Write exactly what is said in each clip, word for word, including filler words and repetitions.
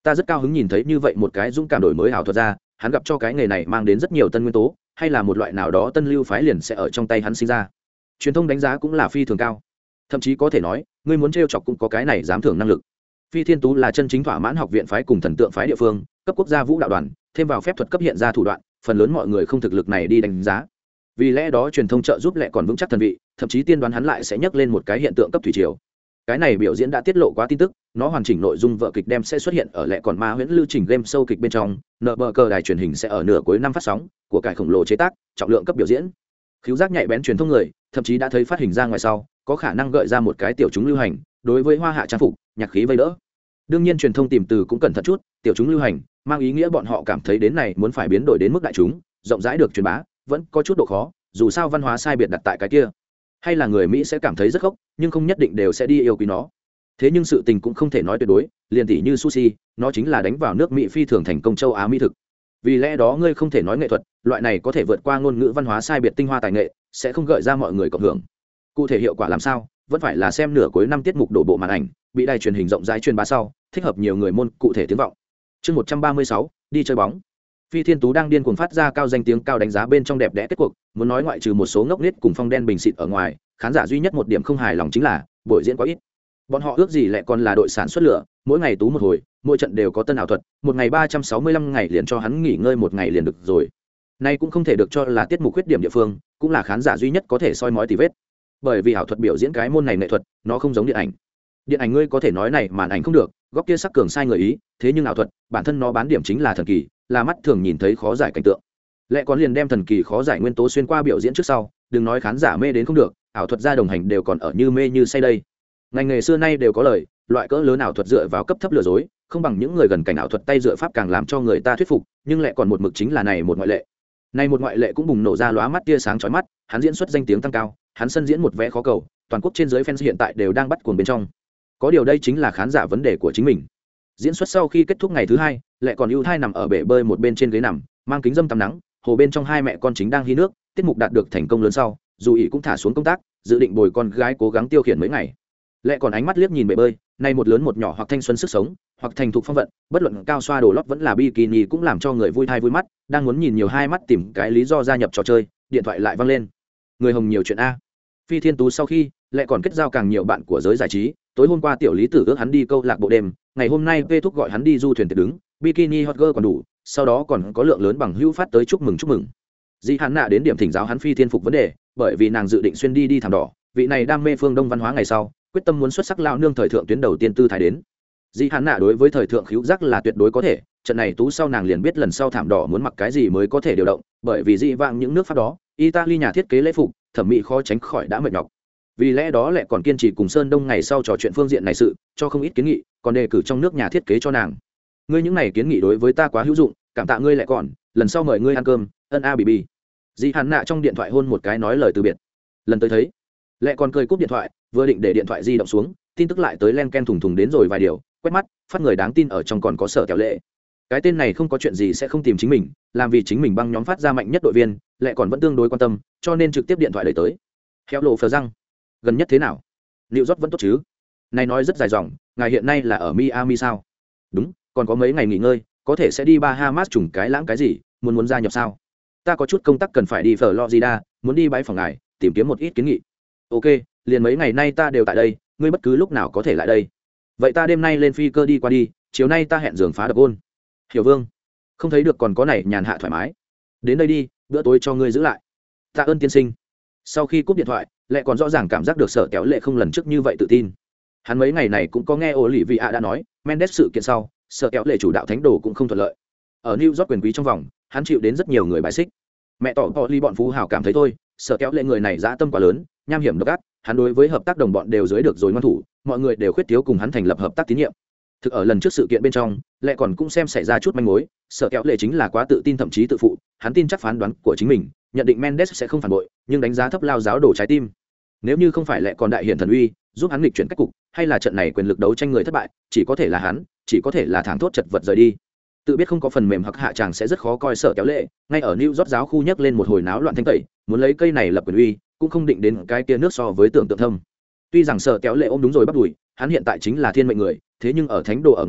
Ta rất cao hứng nhìn thấy như vậy một cái dũng cảm đổi mới ảo thuật ra, hắn gặp cho cái nghề này mang đến rất nhiều tân nguyên tố, hay là một loại nào đó tân lưu phái liền sẽ ở trong tay hắn sinh ra. Truyền thông đánh giá cũng là phi thường cao, thậm chí có thể nói ngươi muốn trêu chọc cũng có cái này dám thưởng năng lực. Phi Thiên Tú là chân chính thỏa mãn học viện phái cùng thần tượng phái địa phương cấp quốc gia vũ đạo đoàn, thêm vào phép thuật cấp hiện ra thủ đoạn, phần lớn mọi người không thực lực này đi đánh giá. Vì lẽ đó truyền thông trợ giúp lại còn vững chắc thần vị, thậm chí tiên đoán hắn lại sẽ nhắc lên một cái hiện tượng cấp thủy triều. Cái này biểu diễn đã tiết lộ quá tin tức, nó hoàn chỉnh nội dung vở kịch đem sẽ xuất hiện ở lệ còn ma huyễn lưu trình game show kịch bên trong, nợ bờ cờ đài truyền hình sẽ ở nửa cuối năm phát sóng, của cải khổng lồ chế tác, trọng lượng cấp biểu diễn. Khiếu giác nhạy bén truyền thông người, thậm chí đã thấy phát hình ra ngoài sau, có khả năng gợi ra một cái tiểu chúng lưu hành, đối với hoa hạ trang phục, nhạc khí vây đỡ. Đương nhiên truyền thông tìm từ cũng cẩn thận chút, tiểu chúng lưu hành, mang ý nghĩa bọn họ cảm thấy đến này muốn phải biến đổi đến mức đại chúng, rộng rãi được truyền bá, vẫn có chút độ khó, dù sao văn hóa sai biệt đặt tại cái kia. Hay là người Mỹ sẽ cảm thấy rất khốc, nhưng không nhất định đều sẽ đi yêu quý nó. Thế nhưng sự tình cũng không thể nói tuyệt đối, liền tỷ như sushi, nó chính là đánh vào nước Mỹ phi thường thành công châu Á mỹ thực. Vì lẽ đó ngươi không thể nói nghệ thuật, loại này có thể vượt qua ngôn ngữ văn hóa sai biệt tinh hoa tài nghệ, sẽ không gợi ra mọi người cộng hưởng. Cụ thể hiệu quả làm sao, vẫn phải là xem nửa cuối năm tiết mục đổ bộ màn ảnh, bị đài truyền hình rộng rãi truyền bá sau, thích hợp nhiều người môn cụ thể tiếng vọng. Chương một trăm ba mươi sáu, đi chơi bóng. Phi Thiên Tú đang điên cuồng phát ra cao danh tiếng cao đánh giá bên trong đẹp đẽ kết cuộc, muốn nói ngoại trừ một số ngốc nghếch cùng phong đen bình xịt ở ngoài, khán giả duy nhất một điểm không hài lòng chính là buổi diễn quá ít. Bọn họ ước gì lại còn là đội sản xuất lửa, mỗi ngày tú một hồi, mỗi trận đều có tân ảo thuật, một ngày ba trăm sáu mươi lăm ngày liền cho hắn nghỉ ngơi một ngày liền được rồi. Nay cũng không thể được cho là tiết mục khuyết điểm địa phương, cũng là khán giả duy nhất có thể soi mói tì vết. Bởi vì ảo thuật biểu diễn cái môn này nghệ thuật, nó không giống điện ảnh. Điện ảnh ngươi có thể nói này màn ảnh không được, góc kia sắc cường sai người ý, thế nhưng ảo thuật, bản thân nó bán điểm chính là thần kỳ, là mắt thường nhìn thấy khó giải cảnh tượng. Lẽ còn liền đem thần kỳ khó giải nguyên tố xuyên qua biểu diễn trước sau, đừng nói khán giả mê đến không được, ảo thuật gia đồng hành đều còn ở như mê như say đây. Ngành nghề xưa nay đều có lời, loại cỡ lớn ảo thuật dựa vào cấp thấp lừa dối, không bằng những người gần cảnh ảo thuật tay dựa pháp càng làm cho người ta thuyết phục, nhưng lại còn một mực chính là này một ngoại lệ. Này một ngoại lệ cũng bùng nổ ra lóa mắt tia sáng chói mắt, hắn diễn xuất danh tiếng tăng cao, hắn sân diễn một vé khó cầu, toàn quốc trên dưới fans hiện tại đều đang bắt cuồng bên trong. Có điều đây chính là khán giả vấn đề của chính mình. Diễn xuất sau khi kết thúc ngày thứ hai, lại còn ưu thai nằm ở bể bơi một bên trên ghế nằm, mang kính dâm tắm nắng, hồ bên trong hai mẹ con chính đang hi nước, tiết mục đạt được thành công lớn sau, dù ỷ cũng thả xuống công tác, dự định bồi con gái cố gắng tiêu khiển mấy ngày. Lại còn ánh mắt liếc nhìn bể bơi, nay một lớn một nhỏ hoặc thanh xuân sức sống, hoặc thành thục phong vận, bất luận cao xoa đồ lót vẫn là bikini cũng làm cho người vui thai vui mắt, đang muốn nhìn nhiều hai mắt tìm cái lý do gia nhập trò chơi, điện thoại lại vang lên. Người hồng nhiều chuyện a. Phi Thiên Tú sau khi, lại còn kết giao càng nhiều bạn của giới giải trí, tối hôm qua tiểu lý tử ước hắn đi câu lạc bộ đêm, ngày hôm nay Vê Thúc gọi hắn đi du thuyền tiệc đứng, bikini hot girl còn đủ, sau đó còn có lượng lớn bằng hữu phát tới chúc mừng chúc mừng. Di Hàn Nạ đến điểm thỉnh giáo hắn Phi Thiên phục vấn đề, bởi vì nàng dự định xuyên đi đi thảm đỏ, vị này đam mê phương Đông văn hóa ngày sau, quyết tâm muốn xuất sắc lao nương thời thượng tuyến đầu tiên tư thái đến. Di Hàn Nạ đối với thời thượng khiếu giác là tuyệt đối có thể, trận này tú sau nàng liền biết lần sau thảm đỏ muốn mặc cái gì mới có thể điều động, bởi vì dị vãng những nước Pháp đó, Italy nhà thiết kế lễ phục, thẩm mỹ khó tránh khỏi đã mệt nhọc. Vì lẽ đó lại còn kiên trì cùng Sơn Đông ngày sau trò chuyện phương diện này sự, cho không ít kiến nghị, còn đề cử trong nước nhà thiết kế cho nàng. Ngươi những này kiến nghị đối với ta quá hữu dụng, cảm tạ ngươi lại còn, lần sau mời ngươi ăn cơm, ân a bì bì. Di Hàn Nạ trong điện thoại hôn một cái nói lời từ biệt. Lần tới thấy, lại còn cười cúp điện thoại, vừa định để điện thoại di động xuống, tin tức lại tới len ken thùng thùng đến rồi vài điều, quét mắt, phát người đáng tin ở trong còn có Sở Kẹo Lệ. Cái tên này không có chuyện gì sẽ không tìm chính mình, làm vì chính mình băng nhóm phát ra mạnh nhất đội viên, lại còn vẫn tương đối quan tâm, cho nên trực tiếp điện thoại đẩy tới. Khéo lộ phờ răng, gần nhất thế nào? Liệu rót vẫn tốt chứ? Này nói rất dài dòng, ngài hiện nay là ở Miami sao? Đúng, còn có mấy ngày nghỉ ngơi, có thể sẽ đi Bahamas trùng cái lãng cái gì, muốn muốn gia nhập sao? Ta có chút công tác cần phải đi Florida, muốn đi bãi phòng ngài, tìm kiếm một ít kiến nghị. Ok, liền mấy ngày nay ta đều tại đây, ngươi bất cứ lúc nào có thể lại đây. Vậy ta đêm nay lên phi cơ đi qua đi, chiều nay ta hẹn giường phá đập ôn. Hiểu Vương, không thấy được còn có này nhàn hạ thoải mái. Đến đây đi, bữa tối cho ngươi giữ lại. Tạ ơn tiên sinh. Sau khi cúp điện thoại, lại còn rõ ràng cảm giác được Sở Kéo Lệ không lần trước như vậy tự tin. Hắn mấy ngày này cũng có nghe Olivia đã nói, Mendes sự kiện sau, Sở Kéo Lệ chủ đạo thánh đồ cũng không thuận lợi. Ở New York quyền quý trong vòng, hắn chịu đến rất nhiều người bài xích. Mẹ tỏ tỏ ly bọn phú hào cảm thấy thôi, Sở Kéo Lệ người này dã tâm quá lớn, nham hiểm độc ác, hắn đối với hợp tác đồng bọn đều dưới được rồi ngoan thủ, mọi người đều khuyết thiếu cùng hắn thành lập hợp tác tín nhiệm. Thực ở lần trước sự kiện bên trong, lại còn cũng xem xảy ra chút manh mối, Sở Kéo Lệ chính là quá tự tin thậm chí tự phụ, hắn tin chắc phán đoán của chính mình, nhận định Mendes sẽ không phản bội, nhưng đánh giá thấp lao giáo đổ trái tim. Nếu như không phải lại còn đại hiện thần uy, giúp hắn nghịch chuyển cách cục, hay là trận này quyền lực đấu tranh người thất bại, chỉ có thể là hắn, chỉ có thể là thẳng thốt chật vật rời đi. Tự biết không có phần mềm hoặc hạ chàng sẽ rất khó coi Sở Kéo Lệ, ngay ở New York giáo khu nhấc lên một hồi náo loạn thanh tẩy, muốn lấy cây này lập quyền uy, cũng không định đến cái kia nước so với tưởng tượng thâm. Tuy rằng Sở Kéo Lệ ôm đúng rồi bắt đuổi, hắn hiện tại chính là thiên mệnh người, thế nhưng ở thánh đồ ở ngoài,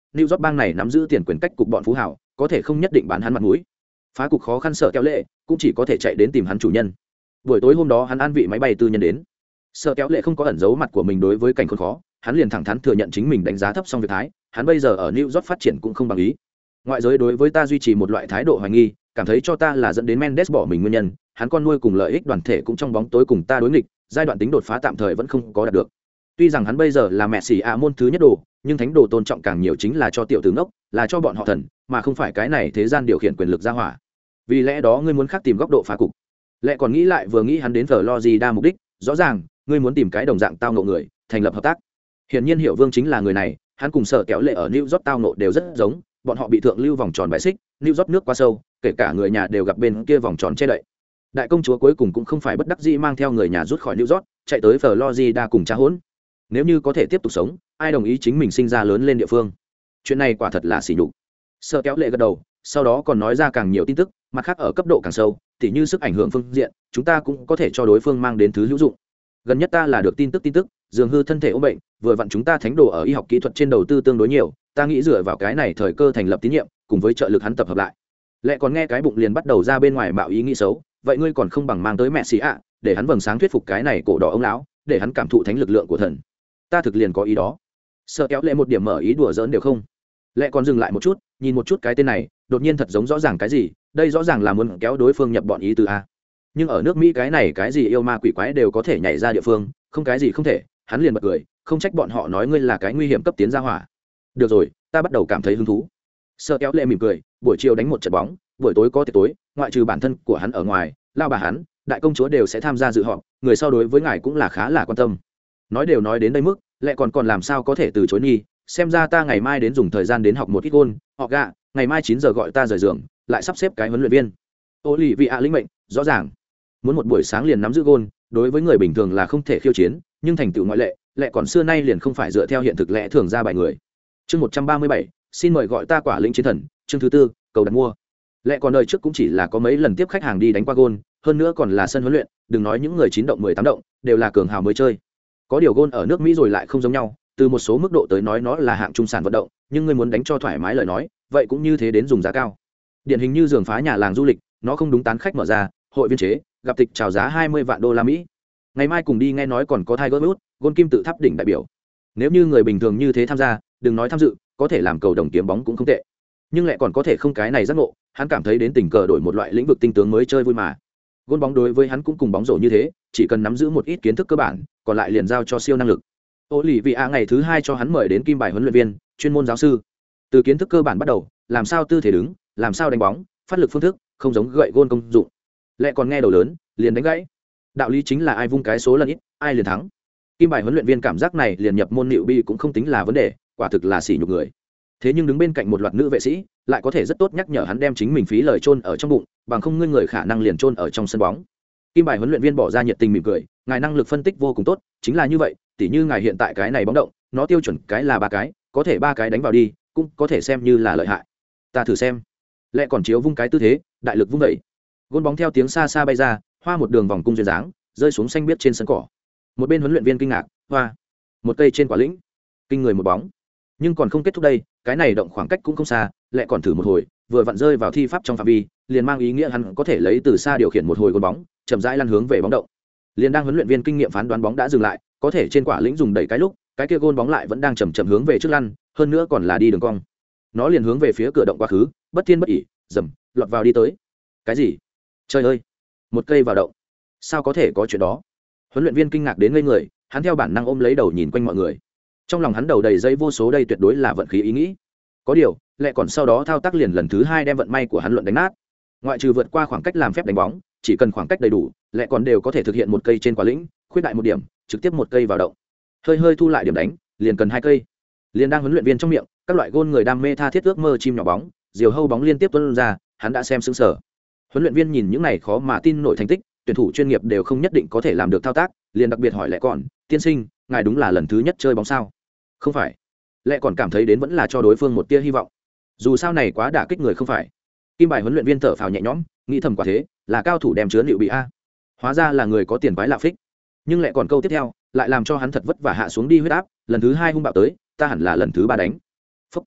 New York bang này nắm giữ tiền quyền cách cục bọn phú hảo có thể không nhất định bán hắn mặt mũi. Phá cục khó khăn sợ kéo lệ cũng chỉ có thể chạy đến tìm hắn chủ nhân. Buổi tối hôm đó hắn an vị máy bay tư nhân đến. Sợ kéo lệ không có ẩn giấu mặt của mình đối với cảnh khốn khó, hắn liền thẳng thắn thừa nhận chính mình đánh giá thấp xong việc thái, hắn bây giờ ở New York phát triển cũng không bằng ý. Ngoại giới đối với ta duy trì một loại thái độ hoài nghi, cảm thấy cho ta là dẫn đến Mendes bỏ mình nguyên nhân, hắn con nuôi cùng lợi ích đoàn thể cũng trong bóng tối cùng ta đối nghịch, giai đoạn tính đột phá tạm thời vẫn không có đạt được. Tuy rằng hắn bây giờ là mẹ xỉ ạ môn thứ nhất đồ, nhưng thánh đồ tôn trọng càng nhiều chính là cho tiểu tướng đốc, là cho bọn họ thần, mà không phải cái này thế gian điều khiển quyền lực ra hỏa. Vì lẽ đó ngươi muốn khác tìm góc độ phá cục. Lẽ còn nghĩ lại vừa nghĩ hắn đến Florida mục đích, rõ ràng, ngươi muốn tìm cái đồng dạng tao ngộ người, thành lập hợp tác. Hiển nhiên Hiểu Vương chính là người này, hắn cùng Sở Kéo Lệ ở New York tao ngộ đều rất giống, bọn họ bị thượng lưu vòng tròn bãi xích, New York nước quá sâu, kể cả người nhà đều gặp bên kia vòng tròn che đậy. Đại công chúa cuối cùng cũng không phải bất đắc dĩ mang theo người nhà rút khỏi New York, chạy tới Florida cùng cha hỗn. Nếu như có thể tiếp tục sống, ai đồng ý chính mình sinh ra lớn lên địa phương? Chuyện này quả thật là sỉ nhục. Sở Kéo Lệ gật đầu, sau đó còn nói ra càng nhiều tin tức, mặt khác ở cấp độ càng sâu, tỉ như sức ảnh hưởng phương diện, chúng ta cũng có thể cho đối phương mang đến thứ hữu dụng. Gần nhất ta là được tin tức tin tức, dường hư thân thể ốm bệnh, vừa vặn chúng ta thánh đồ ở y học kỹ thuật trên đầu tư tương đối nhiều, ta nghĩ dựa vào cái này thời cơ thành lập tín nhiệm, cùng với trợ lực hắn tập hợp lại. Lệ còn nghe cái bụng liền bắt đầu ra bên ngoài mạo ý nghĩ xấu, vậy ngươi còn không bằng mang tới mẹ xì ạ, để hắn vầng sáng thuyết phục cái này cổ đỏ ông lão, để hắn cảm thụ thánh lực lượng của thần. Ta thực liền có ý đó. Sợ Kéo Lệ một điểm mở ý đùa giỡn đều không. Lệ còn dừng lại một chút, nhìn một chút cái tên này, đột nhiên thật giống rõ ràng cái gì, đây rõ ràng là muốn kéo đối phương nhập bọn ý từ a. Nhưng ở nước Mỹ cái này cái gì yêu ma quỷ quái đều có thể nhảy ra địa phương, không cái gì không thể, hắn liền bật cười, không trách bọn họ nói ngươi là cái nguy hiểm cấp tiến ra hỏa. Được rồi, ta bắt đầu cảm thấy hứng thú. Sợ Kéo Lệ mỉm cười, buổi chiều đánh một trận bóng, buổi tối có tiệc tối, ngoại trừ bản thân của hắn ở ngoài, lao bà hắn, đại công chúa đều sẽ tham gia dự họp, người sau đối với ngài cũng là khá là quan tâm. Nói đều nói đến đây mức, Lệ còn còn làm sao có thể từ chối nghi, xem ra ta ngày mai đến dùng thời gian đến học một ít gôn, họ gạ, ngày mai chín giờ gọi ta rời giường, lại sắp xếp cái huấn luyện viên. Ô lì vị ạ lĩnh mệnh, rõ ràng. Muốn một buổi sáng liền nắm giữ gôn, đối với người bình thường là không thể khiêu chiến, nhưng thành tựu ngoại lệ, Lệ còn xưa nay liền không phải dựa theo hiện thực lẽ thường ra bài người. Chương một trăm ba mươi bảy, xin mời gọi ta quả lĩnh chiến thần, chương thứ tư, cầu đặt mua. Lệ còn đời trước cũng chỉ là có mấy lần tiếp khách hàng đi đánh qua gôn, hơn nữa còn là sân huấn luyện, đừng nói những người chín động mười tám động, đều là cường hào mới chơi. Có điều gôn ở nước Mỹ rồi lại không giống nhau, từ một số mức độ tới nói nó là hạng trung sản vận động, nhưng ngươi muốn đánh cho thoải mái lời nói, vậy cũng như thế đến dùng giá cao. Điển hình như giường phá nhà làng du lịch, nó không đúng tán khách mở ra, hội viên chế, gặp tịch chào giá hai mươi vạn đô la Mỹ. Ngày mai cùng đi nghe nói còn có Tiger Woods, gôn kim tự tháp đỉnh đại biểu. Nếu như người bình thường như thế tham gia, đừng nói tham dự, có thể làm cầu đồng kiếm bóng cũng không tệ. Nhưng lại còn có thể không cái này giác ngộ, hắn cảm thấy đến tình cờ đổi một loại lĩnh vực tinh tướng mới chơi vui mà. Gôn bóng đối với hắn cũng cùng bóng rổ như thế, chỉ cần nắm giữ một ít kiến thức cơ bản, còn lại liền giao cho siêu năng lực. Ô lì vị ạ ngày thứ hai cho hắn mời đến kim bài huấn luyện viên, chuyên môn giáo sư. Từ kiến thức cơ bản bắt đầu, làm sao tư thế đứng, làm sao đánh bóng, phát lực phương thức, không giống gậy gôn công dụng. Lại còn nghe đầu lớn, liền đánh gãy. Đạo lý chính là ai vung cái số lần ít, ai liền thắng. Kim bài huấn luyện viên cảm giác này liền nhập môn nịu bi cũng không tính là vấn đề, quả thực là sỉ nhục người. Thế nhưng đứng bên cạnh một loạt nữ vệ sĩ, lại có thể rất tốt nhắc nhở hắn đem chính mình phí lời chôn ở trong bụng, bằng không ngươi người khả năng liền chôn ở trong sân bóng. Kim bài huấn luyện viên bỏ ra nhiệt tình mỉm cười, ngài năng lực phân tích vô cùng tốt, chính là như vậy, tỉ như ngài hiện tại cái này bóng động, nó tiêu chuẩn cái là ba cái, có thể ba cái đánh vào đi, cũng có thể xem như là lợi hại. Ta thử xem. Lệ còn chiếu vung cái tư thế, đại lực vung đẩy. Gôn bóng theo tiếng xa xa bay ra, hoa một đường vòng cung duyên dáng, rơi xuống xanh biếc trên sân cỏ. Một bên huấn luyện viên kinh ngạc, hoa, một cây trên quả lĩnh, kinh người một bóng. Nhưng còn không kết thúc đây, cái này động khoảng cách cũng không xa, Lệ còn thử một hồi, vừa vặn rơi vào thi pháp trong phạm vi, liền mang ý nghĩa hắn có thể lấy từ xa điều khiển một hồi gôn bóng, chậm rãi lăn hướng về bóng động. Liền đang huấn luyện viên kinh nghiệm phán đoán bóng đã dừng lại, có thể trên quả lĩnh dùng đẩy cái lúc, cái kia gôn bóng lại vẫn đang chậm chậm hướng về trước lăn, hơn nữa còn là đi đường cong. Nó liền hướng về phía cửa động quá khứ, bất thiên bất ỉ, dầm, lọt vào đi tới. Cái gì? Trời ơi, một cây vào động. Sao có thể có chuyện đó? Huấn luyện viên kinh ngạc đến ngây người, hắn theo bản năng ôm lấy đầu nhìn quanh mọi người. Trong lòng hắn đầu đầy dây vô số đây tuyệt đối là vận khí ý nghĩ. Có điều, lại còn sau đó thao tác liền lần thứ hai đem vận may của hắn luận đánh nát. Ngoại trừ vượt qua khoảng cách làm phép đánh bóng, chỉ cần khoảng cách đầy đủ, lại còn đều có thể thực hiện một cây trên quả lĩnh, khuyết đại một điểm, trực tiếp một cây vào động. Hơi hơi thu lại điểm đánh, liền cần hai cây. Liền đang huấn luyện viên trong miệng, các loại gôn người đam mê tha thiết ước mơ chim nhỏ bóng, diều hâu bóng liên tiếp tuôn ra, hắn đã xem sững sờ. Huấn luyện viên nhìn những này khó mà tin nổi thành tích, tuyển thủ chuyên nghiệp đều không nhất định có thể làm được thao tác, liền đặc biệt hỏi lại còn, tiên sinh, ngài đúng là lần thứ nhất chơi bóng sao? Không phải. Lẽ còn cảm thấy đến vẫn là cho đối phương một tia hy vọng. Dù sao này quá đả kích người không phải. Kim bài huấn luyện viên thở phào nhẹ nhõm, nghĩ thầm quả thế, là cao thủ đem chứa liệu bị a. Hóa ra là người có tiền quái lạ phích. Nhưng lại còn câu tiếp theo, lại làm cho hắn thật vất vả hạ xuống đi huyết áp, lần thứ hai hung bạo tới, ta hẳn là lần thứ ba đánh. Phúc.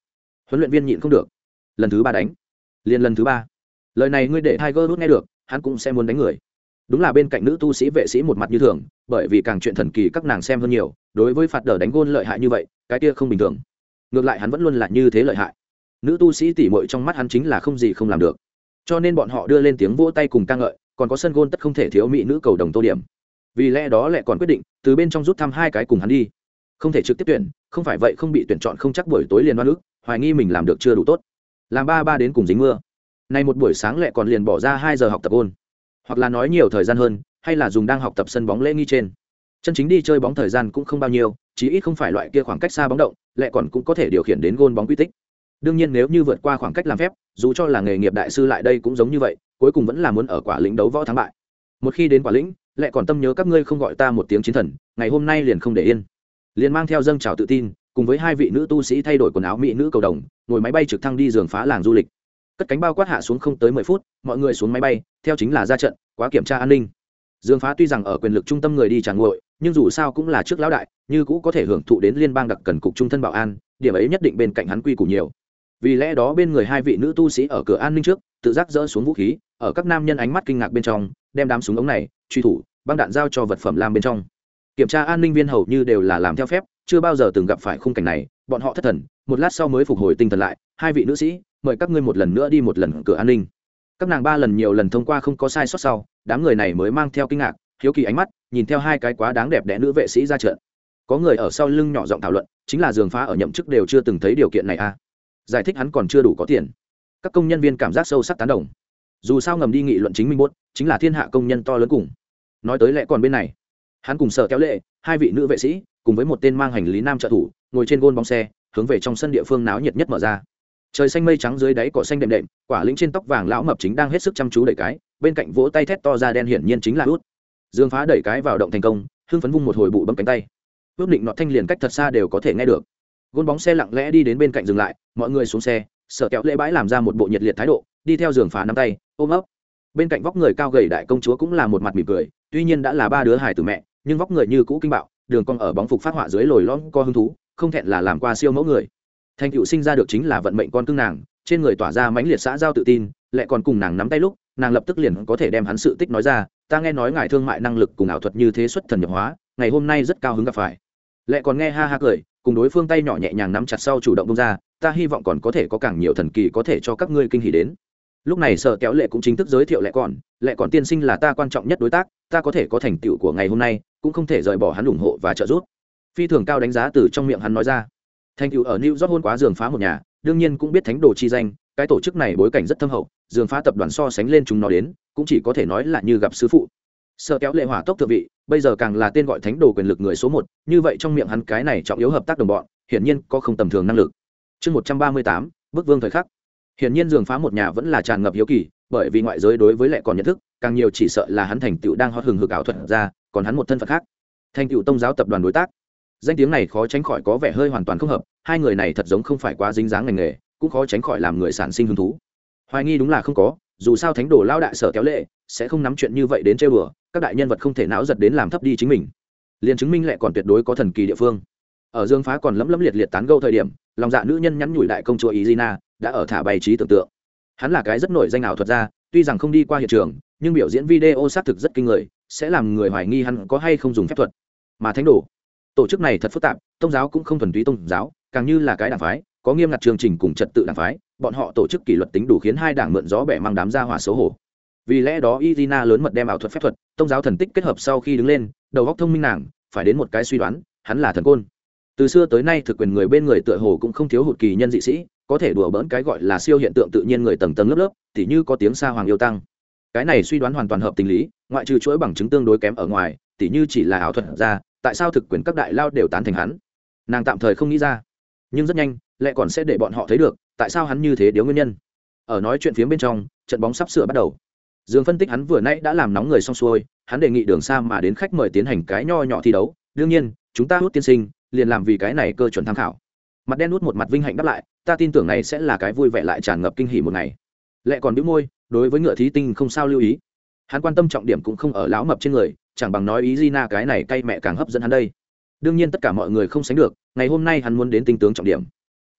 huấn luyện viên nhịn không được, lần thứ ba đánh, liền lần thứ ba. Lời này ngươi để Tiger Woods nghe được, hắn cũng sẽ muốn đánh người. Đúng là bên cạnh nữ tu sĩ vệ sĩ một mặt như thường, bởi vì càng chuyện thần kỳ các nàng xem hơn nhiều, đối với phạt đờ đánh gôn lợi hại như vậy, cái kia không bình thường. Ngược lại hắn vẫn luôn là như thế lợi hại. Nữ tu sĩ tỉ muội trong mắt hắn chính là không gì không làm được. Cho nên bọn họ đưa lên tiếng vỗ tay cùng ca ngợi, còn có sân gôn tất không thể thiếu mỹ nữ cầu đồng tô điểm. Vì lẽ đó lại còn quyết định từ bên trong rút thăm hai cái cùng hắn đi. Không thể trực tiếp tuyển, không phải vậy không bị tuyển chọn không chắc buổi tối liền đoan ức, hoài nghi mình làm được chưa đủ tốt. Làm ba ba đến cùng dính mưa. Nay một buổi sáng lại còn liền bỏ ra hai giờ học tập ôn. Hoặc là nói nhiều thời gian hơn, hay là dùng đang học tập sân bóng lễ nghi trên. Chân chính đi chơi bóng thời gian cũng không bao nhiêu, chí ít không phải loại kia khoảng cách xa bóng động, lại còn cũng có thể điều khiển đến gôn bóng quy tích. Đương nhiên nếu như vượt qua khoảng cách làm phép, dù cho là nghề nghiệp đại sư lại đây cũng giống như vậy, cuối cùng vẫn là muốn ở quả lĩnh đấu võ thắng bại. Một khi đến quả lĩnh, lại còn tâm nhớ các ngươi không gọi ta một tiếng chiến thần, ngày hôm nay liền không để yên. Liền mang theo dâng trào tự tin, cùng với hai vị nữ tu sĩ thay đổi quần áo mỹ nữ cầu đồng, ngồi máy bay trực thăng đi giường phá làng du lịch. Cất cánh bao quát hạ xuống không tới mười phút, mọi người xuống máy bay, theo chính là ra trận, quá kiểm tra an ninh. Dương Phá tuy rằng ở quyền lực trung tâm người đi chẳng nguội, nhưng dù sao cũng là trước lão đại, như cũ có thể hưởng thụ đến liên bang đặc cần cục trung thân bảo an, điểm ấy nhất định bên cạnh hắn quy củ nhiều. Vì lẽ đó bên người hai vị nữ tu sĩ ở cửa an ninh trước, tự giác dỡ xuống vũ khí, ở các nam nhân ánh mắt kinh ngạc bên trong, đem đám súng ống này, truy thủ, băng đạn giao cho vật phẩm lam bên trong. Kiểm tra an ninh viên hầu như đều là làm theo phép, chưa bao giờ từng gặp phải khung cảnh này, bọn họ thất thần, một lát sau mới phục hồi tinh thần lại, hai vị nữ sĩ, mời các ngươi một lần nữa đi một lần cửa an ninh. Các nàng ba lần nhiều lần thông qua không có sai sót sau, đám người này mới mang theo kinh ngạc, hiếu kỳ ánh mắt, nhìn theo hai cái quá đáng đẹp đẽ nữ vệ sĩ ra trận. Có người ở sau lưng nhỏ giọng thảo luận, chính là giường phá ở nhậm chức đều chưa từng thấy điều kiện này a. À. Giải thích hắn còn chưa đủ có tiền. Các công nhân viên cảm giác sâu sắc tán đồng. Dù sao ngầm đi nghị luận chính minh bốt, chính là thiên hạ công nhân to lớn cùng. Nói tới lẽ còn bên này, hắn cùng Sở Kéo Lệ, hai vị nữ vệ sĩ, cùng với một tên mang hành lý nam trợ thủ, ngồi trên gôn bóng xe, hướng về trong sân địa phương náo nhiệt nhất mở ra. Trời xanh mây trắng dưới đáy cỏ xanh đệm đệm, quả lĩnh trên tóc vàng lão mập chính đang hết sức chăm chú đẩy cái, bên cạnh vỗ tay thét to ra đen hiển nhiên chính là út. Dương Phá đẩy cái vào động thành công, hưng phấn vung một hồi bụ bấm cánh tay. Út định nọ thanh liền cách thật xa đều có thể nghe được. Gôn bóng xe lặng lẽ đi đến bên cạnh dừng lại, mọi người xuống xe, Sở Kéo Lệ bãi làm ra một bộ nhiệt liệt thái độ, đi theo Dương Phá nắm tay, ôm ấp. Bên cạnh vóc người cao gầy đại công chúa cũng là một mặt mỉm cười, tuy nhiên đã là ba đứa hài tử mẹ, nhưng vóc người như cũ kinh bạo, đường cong ở bóng phục phát họa dưới lồi lõm co hứng thú, không thẹn là làm qua siêu mẫu người. Thành tựu sinh ra được chính là vận mệnh con cưng nàng, trên người tỏa ra mãnh liệt xã giao tự tin, lại còn cùng nàng nắm tay lúc, nàng lập tức liền có thể đem hắn sự tích nói ra, ta nghe nói ngài thương mại năng lực cùng ảo thuật như thế xuất thần nhập hóa, ngày hôm nay rất cao hứng gặp phải. Lại còn nghe ha ha cười, cùng đối phương tay nhỏ nhẹ nhàng nắm chặt sau chủ động bông ra, ta hy vọng còn có thể có càng nhiều thần kỳ có thể cho các ngươi kinh hỉ đến. Lúc này Sở Kéo Lệ cũng chính thức giới thiệu Lệ còn, Lệ còn tiên sinh là ta quan trọng nhất đối tác, ta có thể có thành tựu của ngày hôm nay, cũng không thể rời bỏ hắn ủng hộ và trợ giúp. Phi thường cao đánh giá từ trong miệng hắn nói ra. Thành tựu ở New York hôn quá giường phá một nhà, đương nhiên cũng biết thánh đồ chi danh, cái tổ chức này bối cảnh rất thâm hậu, giường phá tập đoàn so sánh lên chúng nó đến, cũng chỉ có thể nói là như gặp sư phụ. Sở Kéo Lệ hỏa tốc thượng vị, bây giờ càng là tên gọi thánh đồ quyền lực người số một, như vậy trong miệng hắn cái này trọng yếu hợp tác đồng bọn, hiển nhiên có không tầm thường năng lực. Chương một trăm ba mươi tám, bức vương thời khắc. Hiển nhiên giường phá một nhà vẫn là tràn ngập hiếu kỳ, bởi vì ngoại giới đối với Lệ còn nhận thức, càng nhiều chỉ sợ là hắn thành tựu đang hót hừng hực ảo thuật ra, còn hắn một thân phận khác, thành tựu tông giáo tập đoàn đối tác. Danh tiếng này khó tránh khỏi có vẻ hơi hoàn toàn không hợp, hai người này thật giống không phải quá dính dáng ngành nghề, cũng khó tránh khỏi làm người sản sinh hứng thú. Hoài nghi đúng là không có, dù sao thánh đồ lao đại Sở Kéo Lệ sẽ không nắm chuyện như vậy đến trêu đùa, các đại nhân vật không thể não giật đến làm thấp đi chính mình. Liền chứng minh Lệ còn tuyệt đối có thần kỳ địa phương. Ở Dương Phá còn lấm lấm liệt liệt tán gẫu thời điểm, lòng dạ nữ nhân nhắn nhủi đại công chúa Izina đã ở thả bày trí tưởng tượng. Hắn là cái rất nổi danh ảo thuật gia, tuy rằng không đi qua hiện trường, nhưng biểu diễn video xác thực rất kinh người, sẽ làm người hoài nghi hắn có hay không dùng phép thuật. Mà thánh đồ, tổ chức này thật phức tạp, tôn giáo cũng không thuần túy tôn giáo, càng như là cái đảng phái, có nghiêm ngặt chương trình cùng trật tự đảng phái, bọn họ tổ chức kỷ luật tính đủ khiến hai đảng mượn gió bẻ mang đám ra hỏa xấu hổ. Vì lẽ đó Izina lớn mật đem ảo thuật phép thuật, tôn giáo thần tích kết hợp sau khi đứng lên, đầu óc thông minh nàng, phải đến một cái suy đoán, hắn là thần côn. Từ xưa tới nay thực quyền người bên người tựa hồ cũng không thiếu hụt kỳ nhân dị sĩ, có thể đùa bỡn cái gọi là siêu hiện tượng tự nhiên người tầng tầng lớp lớp, tỉ như có tiếng sa hoàng yêu tăng. Cái này suy đoán hoàn toàn hợp tình lý, ngoại trừ chuỗi bằng chứng tương đối kém ở ngoài, tỉ như chỉ là ảo thuật ra, tại sao thực quyền các đại lao đều tán thành hắn? Nàng tạm thời không nghĩ ra, nhưng rất nhanh, Lệ còn sẽ để bọn họ thấy được, tại sao hắn như thế điếu nguyên nhân. Ở nói chuyện phía bên trong, trận bóng sắp sửa bắt đầu. Dương phân tích hắn vừa nãy đã làm nóng người xong xuôi, hắn đề nghị đường xa mà đến khách mời tiến hành cái nho nhỏ thi đấu, đương nhiên, chúng ta hút tiên sinh, liền làm vì cái này cơ chuẩn tham khảo. Mặt đen hút một mặt vinh hạnh đáp lại, ta tin tưởng này sẽ là cái vui vẻ lại tràn ngập kinh hỉ một ngày. Lệ còn bĩu môi, đối với ngựa thí tinh không sao lưu ý. Hắn quan tâm trọng điểm cũng không ở lão mập trên người, chẳng bằng nói ý Gina cái này cay mẹ càng hấp dẫn hắn đây. Đương nhiên tất cả mọi người không sánh được, ngày hôm nay hắn muốn đến tinh tướng trọng điểm.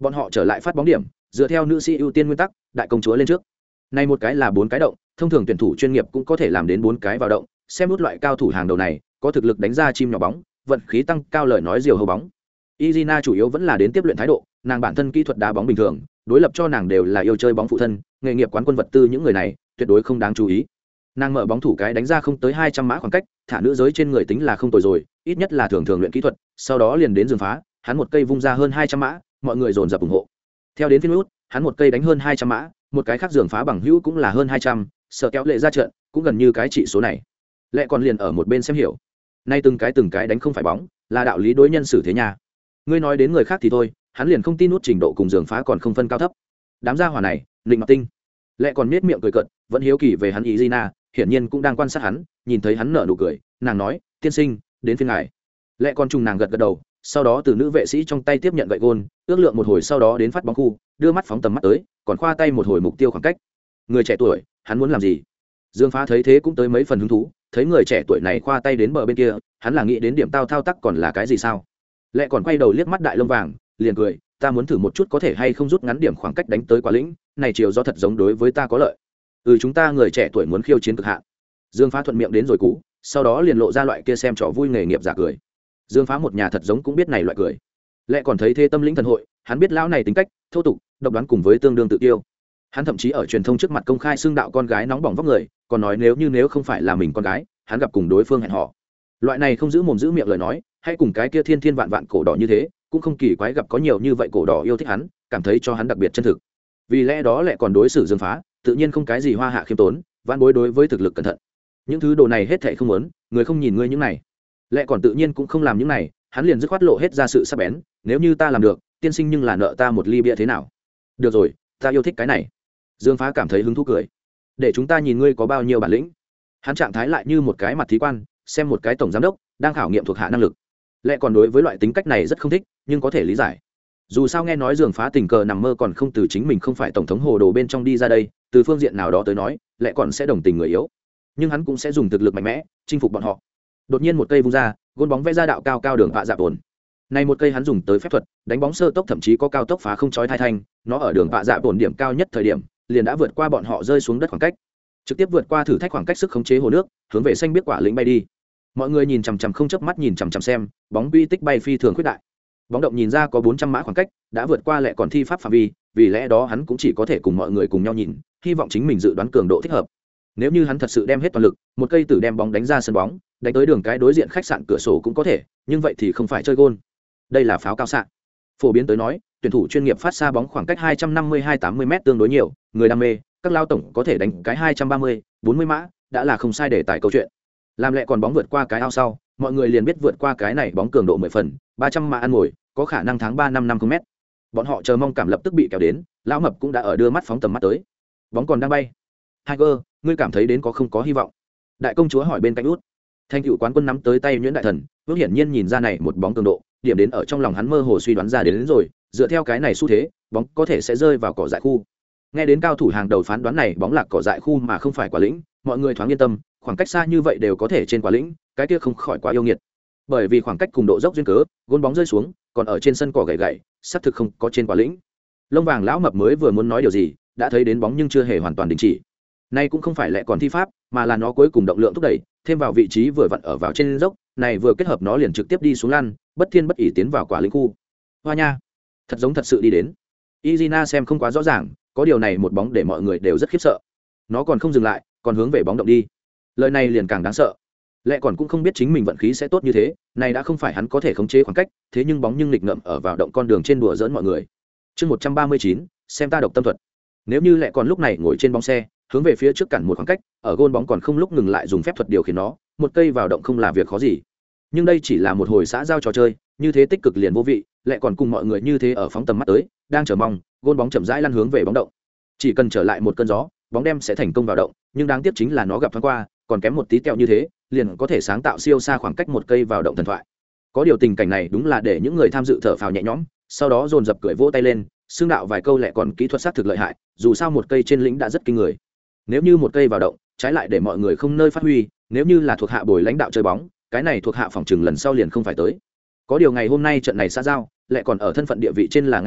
Bọn họ trở lại phát bóng điểm, dựa theo nữ sĩ ưu tiên nguyên tắc, đại công chúa lên trước. Này một cái là bốn cái động, thông thường tuyển thủ chuyên nghiệp cũng có thể làm đến bốn cái vào động, xem nút loại cao thủ hàng đầu này, có thực lực đánh ra chim nhỏ bóng, vận khí tăng cao lời nói diều hâu bóng. Izina chủ yếu vẫn là đến tiếp luyện thái độ, nàng bản thân kỹ thuật đá bóng bình thường, đối lập cho nàng đều là yêu chơi bóng phụ thân, nghề nghiệp quán quân vật tư những người này, tuyệt đối không đáng chú ý. Nàng mở bóng thủ cái đánh ra không tới hai trăm mã khoảng cách, thả nữ giới trên người tính là không tồi rồi, ít nhất là thường thường luyện kỹ thuật, sau đó liền đến giường phá, hắn một cây vung ra hơn hai trăm mã, mọi người dồn dập ủng hộ. Theo đến phiên út, hắn một cây đánh hơn hai trăm mã, một cái khác giường phá bằng hữu cũng là hơn hai trăm, sợ kéo lệ ra trận, cũng gần như cái trị số này. Lệ còn liền ở một bên xem hiểu. Nay từng cái từng cái đánh không phải bóng, là đạo lý đối nhân xử thế nhà. Ngươi nói đến người khác thì thôi, hắn liền không tin nút trình độ cùng giường phá còn không phân cao thấp. Đám gia hỏa này, Định Mặc Tinh. Lệ còn nết miệng cười cợt, vẫn hiếu kỳ về hắn Izina, hiển nhiên cũng đang quan sát hắn, nhìn thấy hắn nở nụ cười, nàng nói, "Tiên sinh, đến phiên ngài." Lệ còn trùng nàng gật gật đầu, sau đó từ nữ vệ sĩ trong tay tiếp nhận gậy gôn, ước lượng một hồi sau đó đến phát bóng khu, đưa mắt phóng tầm mắt tới, còn khoa tay một hồi mục tiêu khoảng cách. Người trẻ tuổi, hắn muốn làm gì? Dương Phá thấy thế cũng tới mấy phần hứng thú, thấy người trẻ tuổi này khoa tay đến bờ bên kia, hắn là nghĩ đến điểm tao thao tác còn là cái gì sao? Lệ còn quay đầu liếc mắt đại lông vàng, liền cười, ta muốn thử một chút có thể hay không rút ngắn điểm khoảng cách đánh tới quả lĩnh, này chiều do thật giống đối với ta có lợi. Ừ, chúng ta người trẻ tuổi muốn khiêu chiến cực hạn. Dương Phá thuận miệng đến rồi cũ, sau đó liền lộ ra loại kia xem trò vui nghề nghiệp giả cười. Dương Phá một nhà thật giống cũng biết này loại cười. Lệ còn thấy thế tâm lĩnh thần hội, hắn biết lão này tính cách thô tục, độc đoán cùng với tương đương tự tiêu. Hắn thậm chí ở truyền thông trước mặt công khai xưng đạo con gái nóng bỏng vóc người, còn nói nếu như nếu không phải là mình con gái, hắn gặp cùng đối phương hẹn hò. Loại này không giữ mồm giữ miệng lời nói, hay cùng cái kia thiên thiên vạn vạn cổ đỏ như thế, cũng không kỳ quái gặp có nhiều như vậy cổ đỏ yêu thích hắn, cảm thấy cho hắn đặc biệt chân thực. Vì lẽ đó Lệ còn đối xử Dương Phá, tự nhiên không cái gì hoa hạ khiêm tốn, vãn bối đối với thực lực cẩn thận. Những thứ đồ này hết thảy không muốn, người không nhìn ngươi những này. Lệ còn tự nhiên cũng không làm những này, hắn liền dứt khoát lộ hết ra sự sắc bén, nếu như ta làm được, tiên sinh nhưng là nợ ta một ly bia thế nào? Được rồi, ta yêu thích cái này. Dương Phá cảm thấy hứng thú cười. Để chúng ta nhìn ngươi có bao nhiêu bản lĩnh. Hắn trạng thái lại như một cái mặt thí quan, xem một cái tổng giám đốc đang khảo nghiệm thuộc hạ năng lực. Lệ còn đối với loại tính cách này rất không thích, nhưng có thể lý giải. Dù sao nghe nói Dương Phá tình cờ nằm mơ còn không từ chính mình không phải tổng thống hồ đồ bên trong đi ra đây, từ phương diện nào đó tới nói, Lệ còn sẽ đồng tình người yếu, nhưng hắn cũng sẽ dùng thực lực mạnh mẽ chinh phục bọn họ. Đột nhiên một cây vung ra, gôn bóng vẽ ra đạo cao cao đường vạ dạp ổn. Này một cây hắn dùng tới phép thuật, đánh bóng sơ tốc thậm chí có cao tốc phá không chói tai thanh, nó ở đường vạ dạp ổn điểm cao nhất thời điểm, liền đã vượt qua bọn họ rơi xuống đất khoảng cách, trực tiếp vượt qua thử thách khoảng cách sức khống chế hồ nước, hướng về xanh biết quả lĩnh bay đi. Mọi người nhìn chằm chằm không chớp mắt nhìn chằm chằm xem, bóng quy tích bay phi thường khuyết đại. Bóng động nhìn ra có bốn trăm mã khoảng cách, đã vượt qua Lệ còn thi pháp phạm vi, vì lẽ đó hắn cũng chỉ có thể cùng mọi người cùng nhau nhìn, hy vọng chính mình dự đoán cường độ thích hợp. Nếu như hắn thật sự đem hết toàn lực, một cây tử đem bóng đánh ra sân bóng, đánh tới đường cái đối diện khách sạn cửa sổ cũng có thể, nhưng vậy thì không phải chơi gôn. Đây là pháo cao xạ. Phổ biến tới nói, tuyển thủ chuyên nghiệp phát xa bóng khoảng cách hai trăm năm mươi hai tám mươi m tương đối nhiều, người đam mê, các lao tổng có thể đánh cái hai trăm ba mươi bốn mươi mã, đã là không sai để tải câu chuyện. Làm Lệ còn bóng vượt qua cái ao sau, mọi người liền biết vượt qua cái này bóng cường độ mười phần, ba trăm mã ăn ngồi, có khả năng tháng ba năm năm không m. Bọn họ chờ mong cảm lập tức bị kéo đến, lão mập cũng đã ở đưa mắt phóng tầm mắt tới. Bóng còn đang bay. Tiger, ngươi cảm thấy đến có không có hy vọng? Đại công chúa hỏi bên cạnh út. Thanh cựu quán quân nắm tới tay nhuyễn đại thần, bước hiển nhiên nhìn ra này một bóng cường độ, điểm đến ở trong lòng hắn mơ hồ suy đoán ra đến, đến rồi, dựa theo cái này xu thế, bóng có thể sẽ rơi vào cỏ dại khu. Nghe đến cao thủ hàng đầu phán đoán này bóng lạc cỏ dại khu mà không phải quả lĩnh, mọi người thoáng yên tâm, khoảng cách xa như vậy đều có thể trên quả lĩnh, cái kia không khỏi quá yêu nghiệt. Bởi vì khoảng cách cùng độ dốc duyên cớ, gôn bóng rơi xuống, còn ở trên sân cỏ gãy gãy, xác thực không có trên quả lĩnh. Lông vàng lão mập mới vừa muốn nói điều gì, đã thấy đến bóng nhưng chưa hề hoàn toàn đình chỉ. Nay cũng không phải Lệ còn thi pháp, mà là nó cuối cùng động lượng thúc đẩy, thêm vào vị trí vừa vặn ở vào trên dốc, này vừa kết hợp nó liền trực tiếp đi xuống lăn, bất thiên bất ỷ tiến vào quả lĩnh khu. Hoa nha, thật giống thật sự đi đến. Izina xem không quá rõ ràng, có điều này một bóng để mọi người đều rất khiếp sợ. Nó còn không dừng lại, còn hướng về bóng động đi. Lời này liền càng đáng sợ. Lệ còn cũng không biết chính mình vận khí sẽ tốt như thế, này đã không phải hắn có thể khống chế khoảng cách, thế nhưng bóng nhưng nghịch ngợm ở vào động con đường trên đùa giỡn mọi người. Chương một trăm ba mươi chín, xem ta độc tâm thuật. Nếu như Lệ còn lúc này ngồi trên bóng xe, hướng về phía trước cản một khoảng cách, ở gôn bóng còn không lúc ngừng lại dùng phép thuật điều khiển nó, một cây vào động không là việc khó gì. Nhưng đây chỉ là một hồi xã giao trò chơi, như thế tích cực liền vô vị, Lệ còn cùng mọi người như thế ở phóng tầm mắt tới, đang chờ mong, gôn bóng chậm rãi lăn hướng về bóng động. Chỉ cần trở lại một cơn gió, bóng đem sẽ thành công vào động, nhưng đáng tiếc chính là nó gặp thoáng qua, còn kém một tí tẹo như thế, liền có thể sáng tạo siêu xa khoảng cách một cây vào động thần thoại. Có điều tình cảnh này đúng là để những người tham dự thở phào nhẹ nhõm, sau đó dồn dập cười vỗ tay lên, xương đạo vài câu Lệ còn kỹ thuật sát thực lợi hại, dù sao một cây trên lĩnh đã rất kinh người. Nếu như một cây vào động, trái lại để mọi người không nơi phát huy, nếu như là thuộc hạ bồi lãnh đạo chơi bóng, cái này thuộc hạ phòng trừng lần sau liền không phải tới. Có điều ngày hôm nay trận này xã giao, Lệ còn ở thân phận địa vị trên là ngang nhau,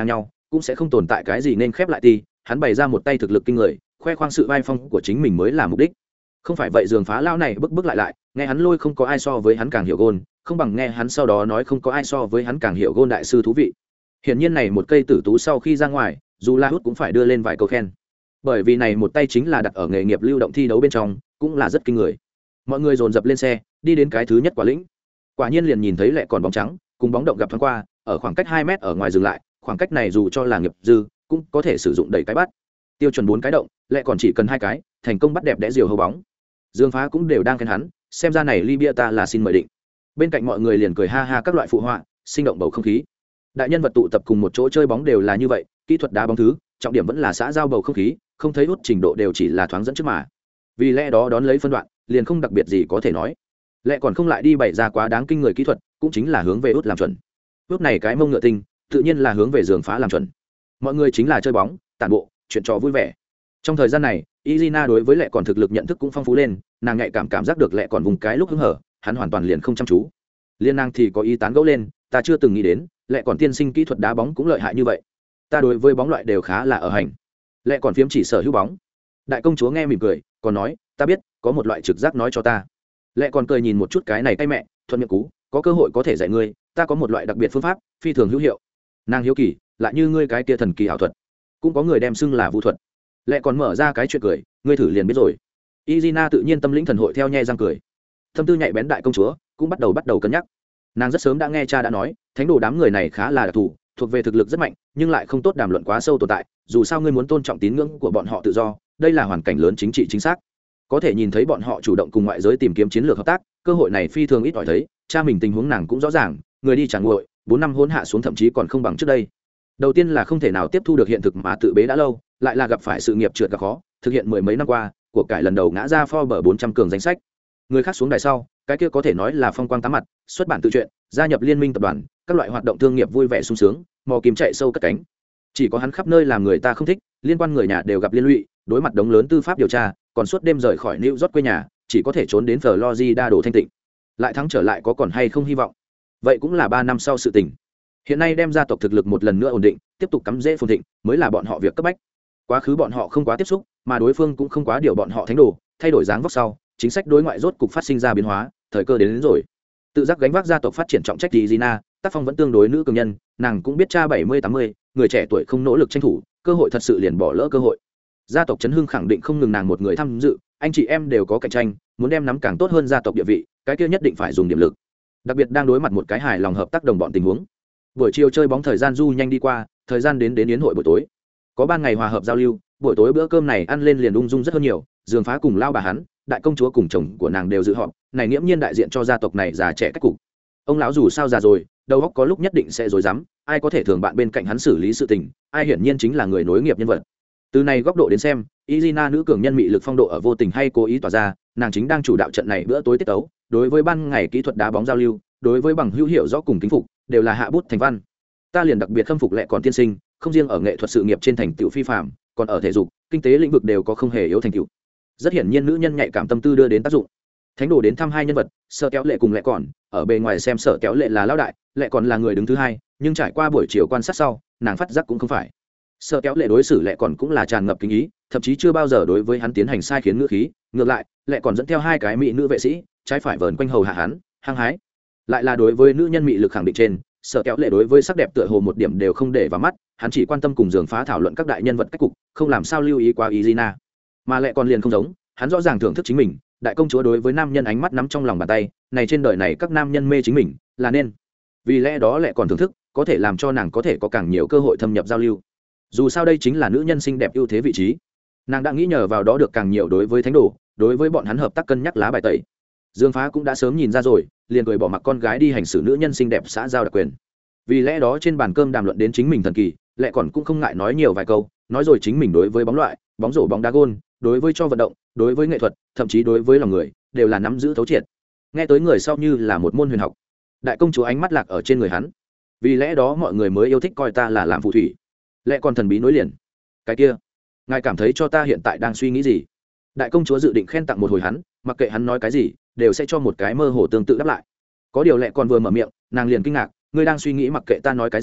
cũng sẽ không tồn tại cái gì nên khép lại ti. Hắn bày ra một tay thực lực kinh người, khoe khoang sự vai phong của chính mình mới là mục đích. Không phải vậy giường phá lao này bức bức lại lại, nghe hắn lôi không có ai so với hắn càng hiểu gôn, không bằng nghe hắn sau đó nói không có ai so với hắn càng hiểu gôn đại sư thú vị. Hiển nhiên này một cây tử tú sau khi ra ngoài, dù La Hút cũng phải đưa lên vài câu khen. Bởi vì này một tay chính là đặt ở nghề nghiệp lưu động thi đấu bên trong, cũng là rất kinh người. Mọi người dồn dập lên xe, đi đến cái thứ nhất quả lĩnh. Quả nhiên liền nhìn thấy Lệ còn bóng trắng, cùng bóng động gặp thoáng qua, ở khoảng cách hai mét ở ngoài dừng lại, khoảng cách này dù cho là nghiệp dư, cũng có thể sử dụng đẩy cái bắt. Tiêu chuẩn bốn cái động, Lệ còn chỉ cần hai cái, thành công bắt đẹp đẽ diều hâu bóng. Dương Phá cũng đều đang khen hắn, xem ra này Libya ta là xin mời định. Bên cạnh mọi người liền cười ha ha các loại phụ họa, sinh động bầu không khí. Đại nhân vật tụ tập cùng một chỗ chơi bóng đều là như vậy, kỹ thuật đá bóng thứ, trọng điểm vẫn là xã giao bầu không khí, không thấy hút trình độ đều chỉ là thoáng dẫn trước mà. Vì lẽ đó đón lấy phân đoạn, liền không đặc biệt gì có thể nói. Lệ còn không lại đi bày ra quá đáng kinh người kỹ thuật, cũng chính là hướng về út làm chuẩn. Út này cái mông ngựa tinh, tự nhiên là hướng về giường phá làm chuẩn. Mọi người chính là chơi bóng, tản bộ, chuyện trò vui vẻ. Trong thời gian này, Izina đối với Lệ còn thực lực nhận thức cũng phong phú lên, nàng nhạy cảm cảm giác được Lệ còn vùng cái lúc hứng hở, hắn hoàn toàn liền không chăm chú. Liên nàng thì có ý tán gẫu lên, ta chưa từng nghĩ đến, Lệ còn tiên sinh kỹ thuật đá bóng cũng lợi hại như vậy. Ta đối với bóng loại đều khá là ở hành. Lệ còn phiếm chỉ sở hữu bóng. Đại công chúa nghe mỉm cười, còn nói, ta biết, có một loại trực giác nói cho ta. Lệ còn cười nhìn một chút cái này tay mẹ, thuận miệng cú, có cơ hội có thể dạy ngươi, ta có một loại đặc biệt phương pháp, phi thường hữu hiệu. Nàng hiếu kỳ, lại như ngươi cái kia thần kỳ ảo thuật, cũng có người đem xưng là vũ thuật. Lệ còn mở ra cái chuyện cười, ngươi thử liền biết rồi. Izina tự nhiên tâm lĩnh thần hội theo nhe răng cười. Thâm tư nhạy bén đại công chúa cũng bắt đầu bắt đầu cân nhắc. Nàng rất sớm đã nghe cha đã nói, thánh đồ đám người này khá là đặc thù, thuộc về thực lực rất mạnh, nhưng lại không tốt đàm luận quá sâu tồn tại. Dù sao ngươi muốn tôn trọng tín ngưỡng của bọn họ tự do, đây là hoàn cảnh lớn chính trị chính xác. Có thể nhìn thấy bọn họ chủ động cùng ngoại giới tìm kiếm chiến lược hợp tác, cơ hội này phi thường ít ỏi thấy. Cha mình tình huống nàng cũng rõ ràng, người đi chẳng nguội, bốn năm hôn hạ xuống thậm chí còn không bằng trước đây. Đầu tiên là không thể nào tiếp thu được hiện thực mà tự bế đã lâu, lại là gặp phải sự nghiệp trượt gặp khó, thực hiện mười mấy năm qua, của cải lần đầu ngã ra Forbes bốn trăm cường danh sách. Người khác xuống đài sau, cái kia có thể nói là phong quang tám mặt, xuất bản tự truyện, gia nhập liên minh tập đoàn, các loại hoạt động thương nghiệp vui vẻ sung sướng, mò kiếm chạy sâu cất cánh. Chỉ có hắn khắp nơi làm người ta không thích, liên quan người nhà đều gặp liên lụy, đối mặt đống lớn tư pháp điều tra, còn suốt đêm rời khỏi New York quê nhà, chỉ có thể trốn đến Florida đổ thanh tịnh. Lại thắng trở lại có còn hay không hy vọng. Vậy cũng là ba năm sau sự tình. Hiện nay đem gia tộc thực lực một lần nữa ổn định, tiếp tục cắm rễ phồn thịnh, mới là bọn họ việc cấp bách. Quá khứ bọn họ không quá tiếp xúc, mà đối phương cũng không quá điều bọn họ thánh đồ, thay đổi dáng vóc sau, chính sách đối ngoại rốt cục phát sinh ra biến hóa, thời cơ đến, đến rồi. Tự giác gánh vác gia tộc phát triển trọng trách thì Gina, tác phong vẫn tương đối nữ cường nhân, nàng cũng biết cha bảy mươi tám mươi, người trẻ tuổi không nỗ lực tranh thủ, cơ hội thật sự liền bỏ lỡ cơ hội. Gia tộc Trấn Hưng khẳng định không ngừng nàng một người tham dự, anh chị em đều có cạnh tranh, muốn đem nắm càng tốt hơn gia tộc địa vị, cái kia nhất định phải dùng điểm lực. Đặc biệt đang đối mặt một cái hài lòng hợp tác đồng bọn tình huống. Buổi chiều chơi bóng thời gian du nhanh đi qua, thời gian đến đến yến hội buổi tối. Có ban ngày hòa hợp giao lưu, buổi tối bữa cơm này ăn lên liền ung dung rất hơn nhiều, giường phá cùng lao bà hắn, đại công chúa cùng chồng của nàng đều dự họp, này nghiễm nhiên đại diện cho gia tộc này già trẻ cách cục. Ông lão dù sao già rồi, đầu óc có lúc nhất định sẽ rối rắm, ai có thể thường bạn bên cạnh hắn xử lý sự tình, ai hiển nhiên chính là người nối nghiệp nhân vật. Từ này góc độ đến xem, Izina nữ cường nhân mị lực phong độ ở vô tình hay cố ý tỏa ra, nàng chính đang chủ đạo trận này bữa tối tiết tấu, đối với ban ngày kỹ thuật đá bóng giao lưu, đối với bằng hữu hiệu rõ cùng kính phục, đều là hạ bút thành văn. Ta liền đặc biệt khâm phục Lệ còn tiên sinh, không riêng ở nghệ thuật sự nghiệp trên thành tựu phi phàm, còn ở thể dục, kinh tế lĩnh vực đều có không hề yếu thành tựu. Rất hiển nhiên nữ nhân nhạy cảm tâm tư đưa đến tác dụng. Thánh đồ đến thăm hai nhân vật, Sở Kéo Lệ cùng Lệ còn, ở bề ngoài xem Sở Kéo Lệ là lão đại, Lệ còn là người đứng thứ hai, nhưng trải qua buổi chiều quan sát sau, nàng phát giác cũng không phải. Sở Kéo Lệ đối xử Lệ còn cũng là tràn ngập kính ý, thậm chí chưa bao giờ đối với hắn tiến hành sai khiến ngữ khí, ngược lại, Lệ còn dẫn theo hai cái mỹ nữ vệ sĩ, trái phải vờn quanh hầu hạ hắn, hăng hái. Lại là đối với nữ nhân mị lực khẳng định trên, Sở Kéo Lệ đối với sắc đẹp tựa hồ một điểm đều không để vào mắt, hắn chỉ quan tâm cùng giường phá thảo luận các đại nhân vật cách cục, không làm sao lưu ý qua Izina. Mà Lệ còn liền không giống, hắn rõ ràng thưởng thức chính mình, đại công chúa đối với nam nhân ánh mắt nắm trong lòng bàn tay, này trên đời này các nam nhân mê chính mình, là nên. Vì lẽ đó Lệ còn thưởng thức, có thể làm cho nàng có thể có càng nhiều cơ hội thâm nhập giao lưu. Dù sao đây chính là nữ nhân xinh đẹp ưu thế vị trí. Nàng đã nghĩ nhờ vào đó được càng nhiều đối với thánh đồ, đối với bọn hắn hợp tác cân nhắc lá bài tẩy. Dương Phá cũng đã sớm nhìn ra rồi, liền cười bỏ mặc con gái đi hành xử nữ nhân xinh đẹp xã giao đặc quyền. Vì lẽ đó trên bàn cơm đàm luận đến chính mình thần kỳ, Lệ còn cũng không ngại nói nhiều vài câu, nói rồi chính mình đối với bóng loại, bóng rổ bóng đá gôn, đối với cho vận động, đối với nghệ thuật, thậm chí đối với lòng người, đều là nắm giữ thấu triệt. Nghe tới người sau như là một môn huyền học. Đại công chúa ánh mắt lạc ở trên người hắn. Vì lẽ đó mọi người mới yêu thích coi ta là làm phù thủy. Lệ còn thần bí nối liền. Cái kia, ngài cảm thấy cho ta hiện tại đang suy nghĩ gì? Đại công chúa dự định khen tặng một hồi hắn, mặc kệ hắn nói cái gì, đều sẽ cho một cái mơ hồ tương tự đáp lại. Có điều Lệ còn vừa mở miệng, nàng liền kinh ngạc, ngươi đang suy nghĩ mặc kệ ta nói cái gì,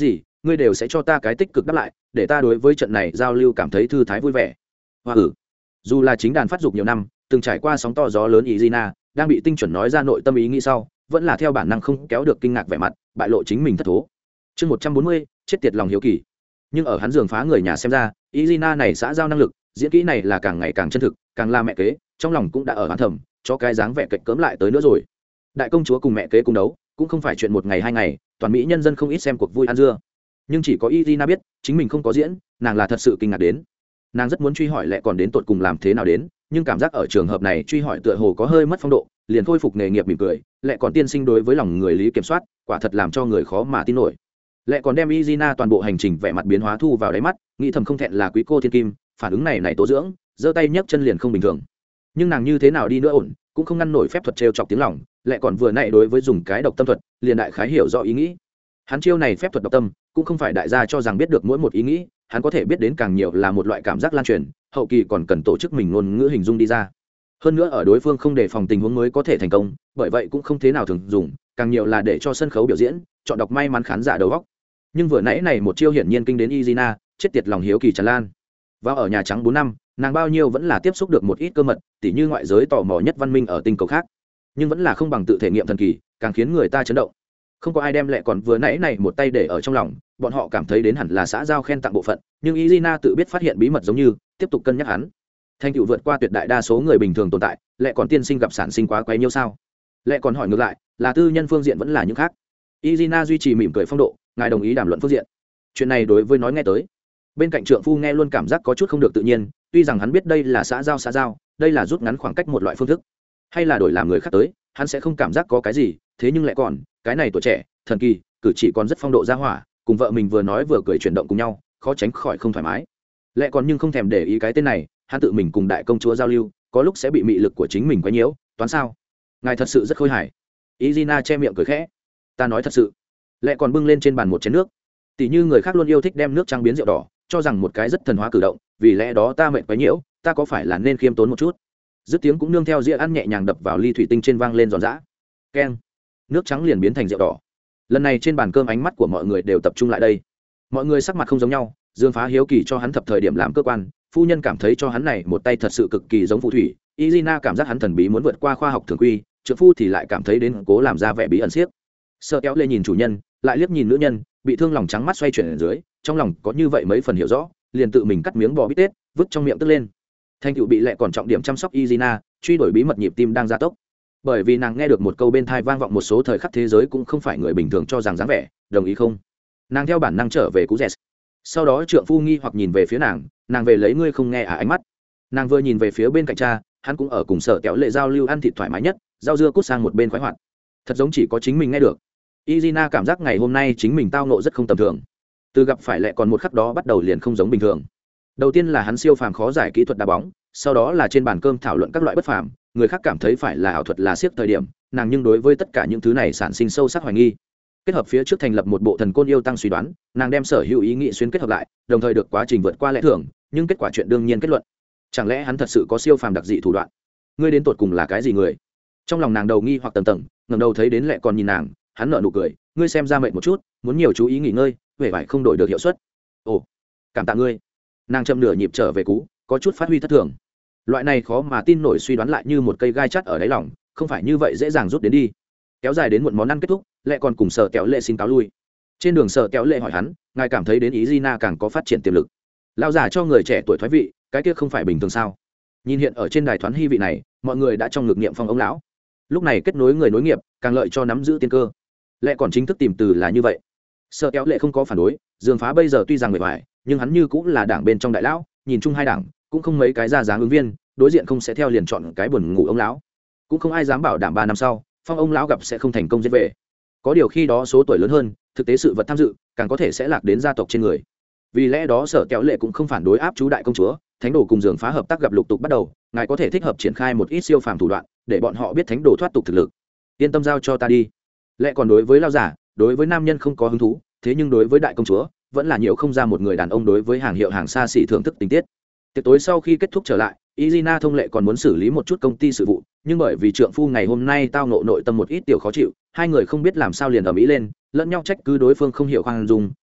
ngươi đều sẽ cho ta cái tích cực đáp lại để ta đối với trận này giao lưu cảm thấy thư thái vui vẻ. Hoa ừ dù là chính đàn phát dục nhiều năm từng trải qua sóng to gió lớn, Izina đang bị tinh chuẩn nói ra nội tâm ý nghĩ sau vẫn là theo bản năng không kéo được kinh ngạc vẻ mặt, bại lộ chính mình thất thố. Chương một trăm bốn mươi, chết tiệt lòng hiếu kỳ. Nhưng ở hắn giường phá người nhà xem ra, Izina này xã giao năng lực, diễn kỹ này là càng ngày càng chân thực, càng là mẹ kế, trong lòng cũng đã ở hắn thầm, cho cái dáng vẻ kịch cỡm lại tới nữa rồi. Đại công chúa cùng mẹ kế cùng đấu, cũng không phải chuyện một ngày hai ngày, toàn mỹ nhân dân không ít xem cuộc vui ăn dưa. Nhưng chỉ có Izina biết, chính mình không có diễn, nàng là thật sự kinh ngạc đến. Nàng rất muốn truy hỏi lẽ còn đến tột cùng làm thế nào đến, nhưng cảm giác ở trường hợp này truy hỏi tựa hồ có hơi mất phong độ, liền khôi phục nghề nghiệp mỉm cười, lẽ còn tiên sinh đối với lòng người lý kiểm soát, quả thật làm cho người khó mà tin nổi. Lẽ còn đem Izina toàn bộ hành trình vẻ mặt biến hóa thu vào đáy mắt, nghĩ thầm không thẹn là quý cô thiên kim, phản ứng này này tố dưỡng, giơ tay nhấc chân liền không bình thường. Nhưng nàng như thế nào đi nữa ổn, cũng không ngăn nổi phép thuật trêu chọc tiếng lòng, lẽ còn vừa nãy đối với dùng cái độc tâm thuật, liền đại khái hiểu rõ ý nghĩ. Hắn chiêu này phép thuật độc tâm, cũng không phải đại gia cho rằng biết được mỗi một ý nghĩ, hắn có thể biết đến càng nhiều là một loại cảm giác lan truyền, hậu kỳ còn cần tổ chức mình ngôn ngữ hình dung đi ra. Hơn nữa ở đối phương không đề phòng tình huống mới có thể thành công, bởi vậy cũng không thế nào thường dùng, càng nhiều là để cho sân khấu biểu diễn, chọn đọc may mắn khán giả đầu góc. Nhưng vừa nãy này một chiêu hiển nhiên kinh đến Izina, chết tiệt lòng hiếu kỳ tràn lan. Vào ở nhà trắng bốn năm, nàng bao nhiêu vẫn là tiếp xúc được một ít cơ mật, tỉ như ngoại giới tò mò nhất văn minh ở tinh cầu khác, nhưng vẫn là không bằng tự thể nghiệm thần kỳ, càng khiến người ta chấn động. Không có ai đem lẹ còn vừa nãy này một tay để ở trong lòng, bọn họ cảm thấy đến hẳn là xã giao khen tặng bộ phận, nhưng Izina tự biết phát hiện bí mật giống như, tiếp tục cân nhắc hắn. Thành tựu vượt qua tuyệt đại đa số người bình thường tồn tại, lẹ còn tiên sinh gặp sản sinh quá quấy nhiêu sao? Lẹ còn hỏi ngược lại, là tư nhân phương diện vẫn là những khác. Izina duy trì mỉm cười phong độ, ngài đồng ý đàm luận phương diện. Chuyện này đối với nói nghe tới, bên cạnh trượng phu nghe luôn cảm giác có chút không được tự nhiên, tuy rằng hắn biết đây là xã giao xã giao, đây là rút ngắn khoảng cách một loại phương thức, hay là đổi làm người khác tới, hắn sẽ không cảm giác có cái gì, thế nhưng lại còn, cái này tuổi trẻ, thần kỳ, cử chỉ còn rất phong độ ra hỏa, cùng vợ mình vừa nói vừa cười chuyển động cùng nhau, khó tránh khỏi không thoải mái. Lẽ còn nhưng không thèm để ý cái tên này, hắn tự mình cùng đại công chúa giao lưu, có lúc sẽ bị mị lực của chính mình quấy nhiễu, toán sao? Ngài thật sự rất khôi hài. Izina che miệng cười khẽ. Ta nói thật sự. Lẽ còn bưng lên trên bàn một chén nước. Tỷ như người khác luôn yêu thích đem nước trắng biến rượu đỏ, cho rằng một cái rất thần hóa cử động, vì lẽ đó ta mệt quấy nhiễu, ta có phải là nên khiêm tốn một chút? Dứt tiếng cũng nương theo dĩa ăn nhẹ nhàng đập vào ly thủy tinh trên vang lên giòn giã. Keng. Nước trắng liền biến thành rượu đỏ. Lần này trên bàn cơm ánh mắt của mọi người đều tập trung lại đây. Mọi người sắc mặt không giống nhau, Dương Phá hiếu kỳ cho hắn thập thời điểm làm cơ quan, phu nhân cảm thấy cho hắn này một tay thật sự cực kỳ giống phù thủy, Izina cảm giác hắn thần bí muốn vượt qua khoa học thường quy, trợ phu thì lại cảm thấy đến cố làm ra vẻ bí ẩn siếc. Sợ kéo lê nhìn chủ nhân, lại liếc nhìn nữ nhân, bị thương lòng trắng mắt xoay chuyển ở dưới, trong lòng có như vậy mấy phần hiểu rõ, liền tự mình cắt miếng bò bít tết, vứt trong miệng tức lên. Thanh tựu bị lệ còn trọng điểm chăm sóc Izina, truy đuổi bí mật nhịp tim đang gia tốc. Bởi vì nàng nghe được một câu bên thai vang vọng một số thời khắc thế giới cũng không phải người bình thường cho rằng dáng vẻ, đồng ý không? Nàng theo bản năng trở về cú rẻ. Sau đó trượng phu nghi hoặc nhìn về phía nàng, nàng về lấy ngươi không nghe à ánh mắt. Nàng vừa nhìn về phía bên cạnh cha, hắn cũng ở cùng Sở kéo lệ giao lưu ăn thịt thoải mái nhất, rau dưa cút sang một bên khoái hoạt. Thật giống chỉ có chính mình nghe được. Izina cảm giác ngày hôm nay chính mình tao ngộ rất không tầm thường. Từ gặp phải lệ còn một khắc đó bắt đầu liền không giống bình thường. Đầu tiên là hắn siêu phàm khó giải kỹ thuật đá bóng, sau đó là trên bàn cơm thảo luận các loại bất phàm, người khác cảm thấy phải là ảo thuật là siếc thời điểm, nàng nhưng đối với tất cả những thứ này sản sinh sâu sắc hoài nghi. Kết hợp phía trước thành lập một bộ thần côn yêu tăng suy đoán, nàng đem sở hữu ý nghĩ xuyên kết hợp lại, đồng thời được quá trình vượt qua lẽ thường, nhưng kết quả chuyện đương nhiên kết luận. Chẳng lẽ hắn thật sự có siêu phàm đặc dị thủ đoạn? Ngươi đến tột cùng là cái gì người? Trong lòng nàng đầu nghi hoặc tầng tầng, ngẩng đầu thấy đến lệ còn nhìn nàng, hắn nở nụ cười, ngươi xem ra mệt một chút, muốn nhiều chú ý nghỉ ngơi, vẻ vải không đổi được hiệu suất. Ồ, cảm tạ ngươi. Nàng chậm nửa nhịp trở về cú, có chút phát huy thất thường. Loại này khó mà tin nổi suy đoán lại như một cây gai chắt ở đáy lòng, không phải như vậy dễ dàng rút đến đi. Kéo dài đến muộn món ăn kết thúc, lệ còn cùng Sở kéo lệ xin cáo lui. Trên đường Sở kéo lệ hỏi hắn, ngài cảm thấy đến Izina càng có phát triển tiềm lực. Lão giả cho người trẻ tuổi thoái vị, cái kia không phải bình thường sao? Nhìn hiện ở trên đài thoán hy vị này, mọi người đã trong ngực niệm phong ông lão. Lúc này kết nối người nối nghiệp, càng lợi cho nắm giữ tiên cơ. Lệ còn chính thức tìm từ là như vậy. Sở kéo lệ không có phản đối, Dương Phá bây giờ tuy rằng người ngoài, nhưng hắn như cũng là đảng bên trong đại lão, nhìn chung hai đảng cũng không mấy cái ra dáng ứng viên, đối diện không sẽ theo liền chọn cái buồn ngủ ông lão, cũng không ai dám bảo đảm ba năm sau phong ông lão gặp sẽ không thành công giết về. Có điều khi đó số tuổi lớn hơn, thực tế sự vật tham dự càng có thể sẽ lạc đến gia tộc trên người. Vì lẽ đó Sở kéo lệ cũng không phản đối áp chú đại công chúa, thánh đồ cùng Dương Phá hợp tác gặp lục tục bắt đầu, ngài có thể thích hợp triển khai một ít siêu phàm thủ đoạn, để bọn họ biết thánh đồ thoát tục thực lực. Yên tâm giao cho ta đi. Lệ còn đối với lao giả, đối với nam nhân không có hứng thú, thế nhưng đối với đại công chúa vẫn là nhiều không ra một người đàn ông đối với hàng hiệu hàng xa xỉ thưởng thức tình tiết. Tiệc tối sau khi kết thúc trở lại, Izina thông lệ còn muốn xử lý một chút công ty sự vụ, nhưng bởi vì trượng phu ngày hôm nay tao ngộ nội tâm một ít tiểu khó chịu, hai người không biết làm sao liền ở mỹ lên, lẫn nhau trách cứ đối phương không hiểu khoan dung,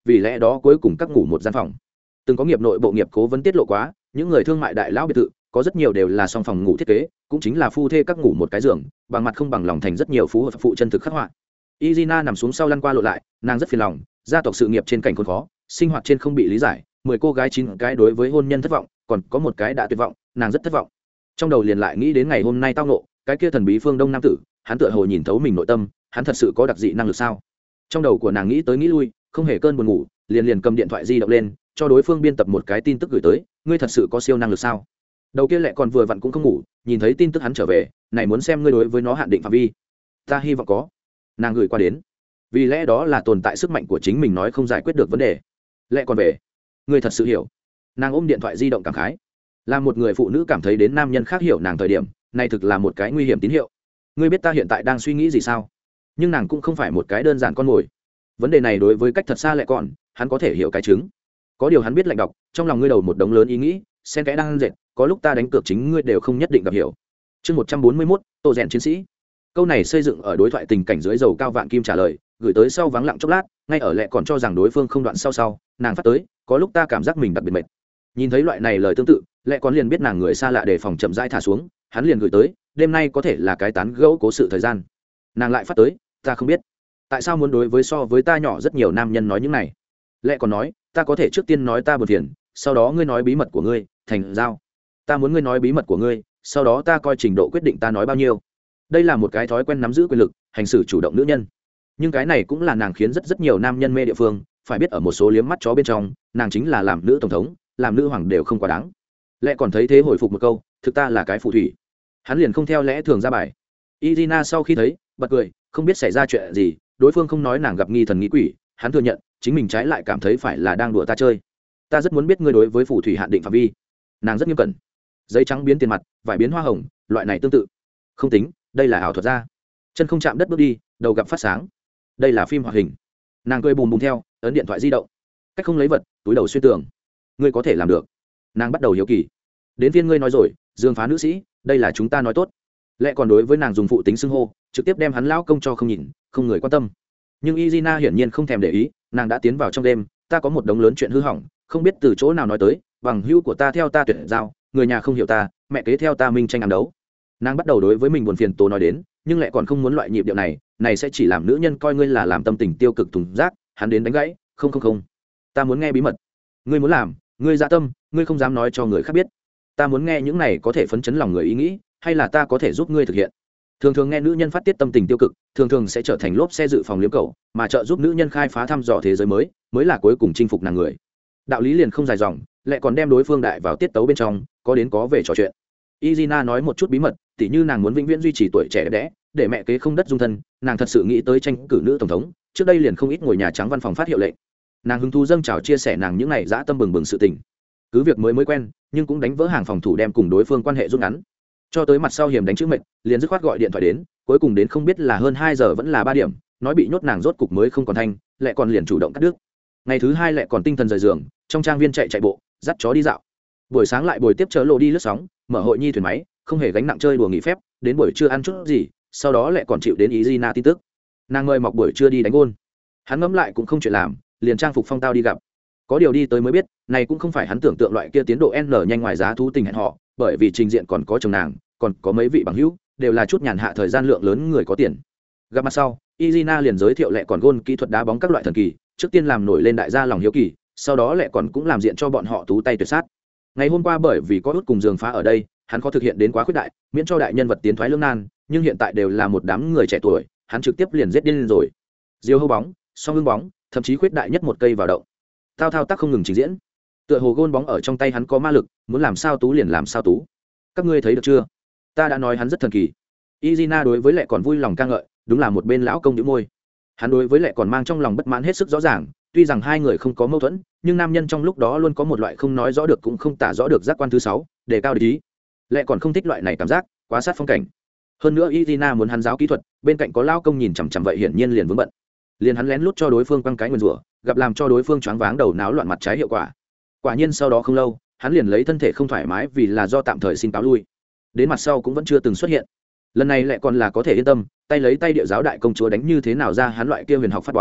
vì lẽ đó cuối cùng các ngủ một gian phòng. Từng có nghiệp nội bộ nghiệp cố vấn tiết lộ quá, những người thương mại đại lão biệt thự có rất nhiều đều là song phòng ngủ thiết kế, cũng chính là phu thê các ngủ một cái giường, bằng mặt không bằng lòng thành rất nhiều phú hợp phụ chân thực khắc họa. Izina nằm xuống sau lăn qua lộ lại, nàng rất phiền lòng, gia tộc sự nghiệp trên cảnh khốn khó, sinh hoạt trên không bị lý giải, mười cô gái chín cái đối với hôn nhân thất vọng, còn có một cái đã tuyệt vọng, nàng rất thất vọng. Trong đầu liền lại nghĩ đến ngày hôm nay tao ngộ, cái kia thần bí phương đông nam tử, hắn tựa hồ nhìn thấu mình nội tâm, hắn thật sự có đặc dị năng lực sao? Trong đầu của nàng nghĩ tới nghĩ lui, không hề cơn buồn ngủ, liền liền cầm điện thoại di động lên, cho đối phương biên tập một cái tin tức gửi tới, ngươi thật sự có siêu năng lực sao? Đầu kia lại còn vừa vặn cũng không ngủ, nhìn thấy tin tức hắn trở về, này muốn xem ngươi đối với nó hạn định phạm vi. Ta hy vọng có. Nàng gửi qua đến. Vì lẽ đó là tồn tại sức mạnh của chính mình nói không giải quyết được vấn đề. Lẽ còn về, ngươi thật sự hiểu. Nàng ôm điện thoại di động cảm khái. Là một người phụ nữ cảm thấy đến nam nhân khác hiểu nàng thời điểm, này thực là một cái nguy hiểm tín hiệu. Ngươi biết ta hiện tại đang suy nghĩ gì sao? Nhưng nàng cũng không phải một cái đơn giản con mồi. Vấn đề này đối với cách thật xa lại còn, hắn có thể hiểu cái chứng. Có điều hắn biết lạnh đọc, trong lòng ngươi đầu một đống lớn ý nghĩ, xen kẽ đang dệt, có lúc ta đánh cược chính ngươi đều không nhất định gặp hiểu. Chương một trăm bốn mươi mốt, Tô rèn chiến sĩ. Câu này xây dựng ở đối thoại tình cảnh dưới dầu cao vạn kim trả lời, gửi tới sau vắng lặng chốc lát, ngay ở lẹ còn cho rằng đối phương không đoạn sau sau, nàng phát tới, có lúc ta cảm giác mình đặc biệt mệt. Nhìn thấy loại này lời tương tự, lẹ còn liền biết nàng người xa lạ đề phòng chậm rãi thả xuống, hắn liền gửi tới, đêm nay có thể là cái tán gẫu cố sự thời gian. Nàng lại phát tới, ta không biết tại sao muốn đối với so với ta nhỏ rất nhiều nam nhân nói những này. Lẽ còn nói, ta có thể trước tiên nói ta buồn phiền, sau đó ngươi nói bí mật của ngươi, thành giao. Ta muốn ngươi nói bí mật của ngươi, sau đó ta coi trình độ quyết định ta nói bao nhiêu. Đây là một cái thói quen nắm giữ quyền lực, hành xử chủ động nữ nhân. Nhưng cái này cũng là nàng khiến rất rất nhiều nam nhân mê địa phương, phải biết ở một số liếm mắt chó bên trong, nàng chính là làm nữ tổng thống, làm nữ hoàng đều không quá đáng. Lẽ còn thấy thế hồi phục một câu, thực ta là cái phù thủy. Hắn liền không theo lẽ thường ra bài. Irina sau khi thấy, bật cười, không biết xảy ra chuyện gì, đối phương không nói nàng gặp nghi thần nghi quỷ, hắn thừa nhận, chính mình trái lại cảm thấy phải là đang đùa ta chơi. Ta rất muốn biết ngươi đối với phù thủy hạn định phạm vi. Nàng rất nghiêm cẩn. Giấy trắng biến tiền mặt, vải biến hoa hồng, loại này tương tự. Không tính, đây là ảo thuật ra. Chân không chạm đất bước đi, đầu gặp phát sáng. Đây là phim hoạt hình. Nàng cười bùm bùm theo, ấn điện thoại di động. Cách không lấy vật, túi đầu xuyên tường. Ngươi có thể làm được. Nàng bắt đầu hiếu kỳ. Đến viên ngươi nói rồi, dương phá nữ sĩ, đây là chúng ta nói tốt. Lẽ còn đối với nàng dùng phụ tính xưng hô, trực tiếp đem hắn lão công cho không nhìn, không người quan tâm. Nhưng Izina hiển nhiên không thèm để ý, nàng đã tiến vào trong đêm, ta có một đống lớn chuyện hư hỏng, không biết từ chỗ nào nói tới, bằng hữu của ta theo ta tuyệt giao, người nhà không hiểu ta, mẹ kế theo ta minh tranh ám đấu. Nàng bắt đầu đối với mình buồn phiền tố nói đến, nhưng lại còn không muốn loại nhịp điệu này, này sẽ chỉ làm nữ nhân coi ngươi là làm tâm tình tiêu cực thùng rác, hắn đến đánh gãy, không không không. Ta muốn nghe bí mật. Ngươi muốn làm, ngươi dạ tâm, ngươi không dám nói cho người khác biết. Ta muốn nghe những này có thể phấn chấn lòng người ý nghĩ, hay là ta có thể giúp ngươi thực hiện. Thường thường nghe nữ nhân phát tiết tâm tình tiêu cực, thường thường sẽ trở thành lốp xe dự phòng liếm cầu, mà trợ giúp nữ nhân khai phá thăm dò thế giới mới, mới là cuối cùng chinh phục nàng người. Đạo lý liền không dài dòng, lại còn đem đối phương đại vào tiết tấu bên trong, có đến có về trò chuyện. Izina nói một chút bí mật, tỉ như nàng muốn vĩnh viễn duy trì tuổi trẻ đẹp đẽ, để mẹ kế không đất dung thân, nàng thật sự nghĩ tới tranh cử nữ tổng thống, trước đây liền không ít ngồi nhà trắng văn phòng phát hiệu lệnh. Nàng hứng thú dâng trào chia sẻ nàng những này dã tâm bừng bừng sự tình. Cứ việc mới mới quen, nhưng cũng đánh vỡ hàng phòng thủ đem cùng đối phương quan hệ rút ngắn. Cho tới mặt sau hiểm đánh chữ mệnh, liền dứt khoát gọi điện thoại đến, cuối cùng đến không biết là hơn hai giờ vẫn là ba điểm, nói bị nhốt nàng rốt cục mới không còn thanh, lại còn liền chủ động cắt đứt. Ngày thứ hai lại còn tinh thần rời giường, trong trang viên chạy chạy bộ, dắt chó đi dạo. Buổi sáng lại buổi tiếp chớ lộ đi lướt sóng, mở hội nhi thuyền máy, không hề gánh nặng chơi đùa nghỉ phép, đến buổi trưa ăn chút gì, sau đó lại còn chịu đến Izina tin tức. Nàng mời mọc buổi trưa đi đánh gôn. Hắn ngẫm lại cũng không chuyện làm, liền trang phục phong tao đi gặp. Có điều đi tới mới biết, này cũng không phải hắn tưởng tượng loại kia tiến độ n nhanh ngoài giá thú tình hẹn họ, bởi vì trình diện còn có chồng nàng, còn có mấy vị bằng hữu, đều là chút nhàn hạ thời gian lượng lớn người có tiền. Gặp mặt sau, Izina liền giới thiệu lại còn gôn kỹ thuật đá bóng các loại thần kỳ, trước tiên làm nổi lên đại gia lòng hiếu kỳ, sau đó lại còn cũng làm diện cho bọn họ tú tay tuyệt sát. Ngày hôm qua bởi vì có út cùng giường phá ở đây, hắn có thực hiện đến quá khuyết đại, miễn cho đại nhân vật tiến thoái lưỡng nan, nhưng hiện tại đều là một đám người trẻ tuổi, hắn trực tiếp liền giết điên lên rồi. Diêu hâu bóng, song hương bóng, thậm chí khuyết đại nhất một cây vào động. Thao thao tác không ngừng trình diễn. Tựa hồ gôn bóng ở trong tay hắn có ma lực, muốn làm sao tú liền làm sao tú. Các ngươi thấy được chưa? Ta đã nói hắn rất thần kỳ. Izina đối với lệ còn vui lòng ca ngợi, đúng là một bên lão công nhíu môi. Hắn đối với lệ còn mang trong lòng bất mãn hết sức rõ ràng, tuy rằng hai người không có mâu thuẫn, nhưng nam nhân trong lúc đó luôn có một loại không nói rõ được cũng không tả rõ được giác quan thứ sáu, đề cao ý. Lệ còn không thích loại này cảm giác, quá sát phong cảnh. Hơn nữa Izina muốn hắn giáo kỹ thuật, bên cạnh có lão công nhìn chằm chằm vậy hiển nhiên liền vướng bận. Liền hắn lén lút cho đối phương quăng cái nguyên rủa, gặp làm cho đối phương choáng váng đầu náo loạn mặt trái hiệu quả. Quả nhiên sau đó không lâu, hắn liền lấy thân thể không thoải mái vì là do tạm thời xin cáo lui. Đến mặt sau cũng vẫn chưa từng xuất hiện. Lần này lại còn là có thể yên tâm, tay lấy tay địa giáo đại công chúa đánh như thế nào ra hắn loại kia huyền học phát bóng,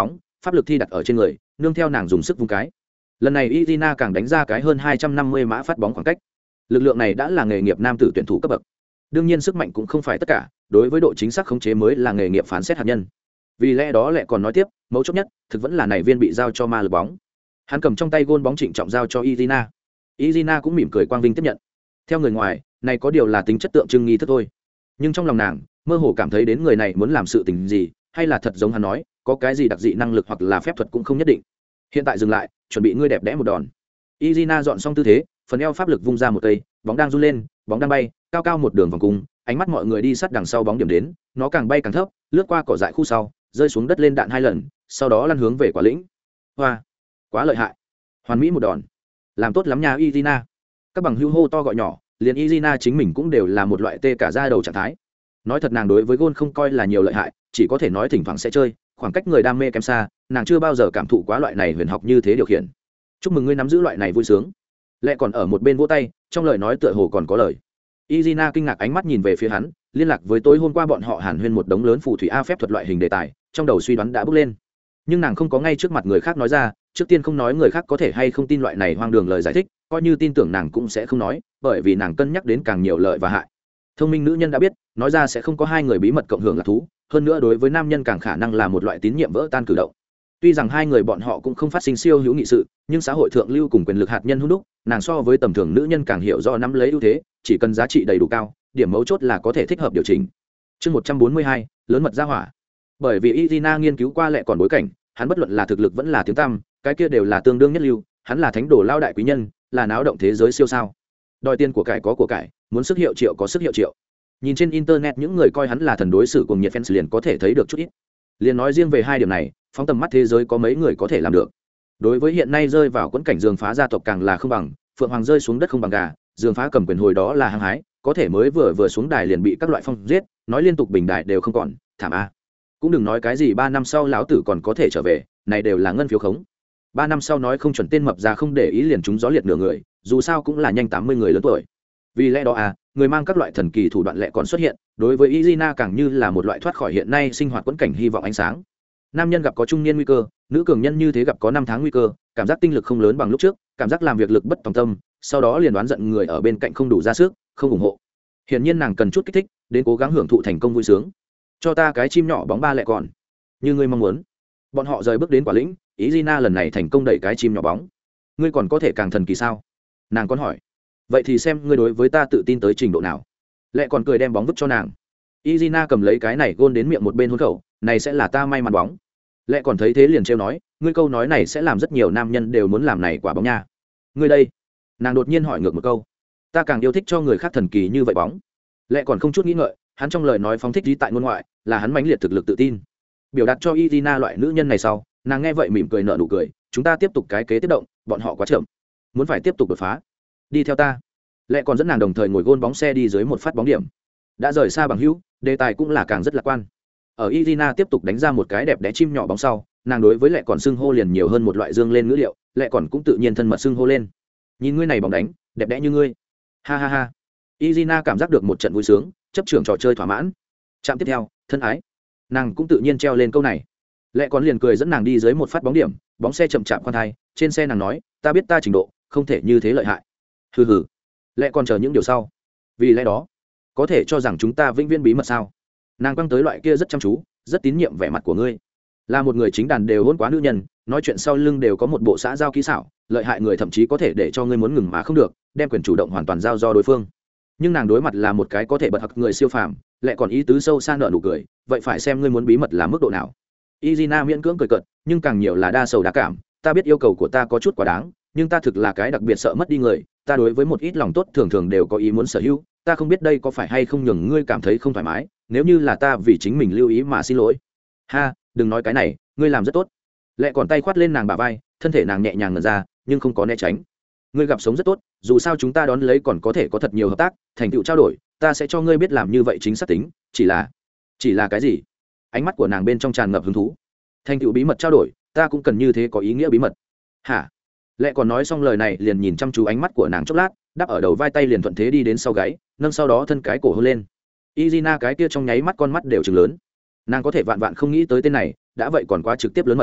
pháp lực thi đặt ở trên người nương theo nàng dùng sức vung cái. Lần này Izina càng đánh ra cái hơn hai trăm năm mươi mã phát bóng khoảng cách. Lực lượng này đã là nghề nghiệp nam tử tuyển thủ cấp bậc. Đương nhiên sức mạnh cũng không phải tất cả, đối với độ chính xác khống chế mới là nghề nghiệp phán xét hạt nhân. Vì lẽ đó lại còn nói tiếp, mấu chốt nhất, thực vẫn là này viên bị giao cho ma lực bóng. Hắn cầm trong tay gôn bóng trịnh trọng giao cho Izina. Izina cũng mỉm cười quang vinh tiếp nhận. Theo người ngoài, này có điều là tính chất tượng trưng nghi thức thôi. Nhưng trong lòng nàng, mơ hồ cảm thấy đến người này muốn làm sự tình gì, hay là thật giống hắn nói, có cái gì đặc dị năng lực hoặc là phép thuật cũng không nhất định. Hiện tại dừng lại, chuẩn bị ngươi đẹp đẽ một đòn. Izina dọn xong tư thế, phần eo pháp lực vung ra một cây, bóng đang run lên, bóng đang bay, cao cao một đường vòng cung, ánh mắt mọi người đi sát đằng sau bóng điểm đến, nó càng bay càng thấp, lướt qua cỏ dại khu sau, rơi xuống đất lên đạn hai lần, sau đó lăn hướng về quả lĩnh. Hoa, quá lợi hại, hoàn mỹ một đòn, làm tốt lắm nha Izina. Các bằng hữu hô to gọi nhỏ, liền Izina chính mình cũng đều là một loại tê cả da đầu trạng thái. Nói thật nàng đối với gôn không coi là nhiều lợi hại, chỉ có thể nói thỉnh thoảng sẽ chơi, khoảng cách người đam mê kém xa, nàng chưa bao giờ cảm thụ quá loại này huyền học như thế điều khiển. Chúc mừng ngươi nắm giữ loại này vui sướng. Lệ còn ở một bên vỗ tay, trong lời nói tựa hồ còn có lời. Izina kinh ngạc ánh mắt nhìn về phía hắn, liên lạc với tối hôm qua bọn họ hàn huyên một đống lớn phù thủy a phép thuật loại hình đề tài, trong đầu suy đoán đã bước lên. Nhưng nàng không có ngay trước mặt người khác nói ra, trước tiên không nói người khác có thể hay không tin loại này hoang đường lời giải thích, coi như tin tưởng nàng cũng sẽ không nói, bởi vì nàng cân nhắc đến càng nhiều lợi và hại. Thông minh nữ nhân đã biết, nói ra sẽ không có hai người bí mật cộng hưởng là thú, hơn nữa đối với nam nhân càng khả năng là một loại tín nhiệm vỡ tan cử động. Tuy rằng hai người bọn họ cũng không phát sinh siêu hữu nghị sự, nhưng xã hội thượng lưu cùng quyền lực hạt nhân hút đúc, nàng so với tầm thường nữ nhân càng hiểu rõ nắm lấy ưu thế, chỉ cần giá trị đầy đủ cao, điểm mấu chốt là có thể thích hợp điều chỉnh. Chương một trăm bốn mươi hai, lớn mật ra hỏa. Bởi vì Izina nghiên cứu qua lệ còn bối cảnh, hắn bất luận là thực lực vẫn là tiếng tăm, cái kia đều là tương đương nhất lưu, hắn là thánh đồ lao đại quý nhân, là náo động thế giới siêu sao. Đòi tiền của cải có của cải, muốn sức hiệu triệu có sức hiệu triệu. Nhìn trên internet những người coi hắn là thần đối xử cùng nhiệt fans liền có thể thấy được chút ít. Liền nói riêng về hai điểm này, phóng tầm mắt thế giới có mấy người có thể làm được. Đối với hiện nay rơi vào quẫn cảnh giường phá gia tộc càng là không bằng, phượng hoàng rơi xuống đất không bằng gà, giường phá cầm quyền hồi đó là hăng hái, có thể mới vừa vừa xuống đài liền bị các loại phong giết, nói liên tục bình đài đều không còn, thảm a. Cũng đừng nói cái gì ba năm sau lão tử còn có thể trở về, này đều là ngân phiếu khống. Ba năm sau nói không chuẩn tên mập già không để ý liền chúng gió liệt nửa người, dù sao cũng là nhanh tám mươi người lớn tuổi. Vì lẽ đó à, người mang các loại thần kỳ thủ đoạn lệ còn xuất hiện, đối với Izina càng như là một loại thoát khỏi hiện nay sinh hoạt quẫn cảnh hy vọng ánh sáng. Nam nhân gặp có trung niên nguy cơ, nữ cường nhân như thế gặp có năm tháng nguy cơ, cảm giác tinh lực không lớn bằng lúc trước, cảm giác làm việc lực bất tòng tâm, sau đó liền đoán giận người ở bên cạnh không đủ ra sức, không ủng hộ. Hiển nhiên nàng cần chút kích thích, đến cố gắng hưởng thụ thành công vui sướng. Cho ta cái chim nhỏ bóng ba lẹ còn, như ngươi mong muốn. Bọn họ rời bước đến quả lĩnh, Izina lần này thành công đẩy cái chim nhỏ bóng. Ngươi còn có thể càng thần kỳ sao? Nàng còn hỏi. Vậy thì xem ngươi đối với ta tự tin tới trình độ nào. Lẹ còn cười đem bóng vứt cho nàng. Izina cầm lấy cái này gôn đến miệng một bên hôn khẩu, này sẽ là ta may mắn bóng. Lẹ còn thấy thế liền trêu nói, ngươi câu nói này sẽ làm rất nhiều nam nhân đều muốn làm này quả bóng nha. Ngươi đây? Nàng đột nhiên hỏi ngược một câu. Ta càng yêu thích cho người khác thần kỳ như vậy bóng. Lẹ còn không chút nghĩ ngợi, hắn trong lời nói phóng thích đi tại ngôn ngoại, là hắn mãnh liệt thực lực tự tin. Biểu đạt cho Izina loại nữ nhân này sau, nàng nghe vậy mỉm cười nở nụ cười, chúng ta tiếp tục cái kế tiếp động, bọn họ quá chậm, muốn phải tiếp tục đột phá. Đi theo ta. Lẹ còn dẫn nàng đồng thời ngồi gôn bóng xe đi dưới một phát bóng điểm. Đã rời xa bằng hữu, đề tài cũng là càng rất lạc quan. Ở Izina tiếp tục đánh ra một cái đẹp đẽ chim nhỏ bóng sau, nàng đối với lẹ còn xưng hô liền nhiều hơn một loại dương lên ngữ liệu, lẹ còn cũng tự nhiên thân mật xưng hô lên. Nhìn ngươi này bóng đánh, đẹp đẽ như ngươi. Ha ha ha. Izina cảm giác được một trận vui sướng, chấp trưởng trò chơi thỏa mãn. Trạm tiếp theo, thân ái. Nàng cũng tự nhiên treo lên câu này. Lẹ còn liền cười dẫn nàng đi dưới một phát bóng điểm, bóng xe chậm chạp khoan thai, trên xe nàng nói, ta biết ta trình độ, không thể như thế lợi hại. Hừ hừ. Lẹ còn chờ những điều sau. Vì lẽ đó, có thể cho rằng chúng ta vĩnh viễn bí mật sao? Nàng quăng tới loại kia rất chăm chú, rất tín nhiệm vẻ mặt của ngươi. Là một người chính đàn đều hôn quá nữ nhân, nói chuyện sau lưng đều có một bộ xã giao kỹ xảo, lợi hại người thậm chí có thể để cho ngươi muốn ngừng mà không được, đem quyền chủ động hoàn toàn giao do đối phương. Nhưng nàng đối mặt là một cái có thể bật học người siêu phàm, lại còn ý tứ sâu xa nợ nụ cười, vậy phải xem ngươi muốn bí mật là mức độ nào. Izina miễn cưỡng cười cợt, nhưng càng nhiều là đa sầu đa cảm, ta biết yêu cầu của ta có chút quá đáng, nhưng ta thực là cái đặc biệt sợ mất đi người, ta đối với một ít lòng tốt thường thường đều có ý muốn sở hữu, ta không biết đây có phải hay không nhường ngươi cảm thấy không thoải mái, nếu như là ta vì chính mình lưu ý mà xin lỗi. Ha, đừng nói cái này, ngươi làm rất tốt. Lẹ còn tay khoát lên nàng bả vai, thân thể nàng nhẹ nhàng ngẩn ra, nhưng không có né tránh. Ngươi gặp sống rất tốt, dù sao chúng ta đón lấy còn có thể có thật nhiều hợp tác, thành tựu trao đổi, ta sẽ cho ngươi biết làm như vậy chính xác tính, chỉ là chỉ là cái gì? Ánh mắt của nàng bên trong tràn ngập hứng thú. Thành tựu bí mật trao đổi, ta cũng cần như thế có ý nghĩa bí mật. Hả? Lẹ còn nói xong lời này liền nhìn chăm chú ánh mắt của nàng chốc lát, đắp ở đầu vai tay liền thuận thế đi đến sau gáy, nâng sau đó thân cái cổ hôn lên. Izina cái kia trong nháy mắt con mắt đều trừng lớn. Nàng có thể vạn vạn không nghĩ tới tên này, đã vậy còn quá trực tiếp lớn mật.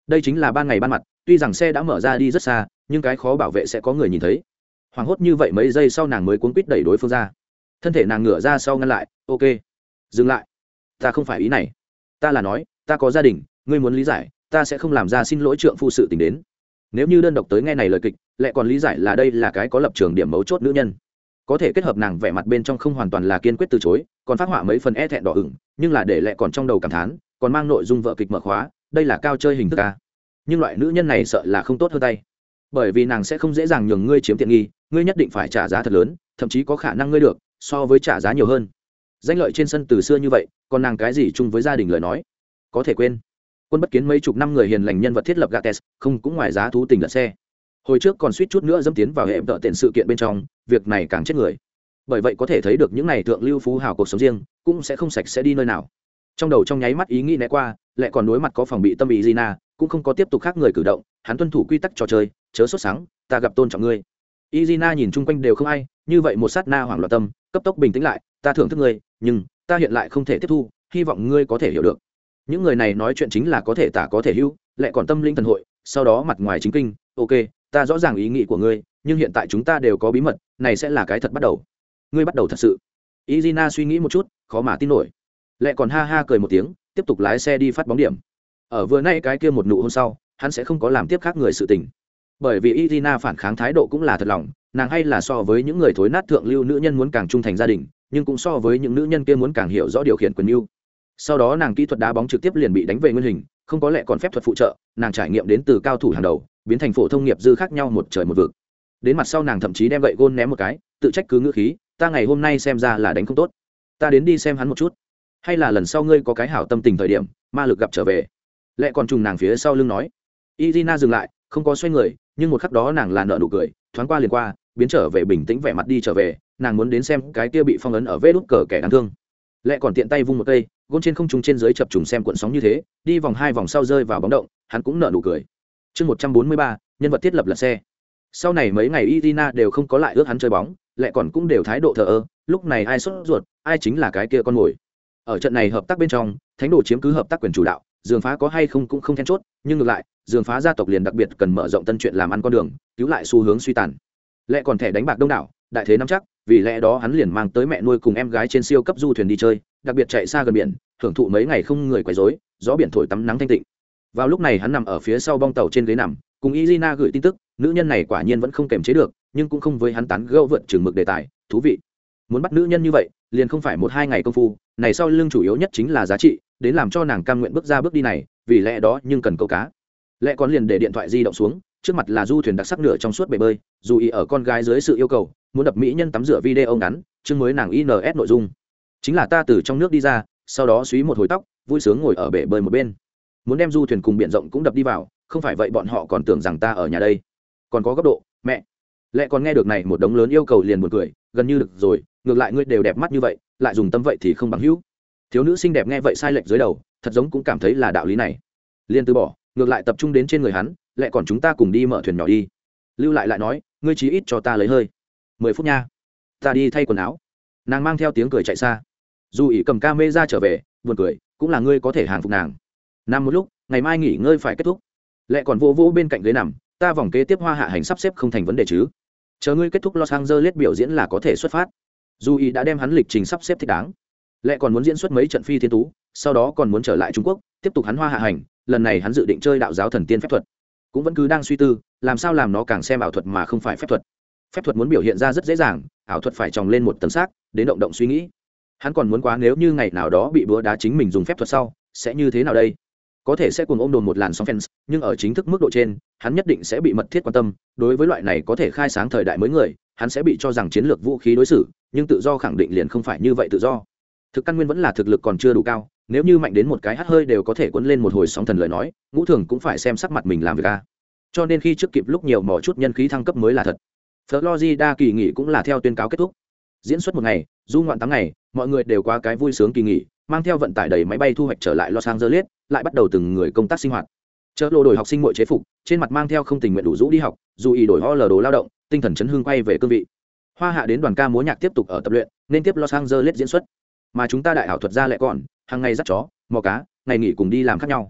đây chính là ban ngày ban mặt, tuy rằng xe đã mở ra đi rất xa nhưng cái khó bảo vệ sẽ có người nhìn thấy. Hoảng hốt như vậy mấy giây sau nàng mới cuống quýt đẩy đối phương ra, thân thể nàng ngửa ra sau ngăn lại. Ok, dừng lại, ta không phải ý này, ta là nói ta có gia đình, ngươi muốn lý giải, ta sẽ không làm ra xin lỗi trượng phu sự tình đến. Nếu như đơn độc tới nghe này lời kịch, lại còn lý giải là đây là cái có lập trường điểm mấu chốt nữ nhân, có thể kết hợp nàng vẻ mặt bên trong không hoàn toàn là kiên quyết từ chối, còn phát họa mấy phần e thẹn đỏ ửng, nhưng là để lại còn trong đầu cảm thán, còn mang nội dung vợ kịch mở khóa, đây là cao chơi hình thức ca. Nhưng loại nữ nhân này sợ là không tốt hơn tay, bởi vì nàng sẽ không dễ dàng nhường ngươi chiếm tiện nghi, ngươi nhất định phải trả giá thật lớn, thậm chí có khả năng ngươi được so với trả giá nhiều hơn. Danh lợi trên sân từ xưa như vậy, còn nàng cái gì chung với gia đình lời nói có thể quên. Quân bất kiến mấy chục năm người hiền lành nhân vật thiết lập Gates, không cũng ngoài giá thú tình lật xe. Hồi trước còn suýt chút nữa dẫm tiến vào hệ tợ tiện sự kiện bên trong, việc này càng chết người. Bởi vậy có thể thấy được những này thượng lưu phú hào cuộc sống riêng cũng sẽ không sạch sẽ đi nơi nào. Trong đầu trong nháy mắt ý nghĩ né qua, lại còn đối mặt có phòng bị tâm ý Gina, cũng không có tiếp tục khác người cử động, hắn tuân thủ quy tắc trò chơi, chớ sốt sáng, ta gặp tôn trọng ngươi. Izina nhìn chung quanh đều không ai, như vậy một sát na hoảng loạn tâm, cấp tốc bình tĩnh lại, ta thưởng thức ngươi, nhưng ta hiện lại không thể tiếp thu, hy vọng ngươi có thể hiểu được. Những người này nói chuyện chính là có thể tả có thể hữu, lại còn tâm linh thần hội, sau đó mặt ngoài chính kinh, ok, ta rõ ràng ý nghĩ của ngươi, nhưng hiện tại chúng ta đều có bí mật, này sẽ là cái thật bắt đầu. Ngươi bắt đầu thật sự. Izina suy nghĩ một chút, khó mà tin nổi. Lại còn ha ha cười một tiếng, tiếp tục lái xe đi phát bóng điểm. Ở vừa nay cái kia một nụ hôn sau, hắn sẽ không có làm tiếp khác người sự tình. Bởi vì Irina phản kháng thái độ cũng là thật lòng, nàng hay là so với những người thối nát thượng lưu nữ nhân muốn càng trung thành gia đình, nhưng cũng so với những nữ nhân kia muốn càng hiểu rõ điều khiển quyền lưu. Sau đó nàng kỹ thuật đá bóng trực tiếp liền bị đánh về nguyên hình, không có lẽ còn phép thuật phụ trợ, nàng trải nghiệm đến từ cao thủ hàng đầu, biến thành phổ thông nghiệp dư khác nhau một trời một vực. Đến mặt sau nàng thậm chí đem gậy gôn ném một cái, tự trách cứ ngữ khí, ta ngày hôm nay xem ra là đánh không tốt, ta đến đi xem hắn một chút, hay là lần sau ngươi có cái hảo tâm tình thời điểm, ma lực gặp trở về. Lẽ còn trùng nàng phía sau lưng nói. Irina dừng lại, không có xoay người, nhưng một khắc đó nàng là nợ nụ cười, thoáng qua liền qua, biến trở về bình tĩnh vẻ mặt đi trở về, nàng muốn đến xem cái kia bị phong ấn ở vết đút cờ kẻ đáng thương. Lẽ còn tiện tay vung một cây, gôn trên không trung trên dưới chập trùng xem cuộn sóng như thế, đi vòng hai vòng sau rơi vào bóng động, hắn cũng nợ nụ cười. Chương một trăm bốn mươi ba, nhân vật thiết lập lật xe. Sau này mấy ngày Irina đều không có lại ước hắn chơi bóng, lẽ còn cũng đều thái độ thờ ơ, lúc này ai sốt ruột, ai chính là cái kia con mồi. Ở trận này hợp tác bên trong, thánh đồ chiếm cứ hợp tác quyền chủ đạo, giường phá có hay không cũng không then chốt, nhưng ngược lại giường phá gia tộc liền đặc biệt cần mở rộng tân chuyện làm ăn con đường, cứu lại xu hướng suy tàn. Lẽ còn thẻ đánh bạc đông đảo, đại thế nắm chắc, vì lẽ đó hắn liền mang tới mẹ nuôi cùng em gái trên siêu cấp du thuyền đi chơi, đặc biệt chạy xa gần biển, hưởng thụ mấy ngày không người quấy rối, gió biển thổi tắm nắng thanh tịnh. Vào lúc này hắn nằm ở phía sau bong tàu trên ghế nằm, cùng Izina gửi tin tức, nữ nhân này quả nhiên vẫn không kềm chế được, nhưng cũng không với hắn tán gẫu vượt chừng mực đề tài, thú vị. Muốn bắt nữ nhân như vậy, liền không phải một hai ngày công phu, này sau lưng chủ yếu nhất chính là giá trị, đến làm cho nàng cam nguyện bước ra bước đi này, vì lẽ đó nhưng cần câu cá. Lẽ còn liền để điện thoại di động xuống, trước mặt là du thuyền đặc sắc nửa trong suốt bể bơi, dù ý ở con gái dưới sự yêu cầu, muốn đập mỹ nhân tắm rửa video ngắn, chương mới nàng i en ét nội dung. Chính là ta từ trong nước đi ra, sau đó xúy một hồi tóc, vui sướng ngồi ở bể bơi một bên. Muốn đem du thuyền cùng biển rộng cũng đập đi vào, không phải vậy bọn họ còn tưởng rằng ta ở nhà đây. Còn có góc độ, mẹ. Lẽ còn nghe được này một đống lớn yêu cầu liền buồn cười, gần như được rồi, ngược lại ngươi đều đẹp mắt như vậy, lại dùng tâm vậy thì không bằng hữu. Thiếu nữ xinh đẹp nghe vậy sai lệch dưới đầu, thật giống cũng cảm thấy là đạo lý này, liền từ bỏ, ngược lại tập trung đến trên người hắn. Lẽ còn chúng ta cùng đi mở thuyền nhỏ đi. Lưu lại lại nói, ngươi chí ít cho ta lấy hơi mười phút nha, ta đi thay quần áo. Nàng mang theo tiếng cười chạy xa. Dù ỉ cầm ca mê ra trở về, buồn cười, cũng là ngươi có thể hàng phục nàng. Nằm một lúc, ngày mai nghỉ ngơi phải kết thúc. Lẽ còn vô vô bên cạnh ghế nằm, ta vòng kế tiếp hoa hạ hành sắp xếp không thành vấn đề chứ? Chờ ngươi kết thúc Los Angeles biểu diễn là có thể xuất phát. Dù ý đã đem hắn lịch trình sắp xếp thích đáng. Lẽ còn muốn diễn xuất mấy trận phi thiên tú, sau đó còn muốn trở lại Trung Quốc, tiếp tục hắn hoa hạ hành. Lần này hắn dự định chơi đạo giáo thần tiên phép thuật, cũng vẫn cứ đang suy tư làm sao làm nó càng xem ảo thuật mà không phải phép thuật. Phép thuật muốn biểu hiện ra rất dễ dàng, ảo thuật phải tròng lên một tầng xác, đến động động suy nghĩ. Hắn còn muốn quá nếu như ngày nào đó bị búa đá chính mình dùng phép thuật sau, sẽ như thế nào đây? Có thể sẽ cùng ôm đồn một làn sóng fans, nhưng ở chính thức mức độ trên, hắn nhất định sẽ bị mật thiết quan tâm. Đối với loại này có thể khai sáng thời đại mới người, hắn sẽ bị cho rằng chiến lược vũ khí đối xử, nhưng tự do khẳng định liền không phải như vậy tự do. Thực căn nguyên vẫn là thực lực còn chưa đủ cao, nếu như mạnh đến một cái hắt hơi đều có thể cuốn lên một hồi sóng thần lời nói, ngũ thường cũng phải xem sắc mặt mình làm việc a. Cho nên khi trước kịp lúc nhiều mò chút nhân khí thăng cấp mới là thật. Florida kỳ nghỉ cũng là theo tuyên cáo kết thúc. Diễn xuất một ngày, du ngoạn tám ngày, mọi người đều qua cái vui sướng kỳ nghỉ, mang theo vận tải đầy máy bay thu hoạch trở lại Los Angeles, lại bắt đầu từng người công tác sinh hoạt. Chợ lộ đổi học sinh muội chế phục, trên mặt mang theo không tình nguyện đủ rũ đi học, dù ý đổi ho lờ đồ lao động, tinh thần chấn hương quay về cương vị. Hoa hạ đến đoàn ca múa nhạc tiếp tục ở tập luyện, nên tiếp Los Angeles diễn xuất. Mà chúng ta đại ảo thuật gia lại còn hàng ngày dắt chó, mò cá, ngày nghỉ cùng đi làm khác nhau.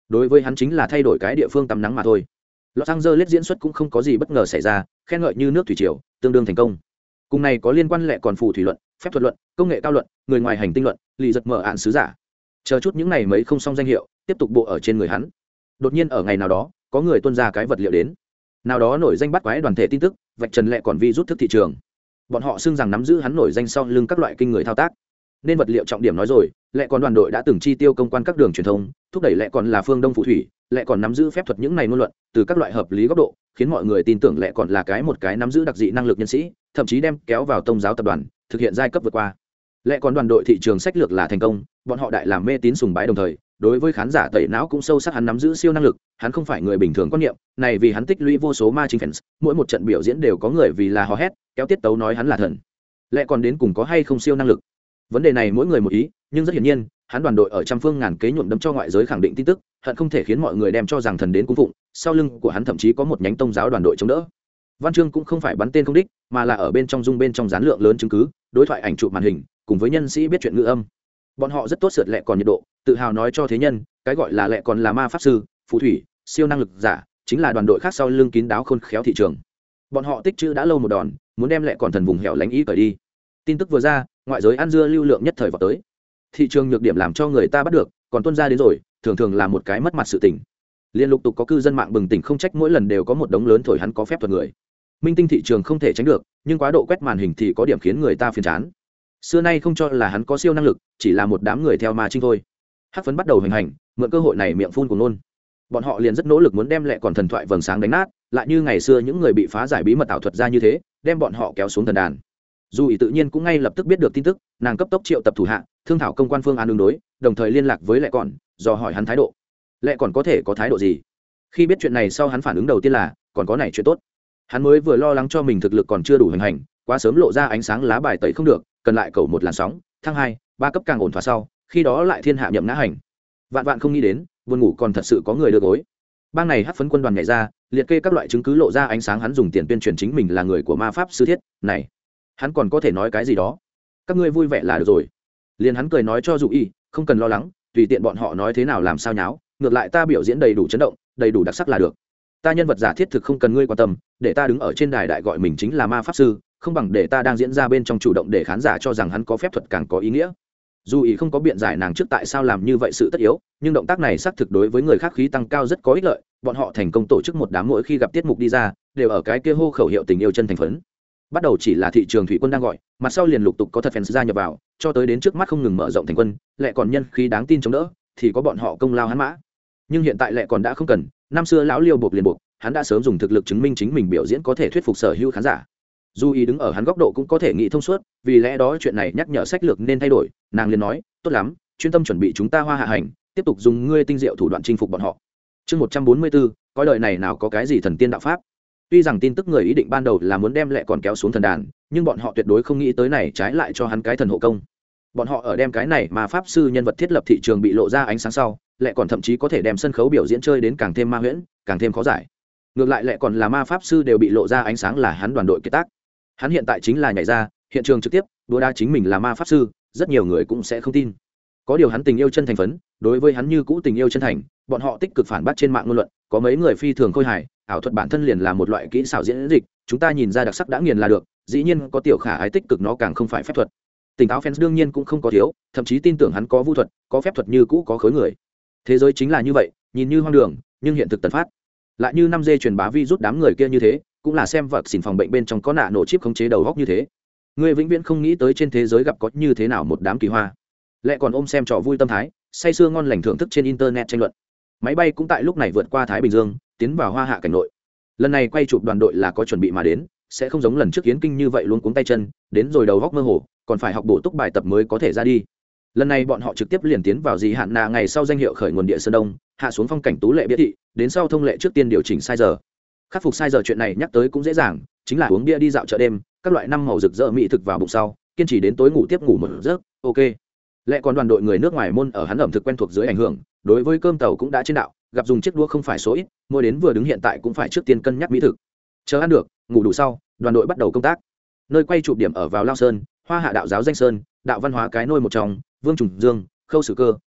đối với hắn chính là thay đổi cái địa phương tắm nắng mà thôi. Los Angeles diễn xuất cũng không có gì bất ngờ xảy ra, khen ngợi như nước thủy triều, tương đương thành công. Cùng này có liên quan lệ còn phù thủy luận, phép thuật luận, công nghệ cao luận, người ngoài hành tinh luận, lì giật mở ạn sứ giả. Chờ chút những này mấy không xong danh hiệu, tiếp tục bộ ở trên người hắn. Đột nhiên ở ngày nào đó, có người tuân ra cái vật liệu đến. Nào đó nổi danh bắt quái đoàn thể tin tức, vạch trần lệ còn vi rút thức thị trường. Bọn họ xưng rằng nắm giữ hắn nổi danh sau lưng các loại kinh người thao tác. Nên vật liệu trọng điểm nói rồi, lệ còn đoàn đội đã từng chi tiêu công quan các đường truyền thông, thúc đẩy lệ còn là phương đông phù thủy, lệ còn nắm giữ phép thuật những này ngôn luận, từ các loại hợp lý góc độ, khiến mọi người tin tưởng lệ còn là cái một cái nắm giữ đặc dị năng lực nhân sĩ, thậm chí đem kéo vào tông giáo tập đoàn, thực hiện giai cấp vượt qua. Lệ còn đoàn đội thị trường sách lược là thành công, bọn họ đại làm mê tín sùng bái đồng thời, đối với khán giả tẩy não cũng sâu sắc hắn nắm giữ siêu năng lực, hắn không phải người bình thường quan niệm, này vì hắn tích lũy vô số ma chính fans, mỗi một trận biểu diễn đều có người vì là hò hét, kéo tiết tấu nói hắn là thần. Lệ còn đến cùng có hay không siêu năng lực? Vấn đề này mỗi người một ý, nhưng rất hiển nhiên, hắn đoàn đội ở trăm phương ngàn kế nhuộm đấm cho ngoại giới khẳng định tin tức, hận không thể khiến mọi người đem cho rằng thần đến cung phụng, sau lưng của hắn thậm chí có một nhánh tông giáo đoàn đội chống đỡ. Văn chương cũng không phải bắn tên không đích, mà là ở bên trong dung bên trong dán lượng lớn chứng cứ, đối thoại ảnh chụp màn hình, cùng với nhân sĩ biết chuyện ngữ âm. Bọn họ rất tốt sượt lệ còn nhiệt độ, tự hào nói cho thế nhân, cái gọi là lệ còn là ma pháp sư, phù thủy, siêu năng lực giả, chính là đoàn đội khác sau lưng kín đáo khôn khéo thị trường. Bọn họ tích trữ đã lâu một đòn, muốn đem lệ còn thần vùng hẻo lánh ý cởi đi. Tin tức vừa ra, ngoại giới ăn dưa lưu lượng nhất thời vào tới. Thị trường nhược điểm làm cho người ta bắt được, còn tuân ra đến rồi, thường thường là một cái mất mặt sự tình. Liên lục tục có cư dân mạng bừng tỉnh không trách mỗi lần đều có một đống lớn thổi hắn có phép thuật người. Minh tinh thị trường không thể tránh được, nhưng quá độ quét màn hình thì có điểm khiến người ta phiền chán. Xưa nay không cho là hắn có siêu năng lực, chỉ là một đám người theo ma chinh thôi. Hắc phấn bắt đầu hành hành, mượn cơ hội này miệng phun của nôn. Bọn họ liền rất nỗ lực muốn đem lệ còn thần thoại vầng sáng đánh nát, lại như ngày xưa những người bị phá giải bí mật ảo thuật ra như thế, đem bọn họ kéo xuống thần đàn. Dù ý tự nhiên cũng ngay lập tức biết được tin tức, nàng cấp tốc triệu tập thủ hạ, thương thảo công quan phương án ứng đối, đồng thời liên lạc với lệ còn, dò hỏi hắn thái độ. Lệ còn có thể có thái độ gì? Khi biết chuyện này sau hắn phản ứng đầu tiên là, còn có này chuyện tốt. Hắn mới vừa lo lắng cho mình thực lực còn chưa đủ hành hành, quá sớm lộ ra ánh sáng lá bài tẩy không được, cần lại cầu một làn sóng, thăng hai, ba cấp càng ổn thỏa sau, khi đó lại thiên hạ nhậm ngã hành. Vạn vạn không nghĩ đến, buồn ngủ còn thật sự có người đưa gối. Bang này hắc phấn quân đoàn nhảy ra, liệt kê các loại chứng cứ lộ ra ánh sáng hắn dùng tiền tuyên truyền chính mình là người của ma pháp sư thiết, này, hắn còn có thể nói cái gì đó? Các ngươi vui vẻ là được rồi. Liền hắn cười nói cho Dụ Y, không cần lo lắng, tùy tiện bọn họ nói thế nào làm sao nháo, ngược lại ta biểu diễn đầy đủ chấn động, đầy đủ đặc sắc là được. Ta nhân vật giả thiết thực không cần ngươi quan tâm, để ta đứng ở trên đài đại gọi mình chính là ma pháp sư, không bằng để ta đang diễn ra bên trong chủ động để khán giả cho rằng hắn có phép thuật càng có ý nghĩa. Dù ý không có biện giải nàng trước tại sao làm như vậy sự tất yếu, nhưng động tác này xác thực đối với người khác khí tăng cao rất có ích lợi. Bọn họ thành công tổ chức một đám mỗi khi gặp tiết mục đi ra, đều ở cái kia hô khẩu hiệu tình yêu chân thành phấn. Bắt đầu chỉ là thị trường thủy quân đang gọi, mặt sau liền lục tục có thật fans gia nhập vào, cho tới đến trước mắt không ngừng mở rộng thành quân, lại còn nhân khí đáng tin chống đỡ, thì có bọn họ công lao hắn mã. Nhưng hiện tại lại còn đã không cần, năm xưa lão liêu buộc liền buộc, hắn đã sớm dùng thực lực chứng minh chính mình biểu diễn có thể thuyết phục sở hữu khán giả. Dù ý đứng ở hắn góc độ cũng có thể nghĩ thông suốt, vì lẽ đó chuyện này nhắc nhở sách lược nên thay đổi, nàng liền nói, tốt lắm, chuyên tâm chuẩn bị chúng ta hoa hạ hành, tiếp tục dùng ngươi tinh diệu thủ đoạn chinh phục bọn họ. Chương một trăm bốn mươi bốn, coi đời này nào có cái gì thần tiên đạo pháp. Tuy rằng tin tức người ý định ban đầu là muốn đem lệ còn kéo xuống thần đàn, nhưng bọn họ tuyệt đối không nghĩ tới này trái lại cho hắn cái thần hộ công. Bọn họ ở đem cái này mà pháp sư nhân vật thiết lập thị trường bị lộ ra ánh sáng sau, lệ còn thậm chí có thể đem sân khấu biểu diễn chơi đến càng thêm ma huyễn, càng thêm khó giải. Ngược lại lệ còn là ma pháp sư đều bị lộ ra ánh sáng là hắn đoàn đội kết tác. Hắn hiện tại chính là nhảy ra hiện trường trực tiếp đua đa chính mình là ma pháp sư, rất nhiều người cũng sẽ không tin. Có điều hắn tình yêu chân thành phấn, đối với hắn như cũ tình yêu chân thành, bọn họ tích cực phản bác trên mạng ngôn luận, có mấy người phi thường khôi hài, ảo thuật bản thân liền là một loại kỹ xảo diễn dịch, chúng ta nhìn ra đặc sắc đã nghiền là được, dĩ nhiên có tiểu khả ái tích cực nó càng không phải phép thuật. Tỉnh táo fans đương nhiên cũng không có thiếu, thậm chí tin tưởng hắn có vu thuật, có phép thuật như cũ có khối người. Thế giới chính là như vậy, nhìn như hoang đường, nhưng hiện thực tần phát. Lại như năm G truyền bá virus đám người kia như thế, cũng là xem vật xỉn phòng bệnh bên trong có nạ nổ chip khống chế đầu góc như thế. Người vĩnh viễn không nghĩ tới trên thế giới gặp có như thế nào một đám kỳ hoa. Lại còn ôm xem trò vui tâm thái, say sưa ngon lành thưởng thức trên internet tranh luận. Máy bay cũng tại lúc này vượt qua Thái Bình Dương, tiến vào Hoa Hạ cảnh nội. Lần này quay chụp đoàn đội là có chuẩn bị mà đến, sẽ không giống lần trước Yến Kinh như vậy luống cuống tay chân, đến rồi đầu góc mơ hồ, còn phải học bổ túc bài tập mới có thể ra đi. Lần này bọn họ trực tiếp liền tiến vào gì hạn nà ngày sau danh hiệu khởi nguồn địa sơn đông, hạ xuống phong cảnh tú lệ bia thị, đến sau thông lệ trước tiên điều chỉnh sai giờ. Khắc phục sai giờ chuyện này nhắc tới cũng dễ dàng, chính là uống bia đi dạo chợ đêm, các loại năm màu rực rỡ mỹ thực vào bụng sau, kiên trì đến tối ngủ tiếp ngủ một giấc, ok. Lẽ còn đoàn đội người nước ngoài môn ở hắn ẩm thực quen thuộc dưới ảnh hưởng, đối với cơm tàu cũng đã trên đạo, gặp dùng chiếc đũa không phải số ít, mua đến vừa đứng hiện tại cũng phải trước tiên cân nhắc mỹ thực. Chờ ăn được, ngủ đủ sau, đoàn đội bắt đầu công tác. Nơi quay chụp điểm ở vào Lao Sơn, Hoa Hạ đạo giáo danh sơn, đạo văn hóa cái nôi một trong, Vương Trùng Dương, Khâu Sử Cơ,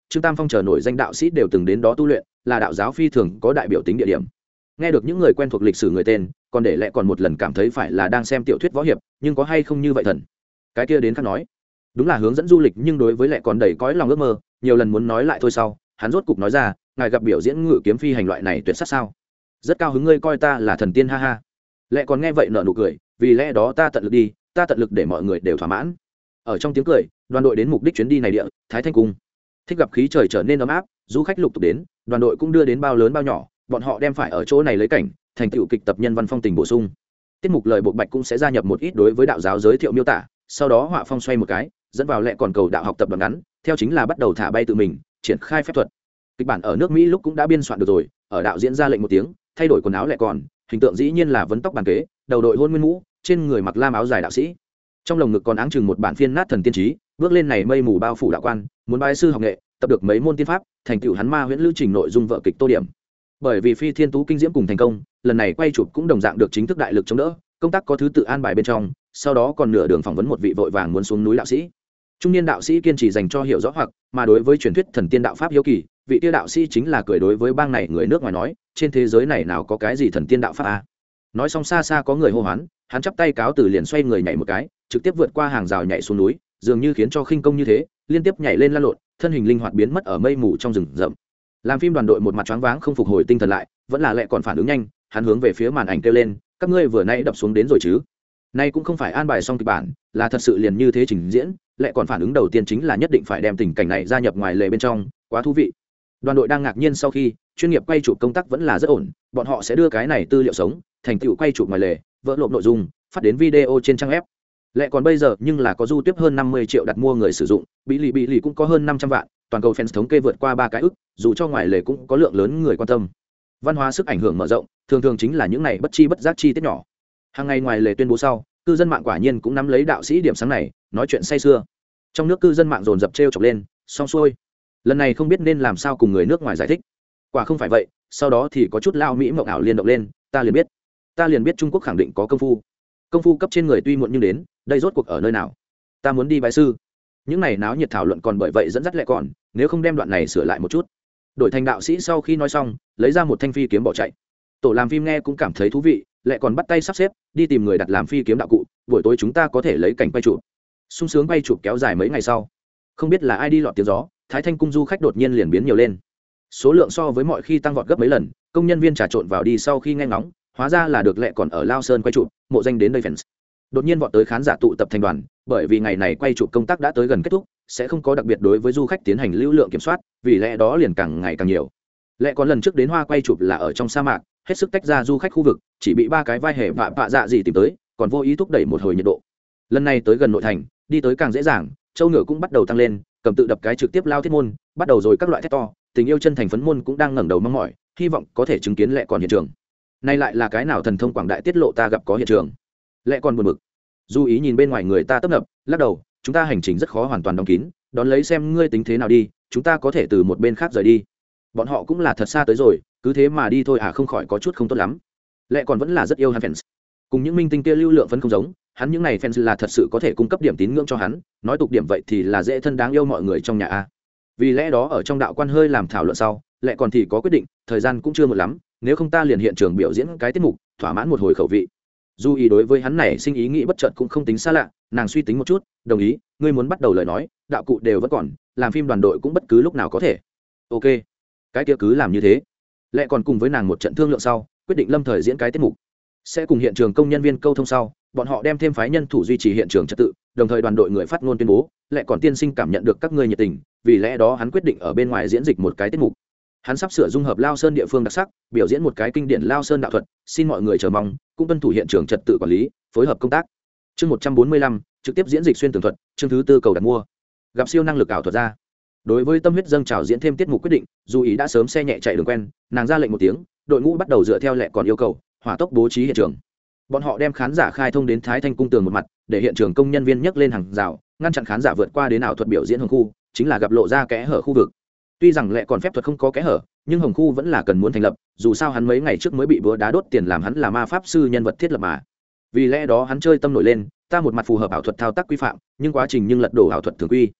Trương Tam Phong chờ nổi danh đạo sĩ đều từng đến đó tu luyện, là đạo giáo phi thường có đại biểu tính địa điểm. Nghe được những người quen thuộc lịch sử người tên, còn để lẽ còn một lần cảm thấy phải là đang xem tiểu thuyết võ hiệp, nhưng có hay không như vậy thần. Cái kia đến khác nói, đúng là hướng dẫn du lịch, nhưng đối với lẽ còn đầy cõi lòng ước mơ, nhiều lần muốn nói lại thôi sau, hắn rốt cục nói ra, ngài gặp biểu diễn ngự kiếm phi hành loại này tuyệt sắc sao? Rất cao hứng ngươi coi ta là thần tiên ha ha. Lẽ còn nghe vậy nở nụ cười, vì lẽ đó ta tận lực đi, ta tận lực để mọi người đều thỏa mãn. Ở trong tiếng cười, đoàn đội đến mục đích chuyến đi này địa, Thái Thanh cung. Thích gặp khí trời trở nên ấm áp, du khách lục tục đến, đoàn đội cũng đưa đến bao lớn bao nhỏ, bọn họ đem phải ở chỗ này lấy cảnh, thành tựu kịch tập nhân văn phong tình bổ sung. Tiết mục lời buộc bạch cũng sẽ gia nhập một ít đối với đạo giáo giới thiệu miêu tả, sau đó họa phong xoay một cái, dẫn vào lẹ còn cầu đạo học tập đoạn ngắn, theo chính là bắt đầu thả bay tự mình, triển khai phép thuật. Kịch bản ở nước Mỹ lúc cũng đã biên soạn được rồi, ở đạo diễn ra lệnh một tiếng, thay đổi quần áo lẹ còn, hình tượng dĩ nhiên là vấn tóc bàn kế, đầu đội hôn nguyên mũ, trên người mặc lam áo dài đạo sĩ. Trong lồng ngực còn áng chừng một bản phiên nát thần tiên trí, bước lên này mây mù bao phủ đạo quan, muốn bái sư học nghệ, tập được mấy môn tiên pháp, thành tựu hắn ma huyễn lưu trình nội dung vợ kịch tô điểm. Bởi vì phi thiên tú kinh diễm cùng thành công, lần này quay chụp cũng đồng dạng được chính thức đại lực chống đỡ, công tác có thứ tự an bài bên trong, sau đó còn nửa đường phỏng vấn một vị vội vàng muốn xuống núi đạo sĩ. Trung niên đạo sĩ kiên trì dành cho hiểu rõ hoặc, mà đối với truyền thuyết thần tiên đạo pháp hiếu kỳ, vị tiêu đạo sĩ chính là cười đối với bang này người nước ngoài nói, trên thế giới này nào có cái gì thần tiên đạo pháp a? Nói xong xa xa có người hô hoán, hắn chắp tay cáo từ liền xoay người nhảy một cái, trực tiếp vượt qua hàng rào nhảy xuống núi, dường như khiến cho khinh công như thế, liên tiếp nhảy lên lăn lộn, thân hình linh hoạt biến mất ở mây mù trong rừng rậm. Làm phim đoàn đội một mặt choáng váng không phục hồi tinh thần lại, vẫn là lẹ còn phản ứng nhanh, hắn hướng về phía màn ảnh kêu lên, các ngươi vừa nãy đập xuống đến rồi chứ? Nay cũng không phải an bài xong kịch bản, là thật sự liền như thế trình diễn, lẹ còn phản ứng đầu tiên chính là nhất định phải đem tình cảnh này gia nhập ngoài lề bên trong, quá thú vị. Đoàn đội đang ngạc nhiên sau khi, chuyên nghiệp quay chụp công tác vẫn là rất ổn, bọn họ sẽ đưa cái này tư liệu sống, thành tựu quay chụp ngoài lề, vỡ lộn nội dung, phát đến video trên trang web. Lẹ còn bây giờ nhưng là có du tiếp hơn năm mươi triệu đặt mua người sử dụng, bị lì bị lì cũng có hơn năm trăm vạn, toàn cầu fans thống kê vượt qua ba cái ức, dù cho ngoài lề cũng có lượng lớn người quan tâm. Văn hóa sức ảnh hưởng mở rộng, thường thường chính là những này bất chi bất giác chi tiết nhỏ. Hàng ngày ngoài lề tuyên bố sau, cư dân mạng quả nhiên cũng nắm lấy đạo sĩ điểm sáng này, nói chuyện say sưa. Trong nước cư dân mạng dồn dập trêu chọc lên, xong xuôi. Lần này không biết nên làm sao cùng người nước ngoài giải thích. Quả không phải vậy, sau đó thì có chút lao mỹ mộng ảo liên động lên, ta liền biết, ta liền biết Trung Quốc khẳng định có công phu. Công phu cấp trên người tuy muộn nhưng đến, đây rốt cuộc ở nơi nào? Ta muốn đi bái sư. Những này náo nhiệt thảo luận còn bởi vậy dẫn dắt lẹ còn, nếu không đem đoạn này sửa lại một chút. Đổi thành đạo sĩ sau khi nói xong, lấy ra một thanh phi kiếm bỏ chạy. Tổ làm phim nghe cũng cảm thấy thú vị, lẹ còn bắt tay sắp xếp, đi tìm người đặt làm phi kiếm đạo cụ, buổi tối chúng ta có thể lấy cảnh quay chụp. Sung sướng quay chụp kéo dài mấy ngày sau. Không biết là ai đi lọt tiếng gió, Thái Thanh cung du khách đột nhiên liền biến nhiều lên. Số lượng so với mọi khi tăng vọt gấp mấy lần, công nhân viên trà trộn vào đi sau khi nghe ngóng, hóa ra là được lẹ còn ở Lao Sơn quay chụp, mộ danh đến đây fans. Đột nhiên vọt tới khán giả tụ tập thành đoàn, bởi vì ngày này quay chụp công tác đã tới gần kết thúc, sẽ không có đặc biệt đối với du khách tiến hành lưu lượng kiểm soát, vì lẽ đó liền càng ngày càng nhiều. Lẽ còn lần trước đến Hoa quay chụp là ở trong sa mạc, hết sức tách ra du khách khu vực, chỉ bị ba cái vai hề vạ vạ dạ gì tìm tới, còn vô ý thúc đẩy một hồi nhiệt độ. Lần này tới gần nội thành, đi tới càng dễ dàng, châu ngựa cũng bắt đầu tăng lên, cầm tự đập cái trực tiếp lao thiết môn, bắt đầu rồi các loại thét to, tình yêu chân thành phấn môn cũng đang ngẩng đầu mong mỏi, hy vọng có thể chứng kiến lẽ còn hiện trường. Nay lại là cái nào thần thông quảng đại tiết lộ ta gặp có hiện trường. Lẽ còn buồn bực. Du ý nhìn bên ngoài người ta tấp nập, lắc đầu, chúng ta hành trình rất khó hoàn toàn đóng kín, đón lấy xem ngươi tính thế nào đi, chúng ta có thể từ một bên khác rời đi. Bọn họ cũng là thật xa tới rồi, cứ thế mà đi thôi à, không khỏi có chút không tốt lắm. Lẽ còn vẫn là rất yêu hắn fans. Cùng những minh tinh kia lưu lượng phân không giống, hắn những này fans là thật sự có thể cung cấp điểm tín ngưỡng cho hắn, nói tục điểm vậy thì là dễ thân đáng yêu mọi người trong nhà a. Vì lẽ đó ở trong đạo quan hơi làm thảo luận sau, Lẽ còn thì có quyết định, thời gian cũng chưa một lắm, nếu không ta liền hiện trường biểu diễn cái tiết mục, thỏa mãn một hồi khẩu vị. Du ý đối với hắn này sinh ý nghĩ bất chợt cũng không tính xa lạ, nàng suy tính một chút, đồng ý, ngươi muốn bắt đầu lời nói, đạo cụ đều vẫn còn, làm phim đoàn đội cũng bất cứ lúc nào có thể. Ok, cái kia cứ làm như thế. Lẽ còn cùng với nàng một trận thương lượng sau, quyết định lâm thời diễn cái tiết mục, sẽ cùng hiện trường công nhân viên câu thông sau, bọn họ đem thêm phái nhân thủ duy trì hiện trường trật tự, đồng thời đoàn đội người phát ngôn tuyên bố, Lẽ còn tiên sinh cảm nhận được các ngươi nhiệt tình, vì lẽ đó hắn quyết định ở bên ngoài diễn dịch một cái tiết mục. Hắn sắp sửa dung hợp Lao Sơn địa phương đặc sắc, biểu diễn một cái kinh điển Lao Sơn đạo thuật, xin mọi người chờ mong, cũng tuân thủ hiện trường trật tự quản lý, phối hợp công tác. Chương một trăm bốn mươi lăm, trực tiếp diễn dịch xuyên tường thuật, chương thứ tư cầu đặt mua. Gặp siêu năng lực ảo thuật ra. Đối với tâm huyết dâng trào diễn thêm tiết mục quyết định, dù ý đã sớm xe nhẹ chạy đường quen, nàng ra lệnh một tiếng, đội ngũ bắt đầu dựa theo Lẽ còn yêu cầu, hỏa tốc bố trí hiện trường. Bọn họ đem khán giả khai thông đến Thái Thanh cung tường một mặt, để hiện trường công nhân viên nhấc lên hàng rào, ngăn chặn khán giả vượt qua đến ảo thuật biểu diễn hồng khu, chính là gặp lộ ra kẽ hở khu vực. Tuy rằng Lẽ còn phép thuật không có kẽ hở, nhưng hồng khu vẫn là cần muốn thành lập, dù sao hắn mấy ngày trước mới bị búa đá đốt tiền làm hắn là ma pháp sư nhân vật thiết lập mà. Vì lẽ đó hắn chơi tâm nổi lên, ta một mặt phù hợp ảo thuật thao tác quy phạm, nhưng quá trình nhưng lật đổ ảo thuật thường quy.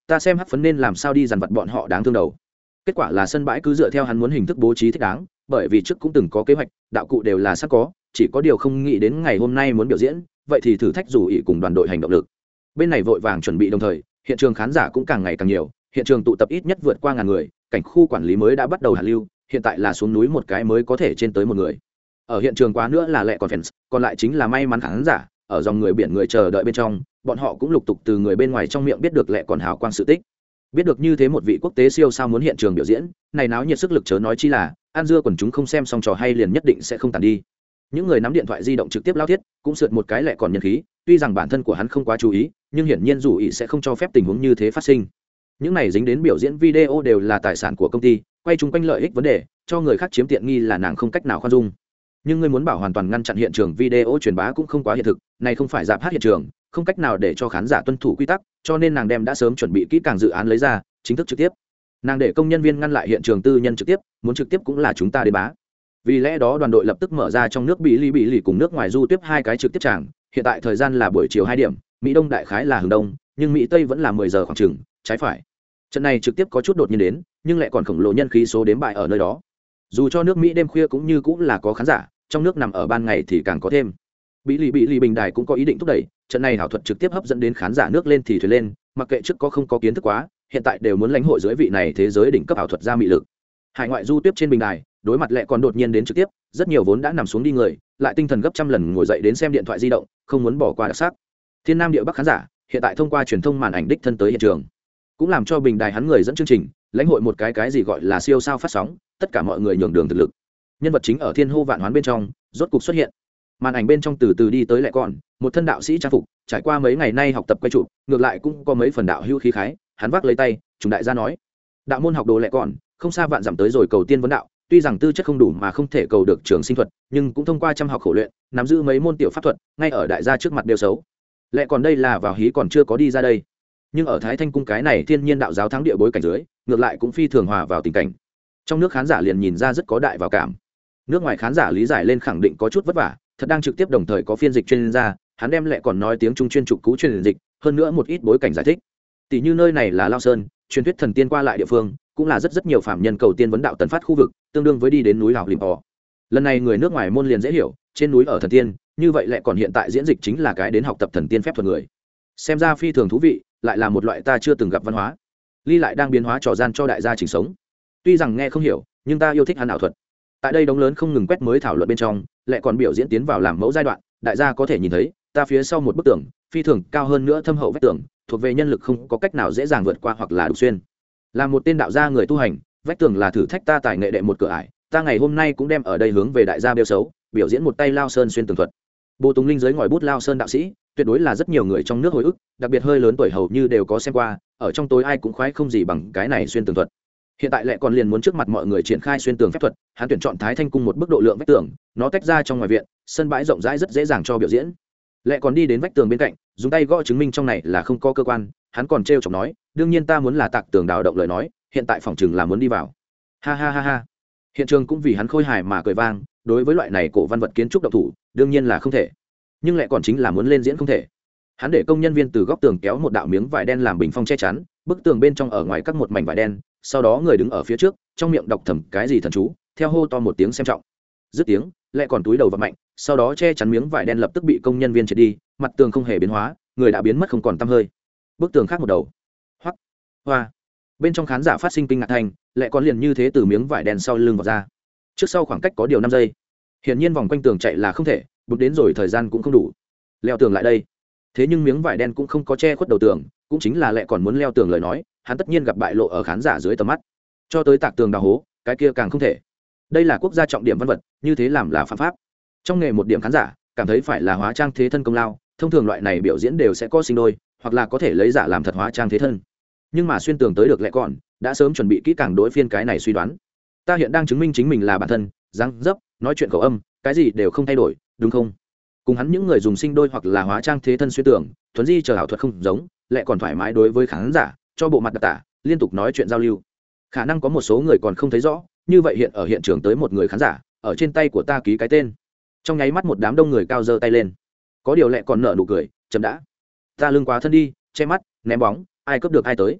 ta xem hắc phấn nên làm sao đi dằn vặt bọn họ đáng thương đầu. Kết quả là sân bãi cứ dựa theo hắn muốn hình thức bố trí thích đáng, bởi vì trước cũng từng có kế hoạch, đạo cụ đều là sẵn có, chỉ có điều không nghĩ đến ngày hôm nay muốn biểu diễn, vậy thì thử thách dù ý cùng đoàn đội hành động lực. Bên này vội vàng chuẩn bị đồng thời, hiện trường khán giả cũng càng ngày càng nhiều, hiện trường tụ tập ít nhất vượt qua ngàn người, cảnh khu quản lý mới đã bắt đầu hạ lưu, hiện tại là xuống núi một cái mới có thể trên tới một người. Ở hiện trường quá nữa là lẹ còn fans, còn lại chính là may mắn khán giả, ở dòng người biển người chờ đợi bên trong, bọn họ cũng lục tục từ người bên ngoài trong miệng biết được lẹ còn hào quang sự tích. Biết được như thế một vị quốc tế siêu sao muốn hiện trường biểu diễn, này náo nhiệt sức lực chớ nói chi là, ăn dưa quần chúng không xem xong trò hay liền nhất định sẽ không tàn đi. Những người nắm điện thoại di động trực tiếp lao thiết, cũng sượt một cái lẹ còn nhân khí, tuy rằng bản thân của hắn không quá chú ý, nhưng hiển nhiên dù ý sẽ không cho phép tình huống như thế phát sinh. Những này dính đến biểu diễn video đều là tài sản của công ty, quay chung quanh lợi ích vấn đề, cho người khác chiếm tiện nghi là nàng không cách nào khoan dung. Nhưng ngươi muốn bảo hoàn toàn ngăn chặn hiện trường video truyền bá cũng không quá hiện thực, này không phải dạp hát hiện trường, không cách nào để cho khán giả tuân thủ quy tắc, cho nên nàng đem đã sớm chuẩn bị kỹ càng dự án lấy ra, chính thức trực tiếp. Nàng để công nhân viên ngăn lại hiện trường tư nhân trực tiếp, muốn trực tiếp cũng là chúng ta đến bá. Vì lẽ đó đoàn đội lập tức mở ra trong nước bị ly bị lì cùng nước ngoài du tiếp hai cái trực tiếp tràng, hiện tại thời gian là buổi chiều hai điểm, Mỹ Đông đại khái là hướng đông, nhưng Mỹ Tây vẫn là mười giờ khoảng chừng, trái phải. Trận này trực tiếp có chút đột nhiên đến, nhưng lại còn khổng lồ nhân khí số đếm bại ở nơi đó. Dù cho nước Mỹ đêm khuya cũng như cũng là có khán giả, trong nước nằm ở ban ngày thì càng có thêm. Bị lì bị lì bình đài cũng có ý định thúc đẩy, trận này hảo thuật trực tiếp hấp dẫn đến khán giả nước lên thì thuyền lên, mặc kệ trước có không có kiến thức quá, hiện tại đều muốn lãnh hội dưới vị này thế giới đỉnh cấp ảo thuật ra mị lực. Hải ngoại du tiếp trên bình đài, đối mặt lẹ còn đột nhiên đến trực tiếp, rất nhiều vốn đã nằm xuống đi người, lại tinh thần gấp trăm lần ngồi dậy đến xem điện thoại di động, không muốn bỏ qua đặc sắc. Thiên Nam địa Bắc khán giả, hiện tại thông qua truyền thông màn ảnh đích thân tới hiện trường, cũng làm cho bình đài hắn người dẫn chương trình, lãnh hội một cái cái gì gọi là siêu sao phát sóng, tất cả mọi người nhường đường thực lực. Nhân vật chính ở thiên hô vạn hoán bên trong, rốt cục xuất hiện. Màn ảnh bên trong từ từ đi tới lẹ còn, một thân đạo sĩ trang phục, trải qua mấy ngày nay học tập quay chụp, ngược lại cũng có mấy phần đạo hữu khí khái, hắn vác lấy tay, trùng đại gia nói: "Đạo môn học đồ lẹ còn, không xa vạn dặm tới rồi cầu tiên vấn đạo, tuy rằng tư chất không đủ mà không thể cầu được trường sinh thuật, nhưng cũng thông qua trăm học khổ luyện, nắm giữ mấy môn tiểu pháp thuật, ngay ở đại gia trước mặt đều xấu. Lẹ còn đây là vào hí còn chưa có đi ra đây." Nhưng ở Thái Thanh cung cái này thiên nhiên đạo giáo thắng địa bối cảnh dưới, ngược lại cũng phi thường hòa vào tình cảnh. Trong nước khán giả liền nhìn ra rất có đại vào cảm. Nước ngoài khán giả lý giải lên khẳng định có chút vất vả, thật đang trực tiếp đồng thời có phiên dịch chuyên gia, hắn đem lại còn nói tiếng Trung chuyên trục cú truyền dịch, hơn nữa một ít bối cảnh giải thích. Tỷ như nơi này là Lao Sơn, truyền thuyết thần tiên qua lại địa phương, cũng là rất rất nhiều phạm nhân cầu tiên vấn đạo tần phát khu vực, tương đương với đi đến núi Lào Lìm Bò. Lần này người nước ngoài môn liền dễ hiểu, trên núi ở thần tiên, như vậy lại còn hiện tại diễn dịch chính là cái đến học tập thần tiên phép thuật người. Xem ra phi thường thú vị, lại là một loại ta chưa từng gặp văn hóa. Ly lại đang biến hóa trò gian cho đại gia chỉnh sống. Tuy rằng nghe không hiểu, nhưng ta yêu thích hắn ảo thuật. Tại đây đống lớn không ngừng quét mới thảo luận bên trong, lại còn biểu diễn tiến vào làm mẫu giai đoạn, đại gia có thể nhìn thấy, ta phía sau một bức tường, phi thường cao hơn nữa thâm hậu vách tường, thuộc về nhân lực không có cách nào dễ dàng vượt qua hoặc là đục xuyên. Là một tên đạo gia người tu hành, vách tường là thử thách ta tài nghệ đệ một cửa ải, ta ngày hôm nay cũng đem ở đây hướng về đại gia bêu xấu, biểu diễn một tay Lao Sơn xuyên tường thuật. Bồ Tùng Linh dưới ngòi bút Lao Sơn đạo sĩ, tuyệt đối là rất nhiều người trong nước hồi ức, đặc biệt hơi lớn tuổi hầu như đều có xem qua, ở trong tối ai cũng khoái không gì bằng cái này xuyên tường thuật. Hiện tại lại còn liền muốn trước mặt mọi người triển khai xuyên tường phép thuật, hắn tuyển chọn Thái Thanh cung một bức độ lượng vách tường, nó tách ra trong ngoài viện, sân bãi rộng rãi rất dễ dàng cho biểu diễn. Lại còn đi đến vách tường bên cạnh, dùng tay gõ chứng minh trong này là không có cơ quan, hắn còn trêu chọc nói, đương nhiên ta muốn là tạc tường đào động lời nói, hiện tại phòng trường là muốn đi vào. Ha ha ha ha. Hiện trường cũng vì hắn khôi hài mà cười vang, đối với loại này cổ văn vật kiến trúc độc thủ, đương nhiên là không thể. Nhưng lại còn chính là muốn lên diễn không thể. Hắn để công nhân viên từ góc tường kéo một đạo miếng vải đen làm bình phong che chắn, bức tường bên trong ở ngoài cắt một mảnh vải đen, sau đó người đứng ở phía trước, trong miệng đọc thầm cái gì thần chú, theo hô to một tiếng xem trọng. Dứt tiếng, lại còn túi đầu vào mạnh, sau đó che chắn miếng vải đen lập tức bị công nhân viên triệt đi, mặt tường không hề biến hóa, người đã biến mất không còn tăm hơi. Bức tường khác một đầu. Hoắc, hoa. Bên trong khán giả phát sinh kinh ngạc thành, lại còn liền như thế từ miếng vải đen sau lưng vào ra. Trước sau khoảng cách có điều năm giây. Hiển nhiên vòng quanh tường chạy là không thể, bụt đến rồi thời gian cũng không đủ. Leo tường lại đây. Thế nhưng miếng vải đen cũng không có che khuất đầu tường, cũng chính là lại còn muốn leo tường lời nói, hắn tất nhiên gặp bại lộ ở khán giả dưới tầm mắt. Cho tới tạc tường đào hố, cái kia càng không thể. Đây là quốc gia trọng điểm văn vật, như thế làm là phạm pháp. Trong nghề một điểm khán giả cảm thấy phải là hóa trang thế thân công lao, thông thường loại này biểu diễn đều sẽ có sinh đôi, hoặc là có thể lấy giả làm thật hóa trang thế thân. Nhưng mà xuyên tường tới được lại còn, đã sớm chuẩn bị kỹ càng đối phiên cái này suy đoán. Ta hiện đang chứng minh chính mình là bản thân, dáng dấp, nói chuyện khẩu âm, cái gì đều không thay đổi, đúng không? Cùng hắn những người dùng sinh đôi hoặc là hóa trang thế thân xuyên tường, thuần di chờ ảo thuật không giống, lại còn thoải mái đối với khán giả, cho bộ mặt đặc tả, liên tục nói chuyện giao lưu. Khả năng có một số người còn không thấy rõ, như vậy hiện ở hiện trường tới một người khán giả, ở trên tay của ta ký cái tên. Trong nháy mắt một đám đông người cao giơ tay lên. Có điều lại còn nở nụ cười, chậm đã. Ta lưng quá thân đi, che mắt, ném bóng, ai cướp được ai tới.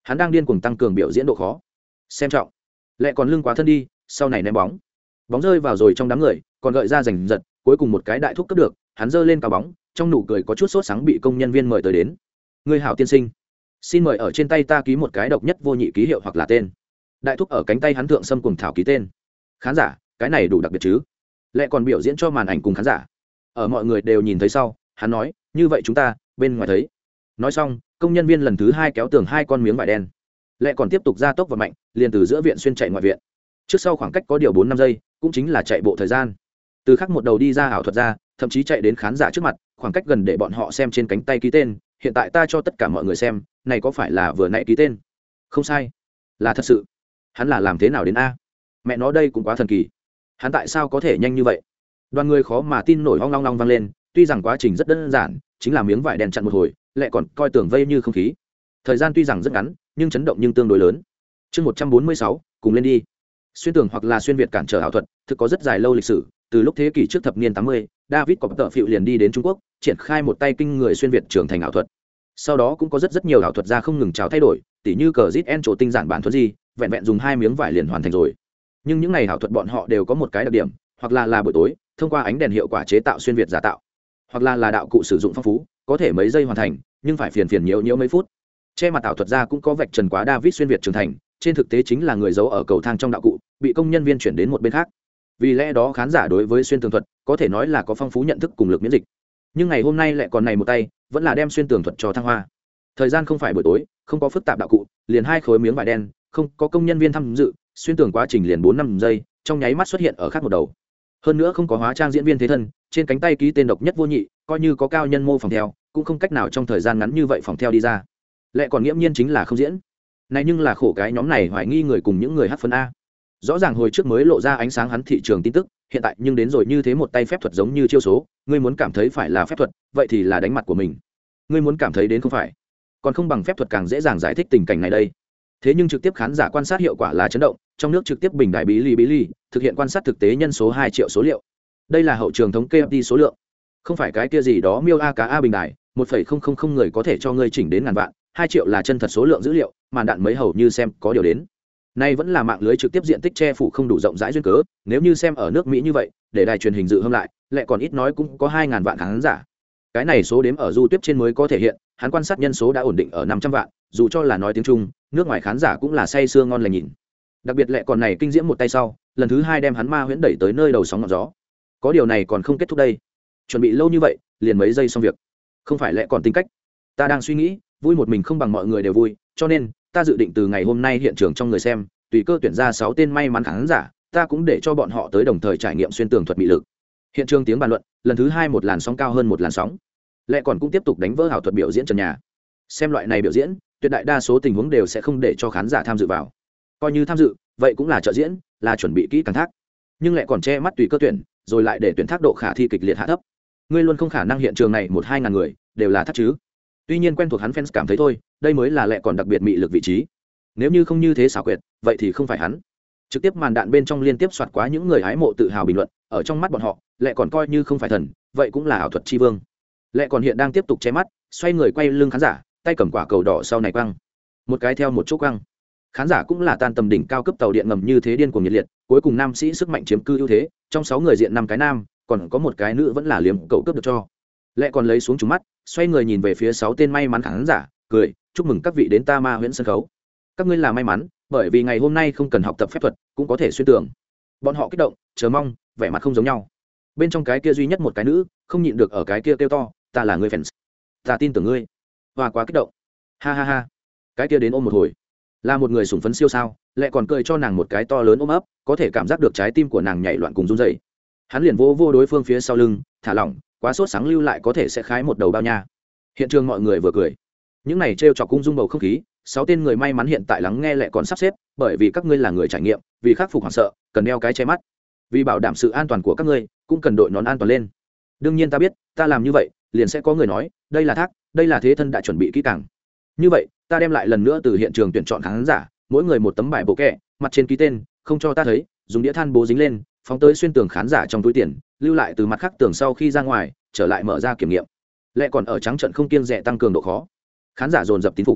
hắn đang điên cuồng tăng cường biểu diễn độ khó. Xem trọng, lẹ còn lưng quá thân đi, sau này ném bóng, bóng rơi vào rồi trong đám người, còn gợi ra giành giật, cuối cùng một cái đại thúc cướp được, hắn giơ lên cao bóng, trong nụ cười có chút sốt sắng bị công nhân viên mời tới đến. Người hảo tiên sinh, xin mời ở trên tay ta ký một cái độc nhất vô nhị ký hiệu hoặc là tên. Đại thúc ở cánh tay hắn thượng xâm cùng thảo ký tên. Khán giả, cái này đủ đặc biệt chứ? Lẹ còn biểu diễn cho màn ảnh cùng khán giả. Ở mọi người đều nhìn thấy sau, hắn nói, như vậy chúng ta bên ngoài thấy. Nói xong, công nhân viên lần thứ hai kéo tường hai con miếng vải đen. Lẹ còn tiếp tục ra tốc và mạnh, liền từ giữa viện xuyên chạy ngoại viện. Trước sau khoảng cách có điều bốn năm giây, cũng chính là chạy bộ thời gian. Từ khắc một đầu đi ra ảo thuật ra, thậm chí chạy đến khán giả trước mặt, khoảng cách gần để bọn họ xem trên cánh tay ký tên. Hiện tại ta cho tất cả mọi người xem, này có phải là vừa nãy ký tên? Không sai, là thật sự. Hắn là làm thế nào đến a? Mẹ nó đây cũng quá thần kỳ. Hắn tại sao có thể nhanh như vậy? Đoàn người khó mà tin nổi, hoang long long vang lên. Tuy rằng quá trình rất đơn giản, chính là miếng vải đen chặn một hồi, lại còn coi tưởng vây như không khí. Thời gian tuy rằng rất ngắn, nhưng chấn động nhưng tương đối lớn. Chương một trăm bốn mươi sáu, cùng lên đi. Xuyên tường hoặc là xuyên việt cản trở ảo thuật, thực có rất dài lâu lịch sử. Từ lúc thế kỷ trước thập niên tám mươi, David Copperfield liền đi đến Trung Quốc, triển khai một tay kinh người xuyên việt trưởng thành ảo thuật. Sau đó cũng có rất rất nhiều ảo thuật gia không ngừng trào thay đổi, tỉ như cờ zit en trổ tinh giản bản thuật gì, vẹn vẹn dùng hai miếng vải liền hoàn thành rồi. Nhưng những này ảo thuật bọn họ đều có một cái đặc điểm, hoặc là là buổi tối, thông qua ánh đèn hiệu quả chế tạo xuyên việt giả tạo, hoặc là là đạo cụ sử dụng phong phú, có thể mấy giây hoàn thành, nhưng phải phiền phiền nhiễu nhiễu mấy phút. Che mặt ảo thuật gia cũng có vạch trần quá David xuyên việt trưởng thành, trên thực tế chính là người giấu ở cầu thang trong đạo cụ, bị công nhân viên chuyển đến một bên khác. Vì lẽ đó khán giả đối với xuyên tường thuật có thể nói là có phong phú nhận thức cùng lực miễn dịch. Nhưng ngày hôm nay lại còn này một tay, vẫn là đem xuyên tường thuật cho thăng hoa. Thời gian không phải buổi tối, không có phức tạp đạo cụ, liền hai khối miếng vải đen, không có công nhân viên tham dự, xuyên tường quá trình liền bốn năm giây, trong nháy mắt xuất hiện ở khác một đầu. Hơn nữa không có hóa trang diễn viên thế thân, trên cánh tay ký tên độc nhất vô nhị, coi như có cao nhân mô phòng theo, cũng không cách nào trong thời gian ngắn như vậy phòng theo đi ra. Lại còn nghiễm nhiên chính là không diễn. Này nhưng là khổ cái nhóm này hoài nghi người cùng những người hát phân a. Rõ ràng hồi trước mới lộ ra ánh sáng hắn thị trường tin tức, hiện tại nhưng đến rồi như thế một tay phép thuật giống như chiêu số, ngươi muốn cảm thấy phải là phép thuật, vậy thì là đánh mặt của mình. Ngươi muốn cảm thấy đến không phải, còn không bằng phép thuật càng dễ dàng giải thích tình cảnh này đây. Thế nhưng trực tiếp khán giả quan sát hiệu quả là chấn động, trong nước trực tiếp bình đại bí ly bí ly, thực hiện quan sát thực tế nhân số hai triệu số liệu. Đây là hậu trường thống kê đi số lượng, không phải cái kia gì đó miêu a cá a bình đại, một phẩy không không không người có thể cho ngươi chỉnh đến ngàn vạn, hai triệu là chân thật số lượng dữ liệu, màn đạn mấy hầu như xem có điều đến. Nay vẫn là mạng lưới trực tiếp diện tích che phủ không đủ rộng rãi duyên cớ, nếu như xem ở nước Mỹ như vậy, để đài truyền hình dự hâm lại, lại còn ít nói cũng có hai ngàn vạn khán giả. Cái này số đếm ở YouTube trên mới có thể hiện, hắn quan sát nhân số đã ổn định ở năm trăm vạn, dù cho là nói tiếng Trung, nước ngoài khán giả cũng là say sưa ngon lành nhìn. Đặc biệt lệ còn này kinh diễm một tay sau, lần thứ hai đem hắn ma huyễn đẩy tới nơi đầu sóng ngọn gió. Có điều này còn không kết thúc đây. Chuẩn bị lâu như vậy, liền mấy giây xong việc. Không phải lệ còn tính cách. Ta đang suy nghĩ, vui một mình không bằng mọi người đều vui, cho nên ta dự định từ ngày hôm nay hiện trường trong người xem, tùy cơ tuyển ra sáu tên may mắn khán giả, ta cũng để cho bọn họ tới đồng thời trải nghiệm xuyên tường thuật bị lực. Hiện trường tiếng bàn luận, lần thứ hai một làn sóng cao hơn một làn sóng. Lệ còn cũng tiếp tục đánh vỡ ảo thuật biểu diễn trần nhà. Xem loại này biểu diễn, tuyệt đại đa số tình huống đều sẽ không để cho khán giả tham dự vào. Coi như tham dự, vậy cũng là trợ diễn, là chuẩn bị kỹ càng thác. Nhưng lại còn che mắt tùy cơ tuyển, rồi lại để tuyển thác độ khả thi kịch liệt hạ thấp. Ngươi luôn không khả năng hiện trường này một hai ngàn người đều là thác chứ. Tuy nhiên quen thuộc hắn fans cảm thấy thôi, đây mới là lệ còn đặc biệt mị lực vị trí. Nếu như không như thế xảo quyệt, vậy thì không phải hắn. Trực tiếp màn đạn bên trong liên tiếp soạt quá những người hái mộ tự hào bình luận, ở trong mắt bọn họ, lệ còn coi như không phải thần, vậy cũng là ảo thuật chi vương. Lệ còn hiện đang tiếp tục che mắt, xoay người quay lưng khán giả, tay cầm quả cầu đỏ sau này quăng, một cái theo một chỗ quăng. Khán giả cũng là tan tầm đỉnh cao cấp tàu điện ngầm như thế điên cuồng nhiệt liệt, cuối cùng nam sĩ sức mạnh chiếm cư ưu thế, trong sáu người diện năm cái nam, còn có một cái nữ vẫn là liếm cậu cướp được cho. Lệ còn lấy xuống trúng mắt, xoay người nhìn về phía sáu tên may mắn khán giả, cười, chúc mừng các vị đến ta ma huyễn sân khấu. Các ngươi là may mắn, bởi vì ngày hôm nay không cần học tập phép thuật, cũng có thể xuyên tường. Bọn họ kích động, chờ mong, vẻ mặt không giống nhau. Bên trong cái kia duy nhất một cái nữ, không nhịn được ở cái kia kêu to, ta là người fans, ta tin tưởng ngươi. Và quá kích động, ha ha ha. Cái kia đến ôm một hồi, là một người sủng phấn siêu sao, lại còn cười cho nàng một cái to lớn ôm ấp, có thể cảm giác được trái tim của nàng nhảy loạn cùng run rẩy. Hắn liền vô vô đối phương phía sau lưng, thả lỏng, quá sốt sáng lưu lại có thể sẽ khái một đầu bao nha. Hiện trường mọi người vừa cười, những này trêu chọc cung dung bầu không khí. Sáu tên người may mắn hiện tại lắng nghe lại còn sắp xếp, bởi vì các ngươi là người trải nghiệm, vì khắc phục hoảng sợ, cần đeo cái che mắt, vì bảo đảm sự an toàn của các ngươi, cũng cần đội nón an toàn lên. Đương nhiên ta biết, ta làm như vậy, liền sẽ có người nói, đây là thác, đây là thế thân đã chuẩn bị kỹ càng. Như vậy, ta đem lại lần nữa từ hiện trường tuyển chọn khán giả, mỗi người một tấm bài bộ kẹ, mặt trên ký tên, không cho ta thấy, dùng đĩa than bố dính lên, phóng tới xuyên tường khán giả trong túi tiền, lưu lại từ mặt khác tường sau khi ra ngoài, trở lại mở ra kiểm nghiệm. Lại còn ở trắng trận không kiêng dè tăng cường độ khó. Khán giả dồn dập tín phục.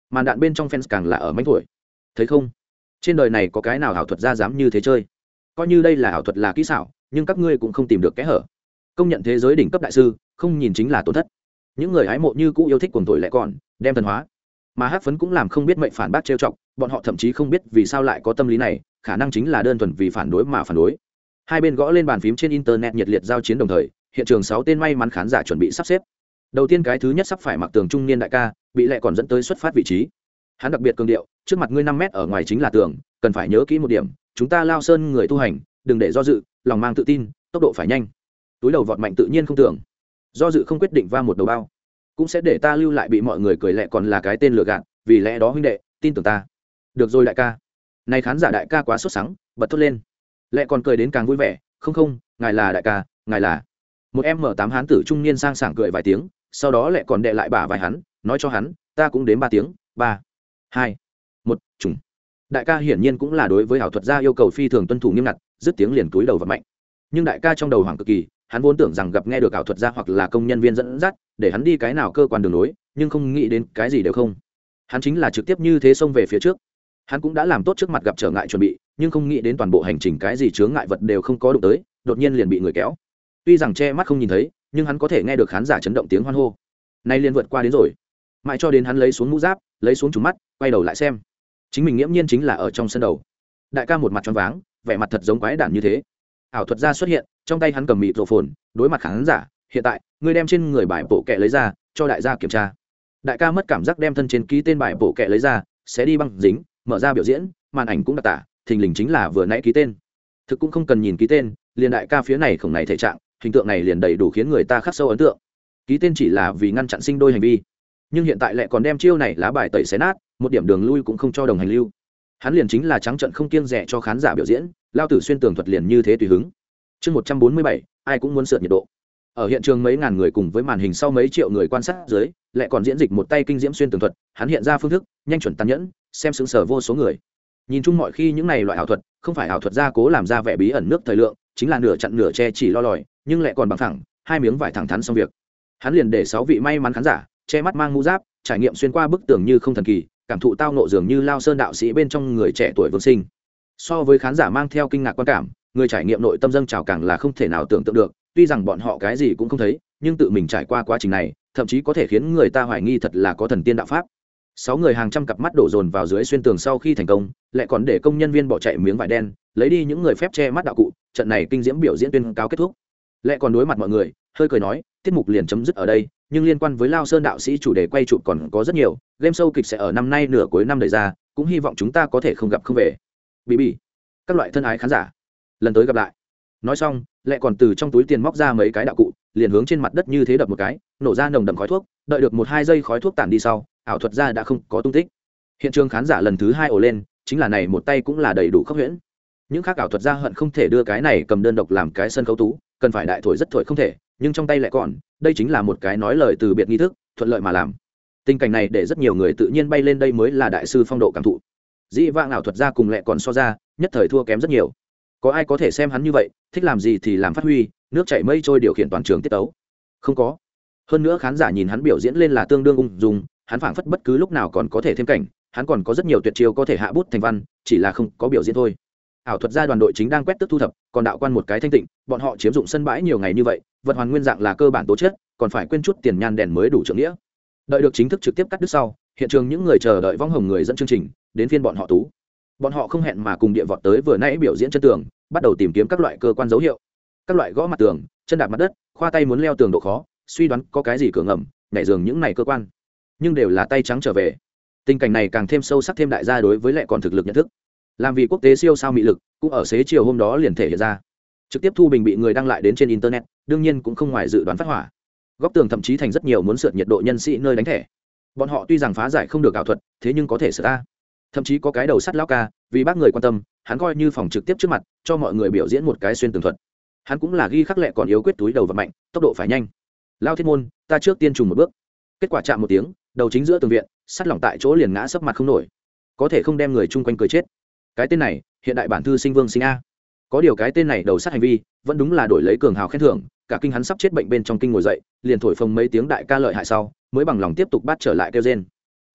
màn đạn bên trong fans càng là ở mánh thổi. Thấy không, trên đời này có cái nào ảo thuật gia dám như thế chơi. Coi như đây là ảo thuật là kỹ xảo, nhưng các ngươi cũng không tìm được kẽ hở. Công nhận thế giới đỉnh cấp đại sư, không nhìn chính là tổn thất. Những người hái mộ như cũ yêu thích cuồng thổi lại còn đem thần hóa, mà hắc phấn cũng làm không biết mệnh phản bác trêu chọc, bọn họ thậm chí không biết vì sao lại có tâm lý này, khả năng chính là đơn thuần vì phản đối mà phản đối. Hai bên gõ lên bàn phím trên internet nhiệt liệt giao chiến đồng thời, hiện trường sáu tên may mắn khán giả chuẩn bị sắp xếp. Đầu tiên cái thứ nhất sắp phải mặc tường trung niên đại ca, bị lẹ còn dẫn tới xuất phát vị trí. Hắn đặc biệt cường điệu, trước mặt ngươi năm mét ở ngoài chính là tường, cần phải nhớ kỹ một điểm, chúng ta Lao Sơn người tu hành, đừng để do dự, lòng mang tự tin, tốc độ phải nhanh. Túi đầu vọt mạnh tự nhiên không tưởng. Do dự không quyết định va một đầu bao, cũng sẽ để ta lưu lại bị mọi người cười lẹ còn là cái tên lừa gạt, vì lẽ đó huynh đệ, tin tưởng ta. Được rồi đại ca. Này khán giả đại ca quá sốt sắng, bật thốt lên. Lẹ còn cười đến càng vui vẻ, không không, ngài là đại ca, ngài là. Một em m tám hán tử trung niên sang sảng cười vài tiếng, sau đó lẹ còn đệ lại bả vai hắn, nói cho hắn, ta cũng đến ba tiếng, ba, hai, một, trùng. Đại ca hiển nhiên cũng là đối với ảo thuật gia yêu cầu phi thường tuân thủ nghiêm ngặt, dứt tiếng liền túi đầu vật mạnh. Nhưng đại ca trong đầu hoảng cực kỳ, hắn vốn tưởng rằng gặp nghe được ảo thuật gia hoặc là công nhân viên dẫn dắt, để hắn đi cái nào cơ quan đường nối, nhưng không nghĩ đến cái gì đều không. Hắn chính là trực tiếp như thế xông về phía trước. Hắn cũng đã làm tốt trước mặt gặp trở ngại chuẩn bị, nhưng không nghĩ đến toàn bộ hành trình cái gì chướng ngại vật đều không có đụng tới, đột nhiên liền bị người kéo. Tuy rằng che mắt không nhìn thấy, nhưng hắn có thể nghe được khán giả chấn động tiếng hoan hô. Nay liền vượt qua đến rồi. Mãi cho đến hắn lấy xuống mũ giáp, lấy xuống trùng mắt, quay đầu lại xem. Chính mình nghiễm nhiên chính là ở trong sân đầu. Đại ca một mặt choáng váng, vẻ mặt thật giống quái đản như thế. Ảo thuật gia xuất hiện, trong tay hắn cầm mịt rộ phồn, đối mặt khán giả, hiện tại, ngươi đem trên người bài bộ kệ lấy ra, cho đại gia kiểm tra. Đại ca mất cảm giác đem thân trên ký tên bài bộ kệ lấy ra, sẽ đi băng dính, mở ra biểu diễn, màn ảnh cũng đặc tả, thình lình chính là vừa nãy ký tên. Thực cũng không cần nhìn ký tên, liền đại ca phía này khổng này thể trạng, hình tượng này liền đầy đủ khiến người ta khắc sâu ấn tượng. Ký tên chỉ là vì ngăn chặn sinh đôi hành vi, nhưng hiện tại lại còn đem chiêu này lá bài tẩy xé nát, một điểm đường lui cũng không cho đồng hành lưu. Hắn liền chính là trắng trận không kiêng dè cho khán giả biểu diễn, lao tử xuyên tường thuật liền như thế tùy hứng. Chương một trăm bốn mươi bảy, ai cũng muốn sượt nhiệt độ. Ở hiện trường mấy ngàn người cùng với màn hình sau mấy triệu người quan sát dưới, lại còn diễn dịch một tay kinh diễm xuyên tường thuật, hắn hiện ra phương thức, nhanh chuẩn tàn nhẫn, xem sững sờ vô số người. Nhìn chung mọi khi những này loại ảo thuật, không phải ảo thuật gia cố làm ra vẻ bí ẩn nước thời lượng, chính là nửa chặn nửa che chỉ lo lòi, nhưng lại còn bằng thẳng, hai miếng vải thẳng thắn xong việc. Hắn liền để sáu vị may mắn khán giả, che mắt mang mũ giáp, trải nghiệm xuyên qua bức tường như không thần kỳ, cảm thụ tao nộ dường như Lao Sơn đạo sĩ bên trong người trẻ tuổi vương sinh. So với khán giả mang theo kinh ngạc quan cảm, người trải nghiệm nội tâm dâng trào càng là không thể nào tưởng tượng được, tuy rằng bọn họ cái gì cũng không thấy, nhưng tự mình trải qua quá trình này, thậm chí có thể khiến người ta hoài nghi thật là có thần tiên đạo pháp. Sáu người hàng trăm cặp mắt đổ dồn vào dưới xuyên tường sau khi thành công, lại còn để công nhân viên bỏ chạy miếng vải đen, lấy đi những người phép che mắt đạo cụ, trận này kinh diễm biểu diễn tuyên cáo kết thúc. Lại còn đối mặt mọi người, hơi cười nói, tiết mục liền chấm dứt ở đây, nhưng liên quan với Lao Sơn đạo sĩ chủ đề quay chụp còn có rất nhiều, game show kịch sẽ ở năm nay nửa cuối năm đẩy ra, cũng hy vọng chúng ta có thể không gặp không về. Bị bị. Các loại thân ái khán giả, lần tới gặp lại. Nói xong, lại còn từ trong túi tiền móc ra mấy cái đạo cụ, liền hướng trên mặt đất như thế đập một cái, nổ ra nồng đậm khói thuốc, đợi được một hai giây khói thuốc tản đi sau, ảo thuật gia đã không có tung tích. Hiện trường khán giả lần thứ hai ồ lên, chính là này một tay cũng là đầy đủ khốc huyễn. Những khác ảo thuật gia hận không thể đưa cái này cầm đơn độc làm cái sân khấu tú, cần phải đại thổi rất thổi không thể, nhưng trong tay lại còn, đây chính là một cái nói lời từ biệt nghi thức, thuận lợi mà làm. Tình cảnh này để rất nhiều người tự nhiên bay lên đây mới là đại sư phong độ cảm thụ. Dĩ vãng ảo thuật gia cùng lại còn so ra, nhất thời thua kém rất nhiều. Có ai có thể xem hắn như vậy, thích làm gì thì làm phát huy, nước chảy mây trôi điều khiển toàn trường tiết tấu? Không có. Hơn nữa khán giả nhìn hắn biểu diễn lên là tương đương ung dung, hắn phảng phất bất cứ lúc nào còn có thể thêm cảnh, hắn còn có rất nhiều tuyệt chiêu có thể hạ bút thành văn, chỉ là không có biểu diễn thôi. Ảo thuật gia đoàn đội chính đang quét tước thu thập, còn đạo quan một cái thanh tịnh, bọn họ chiếm dụng sân bãi nhiều ngày như vậy, vật hoàn nguyên dạng là cơ bản tố chất, còn phải quên chút tiền nhan đèn mới đủ trưởng nghĩa. Đợi được chính thức trực tiếp cắt đứt sau, hiện trường những người chờ đợi vong hồng người dẫn chương trình, đến phiên bọn họ tú. Bọn họ không hẹn mà cùng địa vọt tới vừa nãy biểu diễn chân tường, bắt đầu tìm kiếm các loại cơ quan dấu hiệu, các loại gõ mặt tường, chân đạp mặt đất, khoa tay muốn leo tường độ khó, suy đoán có cái gì cửa ngầm, nhảy giường những này cơ quan, nhưng đều là tay trắng trở về. Tình cảnh này càng thêm sâu sắc thêm đại gia đối với lại còn thực lực nhận thức, làm vì quốc tế siêu sao mị lực cũng ở xế chiều hôm đó liền thể hiện ra. Trực tiếp thu bình bị người đăng lại đến trên internet, đương nhiên cũng không ngoài dự đoán phát hỏa. Góc tường thậm chí thành rất nhiều muốn sượt nhiệt độ nhân sĩ nơi đánh thẻ. Bọn họ tuy rằng phá giải không được ảo thuật, thế nhưng có thể sửa ta. Thậm chí có cái đầu sắt lão ca, vì bác người quan tâm, hắn coi như phòng trực tiếp trước mặt, cho mọi người biểu diễn một cái xuyên tường thuật. Hắn cũng là ghi khắc lệ còn yếu quyết túi đầu vật mạnh, tốc độ phải nhanh. Lao Thiên môn, ta trước tiên trùng một bước. Kết quả chạm một tiếng, đầu chính giữa tường viện, sắt lỏng tại chỗ liền ngã sấp mặt không nổi. Có thể không đem người chung quanh cười chết. Cái tên này, hiện đại bản thư sinh Vương Sinh a. Có điều cái tên này đầu sát hành vi, vẫn đúng là đổi lấy cường hào khen thưởng, cả kinh hắn sắp chết bệnh bên trong kinh ngồi dậy, liền thổi phồng mấy tiếng đại ca lợi hại sau, mới bằng lòng tiếp tục bắt trở lại kêu rên.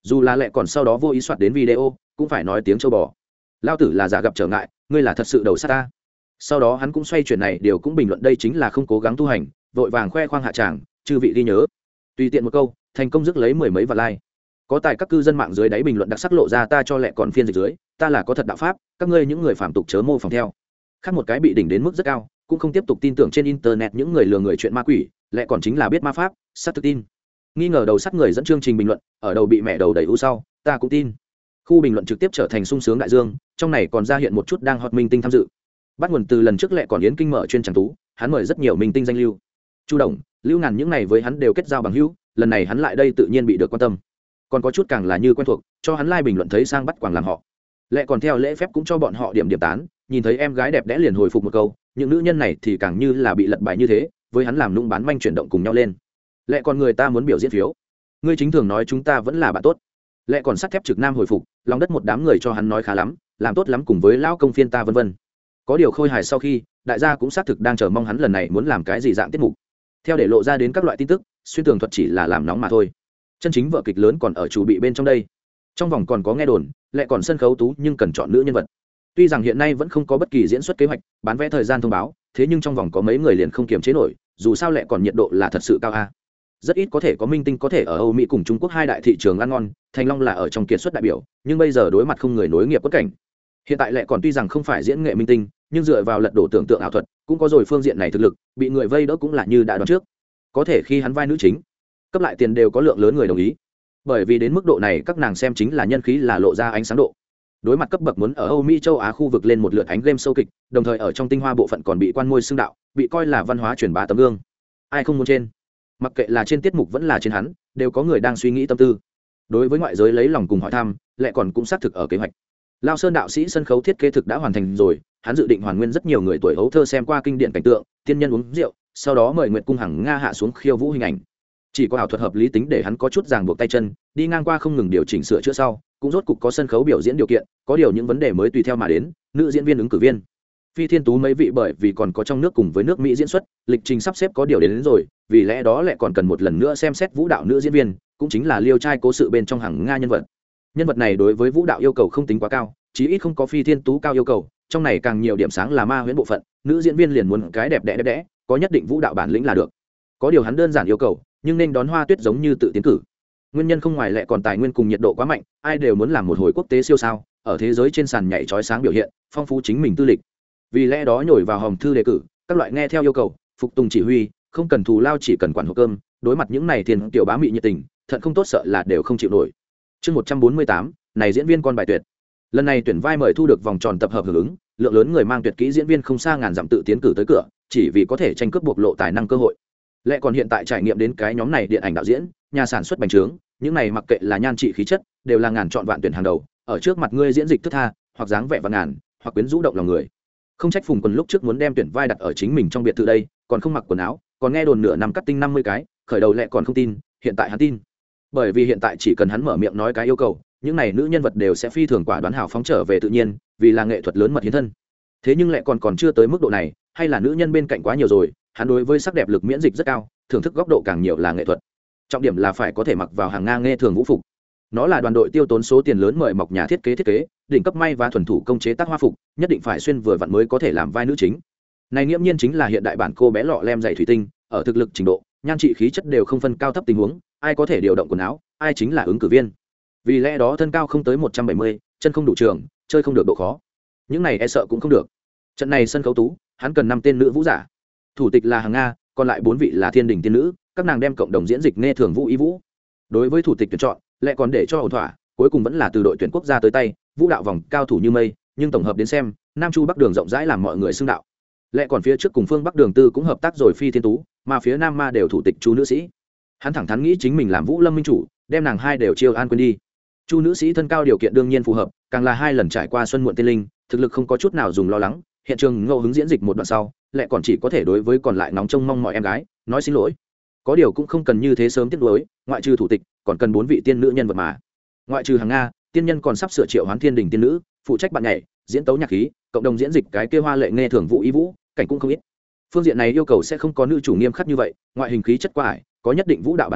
dù là lẹ còn sau đó vô ý soạt đến video cũng phải nói tiếng châu bò. Lao tử là giả gặp trở ngại, ngươi là thật sự đầu sát ta. Sau đó hắn cũng xoay chuyển này điều cũng bình luận đây chính là không cố gắng tu hành, vội vàng khoe khoang hạ tràng, chư vị ghi nhớ. Tùy tiện một câu, thành công rước lấy mười mấy vạn like. Có tài các cư dân mạng dưới đáy bình luận đặc sắc lộ ra ta cho lẹ còn phiên dịch dưới, ta là có thật đạo pháp, các ngươi những người phạm tục chớ mô phỏng theo. Khác một cái bị đỉnh đến mức rất cao, cũng không tiếp tục tin tưởng trên internet những người lừa người chuyện ma quỷ, lẹ còn chính là biết ma pháp, sát thực tin. Nghi ngờ đầu sắt người dẫn chương trình bình luận, ở đầu bị mẹ đầu đẩy u sau, ta cũng tin. Khu bình luận trực tiếp trở thành sung sướng đại dương, trong này còn ra hiện một chút đang hot minh tinh tham dự. Bắt nguồn từ lần trước lẹ còn yến kinh mở chuyên tràng tú, hắn mời rất nhiều minh tinh danh lưu. Chu Đồng, Lưu Ngàn những này với hắn đều kết giao bằng hữu, lần này hắn lại đây tự nhiên bị được quan tâm. Còn có chút càng là như quen thuộc, cho hắn like bình luận thấy sang bắt quàng làm họ. Lẹ còn theo lễ phép cũng cho bọn họ điểm điểm tán, nhìn thấy em gái đẹp đẽ liền hồi phục một câu, những nữ nhân này thì càng như là bị lật bài như thế, với hắn làm nũng bán manh chuyển động cùng nhau lên. Lẹ còn người ta muốn biểu diễn phiếu, ngươi chính thường nói chúng ta vẫn là bạn tốt. Lẹ còn sắt thép trực nam hồi phục, lòng đất một đám người cho hắn nói khá lắm, làm tốt lắm cùng với lão công phiên ta vân vân. Có điều khôi hài sau khi, đại gia cũng xác thực đang chờ mong hắn lần này muốn làm cái gì dạng tiết mục. Theo để lộ ra đến các loại tin tức, xuyên tường thuật chỉ là làm nóng mà thôi. Chân chính vở kịch lớn còn ở chủ bị bên trong đây. Trong vòng còn có nghe đồn, Lẹ còn sân khấu tú nhưng cần chọn nữ nhân vật. Tuy rằng hiện nay vẫn không có bất kỳ diễn xuất kế hoạch, bán vé thời gian thông báo, thế nhưng trong vòng có mấy người liền không kiềm chế nổi, dù sao Lẹ còn nhiệt độ là thật sự cao a. Rất ít có thể có minh tinh có thể ở Âu Mỹ cùng Trung Quốc hai đại thị trường ăn ngon, Thành Long là ở trong kiệt xuất đại biểu, nhưng bây giờ đối mặt không người nối nghiệp bất cảnh. Hiện tại Lẹ còn tuy rằng không phải diễn nghệ minh tinh, nhưng dựa vào lật đổ tưởng tượng ảo thuật, cũng có rồi phương diện này thực lực, bị người vây đỡ cũng là như đã đoán trước. Có thể khi hắn vai nữ chính, cấp lại tiền đều có lượng lớn người đồng ý. Bởi vì đến mức độ này các nàng xem chính là nhân khí là lộ ra ánh sáng độ. Đối mặt cấp bậc muốn ở Âu Mỹ châu Á khu vực lên một lượt ánh game sâu kịch, đồng thời ở trong tinh hoa bộ phận còn bị quan môi xưng đạo, bị coi là văn hóa truyền bá tấm gương. Ai không muốn trên? Mặc kệ là trên tiết mục vẫn là trên hắn, đều có người đang suy nghĩ tâm tư. Đối với ngoại giới lấy lòng cùng hỏi thăm, Lẹ còn cũng xác thực ở kế hoạch. Lao Sơn đạo sĩ sân khấu thiết kế thực đã hoàn thành rồi, hắn dự định hoàn nguyên rất nhiều người tuổi hấu thơ xem qua kinh điển cảnh tượng, tiên nhân uống rượu, sau đó mời Nguyệt cung Hằng Nga hạ xuống khiêu vũ hình ảnh. Chỉ có ảo thuật hợp lý tính để hắn có chút ràng buộc tay chân, đi ngang qua không ngừng điều chỉnh sửa chữa sau, cũng rốt cục có sân khấu biểu diễn điều kiện, có điều những vấn đề mới tùy theo mà đến, nữ diễn viên ứng cử viên. Phi Thiên Tú mấy vị bởi vì còn có trong nước cùng với nước Mỹ diễn xuất, lịch trình sắp xếp có điều đến, đến rồi, vì lẽ đó lại còn cần một lần nữa xem xét vũ đạo nữ diễn viên, cũng chính là Liêu trai cố sự bên trong Hằng Nga nhân vật. Nhân vật này đối với vũ đạo yêu cầu không tính quá cao, chí ít không có Phi Thiên Tú cao yêu cầu, trong này càng nhiều điểm sáng là ma huyễn bộ phận, nữ diễn viên liền muốn cái đẹp đẽ đẹp đẽ, có nhất định vũ đạo bản lĩnh là được. Có điều hắn đơn giản yêu cầu, nhưng nên đón Hoa Tuyết giống như tự tiến cử. Nguyên nhân không ngoài lệ còn tài nguyên cùng nhiệt độ quá mạnh, ai đều muốn làm một hồi quốc tế siêu sao, ở thế giới trên sàn nhảy chói sáng biểu hiện, phong phú chính mình tư lịch. Vì lẽ đó nhồi vào hòm thư đề cử, các loại nghe theo yêu cầu, phục tùng chỉ huy, không cần thù lao chỉ cần quản hộp cơm, đối mặt những này tiền tiểu bá mị nhiệt tình, thận không tốt sợ là đều không chịu nổi. Chương một trăm bốn mươi tám, này diễn viên con bài tuyệt. Lần này tuyển vai mời thu được vòng tròn tập hợp hưởng ứng, lượng lớn người mang tuyệt kỹ diễn viên không xa ngàn dặm tự tiến cử tới cửa, chỉ vì có thể tranh cướp bộc lộ tài năng cơ hội. Lẽ còn hiện tại trải nghiệm đến cái nhóm này điện ảnh đạo diễn, nhà sản xuất bành trướng, những này mặc kệ là nhan trị khí chất, đều là ngàn chọn vạn tuyển hàng đầu, ở trước mặt ngươi diễn dịch thức tha, hoặc dáng vẻ vạn ngàn, hoặc quyến rũ động lòng người. Không trách Phùng Quần lúc trước muốn đem tuyển vai đặt ở chính mình trong biệt thự đây, còn không mặc quần áo, còn nghe đồn nửa năm cắt tinh năm mươi cái, khởi đầu lẹ còn không tin, hiện tại hắn tin. Bởi vì hiện tại chỉ cần hắn mở miệng nói cái yêu cầu, những này nữ nhân vật đều sẽ phi thường quả đoán hào phóng trở về tự nhiên, vì là nghệ thuật lớn mật hiến thân. Thế nhưng lẹ còn còn chưa tới mức độ này, hay là nữ nhân bên cạnh quá nhiều rồi, hắn đối với sắc đẹp lực miễn dịch rất cao, thưởng thức góc độ càng nhiều là nghệ thuật. Trọng điểm là phải có thể mặc vào hàng ngang nghe thường vũ phục. Nó là đoàn đội tiêu tốn số tiền lớn mời mọc nhà thiết kế thiết kế, đỉnh cấp may và thuần thủ công chế tác hoa phục, nhất định phải xuyên vừa vặn mới có thể làm vai nữ chính. Này nghiễm nhiên chính là hiện đại bản cô bé lọ lem dày thủy tinh, ở thực lực trình độ, nhan trị khí chất đều không phân cao thấp tình huống, ai có thể điều động quần áo, ai chính là ứng cử viên. Vì lẽ đó thân cao không tới một trăm bảy mươi, chân không đủ trường, chơi không được độ khó. Những này e sợ cũng không được. Trận này sân khấu tú, hắn cần năm tên nữ vũ giả. Thủ tịch là Hằng Nga, còn lại bốn vị là thiên đình tiên nữ, các nàng đem cộng đồng diễn dịch nghe thường vũ ý vũ. Đối với thủ tịch tuyển chọn, lại còn để cho ổn thỏa, cuối cùng vẫn là từ đội tuyển quốc gia tới tay, vũ đạo vòng cao thủ như mây, nhưng tổng hợp đến xem, Nam Chu Bắc Đường rộng rãi làm mọi người xưng đạo. Lại còn phía trước cùng Phương Bắc Đường Tư cũng hợp tác rồi Phi Thiên Tú, mà phía Nam Ma đều thủ tịch Chu nữ sĩ. Hắn thẳng thắn nghĩ chính mình làm Vũ Lâm minh chủ, đem nàng hai đều chiêu an quên đi. Chu nữ sĩ thân cao điều kiện đương nhiên phù hợp, càng là hai lần trải qua xuân muộn tiên linh, thực lực không có chút nào dùng lo lắng. Hiện trường ngẫu hứng diễn dịch một đoạn sau, lại còn chỉ có thể đối với còn lại nóng trông mong mọi em gái nói xin lỗi. Có điều cũng không cần như thế sớm tiếc nuối, ngoại trừ thủ tịch, còn cần bốn vị tiên nữ nhân vật mà. Ngoại trừ Hằng Nga, tiên nhân còn sắp sửa triệu hoán thiên đình tiên nữ, phụ trách bạn nhảy, diễn tấu nhạc khí, cộng đồng diễn dịch cái kia hoa lệ nghe thường vũ ý vũ, cảnh cũng không ít. Phương diện này yêu cầu sẽ không có nữ chủ nghiêm khắc như vậy, ngoại hình khí chất quá ải, có nhất định vũ đạo bản lĩnh,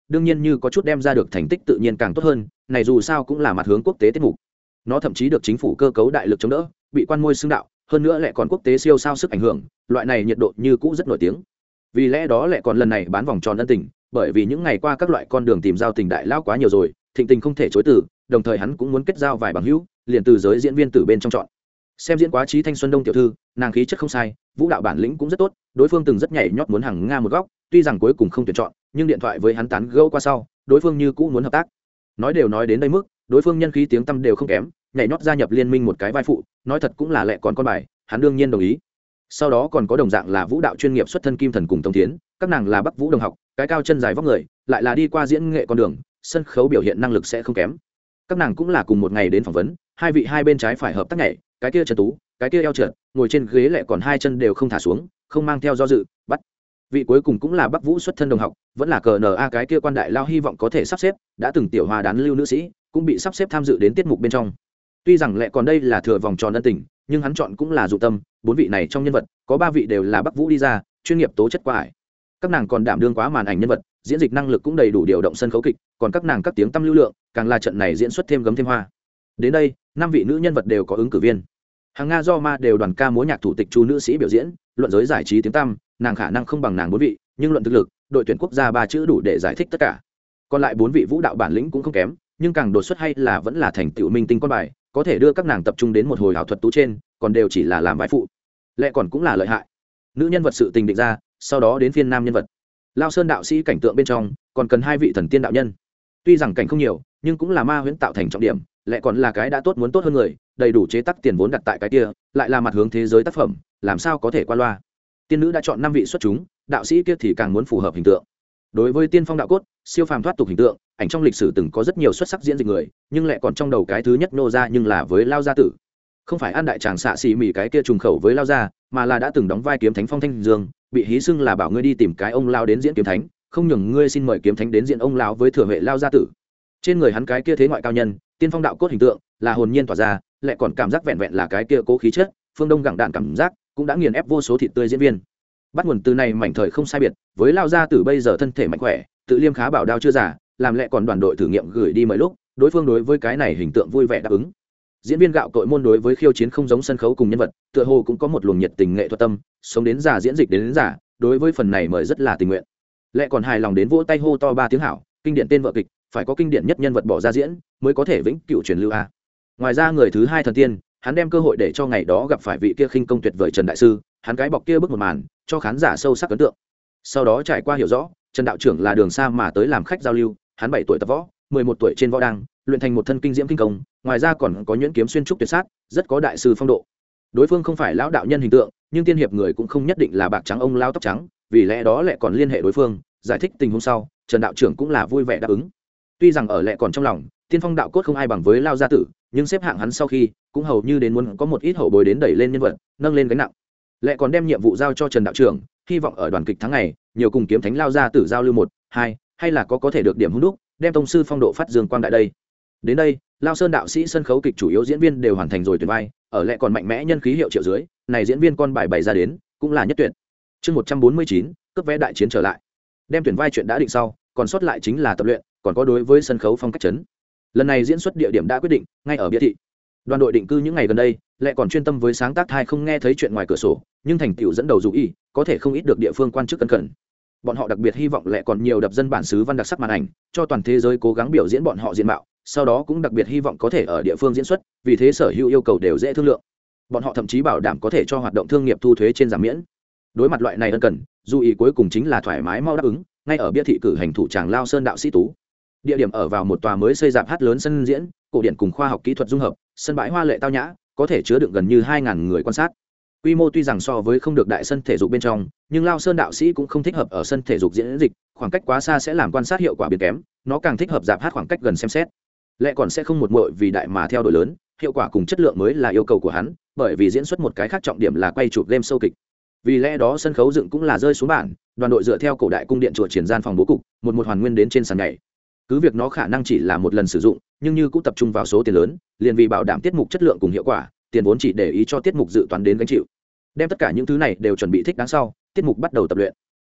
đương nhiên như có chút đem ra được thành tích tự nhiên càng tốt hơn, này dù sao cũng là mặt hướng quốc tế tiết mục. Nó thậm chí được chính phủ cơ cấu đại lực chống đỡ, bị quan môi xưng đạo, hơn nữa lại còn quốc tế siêu sao sức ảnh hưởng, loại này nhiệt độ như cũ rất nổi tiếng. Vì lẽ đó lại còn lần này bán vòng tròn ân tình, bởi vì những ngày qua các loại con đường tìm giao tình đại lao quá nhiều rồi, thịnh tình không thể chối từ, đồng thời hắn cũng muốn kết giao vài bằng hữu, liền từ giới diễn viên từ bên trong chọn. Xem diễn quá Trí Thanh Xuân Đông tiểu thư, nàng khí chất không sai, vũ đạo bản lĩnh cũng rất tốt, đối phương từng rất nhảy nhót muốn hàng nga một góc, tuy rằng cuối cùng không tuyển chọn, nhưng điện thoại với hắn tán gẫu qua sau, đối phương như cũ muốn hợp tác. Nói đều nói đến đây mức, đối phương nhân khí tiếng tăm đều không kém, nhảy nhót gia nhập liên minh một cái vai phụ, nói thật cũng là lẹ còn con bài, hắn đương nhiên đồng ý. Sau đó còn có đồng dạng là vũ đạo chuyên nghiệp xuất thân Kim Thần cùng Tống Thiến, các nàng là Bắc Vũ đồng học, cái cao chân dài vóc người, lại là đi qua diễn nghệ con đường, sân khấu biểu hiện năng lực sẽ không kém. Các nàng cũng là cùng một ngày đến phỏng vấn, hai vị hai bên trái phải hợp tác nhảy, cái kia Trần Tú, cái kia eo trượt, ngồi trên ghế lại còn hai chân đều không thả xuống, không mang theo do dự, bắt. Vị cuối cùng cũng là Bắc Vũ xuất thân đồng học, vẫn là cờ en a cái kia quan đại lao hy vọng có thể sắp xếp, đã từng tiểu hoa đán lưu nữ sĩ, cũng bị sắp xếp tham dự đến tiết mục bên trong. Tuy rằng lại còn đây là thừa vòng tròn ân tình, nhưng hắn chọn cũng là dụng tâm, bốn vị này trong nhân vật, có ba vị đều là Bắc Vũ đi ra, chuyên nghiệp tố chất quá ải. Các nàng còn đảm đương quá màn ảnh nhân vật, diễn dịch năng lực cũng đầy đủ điều động sân khấu kịch, còn các nàng các tiếng tăm lưu lượng, càng là trận này diễn xuất thêm gấm thêm hoa. Đến đây, năm vị nữ nhân vật đều có ứng cử viên. Hàng Nga do ma đều đoàn ca múa nhạc thủ tịch chu nữ sĩ biểu diễn, luận giới giải trí tiếng tăm, nàng khả năng không bằng nàng bốn vị, nhưng luận thực lực, đội tuyển quốc gia ba chữ đủ để giải thích tất cả. Còn lại bốn vị vũ đạo bản lĩnh cũng không kém, nhưng càng đột xuất hay là vẫn là thành tựu minh tinh con bài, có thể đưa các nàng tập trung đến một hồi ảo thuật tú trên, còn đều chỉ là làm vai phụ. Lẽ còn cũng là lợi hại. Nữ nhân vật sự tình định ra, sau đó đến phiên nam nhân vật. Lao Sơn đạo sĩ cảnh tượng bên trong, còn cần hai vị thần tiên đạo nhân. Tuy rằng cảnh không nhiều, nhưng cũng là ma huyễn tạo thành trọng điểm, lại còn là cái đã tốt muốn tốt hơn người, đầy đủ chế tác tiền vốn đặt tại cái kia, lại là mặt hướng thế giới tác phẩm, làm sao có thể qua loa. Tiên nữ đã chọn năm vị xuất chúng, đạo sĩ kia thì càng muốn phù hợp hình tượng. Đối với tiên phong đạo cốt, siêu phàm thoát tục hình tượng, ảnh trong lịch sử từng có rất nhiều xuất sắc diễn dịch người, nhưng lại còn trong đầu cái thứ nhất nô ra nhưng là với Lao gia tử. Không phải ăn đại tràng xạ xì mỉ cái kia trùng khẩu với Lao gia, mà là đã từng đóng vai kiếm thánh Phong Thanh Dương, bị hí xưng là bảo ngươi đi tìm cái ông lao đến diễn kiếm thánh, không nhường ngươi xin mời kiếm thánh đến diễn ông lão với thừa huệ Lao gia tử. Trên người hắn cái kia thế ngoại cao nhân, tiên phong đạo cốt hình tượng, là hồn nhiên tỏa ra, lại còn cảm giác vẹn vẹn là cái kia cố khí chất, phương đông gặng đạn cảm giác, cũng đã nghiền ép vô số thịt tươi diễn viên. Bắt nguồn từ này mảnh thời không sai biệt, với Lao gia tử bây giờ thân thể mạnh khỏe, tự liêm khá bảo đao chưa già, làm lẽ còn đoàn đội thử nghiệm gửi đi mấy lúc, đối phương đối với cái này hình tượng vui vẻ đáp ứng. Diễn viên gạo cội môn đối với khiêu chiến không giống sân khấu cùng nhân vật, tựa hồ cũng có một luồng nhiệt tình nghệ thuật tâm, sống đến già diễn dịch đến, đến già, đối với phần này mời rất là tình nguyện. Lẽ còn hài lòng đến vỗ tay hô to ba tiếng hảo, kinh điển tên vợ kịch, phải có kinh điển nhất nhân vật bỏ ra diễn, mới có thể vĩnh cửu truyền lưu a. Ngoài ra người thứ hai thần tiên, hắn đem cơ hội để cho ngày đó gặp phải vị kia khinh công tuyệt vời Trần đại sư, hắn cái bọc kia bước một màn, cho khán giả sâu sắc ấn tượng. Sau đó trải qua hiểu rõ, Trần đạo trưởng là đường xa mà tới làm khách giao lưu, hắn bảy tuổi tập võ, mười một tuổi trên võ đăng, luyện thành một thân kinh diễm kinh công, ngoài ra còn có nhuyễn kiếm xuyên trúc tuyệt sát, rất có đại sư phong độ. Đối phương không phải lão đạo nhân hình tượng, nhưng tiên hiệp người cũng không nhất định là bạc trắng ông lao tóc trắng, vì lẽ đó lại còn liên hệ đối phương, giải thích tình huống sau, Trần đạo trưởng cũng là vui vẻ đáp ứng. Tuy rằng ở lệ còn trong lòng, tiên phong đạo cốt không ai bằng với Lao gia tử, nhưng xếp hạng hắn sau khi, cũng hầu như đến muốn có một ít hậu bối đến đẩy lên nhân vật, nâng lên gánh nặng. Lệ còn đem nhiệm vụ giao cho Trần đạo trưởng, hy vọng ở đoàn kịch tháng này, nhiều cùng kiếm thánh Lao gia tử giao lưu một, hai, hay là có có thể được điểm hung đúc, đem tông sư phong độ phát dương quang đại đây. Đến đây, Lao Sơn đạo sĩ sân khấu kịch chủ yếu diễn viên đều hoàn thành rồi tuyển vai, ở lệ còn mạnh mẽ nhân khí hiệu triệu dưới, này diễn viên con bài bày ra đến, cũng là nhất tuyệt. Chương một trăm bốn mươi chín, cấp vé đại chiến trở lại. Đem tuyển vai chuyện đã định sau, còn sót lại chính là tập luyện, còn có đối với sân khấu phong cách chấn. Lần này diễn xuất địa điểm đã quyết định, ngay ở Bia thị. Đoàn đội định cư những ngày gần đây, lại còn chuyên tâm với sáng tác thai không nghe thấy chuyện ngoài cửa sổ, nhưng thành tựu dẫn đầu dù y, có thể không ít được địa phương quan chức cẩn cẩn. Bọn họ đặc biệt hy vọng lại còn nhiều đập dân bản xứ văn đặc sắc màn ảnh, cho toàn thế giới cố gắng biểu diễn bọn họ diện mạo, sau đó cũng đặc biệt hy vọng có thể ở địa phương diễn xuất, vì thế sở hữu yêu cầu đều dễ thương lượng. Bọn họ thậm chí bảo đảm có thể cho hoạt động thương nghiệp thu thuế trên giảm miễn. Đối mặt loại này ân cần, dù ý cuối cùng chính là thoải mái mau đáp ứng, ngay ở Bia thị cử hành thủ tràng Lao Sơn đạo sĩ tú. Địa điểm ở vào một tòa mới xây dạp hát lớn sân diễn, cổ điển cùng khoa học kỹ thuật dung hợp, sân bãi hoa lệ tao nhã, có thể chứa đựng gần như hai ngàn người quan sát. Quy mô tuy rằng so với không được đại sân thể dục bên trong, nhưng Lao Sơn đạo sĩ cũng không thích hợp ở sân thể dục diễn dịch, khoảng cách quá xa sẽ làm quan sát hiệu quả biến kém, nó càng thích hợp dạp hát khoảng cách gần xem xét. Lẽ còn sẽ không một muội vì đại mà theo đuổi lớn, hiệu quả cùng chất lượng mới là yêu cầu của hắn, bởi vì diễn xuất một cái khác trọng điểm là quay chụp game show kịch. Vì lẽ đó sân khấu dựng cũng là rơi xuống bản, đoàn đội dựa theo cổ đại cung điện chùa triển gian phòng bố cục, một một hoàn nguyên đến trên sàn nhảy. Cứ việc nó khả năng chỉ là một lần sử dụng, nhưng như cũng tập trung vào số tiền lớn, liền vì bảo đảm tiết mục chất lượng cùng hiệu quả, tiền vốn chỉ để ý cho tiết mục dự toán đến gánh chịu. Đem tất cả những thứ này đều chuẩn bị thích đáng sau, tiết mục bắt đầu tập luyện.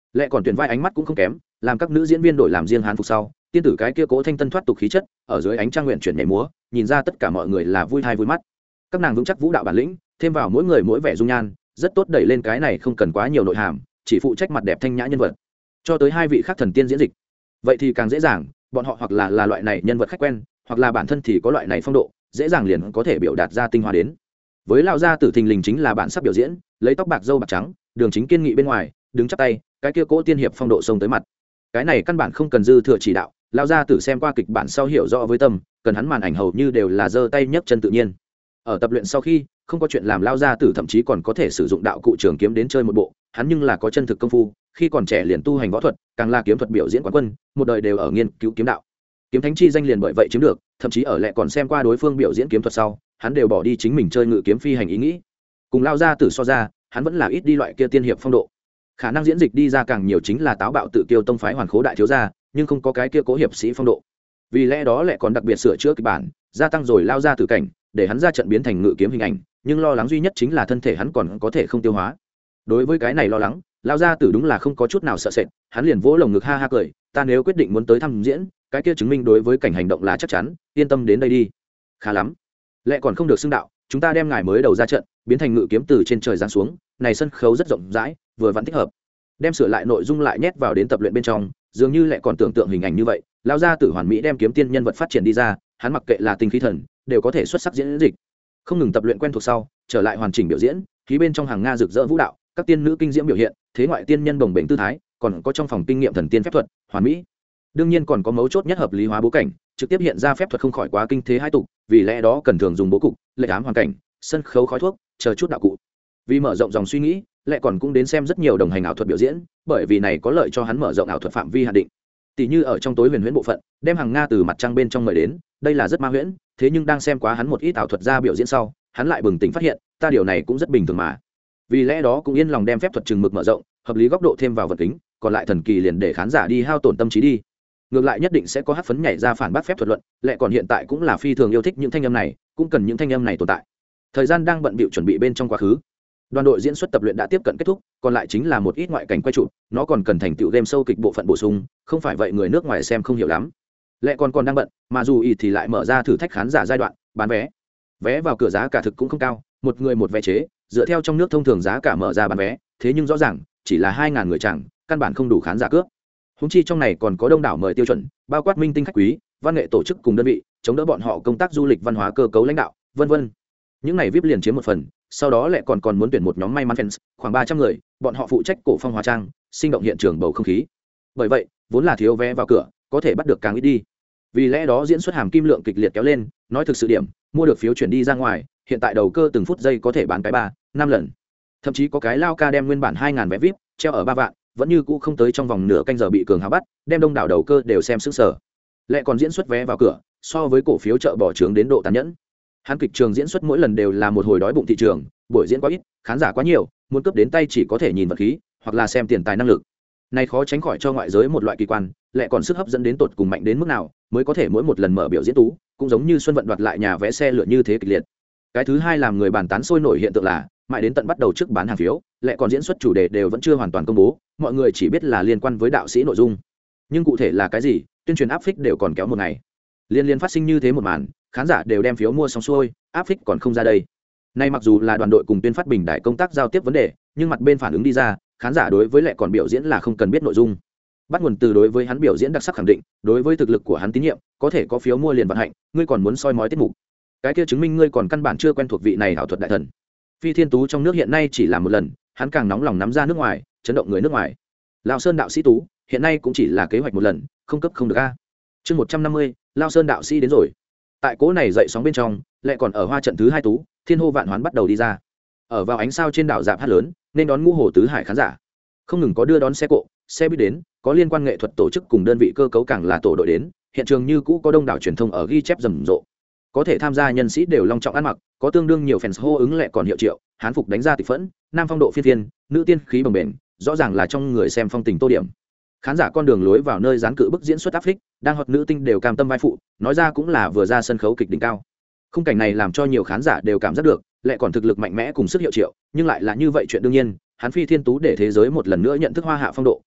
Lệ còn tuyển vai ánh mắt cũng không kém, làm các nữ diễn viên đổi làm riêng hán phục sau, tiên tử cái kia cố thanh tân thoát tục khí chất ở dưới ánh trăng nguyện chuyển nhảy múa, nhìn ra tất cả mọi người là vui thai vui mắt. Các nàng vững chắc vũ đạo bản lĩnh, thêm vào mỗi người mỗi vẻ dung nhan, rất tốt đẩy lên cái này không cần quá nhiều nội hàm, chỉ phụ trách mặt đẹp thanh nhã nhân vật. Cho tới hai vị khác thần tiên diễn dịch, vậy thì càng dễ dàng, bọn họ hoặc là là loại này nhân vật khách quen, hoặc là bản thân thì có loại này phong độ, dễ dàng liền có thể biểu đạt ra tinh hoa đến. Với lão gia tử thình lình chính là bản sắc biểu diễn, lấy tóc bạc râu bạc trắng, đường chính kiên nghị bên ngoài, đứng chắp tay, cái kia cố tiên hiệp phong độ xông tới mặt. Cái này căn bản không cần dư thừa chỉ đạo, lão gia tử xem qua kịch bản sau hiểu rõ với tâm, cần hắn màn ảnh hầu như đều là giơ tay nhấc chân tự nhiên. Ở tập luyện sau khi, không có chuyện làm lão gia tử thậm chí còn có thể sử dụng đạo cụ trường kiếm đến chơi một bộ, hắn nhưng là có chân thực công phu, khi còn trẻ liền tu hành võ thuật, càng là kiếm thuật biểu diễn quán quân, một đời đều ở nghiên cứu kiếm đạo. Kiếm thánh chi danh liền bởi vậy chiếm được, thậm chí ở lại còn xem qua đối phương biểu diễn kiếm thuật sau, hắn đều bỏ đi chính mình chơi ngự kiếm phi hành ý nghĩ. Cùng lão gia tử so ra, hắn vẫn là ít đi loại kia tiên hiệp phong độ. Khả năng diễn dịch đi ra càng nhiều chính là táo bạo tự kiêu tông phái hoàn khố đại thiếu gia, nhưng không có cái kia cố hiệp sĩ phong độ. Vì lẽ đó lại còn đặc biệt sửa chữa kịch bản, gia tăng rồi lao ra tử cảnh, để hắn ra trận biến thành ngự kiếm hình ảnh, nhưng lo lắng duy nhất chính là thân thể hắn còn có thể không tiêu hóa. Đối với cái này lo lắng, lao ra tử đúng là không có chút nào sợ sệt, hắn liền vỗ lồng ngực ha ha cười, ta nếu quyết định muốn tới thăm diễn, cái kia chứng minh đối với cảnh hành động là chắc chắn, yên tâm đến đây đi. Khá lắm, lại còn không được xưng đạo, chúng ta đem ngài mới đầu ra trận, biến thành ngự kiếm từ trên trời giáng xuống, này sân khấu rất rộng rãi, vừa vặn thích hợp. Đem sửa lại nội dung lại nhét vào đến tập luyện bên trong, dường như lại còn tưởng tượng hình ảnh như vậy, lão gia tử hoàn mỹ đem kiếm tiên nhân vật phát triển đi ra, hắn mặc kệ là tinh khí thần, đều có thể xuất sắc diễn dịch. Không ngừng tập luyện quen thuộc sau, trở lại hoàn chỉnh biểu diễn, khí bên trong hàng nga rực rỡ vũ đạo, các tiên nữ kinh diễm biểu hiện, thế ngoại tiên nhân bồng bềnh tư thái, còn có trong phòng kinh nghiệm thần tiên phép thuật, hoàn mỹ. Đương nhiên còn có mấu chốt nhất hợp lý hóa bố cảnh, trực tiếp hiện ra phép thuật không khỏi quá kinh thế hai tục, vì lẽ đó cần thường dùng bố cục, lệ ám hoàn cảnh, sân khấu khói thuốc, chờ chút đạo cụ. Vì mở rộng dòng suy nghĩ, lại còn cũng đến xem rất nhiều đồng hành ảo thuật biểu diễn, bởi vì này có lợi cho hắn mở rộng ảo thuật phạm vi hạn định. Tỷ như ở trong tối huyền huyễn bộ phận, đem hàng nga từ mặt trăng bên trong mời đến, đây là rất ma huyễn, thế nhưng đang xem quá hắn một ít ảo thuật ra biểu diễn sau, hắn lại bừng tỉnh phát hiện, ta điều này cũng rất bình thường mà. Vì lẽ đó cũng yên lòng đem phép thuật chừng mực mở rộng, hợp lý góc độ thêm vào vật kính, còn lại thần kỳ liền để khán giả đi hao tổn tâm trí đi. Ngược lại nhất định sẽ có hắc phấn nhảy ra phản bác phép thuật luận, lại còn hiện tại cũng là phi thường yêu thích những thanh âm này, cũng cần những thanh âm này tồn tại. Thời gian đang bận bịu chuẩn bị bên trong quá khứ, đoàn đội diễn xuất tập luyện đã tiếp cận kết thúc, còn lại chính là một ít ngoại cảnh quay chụp, nó còn cần thành tựu game sâu kịch bộ phận bổ sung, không phải vậy người nước ngoài xem không hiểu lắm. Lẽ còn còn đang bận, mà dù ý thì lại mở ra thử thách khán giả giai đoạn bán vé. Vé vào cửa giá cả thực cũng không cao, một người một vé chế, dựa theo trong nước thông thường giá cả mở ra bán vé, thế nhưng rõ ràng chỉ là hai ngàn người chẳng, căn bản không đủ khán giả cướp. Húng chi trong này còn có đông đảo mời tiêu chuẩn, bao quát minh tinh khách quý, văn nghệ tổ chức cùng đơn vị, chống đỡ bọn họ công tác du lịch văn hóa cơ cấu lãnh đạo, vân vân. Những này vê i pê liền chiếm một phần, sau đó lại còn còn muốn tuyển một nhóm may mắn fans, khoảng ba trăm người, bọn họ phụ trách cổ phong hóa trang, sinh động hiện trường bầu không khí. Bởi vậy, vốn là thiếu vé vào cửa, có thể bắt được càng ít đi. Vì lẽ đó diễn xuất hàm kim lượng kịch liệt kéo lên, nói thực sự điểm, mua được phiếu chuyển đi ra ngoài, hiện tại đầu cơ từng phút giây có thể bán cái ba, năm lần. Thậm chí có cái lao ca đem nguyên bản hai ngàn vé vê i pê treo ở ba vạn, vẫn như cũ không tới trong vòng nửa canh giờ bị cường hào bắt, đem đông đảo đầu cơ đều xem sức sở. Lại còn diễn xuất vé vào cửa, so với cổ phiếu chợ bỏ trướng đến độ tàn nhẫn. Hắn kịch trường diễn xuất mỗi lần đều là một hồi đói bụng thị trường, buổi diễn quá ít, khán giả quá nhiều, muốn cướp đến tay chỉ có thể nhìn vật khí, hoặc là xem tiền tài năng lực. Này khó tránh khỏi cho ngoại giới một loại kỳ quan, lại còn sức hấp dẫn đến tột cùng mạnh đến mức nào, mới có thể mỗi một lần mở biểu diễn tú, cũng giống như xuân vận đoạt lại nhà vẽ xe lửa như thế kịch liệt. Cái thứ hai làm người bàn tán sôi nổi hiện tượng là, mãi đến tận bắt đầu trước bán hàng phiếu, lại còn diễn xuất chủ đề đều vẫn chưa hoàn toàn công bố, mọi người chỉ biết là liên quan với đạo sĩ nội dung, nhưng cụ thể là cái gì, tuyên truyền áp phích đều còn kéo một ngày. Liên liên phát sinh như thế một màn, khán giả đều đem phiếu mua xong xuôi, áp phích còn không ra đây. Nay mặc dù là đoàn đội cùng tuyên phát bình đại công tác giao tiếp vấn đề, nhưng mặt bên phản ứng đi ra, khán giả đối với lại còn biểu diễn là không cần biết nội dung. Bắt nguồn từ đối với hắn biểu diễn đặc sắc khẳng định, đối với thực lực của hắn tín nhiệm, có thể có phiếu mua liền vận hạnh, ngươi còn muốn soi mói tiết mục. Cái kia chứng minh ngươi còn căn bản chưa quen thuộc vị này hảo thuật đại thần. Phi Thiên Tú trong nước hiện nay chỉ làm một lần, hắn càng nóng lòng nắm ra nước ngoài, chấn động người nước ngoài. Lão Sơn đạo sĩ Tú, hiện nay cũng chỉ là kế hoạch một lần, không cấp không được a. Chương một trăm năm mươi, Lão Sơn đạo sĩ đến rồi. Tại cố này dậy sóng bên trong, lại còn ở hoa trận thứ hai Tú, Thiên hô vạn hoán bắt đầu đi ra. Ở vào ánh sao trên đảo Dạp Hát lớn, nên đón ngũ hồ tứ hải khán giả. Không ngừng có đưa đón xe cộ, xe buýt đến, có liên quan nghệ thuật tổ chức cùng đơn vị cơ cấu càng là tổ đội đến, hiện trường như cũ có đông đảo truyền thông ở ghi chép rầm rộ. Có thể tham gia nhân sĩ đều long trọng ăn mặc, có tương đương nhiều fans hô ứng lại còn hiệu triệu, hán phục đánh ra tịch phẫn, nam phong độ phi thiên, nữ tiên khí bồng bềnh, rõ ràng là trong người xem phong tình tô điểm. Khán giả con đường lối vào nơi dán cự bức diễn xuất áp phích, đang hoạt nữ tinh đều cam tâm vai phụ, nói ra cũng là vừa ra sân khấu kịch đỉnh cao. Khung cảnh này làm cho nhiều khán giả đều cảm giác được, lại còn thực lực mạnh mẽ cùng sức hiệu triệu, nhưng lại là như vậy chuyện đương nhiên, hắn Phi Thiên Tú để thế giới một lần nữa nhận thức hoa hạ phong độ,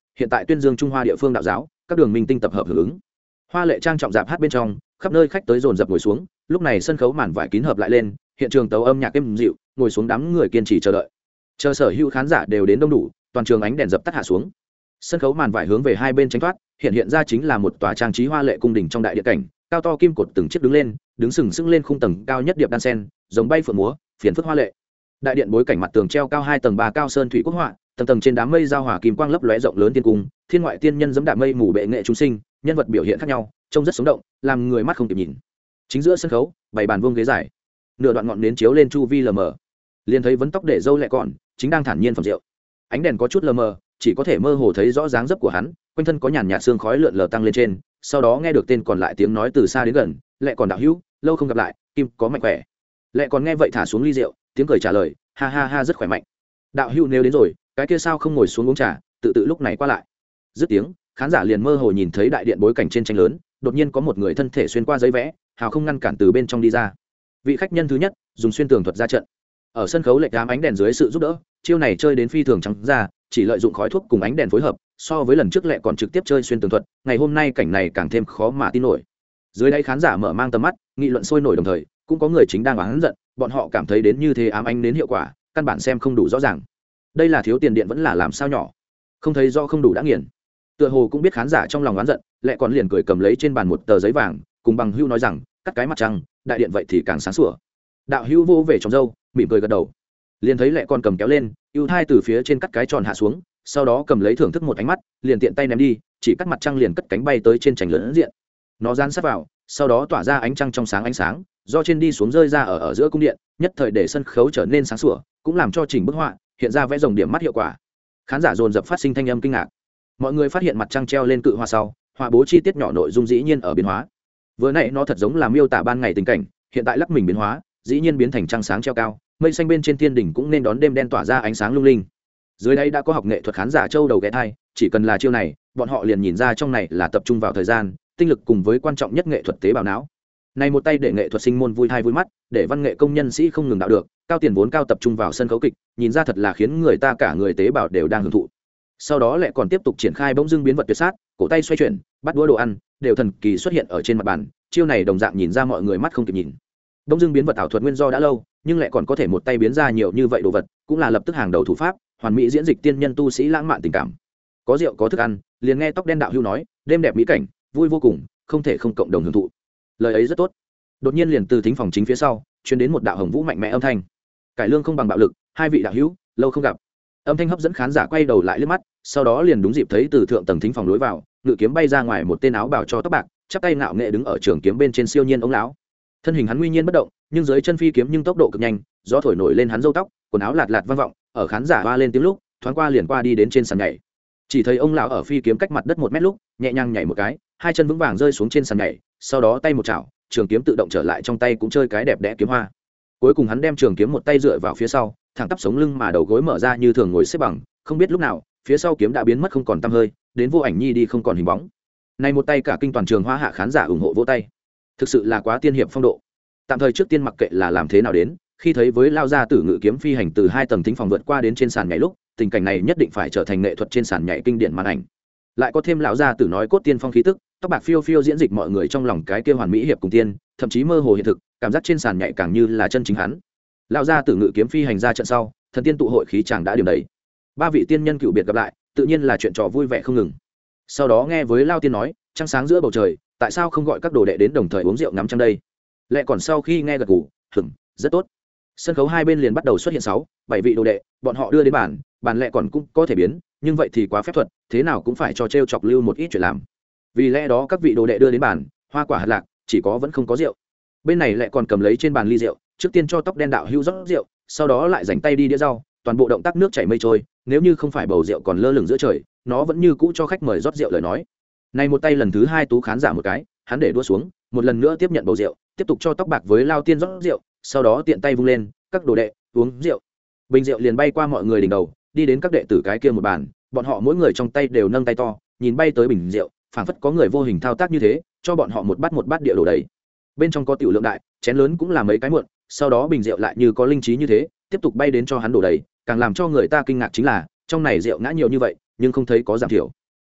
hiện tại tuyên dương Trung Hoa địa phương đạo giáo, các đường minh tinh tập hợp hưởng ứng. Hoa lệ trang trọng dạp hát bên trong, khắp nơi khách tới dồn dập ngồi xuống, lúc này sân khấu màn vải kín hợp lại lên, hiện trường tấu âm nhạc êm dịu, ngồi xuống đám người kiên trì chờ đợi. Chờ sở hữu khán giả đều đến đông đủ, toàn trường ánh đèn dập tắt hạ xuống. Sân khấu màn vải hướng về hai bên tránh thoát, hiện hiện ra chính là một tòa trang trí hoa lệ cung đình trong đại điện cảnh, cao to kim cột từng chiếc đứng lên, đứng sừng sững lên khung tầng cao nhất điệp đan sen, giống bay phượng múa, phiền phức hoa lệ. Đại điện bối cảnh mặt tường treo cao hai tầng ba cao sơn thủy quốc họa, tầng tầng trên đám mây giao hòa kim quang lấp lóe rộng lớn tiên cung, thiên ngoại tiên nhân giẫm đạp mây mù bệ nghệ chúng sinh, nhân vật biểu hiện khác nhau, trông rất sống động, làm người mắt không kịp nhìn. Chính giữa sân khấu, bảy bàn vuông ghế dài, nửa đoạn ngọn nến chiếu lên chu vi lờ mờ, liền thấy vấn tóc để râu lẹ còn, chính đang thản nhiên phẩm rượu. Ánh đèn có chút lờ mờ, chỉ có thể mơ hồ thấy rõ dáng dấp của hắn, quanh thân có nhàn nhạt sương khói lượn lờ tăng lên trên, sau đó nghe được tên còn lại tiếng nói từ xa đến gần, lẹ còn đạo hữu, lâu không gặp lại, kim có mạnh khỏe. Lẹ còn nghe vậy thả xuống ly rượu, tiếng cười trả lời, ha ha ha rất khỏe mạnh. Đạo hữu nếu đến rồi, cái kia sao không ngồi xuống uống trà, tự tự lúc này qua lại. Dứt tiếng, khán giả liền mơ hồ nhìn thấy đại điện bối cảnh trên tranh lớn, đột nhiên có một người thân thể xuyên qua giấy vẽ, hào không ngăn cản từ bên trong đi ra. Vị khách nhân thứ nhất, dùng xuyên tường thuật ra trận. Ở sân khấu lệch ám ánh đèn dưới sự giúp đỡ, chiêu này chơi đến phi thường trắng ra, chỉ lợi dụng khói thuốc cùng ánh đèn phối hợp, so với lần trước lẹ còn trực tiếp chơi xuyên tường thuật, ngày hôm nay cảnh này càng thêm khó mà tin nổi. Dưới đây khán giả mở mang tầm mắt, nghị luận sôi nổi đồng thời, cũng có người chính đang oán giận, bọn họ cảm thấy đến như thế ám ánh đến hiệu quả, căn bản xem không đủ rõ ràng. Đây là thiếu tiền điện vẫn là làm sao nhỏ, không thấy do không đủ đã nghiền. Tựa hồ cũng biết khán giả trong lòng oán giận, lẹ còn liền cười cầm lấy trên bàn một tờ giấy vàng, cùng bằng hưu nói rằng, cắt cái mặt trăng, đại điện vậy thì càng sáng sủa. Đạo hưu vô về trong râu, mỉm cười gật đầu, liền thấy lẹ con cầm kéo lên, ưu thai từ phía trên cắt cái tròn hạ xuống, sau đó cầm lấy thưởng thức một ánh mắt, liền tiện tay ném đi, chỉ cắt mặt trăng liền cất cánh bay tới trên trành lớn diện. Nó dán sát vào, sau đó tỏa ra ánh trăng trong sáng ánh sáng, do trên đi xuống rơi ra ở ở giữa cung điện, nhất thời để sân khấu trở nên sáng sủa, cũng làm cho chỉnh bức họa hiện ra vẽ rồng điểm mắt hiệu quả. Khán giả dồn dập phát sinh thanh âm kinh ngạc. Mọi người phát hiện mặt trăng treo lên cự hoa sau, họa bố chi tiết nhỏ nội dung dĩ nhiên ở biến hóa. Vừa nãy nó thật giống là miêu tả ban ngày tình cảnh, hiện tại lắc mình biến hóa, dĩ nhiên biến thành trăng sáng treo cao, mây xanh bên trên thiên đỉnh cũng nên đón đêm đen tỏa ra ánh sáng lung linh. Dưới đây đã có học nghệ thuật khán giả châu đầu ghé thai, chỉ cần là chiêu này, bọn họ liền nhìn ra trong này là tập trung vào thời gian, tinh lực cùng với quan trọng nhất nghệ thuật tế bào não. Này một tay để nghệ thuật sinh môn vui thai vui mắt, để văn nghệ công nhân sĩ không ngừng đạo được, cao tiền vốn cao tập trung vào sân khấu kịch, nhìn ra thật là khiến người ta cả người tế bào đều đang hưởng thụ. Sau đó lại còn tiếp tục triển khai bỗng dưng biến vật tuyệt sát, cổ tay xoay chuyển, bắt đũa đồ ăn, đều thần kỳ xuất hiện ở trên mặt bàn, chiêu này đồng dạng nhìn ra mọi người mắt không kịp nhìn. Bỗng dưng biến vật ảo thuật nguyên do đã lâu, nhưng lại còn có thể một tay biến ra nhiều như vậy đồ vật, cũng là lập tức hàng đầu thủ pháp, hoàn mỹ diễn dịch tiên nhân tu sĩ lãng mạn tình cảm. Có rượu có thức ăn, liền nghe tóc đen đạo hưu nói, đêm đẹp mỹ cảnh, vui vô cùng, không thể không cộng đồng hưởng thụ. Lời ấy rất tốt. Đột nhiên liền từ thính phòng chính phía sau truyền đến một đạo hồng vũ mạnh mẽ âm thanh, cải lương không bằng bạo lực, hai vị đạo hữu lâu không gặp. Âm thanh hấp dẫn khán giả quay đầu lại liếc mắt, sau đó liền đúng dịp thấy từ thượng tầng thính phòng lối vào, ngự kiếm bay ra ngoài một tên áo bào cho tóc bạc, chắp tay ngạo nghệ đứng ở trường kiếm bên trên siêu nhiên ống lão. Thân hình hắn nguy nhiên bất động, nhưng dưới chân phi kiếm nhưng tốc độ cực nhanh, gió thổi nổi lên hắn râu tóc, quần áo lạt lạt vang vọng, ở khán giả hoa lên tiếng lúc, thoáng qua liền qua đi đến trên sàn nhảy. Chỉ thấy ông lão ở phi kiếm cách mặt đất một mét lúc, nhẹ nhàng nhảy một cái, hai chân vững vàng rơi xuống trên sàn nhảy, sau đó tay một chảo, trường kiếm tự động trở lại trong tay cũng chơi cái đẹp đẽ kiếm hoa. Cuối cùng hắn đem trường kiếm một tay dựa vào phía sau, thẳng tắp sống lưng mà đầu gối mở ra như thường ngồi xếp bằng, không biết lúc nào, phía sau kiếm đã biến mất không còn tăm hơi, đến vô ảnh nhi đi không còn hình bóng. Này một tay cả kinh toàn trường hoa hạ khán giả ủng hộ vỗ tay. Thực sự là quá tiên hiệp phong độ. Tạm thời trước tiên mặc kệ là làm thế nào đến, khi thấy với lao ra tử ngự kiếm phi hành từ hai tầng thính phòng vượt qua đến trên sàn nhảy lúc, tình cảnh này nhất định phải trở thành nghệ thuật trên sàn nhảy kinh điển màn ảnh. Lại có thêm lão gia tử nói cốt tiên phong khí tức, tóc bạc phiêu phiêu diễn dịch mọi người trong lòng cái kia hoàn mỹ hiệp cùng tiên, thậm chí mơ hồ hiện thực, cảm giác trên sàn nhảy càng như là chân chính hắn. Lão gia tử ngự kiếm phi hành ra trận sau, thần tiên tụ hội khí chàng đã điểm đầy. Ba vị tiên nhân cựu biệt gặp lại, tự nhiên là chuyện trò vui vẻ không ngừng. Sau đó nghe với lao tiên nói, trăng sáng giữa bầu trời, tại sao không gọi các đồ đệ đến đồng thời uống rượu ngắm trăng đây? Lẽ còn sau khi nghe gật gù, hừm, rất tốt. Sân khấu hai bên liền bắt đầu xuất hiện sáu, bảy vị đồ đệ, bọn họ đưa đến bàn, bàn lẽ còn cũng có thể biến, nhưng vậy thì quá phép thuật, thế nào cũng phải cho trêu chọc lưu một ít chuyện làm. Vì lẽ đó các vị đồ đệ đưa đến bàn, hoa quả hạt lạc, chỉ có vẫn không có rượu. Bên này lại còn cầm lấy trên bàn ly rượu, trước tiên cho tóc đen đạo hưu rót rượu, sau đó lại dành tay đi đĩa rau, toàn bộ động tác nước chảy mây trôi, nếu như không phải bầu rượu còn lơ lửng giữa trời, nó vẫn như cũ cho khách mời rót rượu lời nói. Này một tay lần thứ hai tú khán giả một cái, hắn để đua xuống, một lần nữa tiếp nhận bầu rượu, tiếp tục cho tóc bạc với lao tiên rót rượu, sau đó tiện tay vung lên, các đồ đệ uống rượu. Bình rượu liền bay qua mọi người đỉnh đầu, đi đến các đệ tử cái kia một bàn, bọn họ mỗi người trong tay đều nâng tay to, nhìn bay tới bình rượu, phảng phất có người vô hình thao tác như thế, cho bọn họ một bát một bát địa đổ đầy. Bên trong có tiểu lượng đại, chén lớn cũng là mấy cái muộn, sau đó bình rượu lại như có linh trí như thế, tiếp tục bay đến cho hắn đổ đầy, càng làm cho người ta kinh ngạc chính là, trong này rượu ngã nhiều như vậy, nhưng không thấy có giảm thiểu.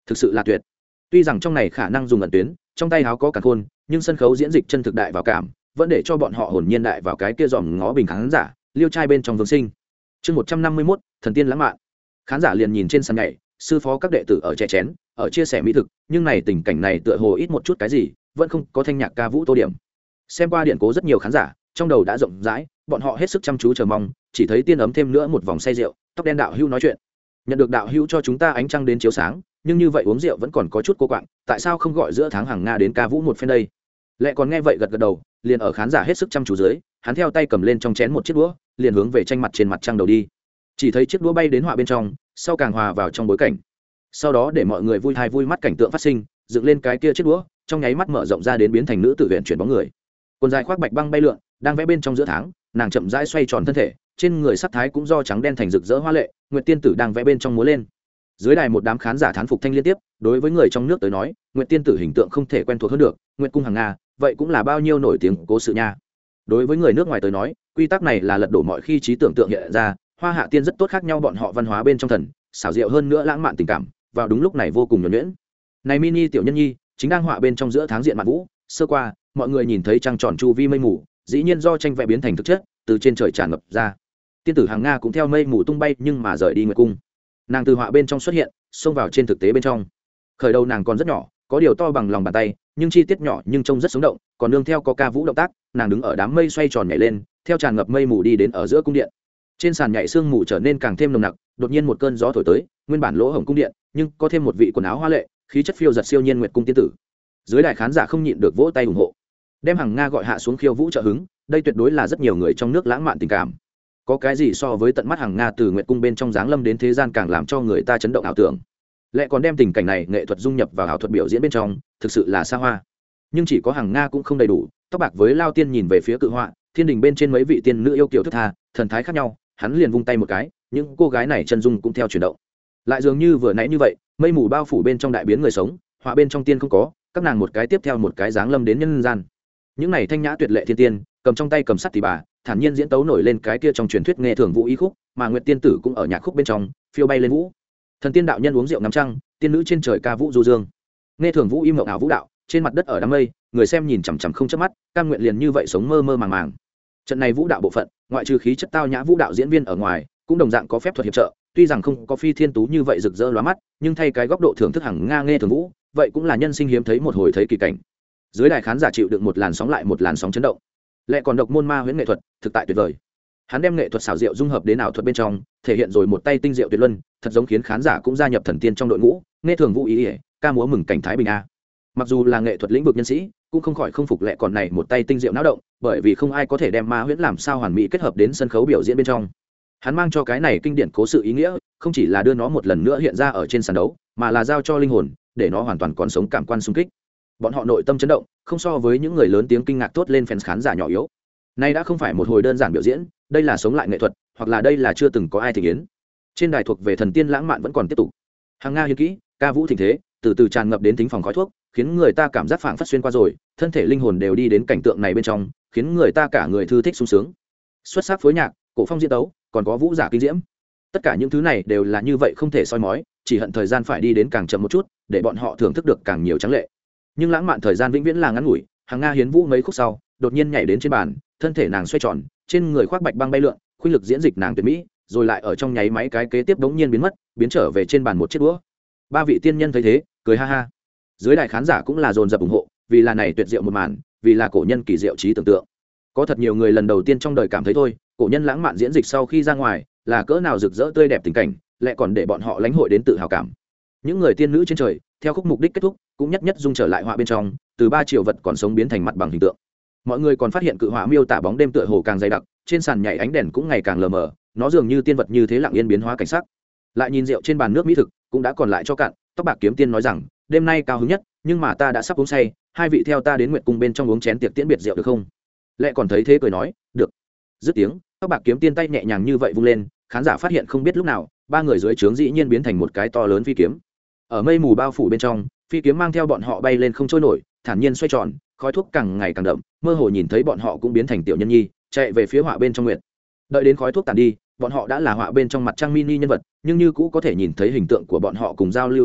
thực sự là tuyệt. Tuy rằng trong này khả năng dùng ẩn tuyến, trong tay háo có cả khôn, nhưng sân khấu diễn dịch chân thực đại vào cảm, vẫn để cho bọn họ hồn nhiên đại vào cái kia dòm ngó bình khán giả, liêu trai bên trong vương sinh. Chương một trăm năm mươi mốt, thần tiên lãng mạn. Khán giả liền nhìn trên sàn nhảy, sư phó các đệ tử ở chè chén, ở chia sẻ mỹ thực, nhưng này tình cảnh này tựa hồ ít một chút cái gì, vẫn không có thanh nhạc ca vũ tô điểm. Xem qua điện cố rất nhiều khán giả, trong đầu đã rộng rãi, bọn họ hết sức chăm chú chờ mong, chỉ thấy tiên ấm thêm nữa một vòng say rượu, tóc đen đạo hữu nói chuyện. Nhận được đạo hữu cho chúng ta ánh trăng đến chiếu sáng, nhưng như vậy uống rượu vẫn còn có chút cô quạng, tại sao không gọi giữa tháng hàng nga đến ca vũ một phen đây? Lệ còn nghe vậy gật gật đầu, liền ở khán giả hết sức chăm chú dưới, hắn theo tay cầm lên trong chén một chiếc đũa, liền hướng về tranh mặt trên mặt trăng đầu đi. Chỉ thấy chiếc đũa bay đến họa bên trong, sau càng hòa vào trong bối cảnh. Sau đó để mọi người vui thai vui mắt cảnh tượng phát sinh, dựng lên cái kia chiếc đũa, trong nháy mắt mở rộng ra đến biến thành nữ tử viện chuyển bóng người. Quần dài khoác bạch băng bay lượn, đang vẽ bên trong giữa tháng, nàng chậm rãi xoay tròn thân thể, trên người sắc thái cũng do trắng đen thành rực rỡ hoa lệ, Nguyệt tiên tử đang vẽ bên trong múa lên. Dưới đài một đám khán giả thán phục thanh liên tiếp, đối với người trong nước tới nói, Nguyệt tiên tử hình tượng không thể quen thuộc hơn được, Nguyệt cung hàng nga, vậy cũng là bao nhiêu nổi tiếng cố sự nha. Đối với người nước ngoài tới nói, quy tắc này là lật đổ mọi khi trí tưởng tượng hiện ra, hoa hạ tiên rất tốt khác nhau bọn họ văn hóa bên trong thần, xảo diệu hơn nữa lãng mạn tình cảm, vào đúng lúc này vô cùng nhuần nhuyễn. Này mini tiểu nhân nhi, chính đang họa bên trong giữa tháng diện mạn vũ, sơ qua, mọi người nhìn thấy trăng tròn chu vi mây mù, dĩ nhiên do tranh vẽ biến thành thực chất, từ trên trời tràn ngập ra. Tiên tử hàng nga cũng theo mây mù tung bay nhưng mà rời đi nguyệt cung. Nàng từ họa bên trong xuất hiện, xông vào trên thực tế bên trong. Khởi đầu nàng còn rất nhỏ, có điều to bằng lòng bàn tay, nhưng chi tiết nhỏ nhưng trông rất sống động, còn nương theo có ca vũ động tác, nàng đứng ở đám mây xoay tròn nhảy lên, theo tràn ngập mây mù đi đến ở giữa cung điện. Trên sàn nhảy sương mù trở nên càng thêm nồng nặc, đột nhiên một cơn gió thổi tới, nguyên bản lỗ hổng cung điện, nhưng có thêm một vị quần áo hoa lệ, khí chất phiêu giật siêu nhiên nguyệt cung tiên tử. Dưới đài khán giả không nhịn được vỗ tay ủng hộ. Đem hàng nga gọi hạ xuống khiêu vũ trợ hứng, đây tuyệt đối là rất nhiều người trong nước lãng mạn tình cảm. Có cái gì so với tận mắt hàng nga từ nguyệt cung bên trong giáng lâm đến thế gian càng làm cho người ta chấn động ảo tưởng. Lại còn đem tình cảnh này nghệ thuật dung nhập vào ảo thuật biểu diễn bên trong, thực sự là xa hoa. Nhưng chỉ có hàng nga cũng không đầy đủ, tóc bạc với lao tiên nhìn về phía cự họa, thiên đình bên trên mấy vị tiên nữ yêu kiều thức tha, thần thái khác nhau, hắn liền vung tay một cái, những cô gái này chân dung cũng theo chuyển động. Lại dường như vừa nãy như vậy, mây mù bao phủ bên trong đại biến người sống, họa bên trong tiên không có, các nàng một cái tiếp theo một cái dáng lâm đến nhân gian. Những này thanh nhã tuyệt lệ thiên tiên, cầm trong tay cầm sắt tỷ bà, thản nhiên diễn tấu nổi lên cái kia trong truyền thuyết nghe thường vũ ý khúc, mà Nguyệt tiên tử cũng ở nhạc khúc bên trong, phiêu bay lên vũ. Thần tiên đạo nhân uống rượu ngắm trăng, tiên nữ trên trời ca vũ du dương. Nghe thường vũ im mộng ảo vũ đạo, trên mặt đất ở đám mây, người xem nhìn chằm chằm không chớp mắt, cam nguyện liền như vậy sống mơ mơ màng màng. Trận này vũ đạo bộ phận, ngoại trừ khí chất tao nhã vũ đạo diễn viên ở ngoài, cũng đồng dạng có phép thuật hiệp trợ, tuy rằng không có phi thiên tú như vậy rực rỡ lóa mắt, nhưng thay cái góc độ thưởng thức hàng nga nghe thường vũ, vậy cũng là nhân sinh hiếm thấy một hồi thấy kỳ cảnh. Dưới đài khán giả chịu đựng một làn sóng lại một làn sóng chấn động. Lại còn độc môn ma huyễn nghệ thuật, thực tại tuyệt vời. Hắn đem nghệ thuật xảo diệu dung hợp đến ảo thuật bên trong, thể hiện rồi một tay tinh diệu tuyệt luân, thật giống khiến khán giả cũng gia nhập thần tiên trong đội ngũ, nghe thường vũ ý ỉa, ca múa mừng cảnh thái bình a. Mặc dù là nghệ thuật lĩnh vực nhân sĩ, cũng không khỏi không phục lệ còn này một tay tinh diệu náo động, bởi vì không ai có thể đem ma huyễn làm sao hoàn mỹ kết hợp đến sân khấu biểu diễn bên trong. Hắn mang cho cái này kinh điển cố sự ý nghĩa, không chỉ là đưa nó một lần nữa hiện ra ở trên sàn đấu, mà là giao cho linh hồn, để nó hoàn toàn còn sống cảm quan xung kích. Bọn họ nội tâm chấn động, không so với những người lớn tiếng kinh ngạc tốt lên fans khán giả nhỏ yếu. Nay đã không phải một hồi đơn giản biểu diễn, đây là sống lại nghệ thuật, hoặc là đây là chưa từng có ai thể hiện. Trên đài thuộc về thần tiên lãng mạn vẫn còn tiếp tục. Hàng nga hiến kỹ, ca vũ thịnh thế, từ từ tràn ngập đến thính phòng khói thuốc, khiến người ta cảm giác phảng phất xuyên qua rồi, thân thể linh hồn đều đi đến cảnh tượng này bên trong, khiến người ta cả người thư thích sung sướng. Xuất sắc phối nhạc, cổ phong diễn tấu, còn có vũ giả kinh diễm. Tất cả những thứ này đều là như vậy không thể soi mói, chỉ hận thời gian phải đi đến càng chậm một chút, để bọn họ thưởng thức được càng nhiều tráng lệ. Nhưng lãng mạn thời gian vĩnh viễn là ngắn ngủi, hàng nga hiến vũ mấy khúc sau, đột nhiên nhảy đến trên bàn, thân thể nàng xoay tròn, trên người khoác bạch băng bay lượn, khuynh lực diễn dịch nàng tuyệt mỹ, rồi lại ở trong nháy máy cái kế tiếp đống nhiên biến mất, biến trở về trên bàn một chiếc đũa. Ba vị tiên nhân thấy thế, cười ha ha. Dưới đài khán giả cũng là dồn dập ủng hộ, vì là này tuyệt diệu một màn, vì là cổ nhân kỳ diệu trí tưởng tượng. Có thật nhiều người lần đầu tiên trong đời cảm thấy thôi, cổ nhân lãng mạn diễn dịch sau khi ra ngoài, là cỡ nào rực rỡ tươi đẹp tình cảnh, lại còn để bọn họ lãnh hội đến tự hào cảm. Những người tiên nữ trên trời, theo khúc mục đích kết thúc, cũng nhất nhất dung trở lại họa bên trong, từ ba triệu vật còn sống biến thành mặt bằng hình tượng. Mọi người còn phát hiện cự họa miêu tả bóng đêm tựa hồ càng dày đặc, trên sàn nhảy ánh đèn cũng ngày càng lờ mờ, nó dường như tiên vật như thế lặng yên biến hóa cảnh sắc. Lại nhìn rượu trên bàn nước mỹ thực, cũng đã còn lại cho cạn, tóc bạc kiếm tiên nói rằng, đêm nay cao hứng nhất, nhưng mà ta đã sắp uống say, hai vị theo ta đến nguyệt cung bên trong uống chén tiệc tiễn biệt rượu được không? Lệ còn thấy thế cười nói, được. Dứt tiếng, tóc bạc kiếm tiên tay nhẹ nhàng như vậy vung lên, khán giả phát hiện không biết lúc nào, ba người dưới trướng dĩ nhiên biến thành một cái to lớn phi kiếm. Ở mây mù bao phủ bên trong, phi kiếm mang theo bọn họ bay lên không trôi nổi, thản nhiên xoay tròn, khói thuốc càng ngày càng đậm, mơ hồ nhìn thấy bọn họ cũng biến thành tiểu nhân nhi, chạy về phía họa bên trong nguyệt. Đợi đến khói thuốc tàn đi, bọn họ đã là họa bên trong mặt trăng mini nhân vật, nhưng như cũ có thể nhìn thấy hình tượng của bọn họ cùng giao lưu động tác,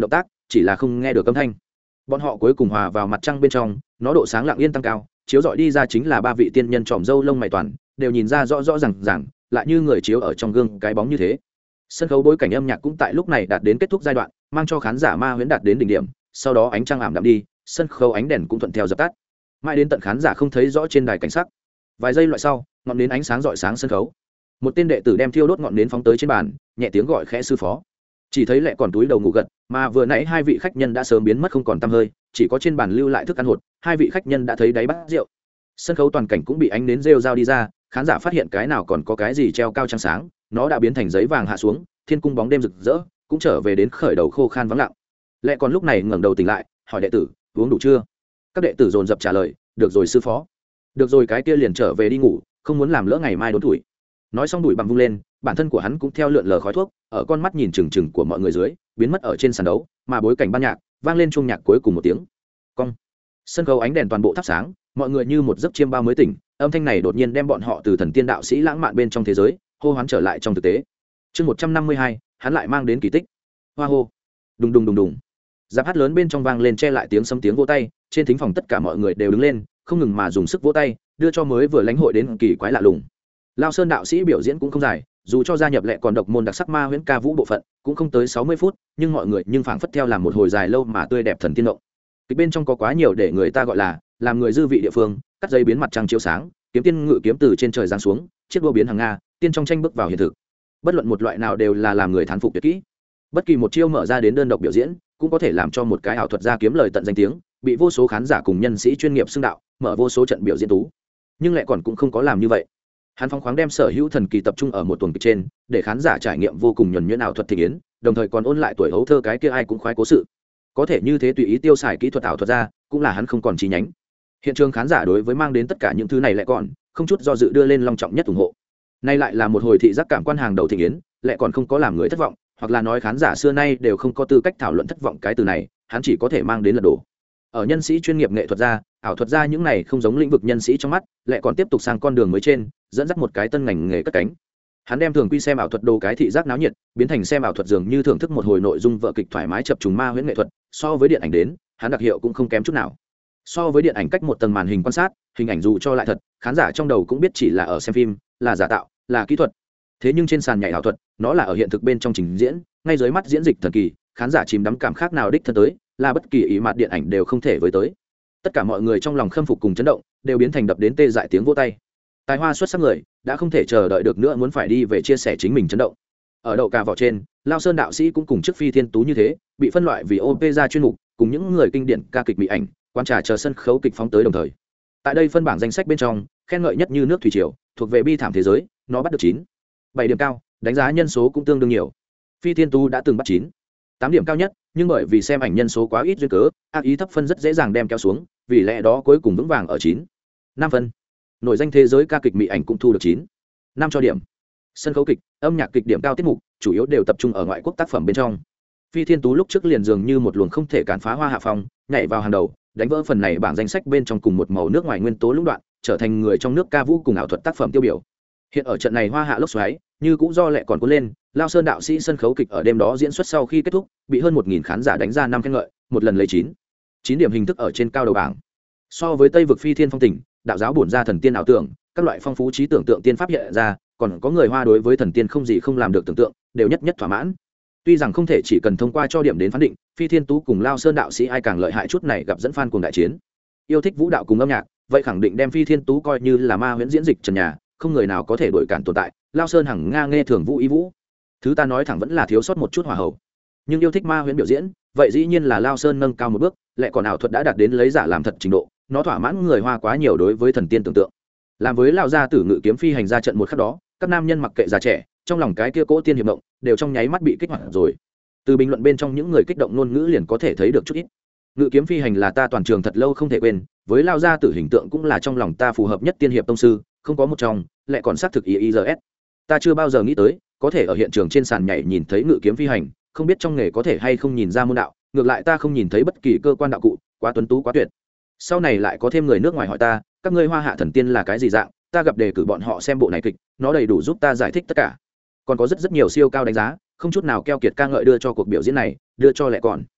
chỉ là không nghe được âm thanh. Bọn họ cuối cùng hòa vào mặt trăng bên trong, nó độ sáng lặng yên tăng cao, chiếu rọi đi ra chính là ba vị tiên nhân tròm râu lông mày toàn, đều nhìn ra rõ rõ ràng ràng, lại như người chiếu ở trong gương cái bóng như thế. Sân khấu bối cảnh âm nhạc cũng tại lúc này đạt đến kết thúc giai đoạn, mang cho khán giả ma huyễn đạt đến đỉnh điểm, sau đó ánh trăng ảm đạm đi, sân khấu ánh đèn cũng thuận theo dập tắt. Mãi đến tận khán giả không thấy rõ trên đài cảnh sắc. Vài giây loại sau, ngọn nến ánh sáng rọi sáng sân khấu. Một tên đệ tử đem thiêu đốt ngọn nến phóng tới trên bàn, nhẹ tiếng gọi khẽ sư phó. Chỉ thấy Lệ còn túi đầu ngủ gật, mà vừa nãy hai vị khách nhân đã sớm biến mất không còn tăm hơi, chỉ có trên bàn lưu lại thức ăn hột, hai vị khách nhân đã thấy đáy bát rượu. Sân khấu toàn cảnh cũng bị ánh nến rêu rao đi ra, khán giả phát hiện cái nào còn có cái gì treo cao trăng sáng, nó đã biến thành giấy vàng hạ xuống, thiên cung bóng đêm rực rỡ, cũng trở về đến khởi đầu khô khan vắng lặng. Lệ còn lúc này ngẩng đầu tỉnh lại, hỏi đệ tử, uống đủ chưa? Các đệ tử dồn dập trả lời, được rồi sư phó. Được rồi, cái kia liền trở về đi ngủ, không muốn làm lỡ ngày mai đốn tuổi. Nói xong đuổi bằng vung lên, bản thân của hắn cũng theo lượn lờ khói thuốc, ở con mắt nhìn chừng chừng của mọi người dưới, biến mất ở trên sàn đấu, mà bối cảnh ban nhạc vang lên chuông nhạc cuối cùng một tiếng. Cong. Sân khấu ánh đèn toàn bộ thắp sáng, mọi người như một giấc chiêm bao mới tỉnh, âm thanh này đột nhiên đem bọn họ từ thần tiên đạo sĩ lãng mạn bên trong thế giới hô hoán trở lại trong thực tế. Chương một trăm năm mươi hai, hắn lại mang đến kỳ tích. Hoa hô. Đùng đùng đùng đùng. Giáp hát lớn bên trong vang lên che lại tiếng sấm tiếng vỗ tay, trên thính phòng tất cả mọi người đều đứng lên, không ngừng mà dùng sức vỗ tay, đưa cho mới vừa lãnh hội đến kỳ quái lạ lùng. Lao Sơn đạo sĩ biểu diễn cũng không dài, dù cho gia nhập Lệ còn độc môn đặc sắc ma huyễn ca vũ bộ phận, cũng không tới sáu mươi phút, nhưng mọi người nhưng phảng phất theo làm một hồi dài lâu mà tươi đẹp thần tiên động. Kịch bên trong có quá nhiều để người ta gọi là làm người dư vị địa phương, cắt dây biến mặt trăng chiếu sáng, kiếm tiên ngự kiếm từ trên trời giáng xuống, chiếc đua biến hàng nga, tiên trong tranh bước vào hiện thực. Bất luận một loại nào đều là làm người thán phục tuyệt kỹ. Bất kỳ một chiêu mở ra đến đơn độc biểu diễn, cũng có thể làm cho một cái ảo thuật gia kiếm lời tận danh tiếng, bị vô số khán giả cùng nhân sĩ chuyên nghiệp xưng đạo, mở vô số trận biểu diễn tú. Nhưng lại còn cũng không có làm như vậy. Hắn phóng khoáng đem sở hữu thần kỳ tập trung ở một tuần kịch trên, để khán giả trải nghiệm vô cùng nhuần nhuyễn ảo thuật thị yến, đồng thời còn ôn lại tuổi hấu thơ cái kia ai cũng khoái cố sự. Có thể như thế tùy ý tiêu xài kỹ thuật ảo thuật ra, cũng là hắn không còn chi nhánh. Hiện trường khán giả đối với mang đến tất cả những thứ này lại còn không chút do dự đưa lên long trọng nhất ủng hộ. Nay lại là một hồi thị giác cảm quan hàng đầu thị yến, lại còn không có làm người thất vọng, hoặc là nói khán giả xưa nay đều không có tư cách thảo luận thất vọng cái từ này, hắn chỉ có thể mang đến lật đổ. Ở nhân sĩ chuyên nghiệp nghệ thuật gia, ảo thuật gia những này không giống lĩnh vực nhân sĩ trong mắt, lại còn tiếp tục sang con đường mới trên, dẫn dắt một cái tân ngành nghề cất cánh. Hắn đem thường quy xem ảo thuật đồ cái thị giác náo nhiệt, biến thành xem ảo thuật dường như thưởng thức một hồi nội dung vở kịch thoải mái chập trùng ma huyễn nghệ thuật, so với điện ảnh đến, hắn đặc hiệu cũng không kém chút nào. So với điện ảnh cách một tầng màn hình quan sát, hình ảnh dù cho lại thật, khán giả trong đầu cũng biết chỉ là ở xem phim, là giả tạo, là kỹ thuật. Thế nhưng trên sàn nhảy ảo thuật, nó là ở hiện thực bên trong trình diễn, ngay dưới mắt diễn dịch thần kỳ, khán giả chìm đắm cảm khác nào đích thân tới, là bất kỳ ý mặt điện ảnh đều không thể với tới. Tất cả mọi người trong lòng khâm phục cùng chấn động, đều biến thành đập đến tê dại tiếng vỗ tay. Tài hoa xuất sắc người đã không thể chờ đợi được nữa, muốn phải đi về chia sẻ chính mình chấn động. Ở đậu cà vỏ trên, Lao Sơn đạo sĩ cũng cùng trước Phi Thiên Tú như thế, bị phân loại vì opera chuyên mục, cùng những người kinh điển ca kịch mỹ ảnh, quan trà chờ sân khấu kịch phóng tới đồng thời. Tại đây phân bảng danh sách bên trong, khen ngợi nhất như nước thủy triều, thuộc về bi thảm thế giới, nó bắt được chín, bảy điểm cao, đánh giá nhân số cũng tương đương nhiều. Phi Thiên Tú đã từng bắt chín, tám điểm cao nhất, nhưng bởi vì xem ảnh nhân số quá ít duyên cớ, ác ý thấp phân rất dễ dàng đem kéo xuống, vì lẽ đó cuối cùng vững vàng ở chín, năm phân. Nổi danh thế giới ca kịch mỹ ảnh cũng thu được chín, năm cho điểm. Sân khấu kịch, âm nhạc kịch điểm cao tiết mục, chủ yếu đều tập trung ở ngoại quốc tác phẩm bên trong. Phi Thiên Tú lúc trước liền dường như một luồng không thể cản phá hoa hạ phong, nhảy vào hàng đầu, đánh vỡ phần này bảng danh sách bên trong cùng một màu nước ngoài nguyên tố lũng đoạn, trở thành người trong nước ca vũ cùng ảo thuật tác phẩm tiêu biểu. Hiện ở trận này hoa hạ lốc xoáy, như cũng do Lệ còn cuốn lên, Lao Sơn đạo sĩ sân khấu kịch ở đêm đó diễn xuất sau khi kết thúc, bị hơn một nghìn khán giả đánh ra năm khen ngợi, một lần lấy chín, chín điểm hình thức ở trên cao đầu bảng. So với Tây vực Phi Thiên Phong Tình, đạo giáo bổn ra thần tiên ảo tưởng, các loại phong phú trí tưởng tượng tiên pháp hiện ra, còn có người Hoa đối với thần tiên không gì không làm được tưởng tượng, đều nhất nhất thỏa mãn. Tuy rằng không thể chỉ cần thông qua cho điểm đến phán định, Phi Thiên Tú cùng Lao Sơn đạo sĩ ai càng lợi hại chút này gặp dẫn fan cùng đại chiến. Yêu thích vũ đạo cùng âm nhạc, vậy khẳng định đem Phi Thiên Tú coi như là ma huyễn diễn dịch trần nhà, không người nào có thể đuổi cản tồn tại. Lao Sơn hằng nga nghe thường vũ ý vũ, thứ ta nói thẳng vẫn là thiếu sót một chút hòa hậu. Nhưng yêu thích ma huyễn biểu diễn, vậy dĩ nhiên là Lao Sơn nâng cao một bước, lại còn ảo thuật đã đạt đến lấy giả làm thật trình độ, nó thỏa mãn người Hoa quá nhiều đối với thần tiên tưởng tượng. Làm với Lão gia tử ngự kiếm phi hành ra trận một khắc đó, các nam nhân mặc kệ già trẻ, trong lòng cái kia cỗ tiên hiệp động, đều trong nháy mắt bị kích hoạt rồi. Từ bình luận bên trong những người kích động ngôn ngữ liền có thể thấy được chút ít. Ngự kiếm phi hành là ta toàn trường thật lâu không thể quên, với Lão gia tử hình tượng cũng là trong lòng ta phù hợp nhất tiên hiệp tông sư, không có một trong, lại còn xác thực ý ý s. Ta chưa bao giờ nghĩ tới, có thể ở hiện trường trên sàn nhảy nhìn thấy ngự kiếm phi hành, không biết trong nghề có thể hay không nhìn ra môn đạo, ngược lại ta không nhìn thấy bất kỳ cơ quan đạo cụ, quá tuấn tú quá tuyệt. Sau này lại có thêm người nước ngoài hỏi ta, các ngươi Hoa hạ thần tiên là cái gì dạng, ta gặp đề cử bọn họ xem bộ này kịch, nó đầy đủ giúp ta giải thích tất cả. Còn có rất rất nhiều siêu cao đánh giá, không chút nào keo kiệt ca ngợi đưa cho cuộc biểu diễn này, đưa cho Lệ còn.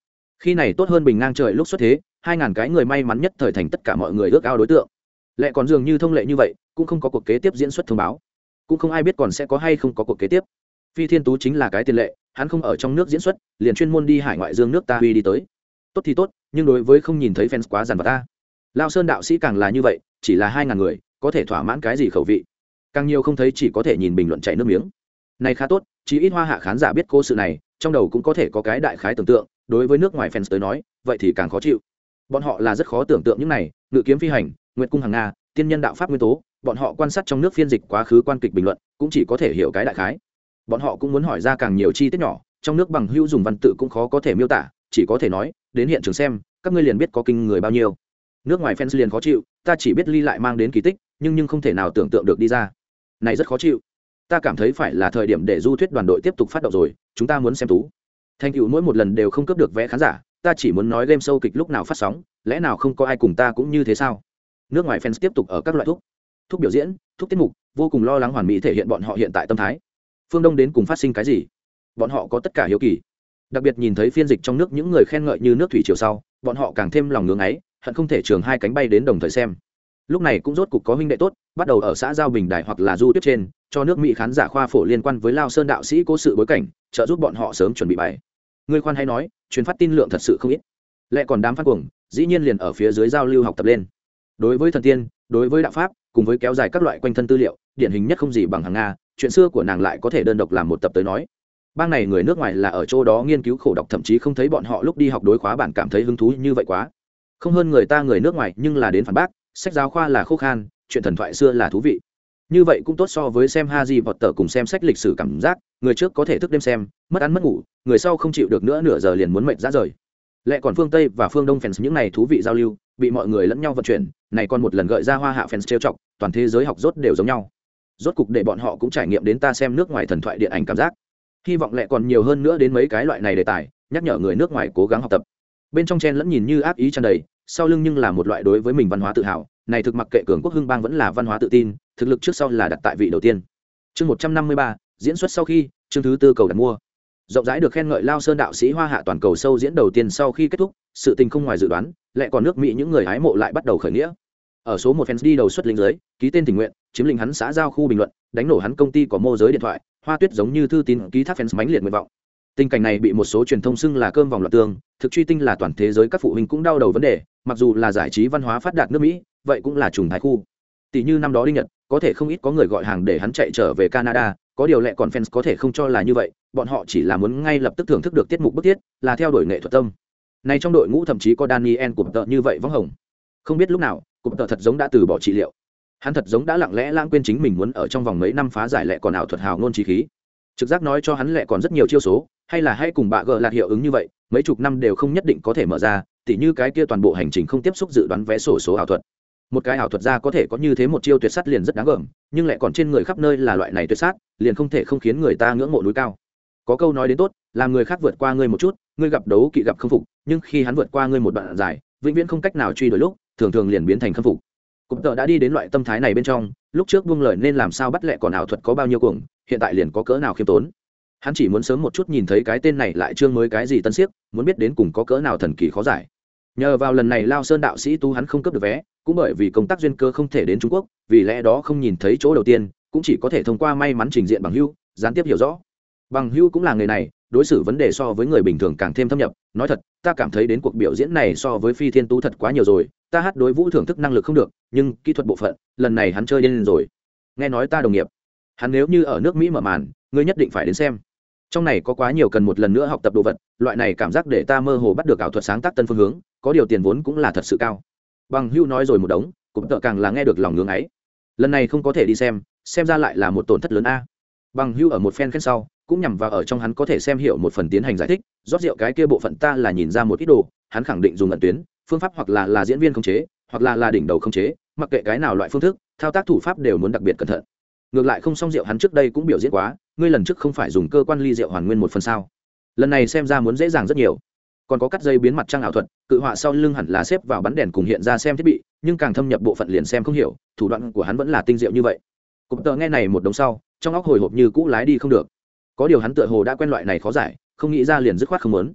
khi này tốt hơn bình ngang trời lúc xuất thế, hai ngàn cái người may mắn nhất thời thành tất cả mọi người ước ao đối tượng. Lẽ còn dường như thông lệ như vậy, cũng không có cuộc kế tiếp diễn xuất thông báo, cũng không ai biết còn sẽ có hay không có cuộc kế tiếp. Phi Thiên Tú chính là cái tiền lệ, hắn không ở trong nước diễn xuất, liền chuyên môn đi hải ngoại dương nước ta huy đi tới. Tốt thì tốt, nhưng đối với không nhìn thấy fans quá dằn vặt ta. Lao Sơn đạo sĩ càng là như vậy, chỉ là hai ngàn người, có thể thỏa mãn cái gì khẩu vị? Càng nhiều không thấy chỉ có thể nhìn bình luận chảy nước miếng. Này khá tốt, chỉ ít Hoa Hạ khán giả biết cô sự này, trong đầu cũng có thể có cái đại khái tưởng tượng, đối với nước ngoài fans tới nói, vậy thì càng khó chịu. Bọn họ là rất khó tưởng tượng những này, ngự kiếm phi hành, nguyệt cung hàng nga, tiên nhân đạo pháp nguyên tố, bọn họ quan sát trong nước phiên dịch quá khứ quan kịch bình luận, cũng chỉ có thể hiểu cái đại khái. Bọn họ cũng muốn hỏi ra càng nhiều chi tiết nhỏ, trong nước bằng hữu dùng văn tự cũng khó có thể miêu tả, chỉ có thể nói, đến hiện trường xem, các ngươi liền biết có kinh người bao nhiêu. Nước ngoài fans liền khó chịu, ta chỉ biết ly lại mang đến kỳ tích, nhưng nhưng không thể nào tưởng tượng được đi ra. Này rất khó chịu. Ta cảm thấy phải là thời điểm để du thuyết đoàn đội tiếp tục phát động rồi, chúng ta muốn xem tú. Thành tựu mỗi một lần đều không cướp được vé khán giả, ta chỉ muốn nói game show kịch lúc nào phát sóng, lẽ nào không có ai cùng ta cũng như thế sao? Nước ngoài fans tiếp tục ở các loại thúc, thúc biểu diễn, thúc tiết mục, vô cùng lo lắng hoàn mỹ thể hiện bọn họ hiện tại tâm thái. Phương Đông đến cùng phát sinh cái gì? Bọn họ có tất cả hiếu kỳ. Đặc biệt nhìn thấy phiên dịch trong nước những người khen ngợi như nước thủy triều sau, bọn họ càng thêm lòng ngưỡng ấy, hận không thể trường hai cánh bay đến đồng thời xem. Lúc này cũng rốt cục có huynh đệ tốt, bắt đầu ở xã giao bình đài hoặc là du tuyết trên, cho nước Mỹ khán giả khoa phổ liên quan với Lao Sơn đạo sĩ cố sự bối cảnh, trợ giúp bọn họ sớm chuẩn bị bài. Người khoan hay nói, truyền phát tin lượng thật sự không ít. Lại còn đám phát cuồng, dĩ nhiên liền ở phía dưới giao lưu học tập lên. Đối với thần tiên, đối với đạo pháp, cùng với kéo dài các loại quanh thân tư liệu, điển hình nhất không gì bằng hàng Nga, chuyện xưa của nàng lại có thể đơn độc làm một tập tới nói. Bang này người nước ngoài là ở chỗ đó nghiên cứu khổ đọc, thậm chí không thấy bọn họ lúc đi học đối khóa bản cảm thấy hứng thú như vậy quá. Không hơn người ta người nước ngoài, nhưng là đến phản bác, sách giáo khoa là khô khan, chuyện thần thoại xưa là thú vị. Như vậy cũng tốt so với xem Harry Potter cùng xem sách lịch sử cảm giác, người trước có thể thức đêm xem, mất ăn mất ngủ, người sau không chịu được nữa nửa giờ liền muốn mệt ra rời. Lại còn phương Tây và phương Đông fans những này thú vị giao lưu, bị mọi người lẫn nhau vận chuyển, này còn một lần gợi ra Hoa Hạ fans trêu chọc, toàn thế giới học rốt đều giống nhau. Rốt cục để bọn họ cũng trải nghiệm đến ta xem nước ngoài thần thoại điện ảnh cảm giác. Hy vọng lại còn nhiều hơn nữa đến mấy cái loại này đề tài, nhắc nhở người nước ngoài cố gắng học tập. Bên trong chen lẫn nhìn như ác ý tràn đầy, sau lưng nhưng là một loại đối với mình văn hóa tự hào, này thực mặc kệ cường quốc hưng bang vẫn là văn hóa tự tin, thực lực trước sau là đặt tại vị đầu tiên. Chương một trăm năm mươi ba, diễn xuất sau khi, chương thứ tư cầu đặt mua. Rộng rãi được khen ngợi Lao Sơn đạo sĩ Hoa Hạ toàn cầu sâu diễn đầu tiên sau khi kết thúc, sự tình không ngoài dự đoán, lại còn nước Mỹ những người hái mộ lại bắt đầu khởi nghĩa. Ở số một fans đi đầu xuất lính dưới, ký tên tình nguyện, chiếm lĩnh hắn xã giao khu bình luận, đánh nổ hắn công ty có mô giới điện thoại, Hoa Tuyết giống như thư tín ký thác fans mãnh liệt nguyện vọng. Tình cảnh này bị một số truyền thông xưng là cơm vòng loạn tương, thực truy tinh là toàn thế giới các phụ huynh cũng đau đầu vấn đề, mặc dù là giải trí văn hóa phát đạt nước Mỹ, vậy cũng là trùng thái khu. Tỷ như năm đó đinh nhật, có thể không ít có người gọi hàng để hắn chạy trở về Canada, có điều lệ còn fans có thể không cho là như vậy, bọn họ chỉ là muốn ngay lập tức thưởng thức được tiết mục bức thiết, là theo đuổi nghệ thuật tâm. Này trong đội ngũ thậm chí có Daniel Cụp Tợ như vậy võng hồng. Không biết lúc nào, Cụp Tợ thật giống đã từ bỏ trị liệu. Hắn thật giống đã lặng lẽ lãng quên chính mình muốn ở trong vòng mấy năm phá giải lệ còn ảo thuật hào ngôn trí khí. Trực giác nói cho hắn lệ còn rất nhiều chiêu số, hay là hay cùng bạ gờ lạt hiệu ứng như vậy, mấy chục năm đều không nhất định có thể mở ra, tỉ như cái kia toàn bộ hành trình không tiếp xúc dự đoán vé sổ số ảo thuật. Một cái ảo thuật ra có thể có như thế một chiêu tuyệt sát liền rất đáng gờm, nhưng lại còn trên người khắp nơi là loại này tuyệt sát, liền không thể không khiến người ta ngưỡng mộ núi cao. Có câu nói đến tốt, làm người khác vượt qua ngươi một chút, ngươi gặp đấu kỵ gặp không phục, nhưng khi hắn vượt qua ngươi một đoạn dài, vĩnh viễn không cách nào truy đuổi lúc, thường thường liền biến thành khâm phục. Cụm Tợ đã đi đến loại tâm thái này bên trong, lúc trước buông lời nên làm sao bắt lệ còn ảo thuật có bao nhiêu cuồng, hiện tại liền có cỡ nào khiêm tốn. Hắn chỉ muốn sớm một chút nhìn thấy cái tên này lại chương mới cái gì tân siếc, muốn biết đến cùng có cỡ nào thần kỳ khó giải. Nhờ vào lần này Lao Sơn đạo sĩ tu hắn không cướp được vé, cũng bởi vì công tác duyên cơ không thể đến Trung Quốc, vì lẽ đó không nhìn thấy chỗ đầu tiên, cũng chỉ có thể thông qua may mắn trình diện bằng hữu, gián tiếp hiểu rõ. Bằng hữu cũng là người này, đối xử vấn đề so với người bình thường càng thêm thâm nhập, nói thật, ta cảm thấy đến cuộc biểu diễn này so với Phi Thiên Tú thật quá nhiều rồi, ta hát đối vũ thưởng thức năng lực không được, nhưng kỹ thuật bộ phận, lần này hắn chơi điên rồi. Nghe nói ta đồng nghiệp, hắn nếu như ở nước Mỹ mở màn, ngươi nhất định phải đến xem. Trong này có quá nhiều cần một lần nữa học tập đồ vật, loại này cảm giác để ta mơ hồ bắt được ảo thuật sáng tác tân phương hướng, có điều tiền vốn cũng là thật sự cao. Bằng hữu nói rồi một đống, Cụm Tợ càng là nghe được lòng ngưỡng ấy. Lần này không có thể đi xem, xem ra lại là một tổn thất lớn a. Bằng hữu ở một phen khen sau, cũng nhằm vào ở trong hắn có thể xem hiểu một phần tiến hành giải thích, rót rượu cái kia bộ phận ta là nhìn ra một ít đồ, hắn khẳng định dùng ẩn tuyến, phương pháp hoặc là là diễn viên khống chế, hoặc là là đỉnh đầu khống chế, mặc kệ cái nào loại phương thức, thao tác thủ pháp đều muốn đặc biệt cẩn thận. Ngược lại không xong rượu hắn trước đây cũng biểu diễn quá, ngươi lần trước không phải dùng cơ quan ly rượu hoàn nguyên một phần sao? Lần này xem ra muốn dễ dàng rất nhiều. Còn có cắt dây biến mặt trăng ảo thuật, cự họa sau lưng hẳn là xếp vào bắn đèn cùng hiện ra xem thiết bị, nhưng càng thâm nhập bộ phận liền xem không hiểu, thủ đoạn của hắn vẫn là tinh diệu như vậy. Cụm Tợ nghe này một đống sau, trong óc hồi hộp như cũ lái đi không được. Có điều hắn tựa hồ đã quen loại này khó giải, không nghĩ ra liền dứt khoát không muốn.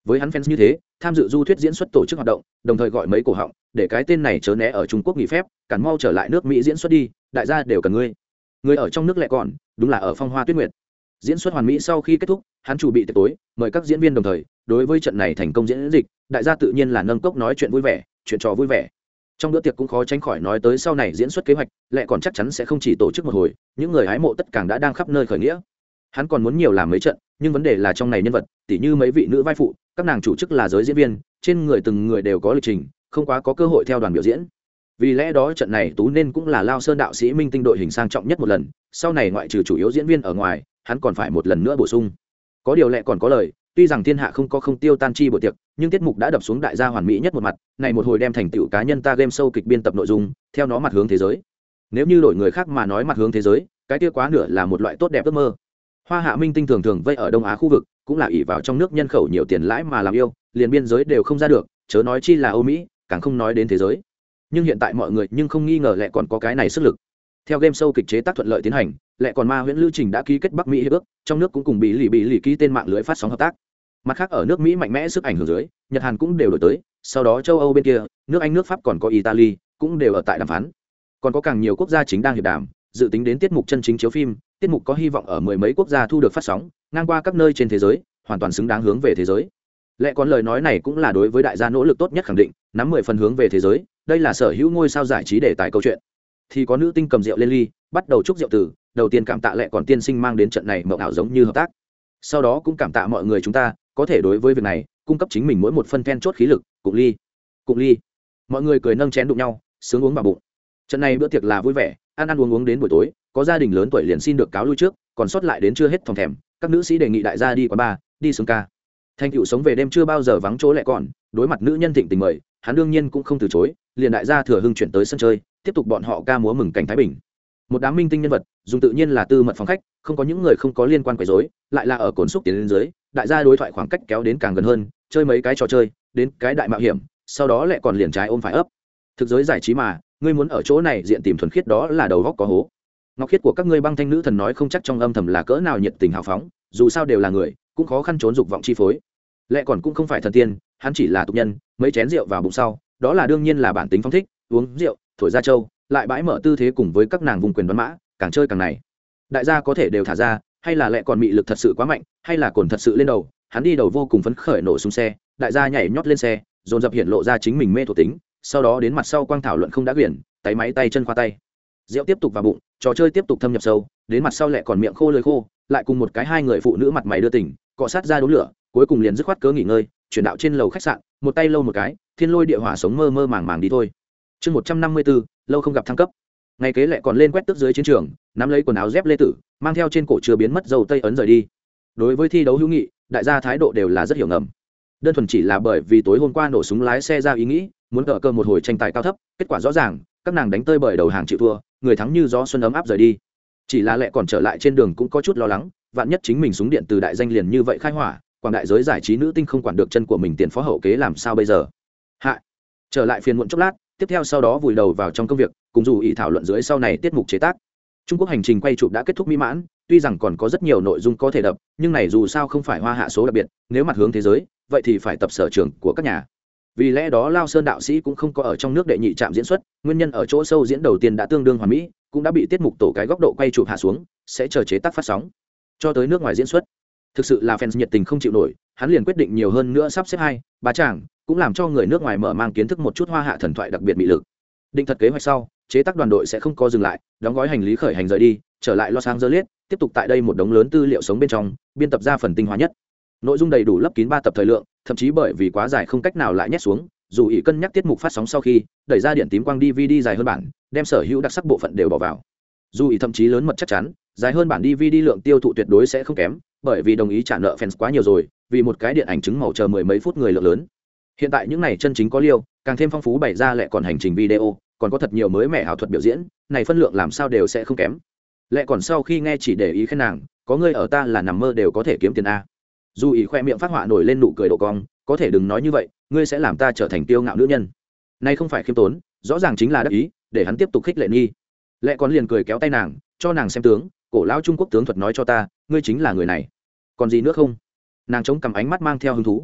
với hắn fans như thế tham dự du thuyết diễn xuất tổ chức hoạt động đồng thời gọi mấy cổ họng để cái tên này chớ né ở Trung Quốc nghỉ phép cản mau trở lại nước Mỹ diễn xuất đi, đại gia đều cần ngươi. Người ở trong nước lại còn đúng là ở Phong Hoa Tuyết Nguyệt. Diễn xuất hoàn mỹ sau khi kết thúc, hắn chủ bị tiệc tối mời các diễn viên đồng thời đối với trận này thành công diễn dịch, đại gia tự nhiên là nâng cốc nói chuyện vui vẻ, chuyện trò vui vẻ. Trong bữa tiệc cũng khó tránh khỏi nói tới sau này diễn xuất kế hoạch, lại còn chắc chắn sẽ không chỉ tổ chức một hồi, những người hái mộ tất cả đã đang khắp nơi khởi nghĩa. Hắn còn muốn nhiều làm mấy trận, nhưng vấn đề là trong này nhân vật tỉ như mấy vị nữ vai phụ, các nàng chủ chức là giới diễn viên, trên người từng người đều có lịch trình, không quá có cơ hội theo đoàn biểu diễn. Vì lẽ đó trận này tú nên cũng là Lao Sơn đạo sĩ minh tinh đội hình sang trọng nhất một lần, sau này ngoại trừ chủ yếu diễn viên ở ngoài, hắn còn phải một lần nữa bổ sung. Có điều lệ còn có lời, tuy rằng thiên hạ không có không tiêu tan chi buổi tiệc, nhưng tiết mục đã đập xuống đại gia hoàn mỹ nhất một mặt, này một hồi đem thành tựu cá nhân ta game show kịch biên tập nội dung, theo nó mặt hướng thế giới. Nếu như đổi người khác mà nói mặt hướng thế giới, cái kia quá nửa là một loại tốt đẹp ước mơ. Hoa hạ minh tinh thường thường vây ở Đông Á khu vực, cũng là ỷ vào trong nước nhân khẩu nhiều tiền lãi mà làm yêu, liền biên giới đều không ra được, chớ nói chi là Âu Mỹ, càng không nói đến thế giới. Nhưng hiện tại mọi người nhưng không nghi ngờ lẽ còn có cái này sức lực. Theo game show kịch chế tác thuận lợi tiến hành, lẽ còn Ma Huyễn Lữ Trình đã ký kết Bắc Mỹ hiệp ước, trong nước cũng cùng bị lì bị lì ký tên mạng lưới phát sóng hợp tác. Mặt khác ở nước Mỹ mạnh mẽ sức ảnh hưởng dưới, Nhật Hàn cũng đều đổi tới, sau đó châu Âu bên kia, nước Anh nước Pháp còn có Italy, cũng đều ở tại đàm phán. Còn có càng nhiều quốc gia chính đang hiệp đàm, dự tính đến tiết mục chân chính chiếu phim, tiết mục có hy vọng ở mười mấy quốc gia thu được phát sóng, ngang qua các nơi trên thế giới, hoàn toàn xứng đáng hướng về thế giới. Lẽ còn lời nói này cũng là đối với đại gia nỗ lực tốt nhất khẳng định, nắm mười phần hướng về thế giới, đây là sở hữu ngôi sao giải trí đề tài câu chuyện. Thì có nữ tinh cầm rượu lên ly, bắt đầu chúc rượu từ, đầu tiên cảm tạ Lẽ còn tiên sinh mang đến trận này mộng ảo giống như hợp tác. Sau đó cũng cảm tạ mọi người chúng ta, có thể đối với việc này, cung cấp chính mình mỗi một phân then chốt khí lực, cụng ly. Cụng ly. Mọi người cười nâng chén đụng nhau, sướng uống vào bụng. Trận này bữa tiệc là vui vẻ, ăn ăn uống uống đến buổi tối, có gia đình lớn tuổi liền xin được cáo lui trước, còn sót lại đến chưa hết phòng thèm, các nữ sĩ đề nghị đại gia đi quán bar, đi sướng ca. Thanh Cựu sống về đêm chưa bao giờ vắng chỗ Lẽ còn, đối mặt nữ nhân thịnh tình mời, hắn đương nhiên cũng không từ chối, liền đại gia thừa hưng chuyển tới sân chơi, tiếp tục bọn họ ca múa mừng cảnh thái bình. Một đám minh tinh nhân vật, dùng tự nhiên là tư mật phòng khách, không có những người không có liên quan quấy rối, lại là ở cồn xúc tiến lên dưới, đại gia đối thoại khoảng cách kéo đến càng gần hơn, chơi mấy cái trò chơi, đến cái đại mạo hiểm, sau đó lại còn liền trái ôm phải ấp. Thực giới giải trí mà, ngươi muốn ở chỗ này diện tìm thuần khiết đó là đầu góc có hố. Ngọc khiết của các ngươi băng thanh nữ thần nói không chắc trong âm thầm là cỡ nào nhiệt tình hào phóng, dù sao đều là người, cũng khó khăn trốn dục vọng chi phối. Lẽ còn cũng không phải thần tiên, hắn chỉ là tục nhân, mấy chén rượu vào bụng sau, đó là đương nhiên là bản tính phong thích, uống rượu, thổi ra châu, lại bãi mở tư thế cùng với các nàng vùng quyền đoán mã, càng chơi càng này. Đại gia có thể đều thả ra, hay là lẽ còn mị lực thật sự quá mạnh, hay là cồn thật sự lên đầu, hắn đi đầu vô cùng phấn khởi nổ xuống xe, đại gia nhảy nhót lên xe, dồn dập hiện lộ ra chính mình mê thuộc tính, sau đó đến mặt sau quang thảo luận không đã quyển, tay máy tay chân khoa tay. Rượu tiếp tục vào bụng, trò chơi tiếp tục thâm nhập sâu, đến mặt sau lẹ còn miệng khô lưỡi khô, lại cùng một cái hai người phụ nữ mặt mày đưa tình, cọ sát ra đốm lửa, cuối cùng liền dứt khoát cớ nghỉ ngơi, chuyển đạo trên lầu khách sạn, một tay lâu một cái, thiên lôi địa hỏa sống mơ mơ màng màng đi thôi. Chương một trăm năm mươi bốn, lâu không gặp thăng cấp. Ngày kế lẹ còn lên quét tước dưới chiến trường, nắm lấy quần áo dép lê tử, mang theo trên cổ chưa biến mất dầu tây ấn rời đi. Đối với thi đấu hữu nghị, đại gia thái độ đều là rất hiểu ngầm. Đơn thuần chỉ là bởi vì tối hôm qua nổ súng lái xe ra ý nghĩ, muốn cờ cơ một hồi tranh tài cao thấp, kết quả rõ ràng, các nàng đánh tơi bởi đầu hàng chịu thua, người thắng như gió xuân ấm áp rời đi. Chỉ là lẹ còn trở lại trên đường cũng có chút lo lắng, vạn nhất chính mình súng điện từ đại danh liền như vậy khai hỏa, quảng đại giới giải trí nữ tinh không quản được chân của mình tiền phó hậu kế làm sao bây giờ. Hạ trở lại phiền muộn chốc lát, tiếp theo sau đó vùi đầu vào trong công việc, cùng dù ý thảo luận dưới sau này tiết mục chế tác. Trung Quốc hành trình quay chụp đã kết thúc mỹ mãn, tuy rằng còn có rất nhiều nội dung có thể đập, nhưng này dù sao không phải hoa hạ số đặc biệt, nếu mặt hướng thế giới, vậy thì phải tập sở trường của các nhà. Vì lẽ đó Lao Sơn đạo sĩ cũng không có ở trong nước đệ nhị trạm diễn xuất, nguyên nhân ở chỗ sâu diễn đầu tiên đã tương đương hoàn mỹ, cũng đã bị tiết mục tổ cái góc độ quay chụp hạ xuống, sẽ chờ chế tác phát sóng. Cho tới nước ngoài diễn xuất, thực sự là fans nhiệt tình không chịu nổi, hắn liền quyết định nhiều hơn nữa sắp xếp hai, ba chàng, cũng làm cho người nước ngoài mở mang kiến thức một chút hoa hạ thần thoại đặc biệt mỹ lực. Định thật kế hoạch sau, chế tác đoàn đội sẽ không có dừng lại, đóng gói hành lý khởi hành rời đi, trở lại Los Angeles, tiếp tục tại đây một đống lớn tư liệu sống bên trong, biên tập ra phần tinh hoa nhất. Nội dung đầy đủ lấp kín ba tập thời lượng, thậm chí bởi vì quá dài không cách nào lại nhét xuống, dù ý cân nhắc tiết mục phát sóng sau khi đẩy ra điện tím quang đê vê đê dài hơn bản, đem sở hữu đặc sắc bộ phận đều bỏ vào. Dù ý thậm chí lớn mật chắc chắn, dài hơn bản đê vê đê lượng tiêu thụ tuyệt đối sẽ không kém, bởi vì đồng ý trả nợ fans quá nhiều rồi, vì một cái điện ảnh chứng màu chờ mười mấy phút người lượng lớn. Hiện tại những này chân chính có liêu, càng thêm phong phú bày ra lại còn hành trình video, còn có thật nhiều mới mẻ ảo thuật biểu diễn, này phân lượng làm sao đều sẽ không kém. Lẽ còn sau khi nghe chỉ để ý khen nàng, có người ở ta là nằm mơ đều có thể kiếm tiền a. Dù ý khoe miệng phát họa nổi lên nụ cười độ cong, có thể đừng nói như vậy, ngươi sẽ làm ta trở thành tiêu ngạo nữ nhân. Nay không phải khiêm tốn, rõ ràng chính là đắc ý, để hắn tiếp tục khích lệ nghi. Lẽ còn liền cười kéo tay nàng, cho nàng xem tướng, cổ lão Trung Quốc tướng thuật nói cho ta, ngươi chính là người này. Còn gì nữa không? Nàng chống cằm ánh mắt mang theo hứng thú.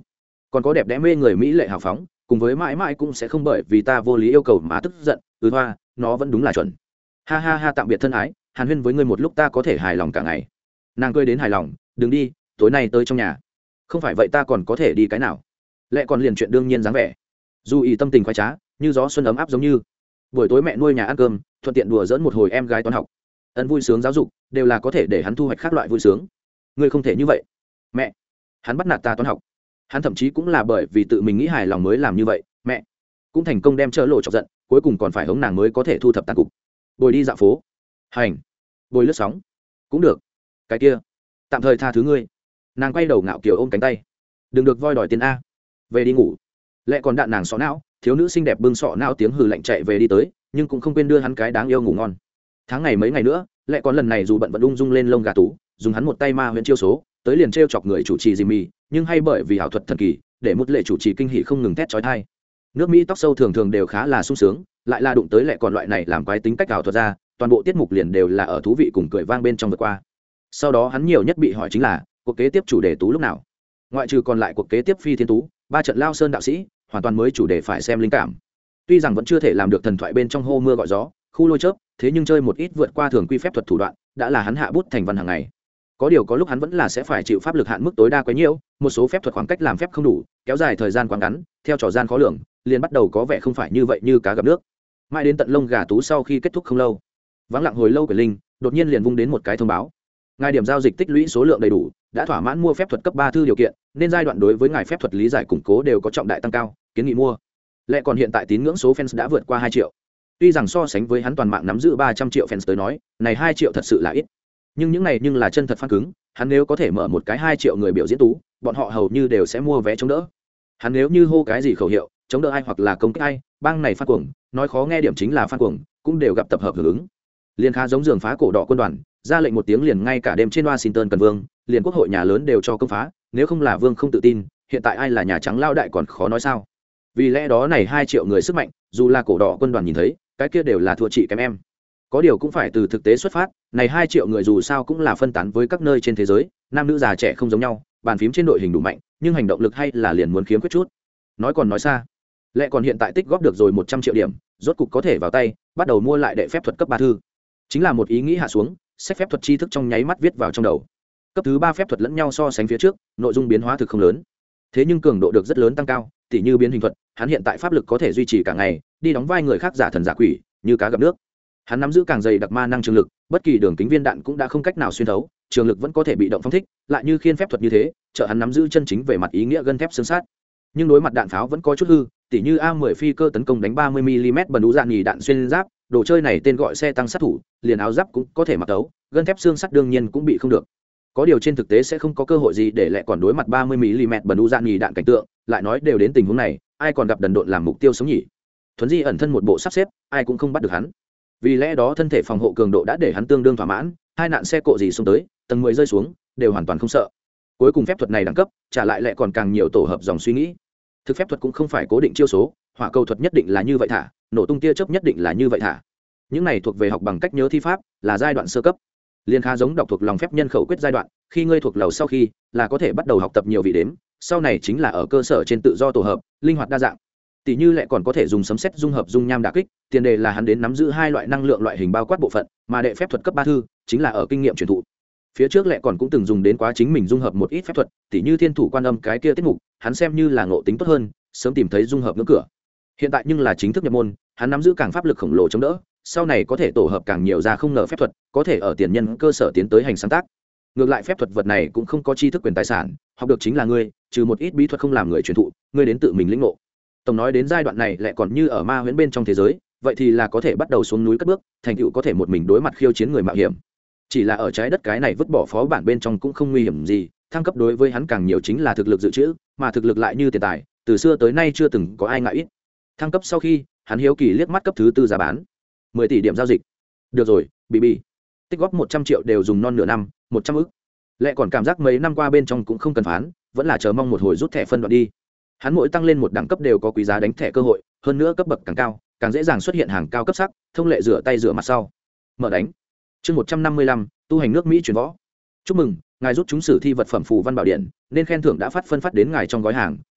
còn có đẹp đẽ mê người mỹ lệ hào phóng, cùng với mãi mãi cũng sẽ không bởi vì ta vô lý yêu cầu mà tức giận. Ừ hoa, nó vẫn đúng là chuẩn. Ha ha ha, tạm biệt thân ái, hàn huyên với ngươi một lúc ta có thể hài lòng cả ngày. Nàng cười đến hài lòng. Đừng đi, tối nay tới trong nhà. Không phải vậy ta còn có thể đi cái nào. Lẽ còn liền chuyện đương nhiên dáng vẻ. Dù ý tâm tình khoái trá, như gió xuân ấm áp giống như buổi tối mẹ nuôi nhà ăn cơm, thuận tiện đùa dỡn một hồi em gái toán học. Ân vui sướng giáo dục đều là có thể để hắn thu hoạch khác loại vui sướng. Ngươi không thể như vậy mẹ. Hắn bắt nạt ta toán học. Hắn thậm chí cũng là bởi vì tự mình nghĩ hài lòng mới làm như vậy. Mẹ cũng thành công đem chỡ lộ chọc giận, cuối cùng còn phải hống nàng mới có thể thu thập tàn cục. Bồi đi dạo phố, hành, bồi lướt sóng cũng được. Cái kia tạm thời tha thứ ngươi. Nàng quay đầu ngạo kiều ôm cánh tay. Đừng được voi đòi tiền a. Về đi ngủ. Lẽ còn đạn nàng sọ não, thiếu nữ xinh đẹp bưng sọ não tiếng hừ lạnh chạy về đi tới, nhưng cũng không quên đưa hắn cái đáng yêu ngủ ngon. Tháng ngày mấy ngày nữa, lẽ còn lần này dù bận vẫn ung dung lên lông gà tú, dùng hắn một tay ma huyễn chiêu số, tới liền trêu chọc người chủ trì Jimmy, nhưng hay bởi vì ảo thuật thần kỳ, để một lệ chủ trì kinh hỉ không ngừng thét chói tai. Nước Mỹ tóc sâu thường thường đều khá là sung sướng, lại là đụng tới lẽ còn loại này làm quái tính cách ảo thuật ra, toàn bộ tiết mục liền đều là ở thú vị cùng cười vang bên trong vượt qua. Sau đó hắn nhiều nhất bị hỏi chính là cuộc kế tiếp chủ đề tú lúc nào, ngoại trừ còn lại cuộc kế tiếp phi thiên tú, ba trận lao sơn đạo sĩ, hoàn toàn mới chủ đề phải xem linh cảm. Tuy rằng vẫn chưa thể làm được thần thoại bên trong hô mưa gọi gió, khu lôi chớp, thế nhưng chơi một ít vượt qua thường quy phép thuật thủ đoạn đã là hắn hạ bút thành văn hàng ngày. Có điều có lúc hắn vẫn là sẽ phải chịu pháp lực hạn mức tối đa quá nhiều, một số phép thuật khoảng cách làm phép không đủ, kéo dài thời gian quá ngắn, theo trò gian khó lường, liền bắt đầu có vẻ không phải như vậy như cá gặp nước. Mãi đến tận lông gà tú sau khi kết thúc không lâu, vắng lặng hồi lâu của linh đột nhiên liền vung đến một cái thông báo. Ngài điểm giao dịch tích lũy số lượng đầy đủ, đã thỏa mãn mua phép thuật cấp ba thư điều kiện, nên giai đoạn đối với ngài phép thuật lý giải củng cố đều có trọng đại tăng cao, kiến nghị mua. Lẽ còn hiện tại tín ngưỡng số fans đã vượt qua hai triệu. Tuy rằng so sánh với hắn toàn mạng nắm giữ ba trăm triệu fans tới nói, này hai triệu thật sự là ít. Nhưng những này nhưng là chân thật fan cứng, hắn nếu có thể mở một cái hai triệu người biểu diễn tú, bọn họ hầu như đều sẽ mua vé chống đỡ. Hắn nếu như hô cái gì khẩu hiệu, chống đỡ ai hoặc là công kích ai, bang này fan cuồng, nói khó nghe điểm chính là fan cuồng, cũng đều gặp tập hợp hưởng ứng. Liên khá giống giường phá cổ đỏ quân đoàn, ra lệnh một tiếng liền ngay cả đêm trên Washington cần vương, liền quốc hội nhà lớn đều cho công phá, nếu không là vương không tự tin, hiện tại ai là nhà trắng lao đại còn khó nói sao. Vì lẽ đó này hai triệu người sức mạnh, dù là cổ đỏ quân đoàn nhìn thấy, cái kia đều là thua chị kém em. Có điều cũng phải từ thực tế xuất phát, này hai triệu người dù sao cũng là phân tán với các nơi trên thế giới, nam nữ già trẻ không giống nhau, bàn phím trên đội hình đủ mạnh, nhưng hành động lực hay là liền muốn khiếm khuyết chút. Nói còn nói xa, lẽ còn hiện tại tích góp được rồi một trăm triệu điểm, rốt cục có thể vào tay, bắt đầu mua lại đệ phép thuật cấp ba thư. Chính là một ý nghĩ hạ xuống, sách phép thuật tri thức trong nháy mắt viết vào trong đầu. Cấp thứ ba phép thuật lẫn nhau so sánh phía trước, nội dung biến hóa thực không lớn, thế nhưng cường độ được rất lớn tăng cao, tỉ như biến hình thuật, hắn hiện tại pháp lực có thể duy trì cả ngày, đi đóng vai người khác giả thần giả quỷ, như cá gặp nước. Hắn nắm giữ càng dày đặc ma năng trường lực, bất kỳ đường kính viên đạn cũng đã không cách nào xuyên thấu, trường lực vẫn có thể bị động phóng thích, lại như khiên phép thuật như thế, trợ hắn nắm giữ chân chính về mặt ý nghĩa gân thép xương sát. Nhưng đối mặt đạn pháo vẫn có chút hư, tỉ như A mười phi cơ tấn công đánh ba mươi mi-li-mét bần đủ dạn nhì đạn xuyên giáp, đồ chơi này tên gọi xe tăng sát thủ, liền áo giáp cũng có thể mặc tấu, gân thép xương sắt đương nhiên cũng bị không được. Có điều trên thực tế sẽ không có cơ hội gì để lại còn đối mặt ba mươi mi-li-mét bần đủ dạn nhì đạn cảnh tượng, lại nói đều đến tình huống này, ai còn gặp đần độn làm mục tiêu sống nhỉ. Thuấn di ẩn thân một bộ sắp xếp, ai cũng không bắt được hắn. Vì lẽ đó thân thể phòng hộ cường độ đã để hắn tương đương thỏa mãn, hai nạn xe cộ gì xuống tới, tầng mười rơi xuống, đều hoàn toàn không sợ. Cuối cùng phép thuật này đẳng cấp, trả lại lại còn càng nhiều tổ hợp dòng suy nghĩ. Thực phép thuật cũng không phải cố định chiêu số, hỏa cầu thuật nhất định là như vậy thả, nổ tung tia chớp nhất định là như vậy thả. Những này thuộc về học bằng cách nhớ thi pháp, là giai đoạn sơ cấp. Liên khá giống đọc thuộc lòng phép nhân khẩu quyết giai đoạn, khi ngươi thuộc lầu sau khi, là có thể bắt đầu học tập nhiều vị đếm, sau này chính là ở cơ sở trên tự do tổ hợp, linh hoạt đa dạng. Tỷ như lại còn có thể dùng sấm sét dung hợp dung nham đả kích, tiền đề là hắn đến nắm giữ hai loại năng lượng loại hình bao quát bộ phận, mà đệ phép thuật cấp ba thư chính là ở kinh nghiệm truyền thụ. Phía trước lại còn cũng từng dùng đến quá chính mình dung hợp một ít phép thuật, tỷ như thiên thủ quan âm cái kia tiết mục, hắn xem như là ngộ tính tốt hơn, sớm tìm thấy dung hợp ngưỡng cửa. Hiện tại nhưng là chính thức nhập môn, hắn nắm giữ càng pháp lực khổng lồ chống đỡ, sau này có thể tổ hợp càng nhiều ra không ngờ phép thuật, có thể ở tiền nhân cơ sở tiến tới hành sáng tác. Ngược lại phép thuật vật này cũng không có tri thức quyền tài sản, học được chính là ngươi, trừ một ít bí thuật không làm người truyền thụ, ngươi đến tự mình lĩnh ngộ. Tổng nói đến giai đoạn này lại còn như ở ma huyễn bên trong thế giới, vậy thì là có thể bắt đầu xuống núi cất bước, thành tựu có thể một mình đối mặt khiêu chiến người mạo hiểm. Chỉ là ở trái đất cái này vứt bỏ phó bản bên trong cũng không nguy hiểm gì, thăng cấp đối với hắn càng nhiều chính là thực lực dự trữ, mà thực lực lại như tiền tài, từ xưa tới nay chưa từng có ai ngại ít. Thăng cấp sau khi, hắn hiếu kỳ liếc mắt cấp thứ tư giá bán, mười tỷ điểm giao dịch. Được rồi, bị bị. Tích góp một trăm triệu đều dùng non nửa năm, một trăm ức. Lại còn cảm giác mấy năm qua bên trong cũng không cần phán, vẫn là chờ mong một hồi rút thẻ phân đoạn đi. Hắn mỗi tăng lên một đẳng cấp đều có quý giá đánh thẻ cơ hội, hơn nữa cấp bậc càng cao, càng dễ dàng xuất hiện hàng cao cấp sắc, thông lệ rửa tay rửa mặt sau. Mở đánh. Chương một trăm năm mươi lăm, tu hành nước Mỹ chuyển võ. Chúc mừng, ngài rút trúng sử thi vật phẩm phù văn bảo điện, nên khen thưởng đã phát phân phát đến ngài trong gói hàng,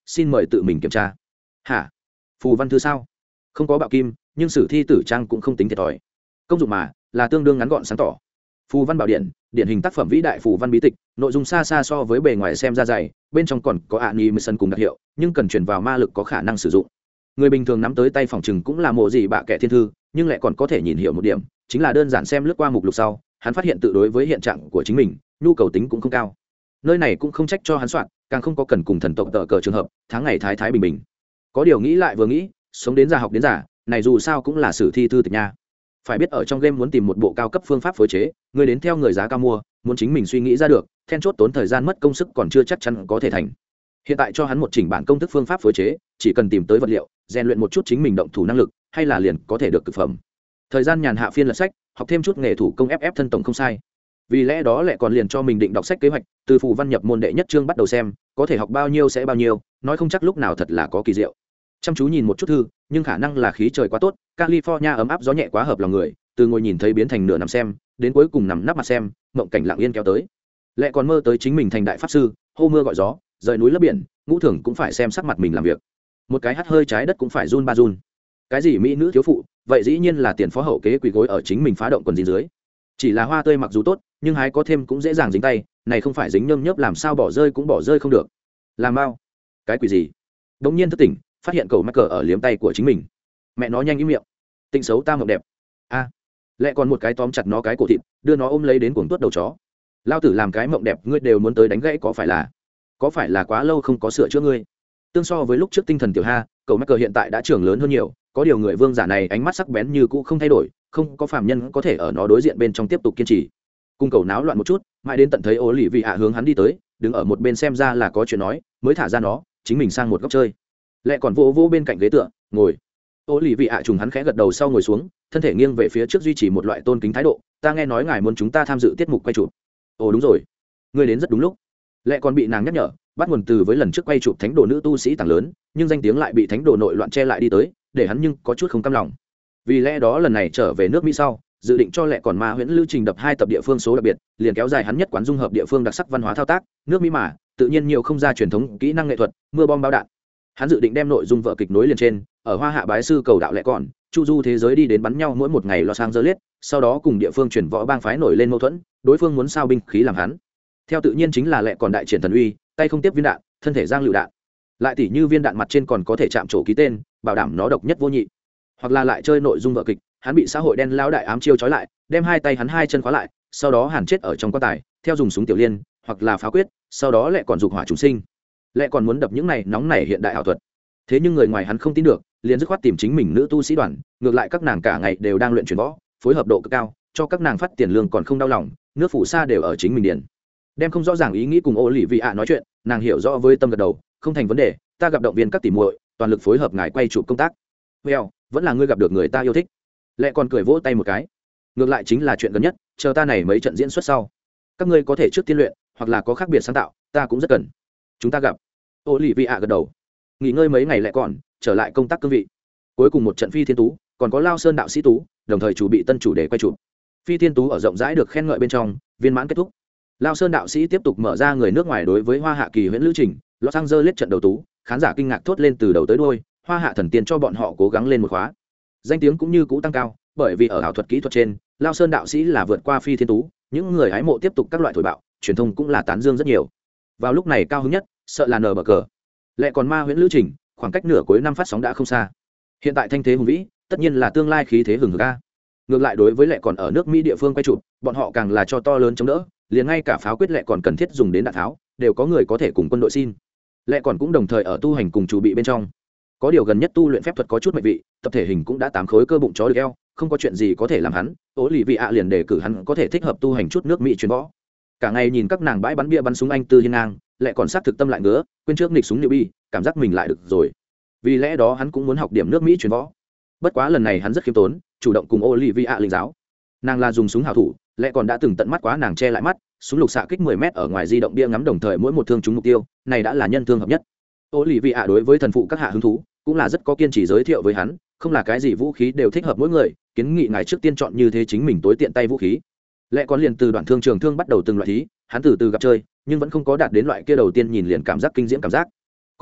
xin mời tự mình kiểm tra. Hả? Phù văn thư sao? Không có bạo kim, nhưng sử thi tử trang cũng không tính thiệt thòi. Công dụng mà là tương đương ngắn gọn sáng tỏ. Phù văn bảo điện, điển hình tác phẩm vĩ đại phù văn bí tịch, nội dung xa xa so với bề ngoài xem ra dày, bên trong còn có animation cùng đặc hiệu, nhưng cần truyền vào ma lực có khả năng sử dụng. Người bình thường nắm tới tay phòng chừng cũng là mộ gì bạ kẻ thiên thư, nhưng lại còn có thể nhìn hiểu một điểm, chính là đơn giản xem lướt qua mục lục sau, hắn phát hiện tự đối với hiện trạng của chính mình, nhu cầu tính cũng không cao. Nơi này cũng không trách cho hắn soạn, càng không có cần cùng thần tộc tợ cờ trường hợp, tháng ngày thái thái bình bình. Có điều nghĩ lại vừa nghĩ, sống đến già học đến già, này dù sao cũng là sử thi thư tịch nha. Phải biết ở trong game muốn tìm một bộ cao cấp phương pháp phối chế, người đến theo người giá cao mua, muốn chính mình suy nghĩ ra được, then chốt tốn thời gian mất công sức còn chưa chắc chắn có thể thành. Hiện tại cho hắn một chỉnh bản công thức phương pháp phối chế, chỉ cần tìm tới vật liệu, rèn luyện một chút chính mình động thủ năng lực, hay là liền có thể được cực phẩm. Thời gian nhàn hạ phiên lật sách, học thêm chút nghề thủ công ép ép thân tổng không sai. Vì lẽ đó lại còn liền cho mình định đọc sách kế hoạch, từ phù văn nhập môn đệ nhất chương bắt đầu xem, có thể học bao nhiêu sẽ bao nhiêu, nói không chắc lúc nào thật là có kỳ diệu. Chăm chú nhìn một chút thư, nhưng khả năng là khí trời quá tốt, California ấm áp gió nhẹ quá hợp lòng người, từ ngồi nhìn thấy biến thành nửa nằm xem, đến cuối cùng nằm nắp mặt xem, mộng cảnh lặng yên kéo tới. Lại còn mơ tới chính mình thành đại pháp sư, hô mưa gọi gió, rời núi lấp biển, ngũ thường cũng phải xem sắc mặt mình làm việc. Một cái hắt hơi trái đất cũng phải run ba run. Cái gì mỹ nữ thiếu phụ, vậy dĩ nhiên là tiền phó hậu kế quỳ gối ở chính mình phá động quần jean dưới. Chỉ là hoa tươi mặc dù tốt, nhưng hái có thêm cũng dễ dàng dính tay, này không phải dính nhơm nhớp làm sao bỏ rơi cũng bỏ rơi không được. Làm bao? Cái quỷ gì? Đống nhiên thức tỉnh, phát hiện cầu mắc cờ ở liếm tay của chính mình. Mẹ nó nhanh im miệng. Tịnh xấu ta mộng đẹp. A. À, lại còn một cái tóm chặt nó cái cổ thịt, đưa nó ôm lấy đến cuồng tuốt đầu chó. Lao tử làm cái mộng đẹp, ngươi đều muốn tới đánh gãy có phải là? Có phải là quá lâu không có sửa chữa ngươi? Tương so với lúc trước tinh thần tiểu ha, cầu mắc cờ hiện tại đã trưởng lớn hơn nhiều, có điều người vương giả này ánh mắt sắc bén như cũ không thay đổi, không có phàm nhân có thể ở nó đối diện bên trong tiếp tục kiên trì. Cung cầu náo loạn một chút, mãi đến tận thấy Ô Lì Vị Hạ hướng hắn đi tới, đứng ở một bên xem ra là có chuyện nói, mới thả ra nó, chính mình sang một góc chơi. Lại còn vô vô bên cạnh ghế tựa, ngồi. Ô Lì Vị Hạ trùng hắn khẽ gật đầu sau ngồi xuống, thân thể nghiêng về phía trước duy trì một loại tôn kính thái độ. Ta nghe nói ngài muốn chúng ta tham dự tiết mục quay chụp. Ồ đúng rồi, ngươi đến rất đúng lúc. Lại còn bị nàng nhắc nhở, bắt nguồn từ với lần trước quay chụp thánh đồ nữ tu sĩ tàng lớn, nhưng danh tiếng lại bị thánh đồ nội loạn che lại đi tới, để hắn nhưng có chút không cam lòng. Vì lẽ đó lần này trở về nước Mỹ sau, dự định cho Lệ còn ma huyễn lưu trình đập hai tập địa phương số đặc biệt, liền kéo dài hắn nhất quán dung hợp địa phương đặc sắc văn hóa thao tác, nước Mỹ mà, tự nhiên nhiều không ra truyền thống kỹ năng nghệ thuật, mưa bom bao đạn. Hắn dự định đem nội dung vở kịch nối liền trên, ở Hoa Hạ bái sư cầu đạo Lệ còn, chu du thế giới đi đến bắn nhau mỗi một ngày lo sang dơ liết, sau đó cùng địa phương chuyển võ bang phái nổi lên mâu thuẫn, đối phương muốn sao binh khí làm hắn. Theo tự nhiên chính là Lệ còn đại triển thần uy, tay không tiếp viên đạn, thân thể giang lựu đạn. Lại tỉ như viên đạn mặt trên còn có thể chạm trổ ký tên, bảo đảm nó độc nhất vô nhị. Hoặc là lại chơi nội dung vở kịch, hắn bị xã hội đen lao đại ám chiêu trói lại, đem hai tay hắn hai chân khóa lại, sau đó hàn chết ở trong quan tài, theo dùng súng tiểu liên, hoặc là phá quyết, sau đó lại còn dục hỏa trùng sinh. Lại còn muốn đập những này nóng nảy hiện đại ảo thuật. Thế nhưng người ngoài hắn không tin được, liền dứt khoát tìm chính mình nữ tu sĩ đoàn, ngược lại các nàng cả ngày đều đang luyện chuyển võ, phối hợp độ cực cao, cho các nàng phát tiền lương còn không đau lòng, nước phủ xa đều ở chính mình điền. Đem không rõ ràng ý nghĩ cùng Ô Lì Vị Ạ nói chuyện, nàng hiểu rõ với tâm gật đầu, không thành vấn đề, ta gặp động viên các tỷ muội, toàn lực phối hợp ngài quay chụp công tác. Well, vẫn là ngươi gặp được người ta yêu thích. Lệ còn cười vỗ tay một cái. Ngược lại chính là chuyện gần nhất, chờ ta này mấy trận diễn xuất sau, các ngươi có thể trước tiên luyện, hoặc là có khác biệt sáng tạo, ta cũng rất cần. Chúng ta gặp. Ô Lì Vị Ạ gật đầu. Nghỉ ngơi mấy ngày lại còn trở lại công tác cương vị. Cuối cùng một trận phi thiên tú, còn có Lao Sơn đạo sĩ tú, đồng thời chủ bị tân chủ đề quay chụp. Phi thiên tú ở rộng rãi được khen ngợi bên trong, viên mãn kết thúc. Lao Sơn đạo sĩ tiếp tục mở ra người nước ngoài đối với Hoa Hạ kỳ huyễn lữ trình, Los Angeles trận đầu tú, khán giả kinh ngạc thốt lên từ đầu tới đuôi, Hoa Hạ thần tiên cho bọn họ cố gắng lên một khóa. Danh tiếng cũng như cũ tăng cao, bởi vì ở ảo thuật kỹ thuật trên, Lao Sơn đạo sĩ là vượt qua phi thiên tú, những người hái mộ tiếp tục các loại thổi bạo, truyền thông cũng là tán dương rất nhiều. Vào lúc này cao hứng nhất, sợ là nở bờ cờ. Lại còn ma huyễn lữ trình, khoảng cách nửa cuối năm phát sóng đã không xa. Hiện tại thanh thế hùng vĩ, tất nhiên là tương lai khí thế hừng hực a. Ngược lại đối với Lệ còn ở nước Mỹ địa phương quay chụp, bọn họ càng là cho to lớn chống đỡ, liền ngay cả pháo quyết Lệ còn cần thiết dùng đến đạn tháo, đều có người có thể cùng quân đội xin. Lệ còn cũng đồng thời ở tu hành cùng chủ bị bên trong. Có điều gần nhất tu luyện phép thuật có chút mệnh vị, tập thể hình cũng đã tám khối cơ bụng chó được eo, không có chuyện gì có thể làm hắn. Ô Lì Vị Ạ liền đề cử hắn có thể thích hợp tu hành chút nước Mỹ truyền võ. Cả ngày nhìn các nàng bãi bắn bia bắn súng anh tư hiên ngang, Lệ còn sát thực tâm lại ngứa, quên trước nghịch súng liệu bi, cảm giác mình lại được rồi. Vì lẽ đó hắn cũng muốn học điểm nước Mỹ truyền võ. Bất quá lần này hắn rất khiêm tốn, chủ động cùng Ô Lì Vị Ạ linh giáo. Nàng là dùng súng hảo thủ, Lệ còn đã từng tận mắt quá nàng che lại mắt, súng lục xạ kích mười mét ở ngoài di động bia ngắm đồng thời mỗi một thương trúng mục tiêu, này đã là nhân thương hợp nhất. Ô Lì Vị Ạ đối với thần phụ các hạ hứng thú, cũng là rất có kiên trì giới thiệu với hắn, không là cái gì vũ khí đều thích hợp mỗi người, kiến nghị ngài trước tiên chọn như thế chính mình tối tiện tay vũ khí. Lệ còn liền từ đoạn thương trường thương bắt đầu từng loại thí, hắn từ từ gặp chơi, nhưng vẫn không có đạt đến loại kia đầu tiên nhìn liền cảm giác kinh diễm cảm giác.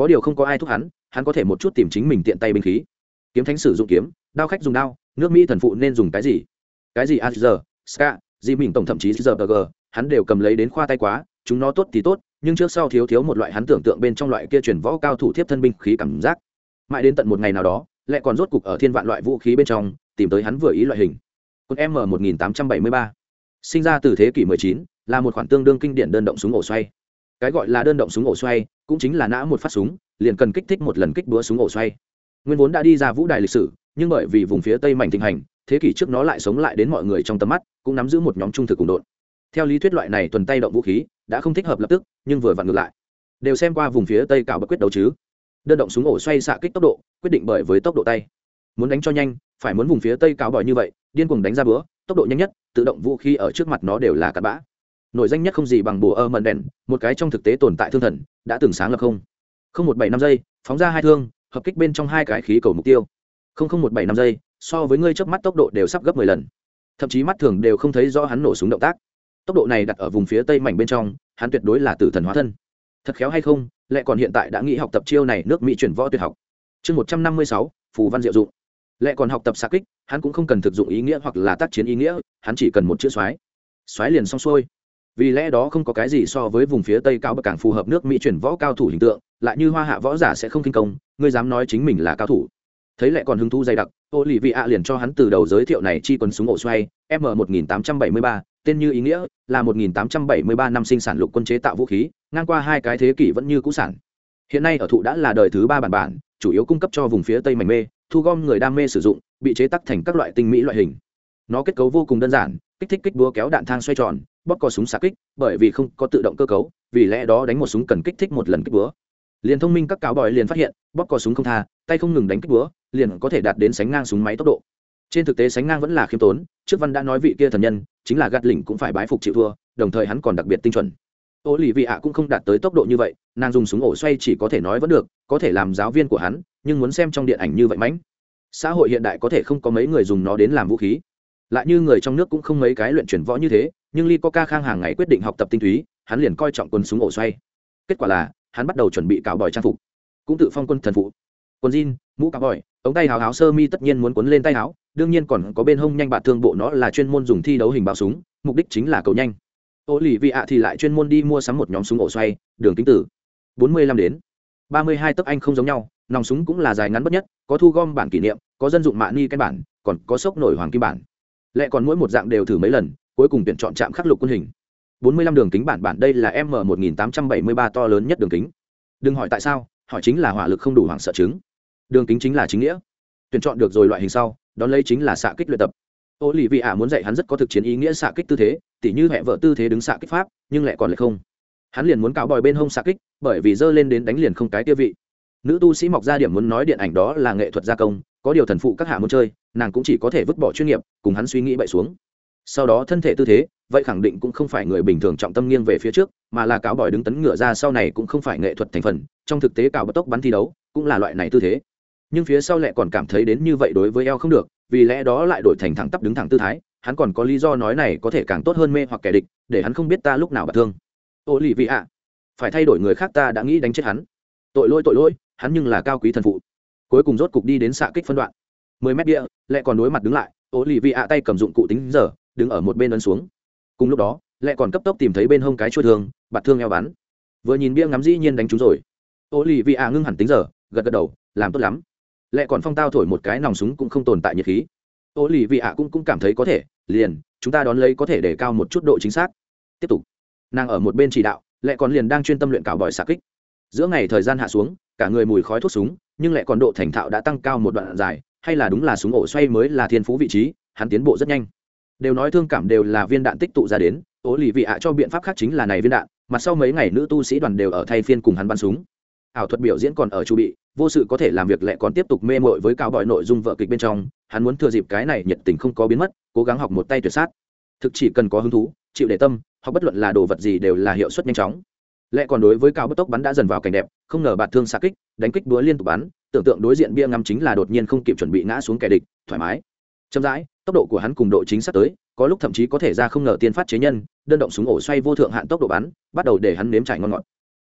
có điều không có ai thúc hắn, hắn có thể một chút tìm chính mình tiện tay binh khí. Kiếm thánh sử dụng kiếm, đao khách dùng đao, nước Mỹ thần phụ nên dùng cái gì? Cái gì Azure, Ska, Di mình tổng thậm chí giờ gi, hắn đều cầm lấy đến khoa tay quá, chúng nó tốt thì tốt, nhưng trước sau thiếu thiếu một loại hắn tưởng tượng bên trong loại kia truyền võ cao thủ thiếp thân binh khí cảm giác. Mãi đến tận một ngày nào đó, lại còn rốt cục ở thiên vạn loại vũ khí bên trong, tìm tới hắn vừa ý loại hình. Cột M một nghìn tám trăm bảy mươi ba, sinh ra từ thế kỷ mười chín, là một khoản tương đương kinh điển đơn động súng ổ xoay. Cái gọi là đơn động súng ổ xoay, cũng chính là nã một phát súng, liền cần kích thích một lần kích búa súng ổ xoay. Nguyên vốn đã đi ra vũ đài lịch sử, nhưng bởi vì vùng phía tây mảnh thịnh hành, thế kỷ trước nó lại sống lại đến mọi người trong tầm mắt, cũng nắm giữ một nhóm trung thực cùng độn. Theo lý thuyết loại này tuần tay động vũ khí đã không thích hợp lập tức, nhưng vừa vặn ngược lại. Đều xem qua vùng phía tây cạo bất quyết đấu chứ. Đơn động súng ổ xoay xạ kích tốc độ, quyết định bởi với tốc độ tay. Muốn đánh cho nhanh, phải muốn vùng phía tây cạo bỏi như vậy, điên cuồng đánh ra búa, tốc độ nhanh nhất, tự động vũ khí ở trước mặt nó đều là cặn bã. Nổi danh nhất không gì bằng bùa ơ mần đèn, một cái trong thực tế tồn tại thương thần, đã từng sáng lập không không một bảy năm giây, phóng ra hai thương, hợp kích bên trong hai cái khí cầu mục tiêu. không không một bảy năm giây, so với ngươi chớp mắt tốc độ đều sắp gấp mười lần. Thậm chí mắt thường đều không thấy rõ hắn nổ súng động tác. Tốc độ này đặt ở vùng phía tây mảnh bên trong, hắn tuyệt đối là tử thần hóa thân. Thật khéo hay không, lại còn hiện tại đã nghĩ học tập chiêu này nước Mỹ chuyển võ tuyệt học. Chương một trăm năm mươi sáu, phù văn diệu dụng. Lại còn học tập xạ kích, hắn cũng không cần thực dụng ý nghĩa hoặc là tác chiến ý nghĩa, hắn chỉ cần một chữ xoáy. Xoáy liền xong xuôi. Vì lẽ đó không có cái gì so với vùng phía tây cao bậc càng phù hợp nước Mỹ chuyển võ cao thủ hình tượng, lại như hoa hạ võ giả sẽ không kinh công, ngươi dám nói chính mình là cao thủ. Thấy lại còn hứng thú dày đặc, Olivia liền cho hắn từ đầu giới thiệu này chi quần súng ổ xoay M một nghìn tám trăm bảy mươi ba, tên như ý nghĩa là một nghìn tám trăm bảy mươi ba năm sinh sản lục quân chế tạo vũ khí, ngang qua hai cái thế kỷ vẫn như cũ sản. Hiện nay ở thụ đã là đời thứ ba bản bản, chủ yếu cung cấp cho vùng phía tây mảnh mê, thu gom người đam mê sử dụng, bị chế tác thành các loại tinh mỹ loại hình. Nó kết cấu vô cùng đơn giản, kích thích kích búa kéo đạn thang xoay tròn, bóp cò súng xạ kích, bởi vì không có tự động cơ cấu, vì lẽ đó đánh một súng cần kích thích một lần kích búa. Liền thông minh các cáo bòi liền phát hiện, bóp cò súng không tha, tay không ngừng đánh kích búa, liền có thể đạt đến sánh ngang súng máy tốc độ. Trên thực tế sánh ngang vẫn là khiêm tốn, trước văn đã nói vị kia thần nhân chính là gạt lỉnh cũng phải bái phục chịu thua, đồng thời hắn còn đặc biệt tinh chuẩn. Olivia cũng không đạt tới tốc độ như vậy, nàng dùng súng ổ xoay chỉ có thể nói vẫn được, có thể làm giáo viên của hắn, nhưng muốn xem trong điện ảnh như vậy mãnh. Xã hội hiện đại có thể không có mấy người dùng nó đến làm vũ khí, lại như người trong nước cũng không mấy cái luyện chuyển võ như thế, nhưng Lee Coca Khang hàng ngày quyết định học tập tinh túy, hắn liền coi trọng quân súng ổ xoay. Kết quả là, hắn bắt đầu chuẩn bị cạo bòi trang phục, cũng tự phong quân thần phụ. Quần jean, mũ cạo bòi, ống tay áo áo sơ mi tất nhiên muốn quấn lên tay áo, đương nhiên còn có bên hông nhanh bạt thương bộ, nó là chuyên môn dùng thi đấu hình bao súng, mục đích chính là cầu nhanh. Olivia thì lại chuyên môn đi mua sắm một nhóm súng ổ xoay, đường kính từ bốn mươi lăm đến ba mươi hai tấc anh không giống nhau, nòng súng cũng là dài ngắn bất nhất, có thu gom bản kỷ niệm, có dân dụng mạ ni cái bản, còn có sốc nổi hoàng kim bản. Lại còn mỗi một dạng đều thử mấy lần, cuối cùng tuyển chọn chạm khắc lục quân hình. bốn mươi lăm đường kính bản bản đây là M một nghìn tám trăm bảy mươi ba to lớn nhất đường kính. Đừng hỏi tại sao, hỏi chính là hỏa lực không đủ hoảng sợ chứng. Đường kính chính là chính nghĩa. Tuyển chọn được rồi loại hình sau, đón lấy chính là xạ kích luyện tập. Olivia muốn dạy hắn rất có thực chiến ý nghĩa xạ kích tư thế, tỉ như hệ vợ tư thế đứng xạ kích pháp, nhưng lại còn lại không. Hắn liền muốn cạo bòi bên hông xạ kích, bởi vì dơ lên đến đánh liền không cái tiêu vị. Nữ tu sĩ mọc ra điểm muốn nói điện ảnh đó là nghệ thuật gia công, có điều thần phụ các hạ muốn chơi, nàng cũng chỉ có thể vứt bỏ chuyên nghiệp, cùng hắn suy nghĩ bậy xuống. Sau đó thân thể tư thế, vậy khẳng định cũng không phải người bình thường trọng tâm nghiêng về phía trước, mà là cạo bòi đứng tấn ngựa ra sau này cũng không phải nghệ thuật thành phần, trong thực tế cạo bất tốc bắn thi đấu, cũng là loại này tư thế. Nhưng phía sau lại còn cảm thấy đến như vậy đối với eo không được, vì lẽ đó lại đổi thành thẳng tắp đứng thẳng tư thái, hắn còn có lý do nói này có thể càng tốt hơn mê hoặc kẻ địch, để hắn không biết ta lúc nào bạt thương. Olivia, phải thay đổi người khác ta đã nghĩ đánh chết hắn. Tội lỗi tội lỗi, hắn nhưng là cao quý thần phụ. Cuối cùng rốt cục đi đến xạ kích phân đoạn. mười mét địa, lại còn đối mặt đứng lại, Olivia tay cầm dụng cụ tính giờ, đứng ở một bên ấn xuống. Cùng lúc đó, lại còn cấp tốc tìm thấy bên hông cái chuôi thương, bạt thương eo bắn. Vừa nhìn bia ngắm dĩ nhiên đánh trúng rồi. Olivia ngưng hẳn tính giờ, gật gật đầu, làm tốt lắm. Lại còn phong tao thổi một cái nòng súng cũng không tồn tại nhiệt khí. Olivia cũng cũng cảm thấy có thể, liền, chúng ta đón lấy có thể để cao một chút độ chính xác. Tiếp tục. Nàng ở một bên chỉ đạo, lại còn liền đang chuyên tâm luyện cạo bòi xạ kích. Giữa ngày thời gian hạ xuống, cả người mùi khói thuốc súng, nhưng lại còn độ thành thạo đã tăng cao một đoạn dài, hay là đúng là súng ổ xoay mới là thiên phú vị trí, hắn tiến bộ rất nhanh. Đều nói thương cảm đều là viên đạn tích tụ ra đến, Olivia cho biện pháp khác chính là này viên đạn, mặt sau mấy ngày nữ tu sĩ đoàn đều ở thay phiên cùng hắn bắn súng. Ảo thuật biểu diễn còn ở chu bị, vô sự có thể làm việc lại còn tiếp tục mê mội với cao bòi nội dung vợ kịch bên trong, hắn muốn thừa dịp cái này nhiệt tình không có biến mất, cố gắng học một tay tuyệt sát. Thực chỉ cần có hứng thú, chịu để tâm, học bất luận là đồ vật gì đều là hiệu suất nhanh chóng. Lại còn đối với cao bất tốc bắn đã dần vào cảnh đẹp, không ngờ bạt thương xạ kích, đánh kích búa liên tục bắn, tưởng tượng đối diện bia ngắm chính là đột nhiên không kịp chuẩn bị ngã xuống kẻ địch, thoải mái. Chậm rãi, tốc độ của hắn cùng độ chính xác tới, có lúc thậm chí có thể ra không ngờ tiên phát chế nhân, đơn động súng ổ xoay vô thượng hạn tốc độ bắn, bắt đầu để hắn nếm trải ngon ngọt.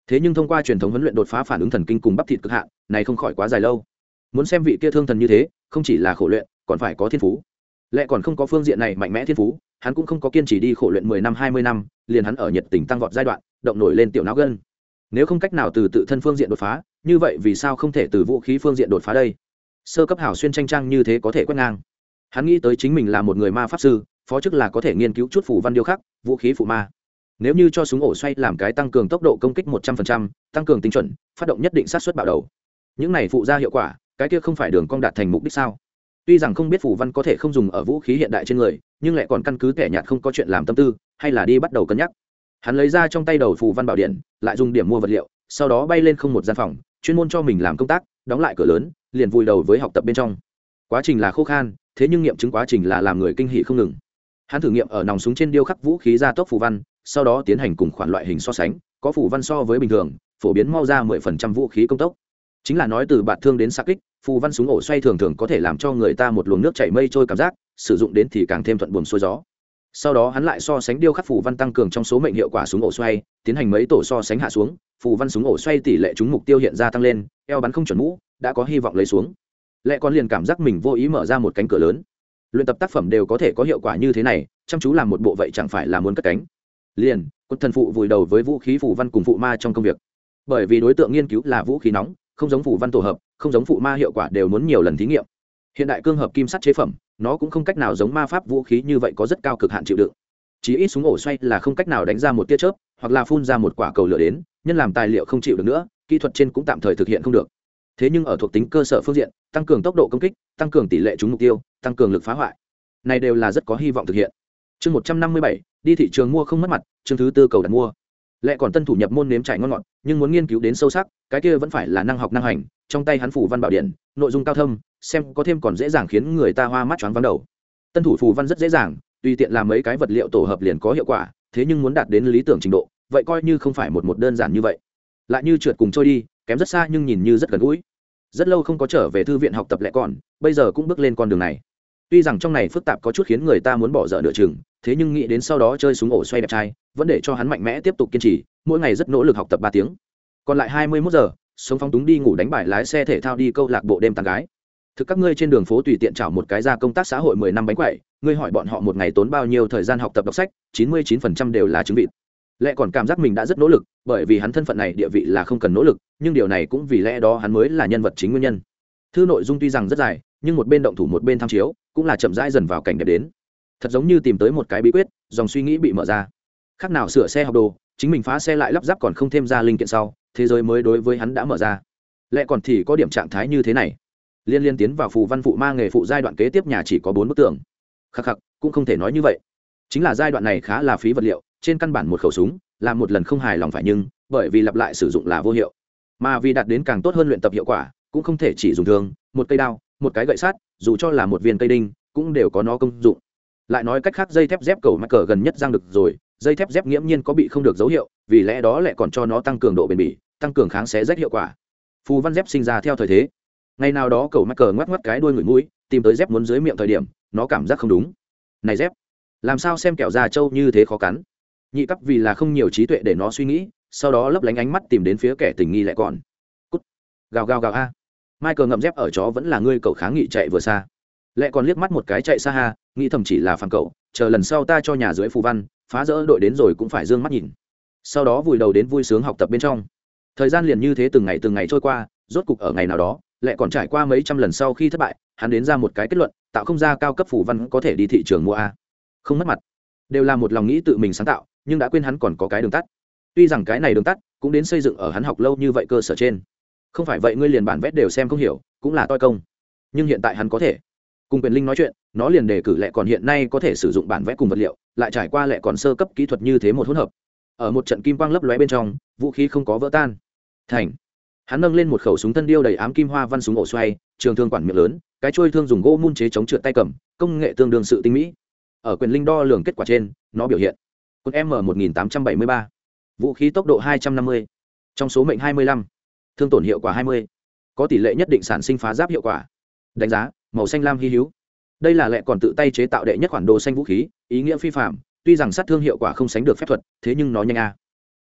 thế nhưng thông qua truyền thống huấn luyện đột phá phản ứng thần kinh cùng bắp thịt cực hạn này không khỏi quá dài lâu. Muốn xem vị kia thương thần như thế không chỉ là khổ luyện còn phải có thiên phú. Lẽ còn không có phương diện này mạnh mẽ thiên phú, hắn cũng không có kiên trì đi khổ luyện mười năm hai mươi năm, liền hắn ở nhiệt tình tăng vọt giai đoạn động nổi lên tiểu não gân. Nếu không cách nào từ tự thân phương diện đột phá, như vậy vì sao không thể từ vũ khí phương diện đột phá đây? Sơ cấp hảo xuyên tranh trang như thế có thể quét ngang. Hắn nghĩ tới chính mình là một người ma pháp sư, phó chức là có thể nghiên cứu chút phù văn điêu khắc, vũ khí phụ ma. Nếu như cho súng ổ xoay làm cái tăng cường tốc độ công kích một trăm phần trăm, tăng cường tinh chuẩn, phát động nhất định sát suất bạo đầu. Những này phụ ra hiệu quả, cái kia không phải đường cong đạt thành mục đích sao? Tuy rằng không biết phù văn có thể không dùng ở vũ khí hiện đại trên người, nhưng lại còn căn cứ kẻ nhạt không có chuyện làm tâm tư, hay là đi bắt đầu cân nhắc. Hắn lấy ra trong tay đầu phù văn bảo điện, lại dùng điểm mua vật liệu, sau đó bay lên không một gian phòng, chuyên môn cho mình làm công tác, đóng lại cửa lớn, liền vùi đầu với học tập bên trong. Quá trình là khô khan, thế nhưng nghiệm chứng quá trình là làm người kinh hỉ không ngừng. Hắn thử nghiệm ở nòng súng trên điêu khắc vũ khí gia tốc phù văn, sau đó tiến hành cùng khoản loại hình so sánh, có phù văn so với bình thường, phổ biến mau ra mười phần trăm vũ khí công tốc. Chính là nói từ bạt thương đến xạ kích, phù văn súng ổ xoay thường thường có thể làm cho người ta một luồng nước chảy mây trôi cảm giác, sử dụng đến thì càng thêm thuận buồm xuôi gió. Sau đó hắn lại so sánh điêu khắc phù văn tăng cường trong số mệnh hiệu quả súng ổ xoay, tiến hành mấy tổ so sánh hạ xuống, phù văn súng ổ xoay tỷ lệ trúng mục tiêu hiện ra tăng lên, eo bắn không chuẩn mũ, đã có hy vọng lấy xuống. Lẽ còn liền cảm giác mình vô ý mở ra một cánh cửa lớn. Luyện tập tác phẩm đều có thể có hiệu quả như thế này, chăm chú làm một bộ vậy chẳng phải là muốn cất cánh. Liền, quân thần phụ vùi đầu với vũ khí phù văn cùng phụ ma trong công việc. Bởi vì đối tượng nghiên cứu là vũ khí nóng, không giống phù văn tổ hợp, không giống phụ ma hiệu quả đều muốn nhiều lần thí nghiệm. Hiện đại cương hợp kim sắt chế phẩm, nó cũng không cách nào giống ma pháp vũ khí như vậy có rất cao cực hạn chịu đựng. Chỉ ít súng ổ xoay là không cách nào đánh ra một tia chớp, hoặc là phun ra một quả cầu lửa đến, nhân làm tài liệu không chịu được nữa, kỹ thuật trên cũng tạm thời thực hiện không được. Thế nhưng ở thuộc tính cơ sở phương diện, tăng cường tốc độ công kích, tăng cường tỷ lệ trúng mục tiêu, tăng cường lực phá hoại, này đều là rất có hy vọng thực hiện. Chương một trăm năm mươi bảy, đi thị trường mua không mất mặt, chương thứ tư cầu đặt mua. Lẽ còn tân thủ nhập môn nếm trải ngon ngọt, nhưng muốn nghiên cứu đến sâu sắc, cái kia vẫn phải là năng học năng hành, trong tay hắn phù văn bảo điện, nội dung cao thâm, xem có thêm còn dễ dàng khiến người ta hoa mắt choáng váng đầu. Tân thủ phù văn rất dễ dàng, tùy tiện làm mấy cái vật liệu tổ hợp liền có hiệu quả, thế nhưng muốn đạt đến lý tưởng trình độ, vậy coi như không phải một một đơn giản như vậy. Lại như trượt cùng trôi đi, kém rất xa nhưng nhìn như rất gần gũi. Rất lâu không có trở về thư viện học tập Lẽ còn, bây giờ cũng bước lên con đường này. Tuy rằng trong này phức tạp có chút khiến người ta muốn bỏ dở nửa chừng, thế nhưng nghĩ đến sau đó chơi súng ổ xoay đẹp trai, vẫn để cho hắn mạnh mẽ tiếp tục kiên trì, mỗi ngày rất nỗ lực học tập ba tiếng. Còn lại hai mươi mốt giờ, sống phóng túng đi ngủ đánh bài lái xe thể thao đi câu lạc bộ đêm tán gái. Thực các ngươi trên đường phố tùy tiện chảo một cái ra công tác xã hội mười năm bánh quẩy, ngươi hỏi bọn họ một ngày tốn bao nhiêu thời gian học tập đọc sách, chín mươi chín phần trăm đều là chứng vịt. Lẽ còn cảm giác mình đã rất nỗ lực, bởi vì hắn thân phận này địa vị là không cần nỗ lực, nhưng điều này cũng vì lẽ đó hắn mới là nhân vật chính nguyên nhân. Thư nội dung tuy rằng rất dài, nhưng một bên động thủ một bên tham chiếu, cũng là chậm rãi dần vào cảnh đẹp đến. Thật giống như tìm tới một cái bí quyết, dòng suy nghĩ bị mở ra. Khác nào sửa xe học đồ, chính mình phá xe lại lắp ráp còn không thêm ra linh kiện sau, thế giới mới đối với hắn đã mở ra. Lẽ còn thì có điểm trạng thái như thế này. Liên liên tiến vào phù văn phụ ma nghề phụ giai đoạn kế tiếp nhà chỉ có bốn bức tường. Khắc khắc, cũng không thể nói như vậy. Chính là giai đoạn này khá là phí vật liệu, trên căn bản một khẩu súng, làm một lần không hài lòng phải nhưng, bởi vì lặp lại sử dụng là vô hiệu. Mà vì đạt đến càng tốt hơn luyện tập hiệu quả, cũng không thể chỉ dùng thương, một cây đao, một cái gậy sắt, dù cho là một viên cây đinh, cũng đều có nó công dụng. Lại nói cách khác, dây thép dép cầu mắc cờ gần nhất răng được rồi, dây thép dép nghiễm nhiên có bị không được dấu hiệu, vì lẽ đó lại còn cho nó tăng cường độ bền bỉ, tăng cường kháng xé rách hiệu quả. Phù văn dép sinh ra theo thời thế. Ngày nào đó cầu mắc cờ ngoắc ngoắc cái đuôi người mũi, tìm tới dép muốn dưới miệng thời điểm, nó cảm giác không đúng. Này dép, làm sao xem kẹo da trâu như thế khó cắn? Nhị cấp vì là không nhiều trí tuệ để nó suy nghĩ, sau đó lấp lánh ánh mắt tìm đến phía kẻ tình nghi lại còn. Cút. Gào gào gào a. Michael ngậm dép ở chó vẫn là ngươi cậu kháng nghị chạy vừa xa. Lại còn liếc mắt một cái chạy xa ha, nghĩ thầm chỉ là phàm cậu, chờ lần sau ta cho nhà dưới phù văn, phá rỡ đội đến rồi cũng phải dương mắt nhìn. Sau đó vùi đầu đến vui sướng học tập bên trong. Thời gian liền như thế từng ngày từng ngày trôi qua, rốt cục ở ngày nào đó, lại còn trải qua mấy trăm lần sau khi thất bại, hắn đến ra một cái kết luận, tạo không ra cao cấp phù văn có thể đi thị trường mua a. Không mất mặt. Đều là một lòng nghĩ tự mình sáng tạo, nhưng đã quên hắn còn có cái đường tắt. Tuy rằng cái này đường tắt cũng đến xây dựng ở hắn học lâu như vậy cơ sở trên. Không phải vậy ngươi liền bản vẽ đều xem không hiểu, cũng là toi công. Nhưng hiện tại hắn có thể. Cùng Quyền Linh nói chuyện, nó liền đề cử Lệ còn hiện nay có thể sử dụng bản vẽ cùng vật liệu, lại trải qua Lệ còn sơ cấp kỹ thuật như thế một hỗn hợp. Ở một trận kim quang lấp lóe bên trong, vũ khí không có vỡ tan. Thành. Hắn nâng lên một khẩu súng thân điêu đầy ám kim hoa văn súng ổ xoay, trường thương quản miệng lớn, cái chuôi thương dùng gỗ mun chế chống trượt tay cầm, công nghệ tương đương sự tinh mỹ. Ở Quyền Linh đo lường kết quả trên, nó biểu hiện cột M một nghìn tám trăm bảy mươi ba, vũ khí tốc độ hai trăm năm mươi, trong số mệnh hai mươi lăm, thương tổn hiệu quả hai mươi, có tỷ lệ nhất định sản sinh phá giáp hiệu quả. Đánh giá màu xanh lam hy hữu. Đây là Lệ còn tự tay chế tạo đệ nhất khoản đồ xanh vũ khí, ý nghĩa phi phạm, tuy rằng sát thương hiệu quả không sánh được phép thuật, thế nhưng nó nhanh a.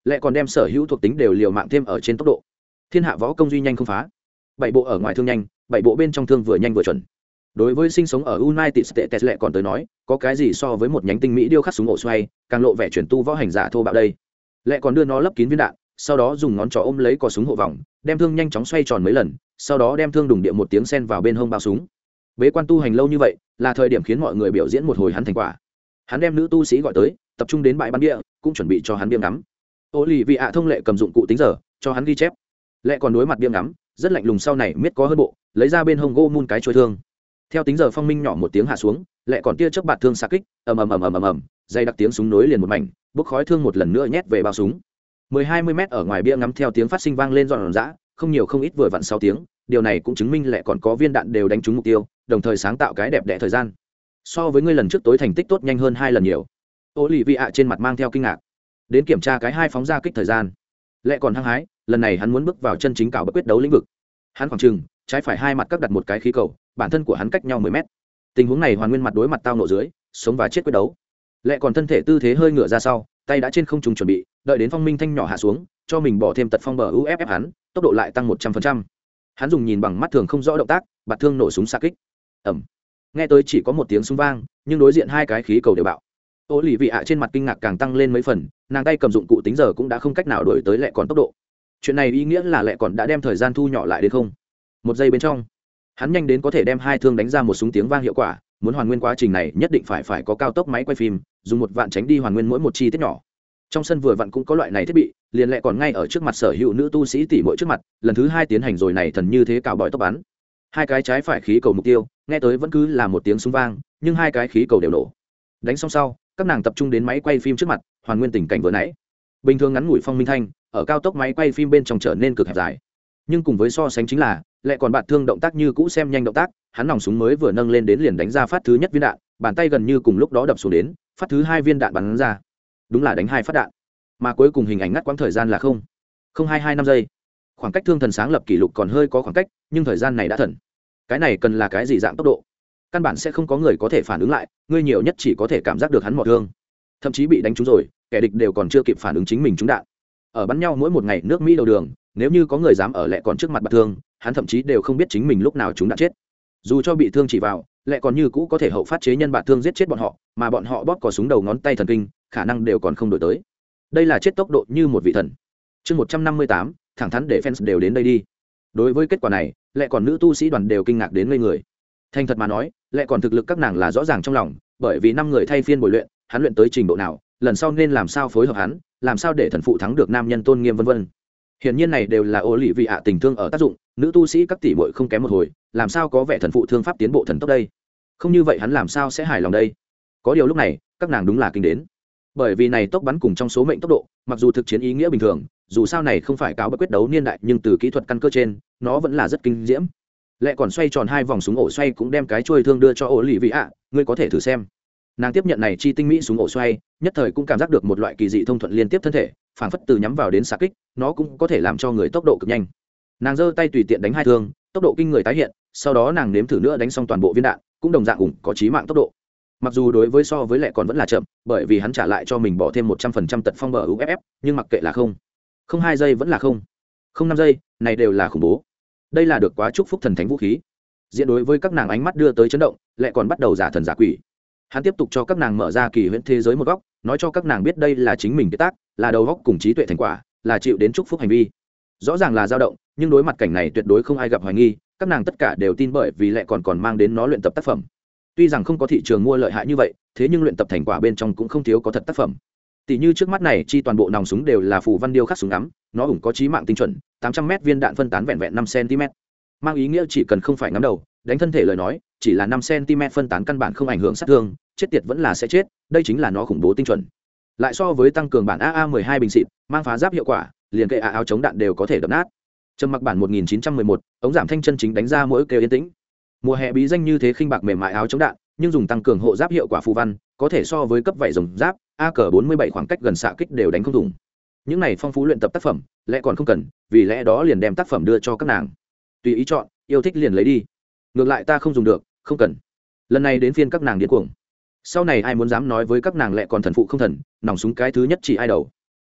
lại còn đem sở hữu thuộc tính đều liều mạng thêm ở trên tốc độ. Thiên hạ võ công duy nhanh không phá, bảy bộ ở ngoài thương nhanh, bảy bộ bên trong thương vừa nhanh vừa chuẩn. Đối với sinh sống ở United States lệ còn tới nói, có cái gì so với một nhánh tinh mỹ điêu khắc súng ổ xoay càng lộ vẻ chuyển tu võ hành giả thô bạo đây. Lệ còn đưa nó lấp kín viên đạn, sau đó dùng ngón trỏ ôm lấy cò súng hộ vòng, đem thương nhanh chóng xoay tròn mấy lần, sau đó đem thương đùng địa một tiếng sen vào bên hông bao súng. Bế quan tu hành lâu như vậy, là thời điểm khiến mọi người biểu diễn một hồi hắn thành quả. Hắn đem nữ tu sĩ gọi tới, tập trung đến bãi bắn địa, cũng chuẩn bị cho hắn biêm ngắm. Ô lì vị ạ thông lệ cầm dụng cụ tính giờ, cho hắn ghi chép. Lệ còn đối mặt biêm ngắm, rất lạnh lùng, sau này miết có hơn bộ, lấy ra bên hông gô mun cái chuôi thương. Theo tính giờ phong minh nhỏ một tiếng hạ xuống, Lệ còn tia chớp bạt thương xạ kích, ầm ầm ầm ầm ầm ầm, dây đặc tiếng súng nối liền một mảnh, bốc khói thương một lần nữa nhét về bao súng. mười hai mươi mét ở ngoài bia ngắm theo tiếng phát sinh vang lên giòn giã, không nhiều không ít vừa vặn sáu tiếng, điều này cũng chứng minh Lệ còn có viên đạn đều đánh trúng mục tiêu, đồng thời sáng tạo cái đẹp đẽ thời gian. So với ngươi lần trước tối thành tích tốt nhanh hơn hai lần nhiều. Ô lì vị ạ trên mặt mang theo kinh ngạc. Đến kiểm tra cái hai phóng ra kích thời gian. Lệ còn hăng hái, lần này hắn muốn bước vào chân chính cảo bất quyết đấu lĩnh vực. Hắn khoảng chừng trái phải hai mặt các đặt một cái khí cầu, bản thân của hắn cách nhau mười mét. Tình huống này hoàn nguyên mặt đối mặt tao nộ dưới, sống và chết quyết đấu. Lệ còn thân thể tư thế hơi ngửa ra sau, tay đã trên không trung chuẩn bị, đợi đến phong minh thanh nhỏ hạ xuống, cho mình bỏ thêm tật phong bờ u ép ép hắn, tốc độ lại tăng một trăm phần trăm. Hắn dùng nhìn bằng mắt thường không rõ động tác, bạt thương nổ súng xạ kích. Ầm. Nghe tới chỉ có một tiếng súng vang, nhưng đối diện hai cái khí cầu đều bạo. Ô lì vị ạ trên mặt kinh ngạc càng tăng lên mấy phần, nàng tay cầm dụng cụ tính giờ cũng đã không cách nào đuổi tới Lệ còn tốc độ. Chuyện này ý nghĩa là Lệ còn đã đem thời gian thu nhỏ lại đến không. Một giây bên trong, hắn nhanh đến có thể đem hai thương đánh ra một súng tiếng vang hiệu quả. Muốn hoàn nguyên quá trình này nhất định phải phải có cao tốc máy quay phim, dùng một vạn tránh đi hoàn nguyên mỗi một chi tiết nhỏ. Trong sân vừa vặn cũng có loại này thiết bị, liền Lệ còn ngay ở trước mặt sở hữu nữ tu sĩ tỷ muội trước mặt, lần thứ hai tiến hành rồi này thần như thế cào bòi tốc bắn. Hai cái trái phải khí cầu mục tiêu, nghe tới vẫn cứ là một tiếng súng vang, nhưng hai cái khí cầu đều nổ. Đánh xong sau, các nàng tập trung đến máy quay phim trước mặt, hoàn nguyên tình cảnh vừa nãy. Bình thường ngắn ngủi phong minh thanh, ở cao tốc máy quay phim bên trong trở nên cực hẹp dài. Nhưng cùng với so sánh chính là, Lệ còn bạt thương động tác như cũ xem nhanh động tác, hắn nòng súng mới vừa nâng lên đến liền đánh ra phát thứ nhất viên đạn, bàn tay gần như cùng lúc đó đập xuống đến, phát thứ hai viên đạn bắn ra. Đúng là đánh hai phát đạn, mà cuối cùng hình ảnh ngắt quãng thời gian là không không hai hai năm giây. Khoảng cách thương thần sáng lập kỷ lục còn hơi có khoảng cách, nhưng thời gian này đã thần. Cái này cần là cái gì dạng tốc độ? Căn bản sẽ không có người có thể phản ứng lại, ngươi nhiều nhất chỉ có thể cảm giác được hắn mọt thương, thậm chí bị đánh trúng rồi, kẻ địch đều còn chưa kịp phản ứng chính mình trúng đạn. Ở bắn nhau mỗi một ngày nước Mỹ đầu đường, nếu như có người dám ở Lệ còn trước mặt bạt thương, hắn thậm chí đều không biết chính mình lúc nào chúng đạn chết. Dù cho bị thương chỉ vào, Lệ còn như cũ có thể hậu phát chế nhân bạt thương giết chết bọn họ, mà bọn họ bóp cò súng đầu ngón tay thần kinh, khả năng đều còn không đổi tới. Đây là chết tốc độ như một vị thần. Chương một trăm năm mươi tám, thẳng thắn để fans đều đến đây đi. Đối với kết quả này, Lệ còn nữ tu sĩ đoàn đều kinh ngạc đến ngây người. Thành thật mà nói, Lệ còn thực lực các nàng là rõ ràng trong lòng, bởi vì năm người thay phiên bồi luyện, hắn luyện tới trình độ nào, lần sau nên làm sao phối hợp hắn, làm sao để thần phụ thắng được nam nhân tôn nghiêm vân vân. Hiển nhiên này đều là ô lì vị ạ tình thương ở tác dụng, nữ tu sĩ các tỷ muội không kém một hồi, làm sao có vẻ thần phụ thương pháp tiến bộ thần tốc đây? Không như vậy hắn làm sao sẽ hài lòng đây? Có điều lúc này, các nàng đúng là kinh đến. Bởi vì này tốc bắn cùng trong số mệnh tốc độ, mặc dù thực chiến ý nghĩa bình thường, dù sao này không phải cáo bất quyết đấu niên đại, nhưng từ kỹ thuật căn cơ trên, nó vẫn là rất kinh diễm. Lệ còn xoay tròn hai vòng súng ổ xoay cũng đem cái chuôi thương đưa cho ô lì vị ạ, ngươi có thể thử xem. Nàng tiếp nhận này chi tinh mỹ súng ổ xoay, nhất thời cũng cảm giác được một loại kỳ dị thông thuận liên tiếp thân thể, phảng phất từ nhắm vào đến xạ kích, nó cũng có thể làm cho người tốc độ cực nhanh. Nàng giơ tay tùy tiện đánh hai thương, tốc độ kinh người tái hiện, sau đó nàng nếm thử nữa đánh xong toàn bộ viên đạn, cũng đồng dạng ủng có chí mạng tốc độ. Mặc dù đối với so với Lệ còn vẫn là chậm, bởi vì hắn trả lại cho mình bỏ thêm một trăm phần trăm tật phong bờ u ép ép, nhưng mặc kệ là không, không hai giây vẫn là không, không năm giây, này đều là khủng bố. Đây là được quá chúc phúc thần thánh vũ khí. Diện đối với các nàng ánh mắt đưa tới chấn động, Lệ còn bắt đầu giả thần giả quỷ. Hắn tiếp tục cho các nàng mở ra kỳ huyễn thế giới một góc, nói cho các nàng biết đây là chính mình cái tác, là đầu góc cùng trí tuệ thành quả, là chịu đến chúc phúc hành vi. Rõ ràng là dao động, nhưng đối mặt cảnh này tuyệt đối không ai gặp hoài nghi, các nàng tất cả đều tin, bởi vì Lệ còn còn mang đến nó luyện tập tác phẩm. Tuy rằng không có thị trường mua lợi hại như vậy, thế nhưng luyện tập thành quả bên trong cũng không thiếu có thật tác phẩm. Tỷ như trước mắt này chi toàn bộ nòng súng đều là phù văn điêu khắc súng ngắm, nó ủng có chí mạng tinh chuẩn, tám trăm mét viên đạn phân tán vẹn vẹn năm xăng-ti-mét. Mang ý nghĩa chỉ cần không phải ngắm đầu, đánh thân thể lời nói, chỉ là năm xăng-ti-mét phân tán căn bản không ảnh hưởng sát thương, chết tiệt vẫn là sẽ chết, đây chính là nó khủng bố tinh chuẩn. Lại so với tăng cường bản a a mười hai bình xịt, mang phá giáp hiệu quả, liền kệ áo chống đạn đều có thể đập nát. Trầm mặc bản một nghìn chín trăm mười một, ống giảm thanh chân chính đánh ra mỗi kêu yên tĩnh. Mùa hè bí danh như thế khinh bạc mềm mại áo chống đạn, nhưng dùng tăng cường hộ giáp hiệu quả phù văn, có thể so với cấp vảy rồng giáp, a cờ bốn mươi bảy khoảng cách gần xạ kích đều đánh không thủng. Những này phong phú luyện tập tác phẩm, Lẽ còn không cần, vì lẽ đó liền đem tác phẩm đưa cho các nàng. Tùy ý chọn, yêu thích liền lấy đi. Ngược lại ta không dùng được, không cần. Lần này đến phiên các nàng điên cuồng. Sau này ai muốn dám nói với các nàng Lẽ còn thần phụ không thần, nòng súng cái thứ nhất chỉ ai đầu.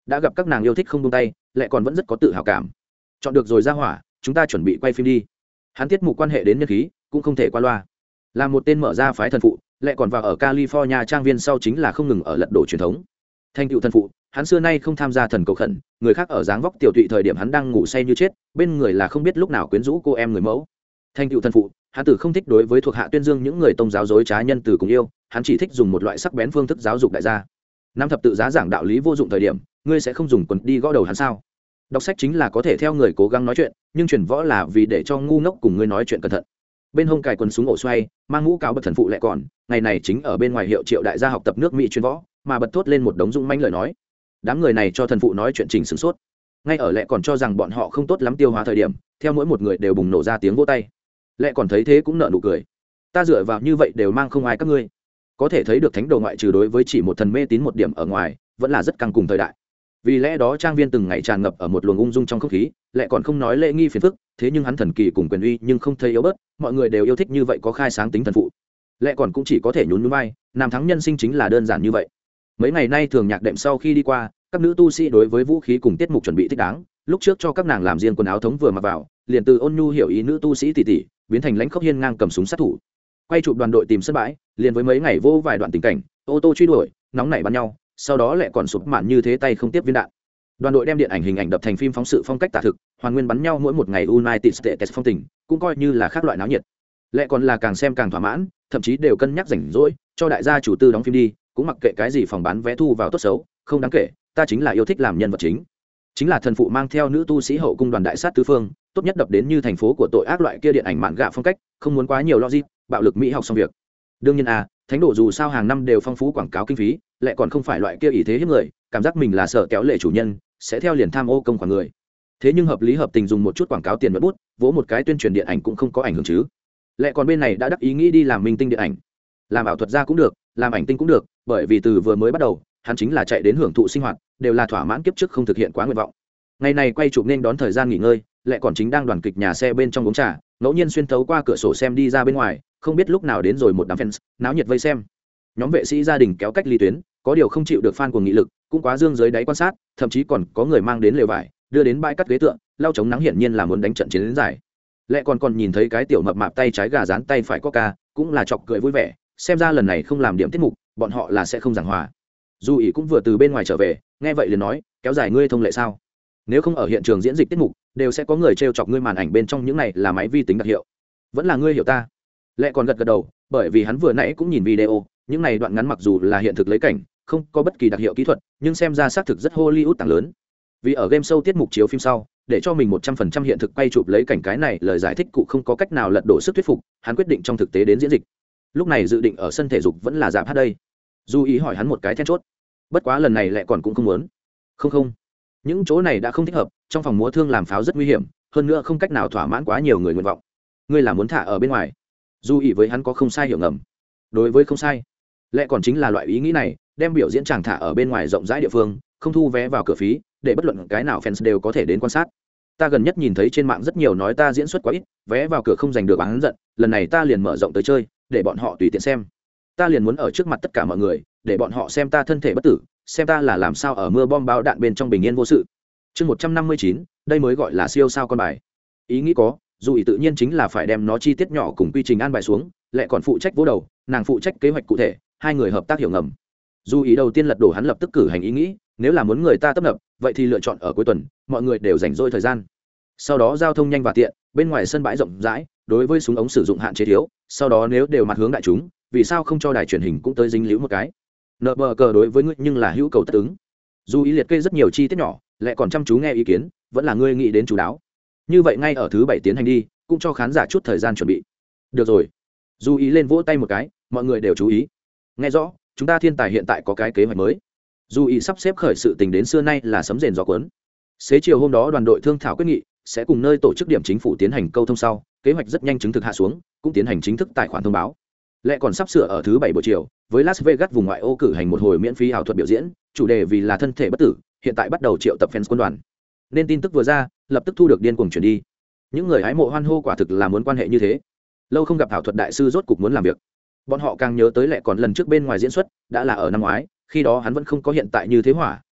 đã gặp các nàng yêu thích không buông tay, lại còn vẫn rất có tự hào cảm. Chọn được rồi ra hỏa, chúng ta chuẩn bị quay phim đi. Hắn tiết mục quan hệ đến nhân khí cũng không thể qua loa. Là một tên mở ra phái thần phụ, lại còn vào ở California trang viên sau chính là không ngừng ở lật đổ truyền thống. Thành tựu thần phụ, hắn xưa nay không tham gia thần cầu khẩn, người khác ở dáng vóc tiểu tụy thời điểm hắn đang ngủ say như chết, bên người là không biết lúc nào quyến rũ cô em người mẫu. Thành tựu thần phụ, hắn tử không thích đối với thuộc hạ tuyên dương những người tông giáo dối trá nhân từ cùng yêu, hắn chỉ thích dùng một loại sắc bén phương thức giáo dục đại gia. Năm thập tự giá giảng đạo lý vô dụng thời điểm, ngươi sẽ không dùng quần đi gõ đầu hắn sao? Đọc sách chính là có thể theo người cố gắng nói chuyện, nhưng truyền võ là vì để cho ngu ngốc cùng ngươi nói chuyện cẩn thận. Bên hông cài quần súng ổ xoay, mang mũ cáo bật thần phụ lại còn, ngày này chính ở bên ngoài hiệu triệu đại gia học tập nước Mỹ truyền võ, mà bật thốt lên một đống dung manh lời nói. Đám người này cho thần phụ nói chuyện trình sửng sốt. Ngay ở lẽ còn cho rằng bọn họ không tốt lắm tiêu hóa thời điểm, theo mỗi một người đều bùng nổ ra tiếng vỗ tay. Lẽ còn thấy thế cũng nở nụ cười. Ta dựa vào như vậy đều mang không ai các ngươi. Có thể thấy được thánh đồ ngoại trừ đối với chỉ một thần mê tín một điểm ở ngoài, vẫn là rất căng cùng thời đại. Vì lẽ đó trang viên từng ngày tràn ngập ở một luồng ung dung trong không khí, lại còn không nói lễ nghi phiền phức, thế nhưng hắn thần kỳ cùng quyền uy nhưng không thấy yếu bớt, mọi người đều yêu thích như vậy có khai sáng tính thần phụ. Lại còn cũng chỉ có thể nhún nhún vai, nam thắng nhân sinh chính là đơn giản như vậy. Mấy ngày nay thường nhạc đệm sau khi đi qua, các nữ tu sĩ đối với vũ khí cùng tiết mục chuẩn bị thích đáng, lúc trước cho các nàng làm riêng quần áo thống vừa mặc vào, liền từ ôn nhu hiểu ý nữ tu sĩ tỷ tỷ, biến thành lãnh khốc hiên ngang cầm súng sát thủ. Quay chụp đoàn đội tìm sân bãi, liền với mấy ngày vô vài đoạn tình cảnh, ô tô truy đuổi, nóng nảy bắn nhau, sau đó lại còn sụp mạn như thế tay không tiếp viên đạn. Đoàn đội đem điện ảnh hình ảnh đập thành phim phóng sự phong cách tả thực, hoàn nguyên bắn nhau mỗi một ngày United States phong tình, cũng coi như là khác loại náo nhiệt. Lại còn là càng xem càng thỏa mãn, thậm chí đều cân nhắc rảnh rỗi, cho đại gia chủ tư đóng phim đi, cũng mặc kệ cái gì phòng bán vé thu vào tốt xấu, không đáng kể, ta chính là yêu thích làm nhân vật chính. Chính là thần phụ mang theo nữ tu sĩ hậu cung đoàn đại sát tứ phương, tốt nhất đập đến như thành phố của tội ác loại kia điện ảnh mạn gạ phong cách, không muốn quá nhiều logic, bạo lực mỹ học xong việc. Đương nhiên à, thánh đồ dù sao hàng năm đều phong phú quảng cáo kinh phí, lại còn không phải loại kia ý thế hiếp người, cảm giác mình là sợ kéo lệ chủ nhân, sẽ theo liền tham ô công khoản người. Thế nhưng hợp lý hợp tình dùng một chút quảng cáo tiền mất bút, vỗ một cái tuyên truyền điện ảnh cũng không có ảnh hưởng chứ. Lại còn bên này đã đắc ý nghĩ đi làm minh tinh điện ảnh, làm ảo thuật gia cũng được, làm ảnh tinh cũng được, bởi vì từ vừa mới bắt đầu, hắn chính là chạy đến hưởng thụ sinh hoạt, đều là thỏa mãn kiếp trước không thực hiện quá nguyện vọng. Ngày này quay chụp nên đón thời gian nghỉ ngơi, lại còn chính đang đoàn kịch nhà xe bên trong uống trà, ngẫu nhiên xuyên thấu qua cửa sổ xem đi ra bên ngoài, không biết lúc nào đến rồi một đám fans náo nhiệt vây xem. Nhóm vệ sĩ gia đình kéo cách ly tuyến, có điều không chịu được fan cuồng nghị lực, cũng quá dương dưới đáy quan sát, thậm chí còn có người mang đến lều vải, đưa đến bãi cắt ghế tựa, lau chống nắng hiển nhiên là muốn đánh trận chiến đến giải. Lẽ còn còn nhìn thấy cái tiểu mập mạp tay trái gà dán tay phải coca, cũng là chọc cười vui vẻ, xem ra lần này không làm điểm tiết mục, bọn họ là sẽ không giảng hòa. Dù ý cũng vừa từ bên ngoài trở về, nghe vậy liền nói, kéo dài ngươi thông lệ sao? Nếu không ở hiện trường diễn dịch tiết mục, đều sẽ có người trêu chọc ngươi màn ảnh bên trong những này là máy vi tính đặc hiệu. Vẫn là ngươi hiểu ta. Lẽ còn gật gật đầu, bởi vì hắn vừa nãy cũng nhìn video, những này đoạn ngắn mặc dù là hiện thực lấy cảnh, không có bất kỳ đặc hiệu kỹ thuật, nhưng xem ra xác thực rất Hollywood tảng lớn. Vì ở game show tiết mục chiếu phim sau, để cho mình một trăm phần trăm hiện thực quay chụp lấy cảnh cái này, lời giải thích cụ không có cách nào lật đổ sức thuyết phục, hắn quyết định trong thực tế đến diễn dịch. Lúc này dự định ở sân thể dục vẫn là dạp hát đây. Du ý hỏi hắn một cái then chốt. Bất quá lần này lại còn cũng không muốn. Không không, những chỗ này đã không thích hợp, trong phòng múa thương làm pháo rất nguy hiểm, hơn nữa không cách nào thỏa mãn quá nhiều người nguyện vọng. Ngươi là muốn thả ở bên ngoài? Du ý với hắn có không sai hiểu ngầm. Đối với không sai, lại còn chính là loại ý nghĩ này, đem biểu diễn chàng thả ở bên ngoài rộng rãi địa phương, không thu vé vào cửa phí, để bất luận cái nào fans đều có thể đến quan sát. Ta gần nhất nhìn thấy trên mạng rất nhiều nói ta diễn xuất quá ít, vé vào cửa không giành được bán giận, lần này ta liền mở rộng tới chơi, để bọn họ tùy tiện xem. Ta liền muốn ở trước mặt tất cả mọi người, để bọn họ xem ta thân thể bất tử, xem ta là làm sao ở mưa bom bao đạn bên trong bình yên vô sự. Chương một trăm năm mươi chín, đây mới gọi là siêu sao con bài. Ý nghĩ có, dù ý tự nhiên chính là phải đem nó chi tiết nhỏ cùng quy trình an bài xuống, lại còn phụ trách vỗ đầu, nàng phụ trách kế hoạch cụ thể, hai người hợp tác hiểu ngầm. Dù ý đầu tiên lật đổ hắn lập tức cử hành ý nghĩ, nếu là muốn người ta tấp nập, vậy thì lựa chọn ở cuối tuần, mọi người đều rảnh rỗi thời gian. Sau đó giao thông nhanh và tiện, bên ngoài sân bãi rộng rãi, đối với súng ống sử dụng hạn chế thiếu, sau đó nếu đều mặt hướng đại chúng, vì sao không cho đài truyền hình cũng tới dính líu một cái. Nợ bờ cờ đối với ngươi nhưng là hữu cầu tất ứng. Dù ý liệt kê rất nhiều chi tiết nhỏ, lại còn chăm chú nghe ý kiến, vẫn là ngươi nghĩ đến chú đáo. Như vậy ngay ở thứ bảy tiến hành đi, cũng cho khán giả chút thời gian chuẩn bị. Được rồi. Dù ý lên vỗ tay một cái, mọi người đều chú ý. Nghe rõ, chúng ta thiên tài hiện tại có cái kế hoạch mới. Dù ý sắp xếp khởi sự tình đến xưa nay là sấm rền gió cuốn. Xế chiều hôm đó đoàn đội thương thảo quyết nghị, sẽ cùng nơi tổ chức điểm chính phủ tiến hành câu thông sau, kế hoạch rất nhanh chứng thực hạ xuống, cũng tiến hành chính thức tài khoản thông báo. Lẽ còn sắp sửa ở thứ bảy buổi chiều, với Las Vegas vùng ngoại ô cử hành một hồi miễn phí ảo thuật biểu diễn, chủ đề vì là thân thể bất tử, hiện tại bắt đầu triệu tập fans quân đoàn. Nên tin tức vừa ra, lập tức thu được điên cuồng chuyển đi. Những người hái mộ hoan hô quả thực là muốn quan hệ như thế. Lâu không gặp ảo thuật đại sư rốt cục muốn làm việc. Bọn họ càng nhớ tới Lẽ còn lần trước bên ngoài diễn xuất, đã là ở năm ngoái, khi đó hắn vẫn không có hiện tại như thế hỏa,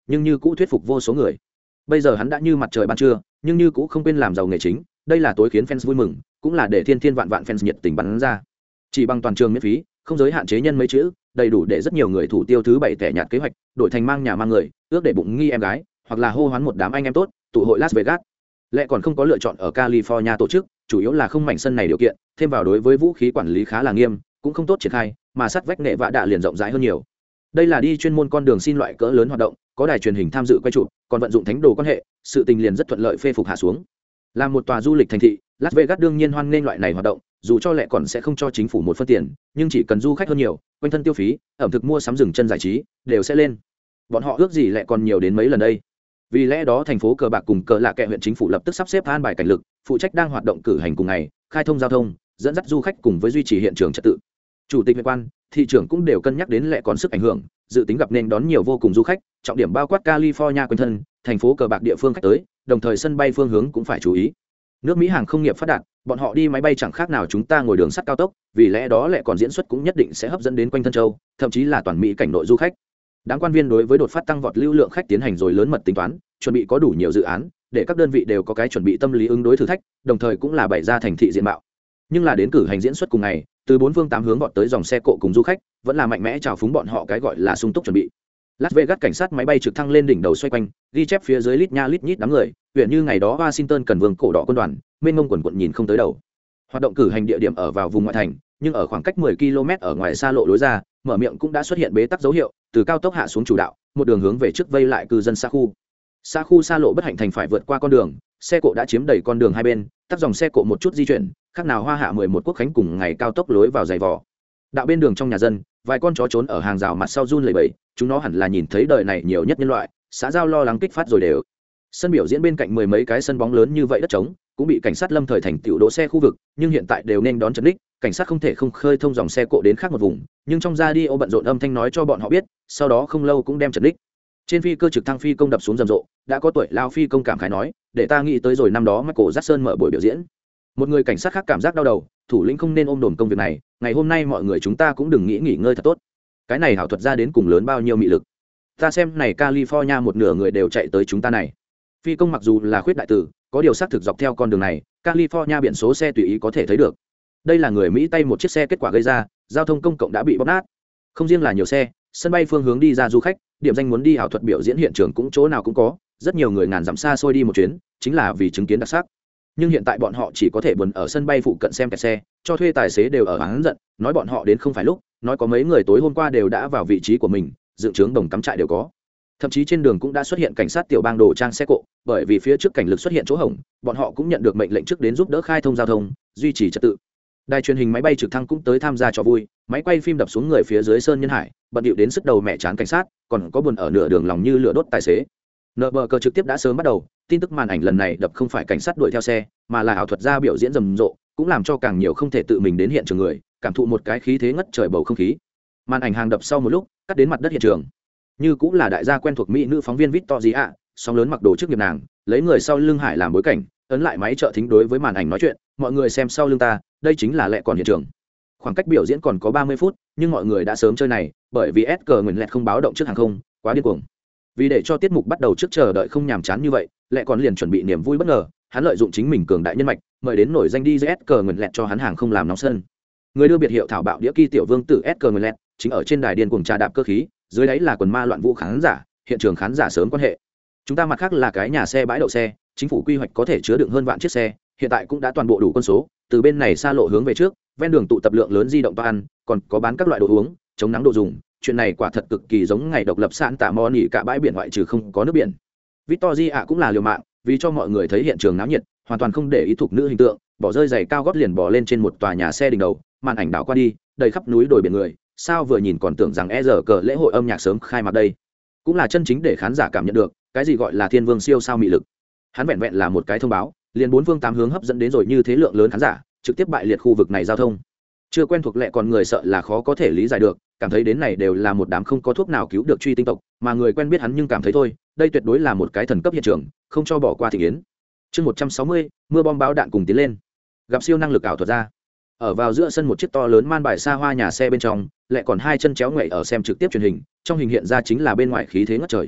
nhưng như cũ thuyết phục vô số người. Bây giờ hắn đã như mặt trời ban trưa, nhưng như cũ không quên làm giàu nghề chính, đây là tối khiến fans vui mừng, cũng là để thiên thiên vạn vạn fans nhiệt tình bắn ra. Chỉ bằng toàn trường miễn phí, không giới hạn chế nhân mấy chữ, đầy đủ để rất nhiều người thủ tiêu thứ bảy tẻ nhạt kế hoạch, đổi thành mang nhà mang người, ước để bụng nghi em gái, hoặc là hô hoán một đám anh em tốt, tụ hội Las Vegas. Lẽ còn không có lựa chọn ở California tổ chức, chủ yếu là không mảnh sân này điều kiện, thêm vào đối với vũ khí quản lý khá là nghiêm, cũng không tốt triển khai, mà sắt vách nghệ vạ đạ liền rộng rãi hơn nhiều. Đây là đi chuyên môn con đường xin loại cỡ lớn hoạt động, có đài truyền hình tham dự quay chụp, còn vận dụng thánh đồ quan hệ, sự tình liền rất thuận lợi phê phục hạ xuống. Là một tòa du lịch thành thị, Las Vegas đương nhiên hoan nghênh loại này hoạt động, dù cho lẽ còn sẽ không cho chính phủ một phân tiền, nhưng chỉ cần du khách hơn nhiều, quanh thân tiêu phí, ẩm thực mua sắm dừng chân giải trí đều sẽ lên. Bọn họ ước gì lẽ còn nhiều đến mấy lần đây. Vì lẽ đó thành phố Cờ Bạc cùng Cờ Lạ Kẹ huyện chính phủ lập tức sắp xếp an bài cảnh lực, phụ trách đang hoạt động cử hành cùng ngày, khai thông giao thông, dẫn dắt du khách cùng với duy trì hiện trường trật tự. Chủ tịch huyện quan, thị trưởng cũng đều cân nhắc đến lẽ còn sức ảnh hưởng, dự tính gặp nên đón nhiều vô cùng du khách, trọng điểm bao quát California quanh thân, thành phố Cờ Bạc địa phương khách tới, đồng thời sân bay phương hướng cũng phải chú ý. Nước Mỹ hàng không nghiệp phát đạt, bọn họ đi máy bay chẳng khác nào chúng ta ngồi đường sắt cao tốc, vì lẽ đó lẽ còn diễn xuất cũng nhất định sẽ hấp dẫn đến quanh thân châu, thậm chí là toàn Mỹ cảnh nội du khách. Đám quan viên đối với đột phát tăng vọt lưu lượng khách tiến hành rồi lớn mật tính toán, chuẩn bị có đủ nhiều dự án, để các đơn vị đều có cái chuẩn bị tâm lý ứng đối thử thách, đồng thời cũng là bày ra thành thị diện mạo. Nhưng là đến cử hành diễn xuất cùng ngày, từ bốn phương tám hướng vọt tới dòng xe cộ cùng du khách, vẫn là mạnh mẽ chào phúng bọn họ cái gọi là sung túc chuẩn bị. Las Vegas cảnh sát máy bay trực thăng lên đỉnh đầu xoay quanh, ghi chép phía dưới lít nha lít nhít đám người, huyện như ngày đó Washington cần vương cổ đỏ quân đoàn, mênh mông quần quần nhìn không tới đầu. Hoạt động cử hành địa điểm ở vào vùng ngoại thành, nhưng ở khoảng cách mười ki lô mét ở ngoài xa lộ lối ra, mở miệng cũng đã xuất hiện bế tắc dấu hiệu, từ cao tốc hạ xuống chủ đạo, một đường hướng về trước vây lại cư dân xa khu. Xa khu xa lộ bất hạnh thành phải vượt qua con đường, xe cộ đã chiếm đầy con đường hai bên, tắt dòng xe cộ một chút di chuyển, khác nào hoa hạ mười một quốc khánh cùng ngày cao tốc lối vào dày vò. Đạo bên đường trong nhà dân, vài con chó trốn ở hàng rào mặt sau run lẩy bẩy, chúng nó hẳn là nhìn thấy đời này nhiều nhất nhân loại, xã giao lo lắng kích phát rồi đều. Sân biểu diễn bên cạnh mười mấy cái sân bóng lớn như vậy đất trống, cũng bị cảnh sát lâm thời thành tiểu đỗ xe khu vực, nhưng hiện tại đều nên đón trấn đích, cảnh sát không thể không khơi thông dòng xe cộ đến khác một vùng, nhưng trong ra đi ô bận rộn âm thanh nói cho bọn họ biết, sau đó không lâu cũng đem trấn đích. Trên phi cơ trực thăng phi công đập xuống rầm rộ, đã có tuổi lao phi công cảm khái nói, để ta nghĩ tới rồi năm đó Michael Jackson mở buổi biểu diễn. Một người cảnh sát khác cảm giác đau đầu, thủ lĩnh không nên ôm đồn công việc này, ngày hôm nay mọi người chúng ta cũng đừng nghĩ nghỉ ngơi thật tốt. Cái này hảo thuật ra đến cùng lớn bao nhiêu mị lực. Ta xem này California một nửa người đều chạy tới chúng ta này. Phi công mặc dù là khuyết đại tử, có điều xác thực dọc theo con đường này, California biển số xe tùy ý có thể thấy được. Đây là người Mỹ tay một chiếc xe kết quả gây ra, giao thông công cộng đã bị bóp nát. Không riêng là nhiều xe, sân bay phương hướng đi ra du khách, điểm danh muốn đi ảo thuật biểu diễn hiện trường cũng chỗ nào cũng có, rất nhiều người ngàn dặm xa xôi đi một chuyến, chính là vì chứng kiến đặc sắc. Nhưng hiện tại bọn họ chỉ có thể buồn ở sân bay phụ cận xem kẹt xe, cho thuê tài xế đều ở hắn giận, nói bọn họ đến không phải lúc, nói có mấy người tối hôm qua đều đã vào vị trí của mình, dựng trướng đồng cắm trại đều có. Thậm chí trên đường cũng đã xuất hiện cảnh sát tiểu bang đồ trang xe cộ, bởi vì phía trước cảnh lực xuất hiện chỗ hổng, bọn họ cũng nhận được mệnh lệnh trước đến giúp đỡ khai thông giao thông, duy trì trật tự. Đài truyền hình máy bay trực thăng cũng tới tham gia cho vui, máy quay phim đập xuống người phía dưới sơn nhân hải, bận điệu đến sức đầu mẹ chán cảnh sát, còn có buồn ở nửa đường lòng như lửa đốt tài xế. Nợ bờ cờ trực tiếp đã sớm bắt đầu, tin tức màn ảnh lần này đập không phải cảnh sát đuổi theo xe, mà là ảo thuật gia biểu diễn rầm rộ, cũng làm cho càng nhiều không thể tự mình đến hiện trường người, cảm thụ một cái khí thế ngất trời bầu không khí. Màn ảnh hàng đập sau một lúc, cắt đến mặt đất hiện trường. Như cũng là đại gia quen thuộc mỹ nữ phóng viên Victoria, sóng lớn mặc đồ chức nghiệp nàng, lấy người sau lưng hải làm bối cảnh, ấn lại máy trợ thính đối với màn ảnh nói chuyện, mọi người xem sau lưng ta, đây chính là lẽ còn hiện trường. Khoảng cách biểu diễn còn có ba mươi phút, nhưng mọi người đã sớm chơi này, bởi vì ét cờ nguyền lẹt không báo động trước hàng không, quá điên cuồng. Vì để cho tiết mục bắt đầu trước chờ đợi không nhàm chán như vậy, lẽ còn liền chuẩn bị niềm vui bất ngờ, hắn lợi dụng chính mình cường đại nhân mạch, mời đến nổi danh đi ét cờ nguyền lẹt cho hắn hàng không làm nóng sân. Người đưa biệt hiệu thảo bạo đĩa kỳ tiểu vương tử ét cờ nguyền lẹt, chính ở trên đài điên cuồng trà đạp cơ khí, dưới đáy là quần ma loạn vũ khán giả, hiện trường khán giả sớm quan hệ. Chúng ta mặt khác là cái nhà xe bãi đậu xe, chính phủ quy hoạch có thể chứa đựng hơn vạn chiếc xe, hiện tại cũng đã toàn bộ đủ quân số, từ bên này xa lộ hướng về trước, ven đường tụ tập lượng lớn di động to ăn, còn có bán các loại đồ uống, chống nắng đồ dùng, chuyện này quả thật cực kỳ giống ngày độc lập sản tạ mò nỉ cả bãi biển ngoại trừ không có nước biển. Victoria cũng là liều mạng, vì cho mọi người thấy hiện trường náo nhiệt, hoàn toàn không để ý thuộc nữ hình tượng, bỏ rơi giày cao gót liền bò lên trên một tòa nhà xe đỉnh đầu, màn ảnh đảo qua đi, đầy khắp núi đồi biển người, sao vừa nhìn còn tưởng rằng e giờ cờ lễ hội âm nhạc sớm khai mạc đây. Cũng là chân chính để khán giả cảm nhận được cái gì gọi là thiên vương siêu sao mị lực. Hắn vẹn vẹn là một cái thông báo, liền bốn phương tám hướng hấp dẫn đến rồi như thế lượng lớn khán giả, trực tiếp bại liệt khu vực này giao thông. Chưa quen thuộc lệ còn người sợ là khó có thể lý giải được, cảm thấy đến này đều là một đám không có thuốc nào cứu được truy tinh tộc, mà người quen biết hắn nhưng cảm thấy thôi, đây tuyệt đối là một cái thần cấp hiện trường, không cho bỏ qua thị yến. Chương một trăm sáu mươi, mưa bom báo đạn cùng tiến lên. Gặp siêu năng lực ảo thuật ra. Ở vào giữa sân một chiếc to lớn man bài xa hoa nhà xe bên trong, lại còn hai chân chéo ngoậy ở xem trực tiếp truyền hình, trong hình hiện ra chính là bên ngoài khí thế ngất trời.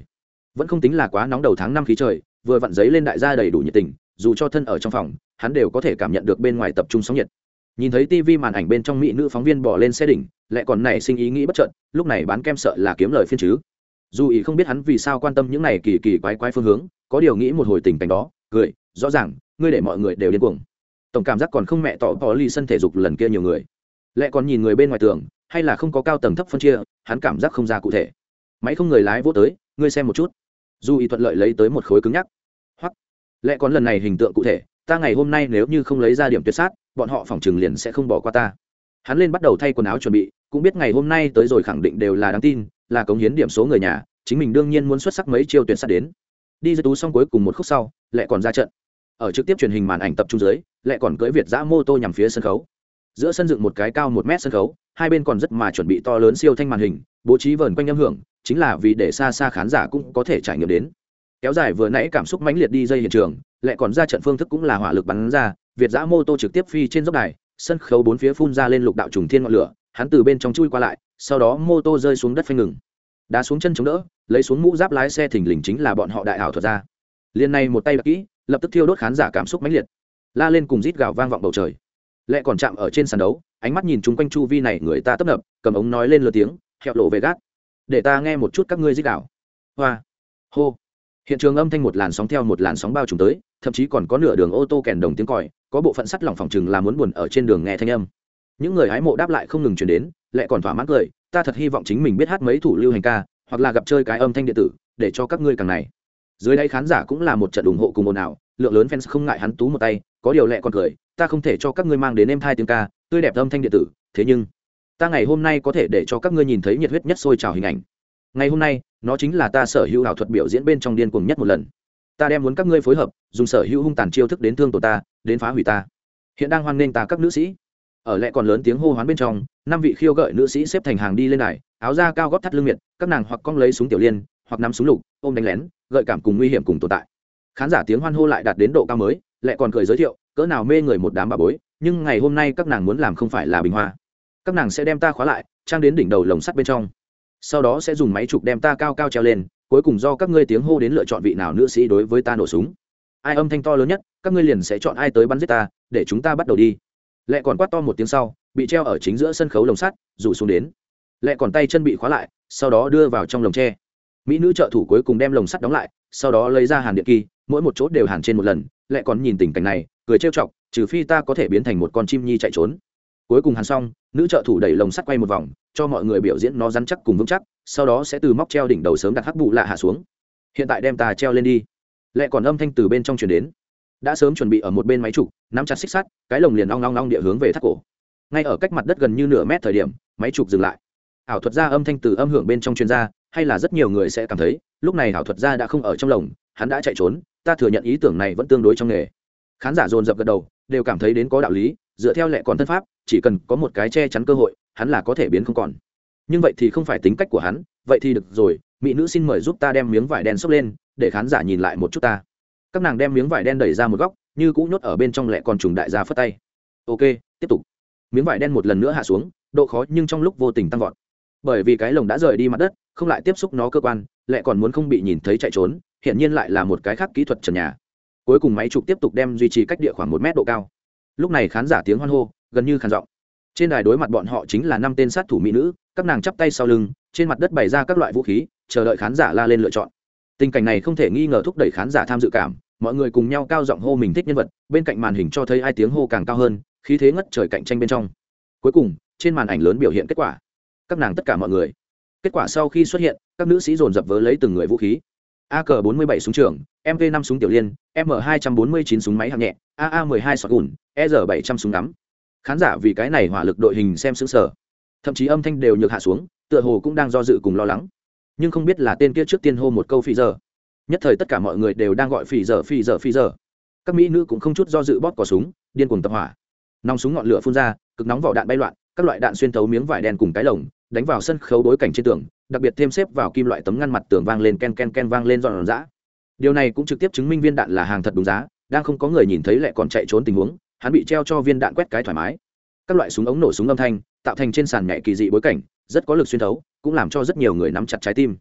vẫn không tính là quá nóng đầu tháng năm khí trời, vừa vặn giấy lên đại gia đầy đủ nhiệt tình, dù cho thân ở trong phòng hắn đều có thể cảm nhận được bên ngoài tập trung sóng nhiệt. Nhìn thấy tivi màn ảnh bên trong mỹ nữ phóng viên bỏ lên xe đỉnh, lại còn nảy sinh ý nghĩ bất chợt, lúc này bán kem sợ là kiếm lời phiên chứ. Dù ý không biết hắn vì sao quan tâm những này kỳ kỳ quái quái phương hướng, có điều nghĩ một hồi tình cảnh đó, cười, rõ ràng ngươi để mọi người đều điên cuồng. Tổng cảm giác còn không mẹ tỏ tỏ ly sân thể dục lần kia nhiều người. Lại còn nhìn người bên ngoài tường, hay là không có cao tầng thấp phân chia, hắn cảm giác không ra cụ thể. Máy không người lái vỗ tới, ngươi xem một chút. Dù ý thuận lợi lấy tới một khối cứng nhắc. Hoặc, lại còn lần này hình tượng cụ thể, ta ngày hôm nay nếu như không lấy ra điểm tuyệt sát, bọn họ phòng trừng liền sẽ không bỏ qua ta. Hắn lên bắt đầu thay quần áo chuẩn bị, cũng biết ngày hôm nay tới rồi khẳng định đều là đáng tin, là cống hiến điểm số người nhà, chính mình đương nhiên muốn xuất sắc mấy chiêu tuyệt sát đến. Đi dây tú xong cuối cùng một khúc sau, lại còn ra trận. Ở trực tiếp truyền hình màn ảnh tập trung dưới, lại còn cưỡi Việt dã mô tô nhằm phía sân khấu. Giữa sân dựng một cái cao một mét sân khấu, hai bên còn rất mà chuẩn bị to lớn siêu thanh màn hình, bố trí vờn quanh âm hưởng, chính là vì để xa xa khán giả cũng có thể trải nghiệm đến. Kéo dài vừa nãy cảm xúc mãnh liệt đi dây hiện trường, lại còn ra trận phương thức cũng là hỏa lực bắn ra, Việt dã mô tô trực tiếp phi trên dốc đài, sân khấu bốn phía phun ra lên lục đạo trùng thiên ngọn lửa, hắn từ bên trong chui qua lại, sau đó mô tô rơi xuống đất phanh ngừng, đá xuống chân chống đỡ, lấy xuống mũ giáp lái xe thình lình chính là bọn họ đại ảo thuật ra. Liên này một tay đặc kỹ, lập tức thiêu đốt khán giả cảm xúc mãnh liệt, la lên cùng rít gào vang vọng bầu trời. Lệ còn chạm ở trên sàn đấu, ánh mắt nhìn chung quanh chu vi này người ta tấp nập, cầm ống nói lên lừa tiếng, hẹo lộ về gác, để ta nghe một chút các ngươi rít gào. Hoa, hô. Hiện trường âm thanh một làn sóng theo một làn sóng bao trùm tới, thậm chí còn có nửa đường ô tô kèn đồng tiếng còi, có bộ phận sắt lỏng phòng chừng là muốn buồn ở trên đường nghe thanh âm. Những người hái mộ đáp lại không ngừng truyền đến, Lệ còn thỏa mãn cười, ta thật hy vọng chính mình biết hát mấy thủ lưu hành ca, hoặc là gặp chơi cái âm thanh điện tử, để cho các ngươi càng này. Dưới đây khán giả cũng là một trận ủng hộ cùng ồn ào, lượng lớn fans không ngại hắn tú một tay, có điều Lệ còn cười, ta không thể cho các ngươi mang đến êm hai tiếng ca, tươi đẹp âm thanh điện tử, thế nhưng ta ngày hôm nay có thể để cho các ngươi nhìn thấy nhiệt huyết nhất sôi trào hình ảnh. Ngày hôm nay, nó chính là ta sở hữu ảo thuật biểu diễn bên trong điên cuồng nhất một lần. Ta đem muốn các ngươi phối hợp, dùng sở hữu hung tàn chiêu thức đến thương tổn ta, đến phá hủy ta. Hiện đang hoan nghênh ta các nữ sĩ. Ở Lệ còn lớn tiếng hô hoán bên trong, năm vị khiêu gợi nữ sĩ xếp thành hàng đi lên đài, áo da cao gót thắt lưng miệt, các nàng hoặc cong lấy súng tiểu liên, hoặc nắm súng lục, ôm đánh lén, gợi cảm cùng nguy hiểm cùng tồn tại. Khán giả tiếng hoan hô lại đạt đến độ cao mới, Lệ còn cười giới thiệu, cỡ nào mê người một đám bà bối, nhưng ngày hôm nay các nàng muốn làm không phải là bình hoa. Các nàng sẽ đem ta khóa lại, trang đến đỉnh đầu lồng sắt bên trong. Sau đó sẽ dùng máy trục đem ta cao cao treo lên, cuối cùng do các ngươi tiếng hô đến lựa chọn vị nào nữ sĩ đối với ta nổ súng. Ai âm thanh to lớn nhất, các ngươi liền sẽ chọn ai tới bắn giết ta, để chúng ta bắt đầu đi. Lệ còn quát to một tiếng sau, bị treo ở chính giữa sân khấu lồng sắt, rủ xuống đến. Lệ còn tay chân bị khóa lại, sau đó đưa vào trong lồng tre. Mỹ nữ trợ thủ cuối cùng đem lồng sắt đóng lại, sau đó lấy ra hàn điện kỳ, mỗi một chỗ đều hàn trên một lần. Lệ còn nhìn tình cảnh này, cười trêu chọc, trừ phi ta có thể biến thành một con chim nhi chạy trốn. Cuối cùng hàn xong, nữ trợ thủ đẩy lồng sắt quay một vòng, cho mọi người biểu diễn nó rắn chắc cùng vững chắc, sau đó sẽ từ móc treo đỉnh đầu sớm đặt hắc bụ lạ hạ xuống. Hiện tại đem ta treo lên đi. Lệ còn âm thanh từ bên trong truyền đến, đã sớm chuẩn bị ở một bên máy trục, nắm chặt xích sắt, cái lồng liền ong ong ong địa hướng về thắt cổ. Ngay ở cách mặt đất gần như nửa mét thời điểm, máy trục dừng lại. Ảo thuật gia âm thanh từ âm hưởng bên trong truyền ra, hay là rất nhiều người sẽ cảm thấy, lúc này ảo thuật gia đã không ở trong lồng, hắn đã chạy trốn, ta thừa nhận ý tưởng này vẫn tương đối trong nghề. Khán giả dồn dập gật đầu, đều cảm thấy đến có đạo lý, dựa theo Lệ còn thân pháp, chỉ cần có một cái che chắn cơ hội, hắn là có thể biến không còn. Nhưng vậy thì không phải tính cách của hắn, vậy thì được rồi, mỹ nữ xin mời giúp ta đem miếng vải đen xốc lên, để khán giả nhìn lại một chút ta. Các nàng đem miếng vải đen đẩy ra một góc, như cũ nhốt ở bên trong. Lệ còn trùng đại gia phất tay. Ok, tiếp tục. Miếng vải đen một lần nữa hạ xuống, độ khó nhưng trong lúc vô tình tăng vọt. Bởi vì cái lồng đã rời đi mặt đất, không lại tiếp xúc nó cơ quan, Lệ còn muốn không bị nhìn thấy chạy trốn, hiển nhiên lại là một cái khác kỹ thuật trần nhà. Cuối cùng máy trục tiếp tục đem duy trì cách địa khoảng một mét độ cao. Lúc này khán giả tiếng hoan hô gần như khàn giọng. Trên đài đối mặt bọn họ chính là năm tên sát thủ mỹ nữ, các nàng chắp tay sau lưng, trên mặt đất bày ra các loại vũ khí, chờ đợi khán giả la lên lựa chọn. Tình cảnh này không thể nghi ngờ thúc đẩy khán giả tham dự cảm, mọi người cùng nhau cao giọng hô mình thích nhân vật, bên cạnh màn hình cho thấy ai tiếng hô càng cao hơn, khí thế ngất trời cạnh tranh bên trong. Cuối cùng, trên màn ảnh lớn biểu hiện kết quả. Các nàng tất cả mọi người. Kết quả sau khi xuất hiện, các nữ sĩ dồn dập vớ lấy từng người vũ khí. A K bốn mươi bảy súng trường, M P năm súng tiểu liên, M hai bốn chín súng máy hạng nhẹ, A A mười hai shotgun, E R bảy trăm súng ngắm. Khán giả vì cái này hỏa lực đội hình xem sững sờ, thậm chí âm thanh đều nhược hạ xuống, tựa hồ cũng đang do dự cùng lo lắng, nhưng không biết là tên kia trước tiên hô một câu phi giờ. Nhất thời tất cả mọi người đều đang gọi phi giờ phi giờ phi giờ. Các mỹ nữ cũng không chút do dự bóp cò súng, điên cuồng tập hỏa. Nòng súng ngọn lửa phun ra, cực nóng vỏ đạn bay loạn, các loại đạn xuyên thấu miếng vải đen cùng cái lồng, đánh vào sân khấu đối cảnh trên tường, đặc biệt thêm xếp vào kim loại tấm ngăn mặt tường vang lên ken ken ken vang lên giòn giã. Điều này cũng trực tiếp chứng minh viên đạn là hàng thật đúng giá, đang không có người nhìn thấy Lệ còn chạy trốn tình huống, hắn bị treo cho viên đạn quét cái thoải mái. Các loại súng ống nổ súng âm thanh tạo thành trên sàn nhảy kỳ dị bối cảnh, rất có lực xuyên thấu, cũng làm cho rất nhiều người nắm chặt trái tim.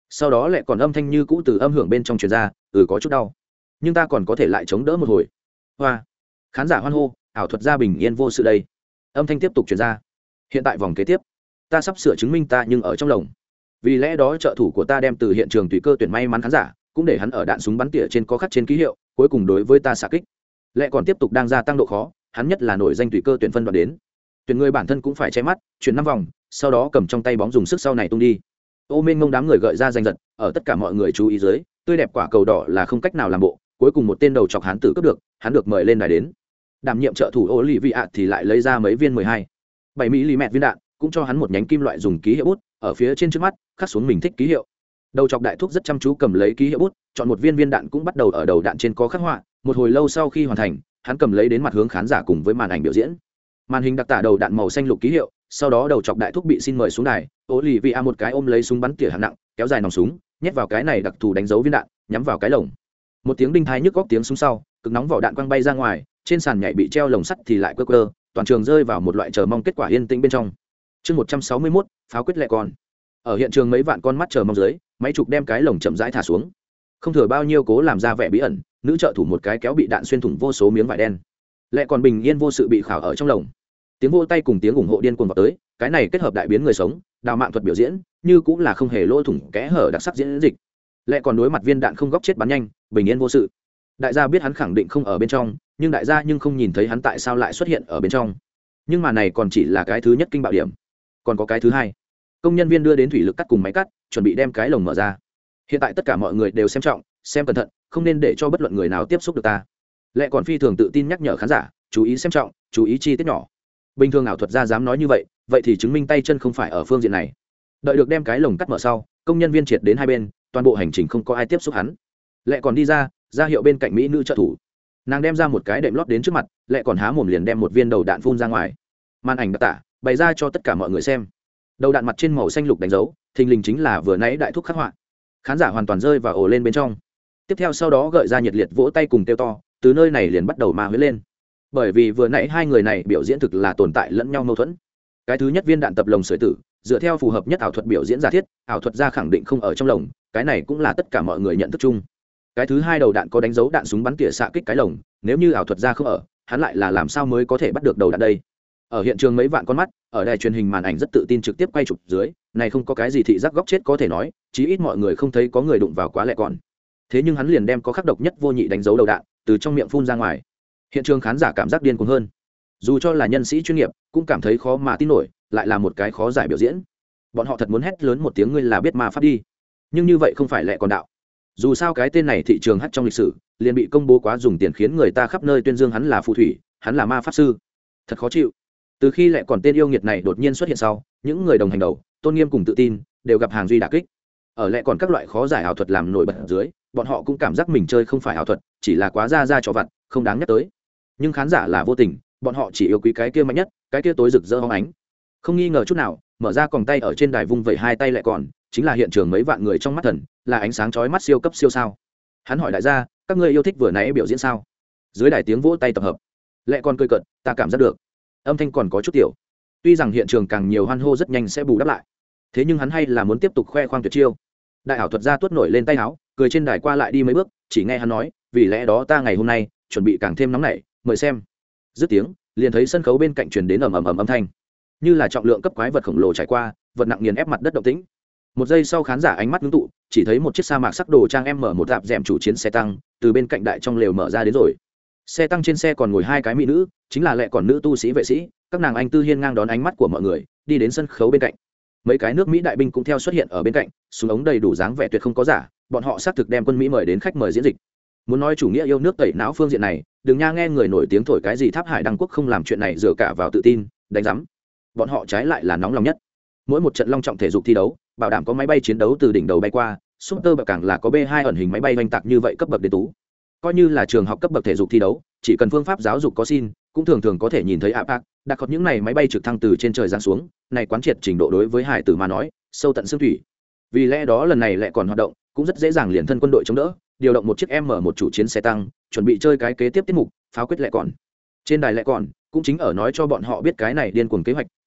sau đó lại còn âm thanh như cũ từ âm hưởng bên trong truyền ra, ừ có chút đau nhưng ta còn có thể lại chống đỡ một hồi. Hoa, khán giả hoan hô, ảo thuật gia bình yên vô sự đây. Âm thanh tiếp tục truyền ra, hiện tại vòng kế tiếp ta sắp sửa chứng minh ta nhưng ở trong lồng, vì lẽ đó trợ thủ của ta đem từ hiện trường tùy cơ tuyển may mắn khán giả, cũng để hắn ở đạn súng bắn tỉa trên có khắc trên ký hiệu, cuối cùng đối với ta xạ kích. Lẽ còn tiếp tục đang gia tăng độ khó, hắn nhất là nổi danh tùy cơ tuyển phân đoạn đến tuyển người bản thân cũng phải che mắt chuyển năm vòng, sau đó cầm trong tay bóng dùng sức sau này tung đi. Ô mênh mông đám người gợi ra giành giật, ở tất cả mọi người chú ý dưới, tươi đẹp quả cầu đỏ là không cách nào làm bộ, cuối cùng một tên đầu chọc hắn tử cướp được, hắn được mời lên đài đến. Đảm nhiệm trợ thủ ô lì vị ạ thì lại lấy ra mấy viên mười hai bảy mỹ li mét viên đạn, cũng cho hắn một nhánh kim loại dùng ký hiệu bút ở phía trên trước mắt khắc xuống mình thích ký hiệu. Đầu chọc đại thúc rất chăm chú cầm lấy ký hiệu bút, chọn một viên viên đạn cũng bắt đầu ở đầu đạn trên có khắc họa. Một hồi lâu sau khi hoàn thành, hắn cầm lấy đến mặt hướng khán giả cùng với màn ảnh biểu diễn. Màn hình đặc tả đầu đạn màu xanh lục ký hiệu, sau đó đầu chọc đại thúc bị xin mời xuống đài. Ô lì vị ạ một cái ôm lấy súng bắn tỉa hạng nặng, kéo dài nòng súng, nhét vào cái này đặc thù đánh dấu viên đạn, nhắm vào cái lồng. Một tiếng đinh thai nhức góc tiếng súng sau, cực nóng vỏ đạn quăng bay ra ngoài, trên sàn nhảy bị treo lồng sắt thì lại quơ quơ, toàn trường rơi vào một loại chờ mong kết quả yên tĩnh bên trong. Chương một trăm sáu mươi mốt, pháo quyết lẹ con. Ở hiện trường mấy vạn con mắt chờ mong dưới, máy trục đem cái lồng chậm rãi thả xuống. Không thừa bao nhiêu cố làm ra vẻ bí ẩn, nữ trợ thủ một cái kéo bị đạn xuyên thủng vô số miếng vải đen. Lẹ còn bình yên vô sự bị khảo ở trong lồng. Tiếng vỗ tay cùng tiếng ủng hộ điên cuồng vào tới, cái này kết hợp đại biến người sống, đào mạng thuật biểu diễn, như cũng là không hề lỗ thủng kẽ hở đặc sắc diễn dịch. Lẹ còn đối mặt viên đạn không góc chết bắn nhanh, bình yên vô sự. Đại gia biết hắn khẳng định không ở bên trong, nhưng đại gia nhưng không nhìn thấy hắn tại sao lại xuất hiện ở bên trong. Nhưng mà này còn chỉ là cái thứ nhất kinh bạo điểm, còn có cái thứ hai. Công nhân viên đưa đến thủy lực cắt cùng máy cắt, chuẩn bị đem cái lồng mở ra. Hiện tại tất cả mọi người đều xem trọng, xem cẩn thận, không nên để cho bất luận người nào tiếp xúc được ta. Lẽ còn phi thường tự tin nhắc nhở khán giả, chú ý xem trọng, chú ý chi tiết nhỏ. Bình thường ảo thuật gia dám nói như vậy, vậy thì chứng minh tay chân không phải ở phương diện này. Đợi được đem cái lồng cắt mở sau, công nhân viên triệt đến hai bên, toàn bộ hành trình không có ai tiếp xúc hắn. Lẽ còn đi ra, ra hiệu bên cạnh mỹ nữ trợ thủ. Nàng đem ra một cái đệm lót đến trước mặt, lẽ còn há mồm liền đem một viên đầu đạn phun ra ngoài. Màn ảnh đặc tả bày ra cho tất cả mọi người xem. Đầu đạn mặt trên màu xanh lục đánh dấu, thình lình chính là vừa nãy đại thúc khắc họa. Khán giả hoàn toàn rơi vào ổ lên bên trong. Tiếp theo sau đó gợi ra nhiệt liệt vỗ tay cùng kêu to, từ nơi này liền bắt đầu ma huyễn lên. Bởi vì vừa nãy hai người này biểu diễn thực là tồn tại lẫn nhau mâu thuẫn. Cái thứ nhất viên đạn tập lồng sưởi tử, dựa theo phù hợp nhất ảo thuật biểu diễn giả thiết, ảo thuật gia khẳng định không ở trong lồng, cái này cũng là tất cả mọi người nhận thức chung. Cái thứ hai đầu đạn có đánh dấu đạn súng bắn tỉa xạ kích cái lồng, nếu như ảo thuật gia không ở, hắn lại là làm sao mới có thể bắt được đầu đạn đây? Ở hiện trường mấy vạn con mắt, ở đài truyền hình màn ảnh rất tự tin trực tiếp quay chụp dưới, này không có cái gì thị giác góc chết có thể nói, chí ít mọi người không thấy có người đụng vào quá lẹ còn. Thế nhưng hắn liền đem có khắc độc nhất vô nhị đánh dấu đầu đạn từ trong miệng phun ra ngoài. Hiện trường khán giả cảm giác điên cuồng hơn. Dù cho là nhân sĩ chuyên nghiệp, cũng cảm thấy khó mà tin nổi, lại là một cái khó giải biểu diễn. Bọn họ thật muốn hét lớn một tiếng ngươi là biết ma pháp đi. Nhưng như vậy không phải lẹ còn đạo. Dù sao cái tên này thị trường hát trong lịch sử, liền bị công bố quá dùng tiền khiến người ta khắp nơi tuyên dương hắn là phù thủy, hắn là ma pháp sư. Thật khó chịu. Từ khi lẹ còn tên yêu nghiệt này đột nhiên xuất hiện sau, những người đồng hành đầu, tôn nghiêm cùng tự tin, đều gặp hàng duy đả kích. Ở lẹ còn các loại khó giải ảo thuật làm nổi bật ở dưới, bọn họ cũng cảm giác mình chơi không phải ảo thuật, chỉ là quá ra ra trò vặt, không đáng nhắc tới. Nhưng khán giả là vô tình, bọn họ chỉ yêu quý cái kia mạnh nhất, cái kia tối rực rỡ hóng ánh. Không nghi ngờ chút nào, mở ra còng tay ở trên đài vung vẩy hai tay lẹ còn, chính là hiện trường mấy vạn người trong mắt thần, là ánh sáng chói mắt siêu cấp siêu sao. Hắn hỏi đại gia, các ngươi yêu thích vừa nãy biểu diễn sao? Dưới đài tiếng vỗ tay tập hợp. Lẹ còn cười cợt, ta cảm giác được. Âm thanh còn có chút tiểu. Tuy rằng hiện trường càng nhiều hoan hô rất nhanh sẽ bù đắp lại, thế nhưng hắn hay là muốn tiếp tục khoe khoang tuyệt chiêu. Đại ảo thuật gia tuốt nổi lên tay áo, cười trên đài qua lại đi mấy bước, chỉ nghe hắn nói, vì lẽ đó ta ngày hôm nay chuẩn bị càng thêm nóng nảy, mời xem. Dứt tiếng, liền thấy sân khấu bên cạnh truyền đến ầm ầm ầm âm thanh, như là trọng lượng cấp quái vật khổng lồ trải qua, vật nặng nghiền ép mặt đất động tĩnh. Một giây sau khán giả ánh mắt ngưng tụ, chỉ thấy một chiếc sa mạc sắc đồ trang em mở một tạp dẻm chủ chiến xe tăng từ bên cạnh đại trong lều mở ra đến rồi. Xe tăng trên xe còn ngồi hai cái mỹ nữ, chính là lẹ còn nữ tu sĩ vệ sĩ, các nàng anh tư hiên ngang đón ánh mắt của mọi người, đi đến sân khấu bên cạnh. Mấy cái nước Mỹ đại binh cũng theo xuất hiện ở bên cạnh, súng ống đầy đủ dáng vẻ tuyệt không có giả, bọn họ xác thực đem quân Mỹ mời đến khách mời diễn dịch. Muốn nói chủ nghĩa yêu nước tẩy não phương diện này, đừng nha nghe người nổi tiếng thổi cái gì Tháp Hải Đăng Quốc không làm chuyện này dựa cả vào tự tin, đánh rắm. Bọn họ trái lại là nóng lòng nhất. Mỗi một trận long trọng thể dục thi đấu, bảo đảm có máy bay chiến đấu từ đỉnh đầu bay qua, super bậc càng là có B hai ẩn hình máy bay oanh tạc như vậy cấp bậc đến tú. Coi như là trường học cấp bậc thể dục thi đấu, chỉ cần phương pháp giáo dục có xin, cũng thường thường có thể nhìn thấy áp đặc có những này máy bay trực thăng từ trên trời giáng xuống, này quán triệt trình độ đối với hải tử mà nói, sâu tận xương thủy. Vì lẽ đó lần này lại còn hoạt động, cũng rất dễ dàng liền thân quân đội chống đỡ, điều động một chiếc M một chủ chiến xe tăng, chuẩn bị chơi cái kế tiếp tiết mục, pháo quyết lại còn. Trên đài lại còn, cũng chính ở nói cho bọn họ biết cái này điên cuồng kế hoạch,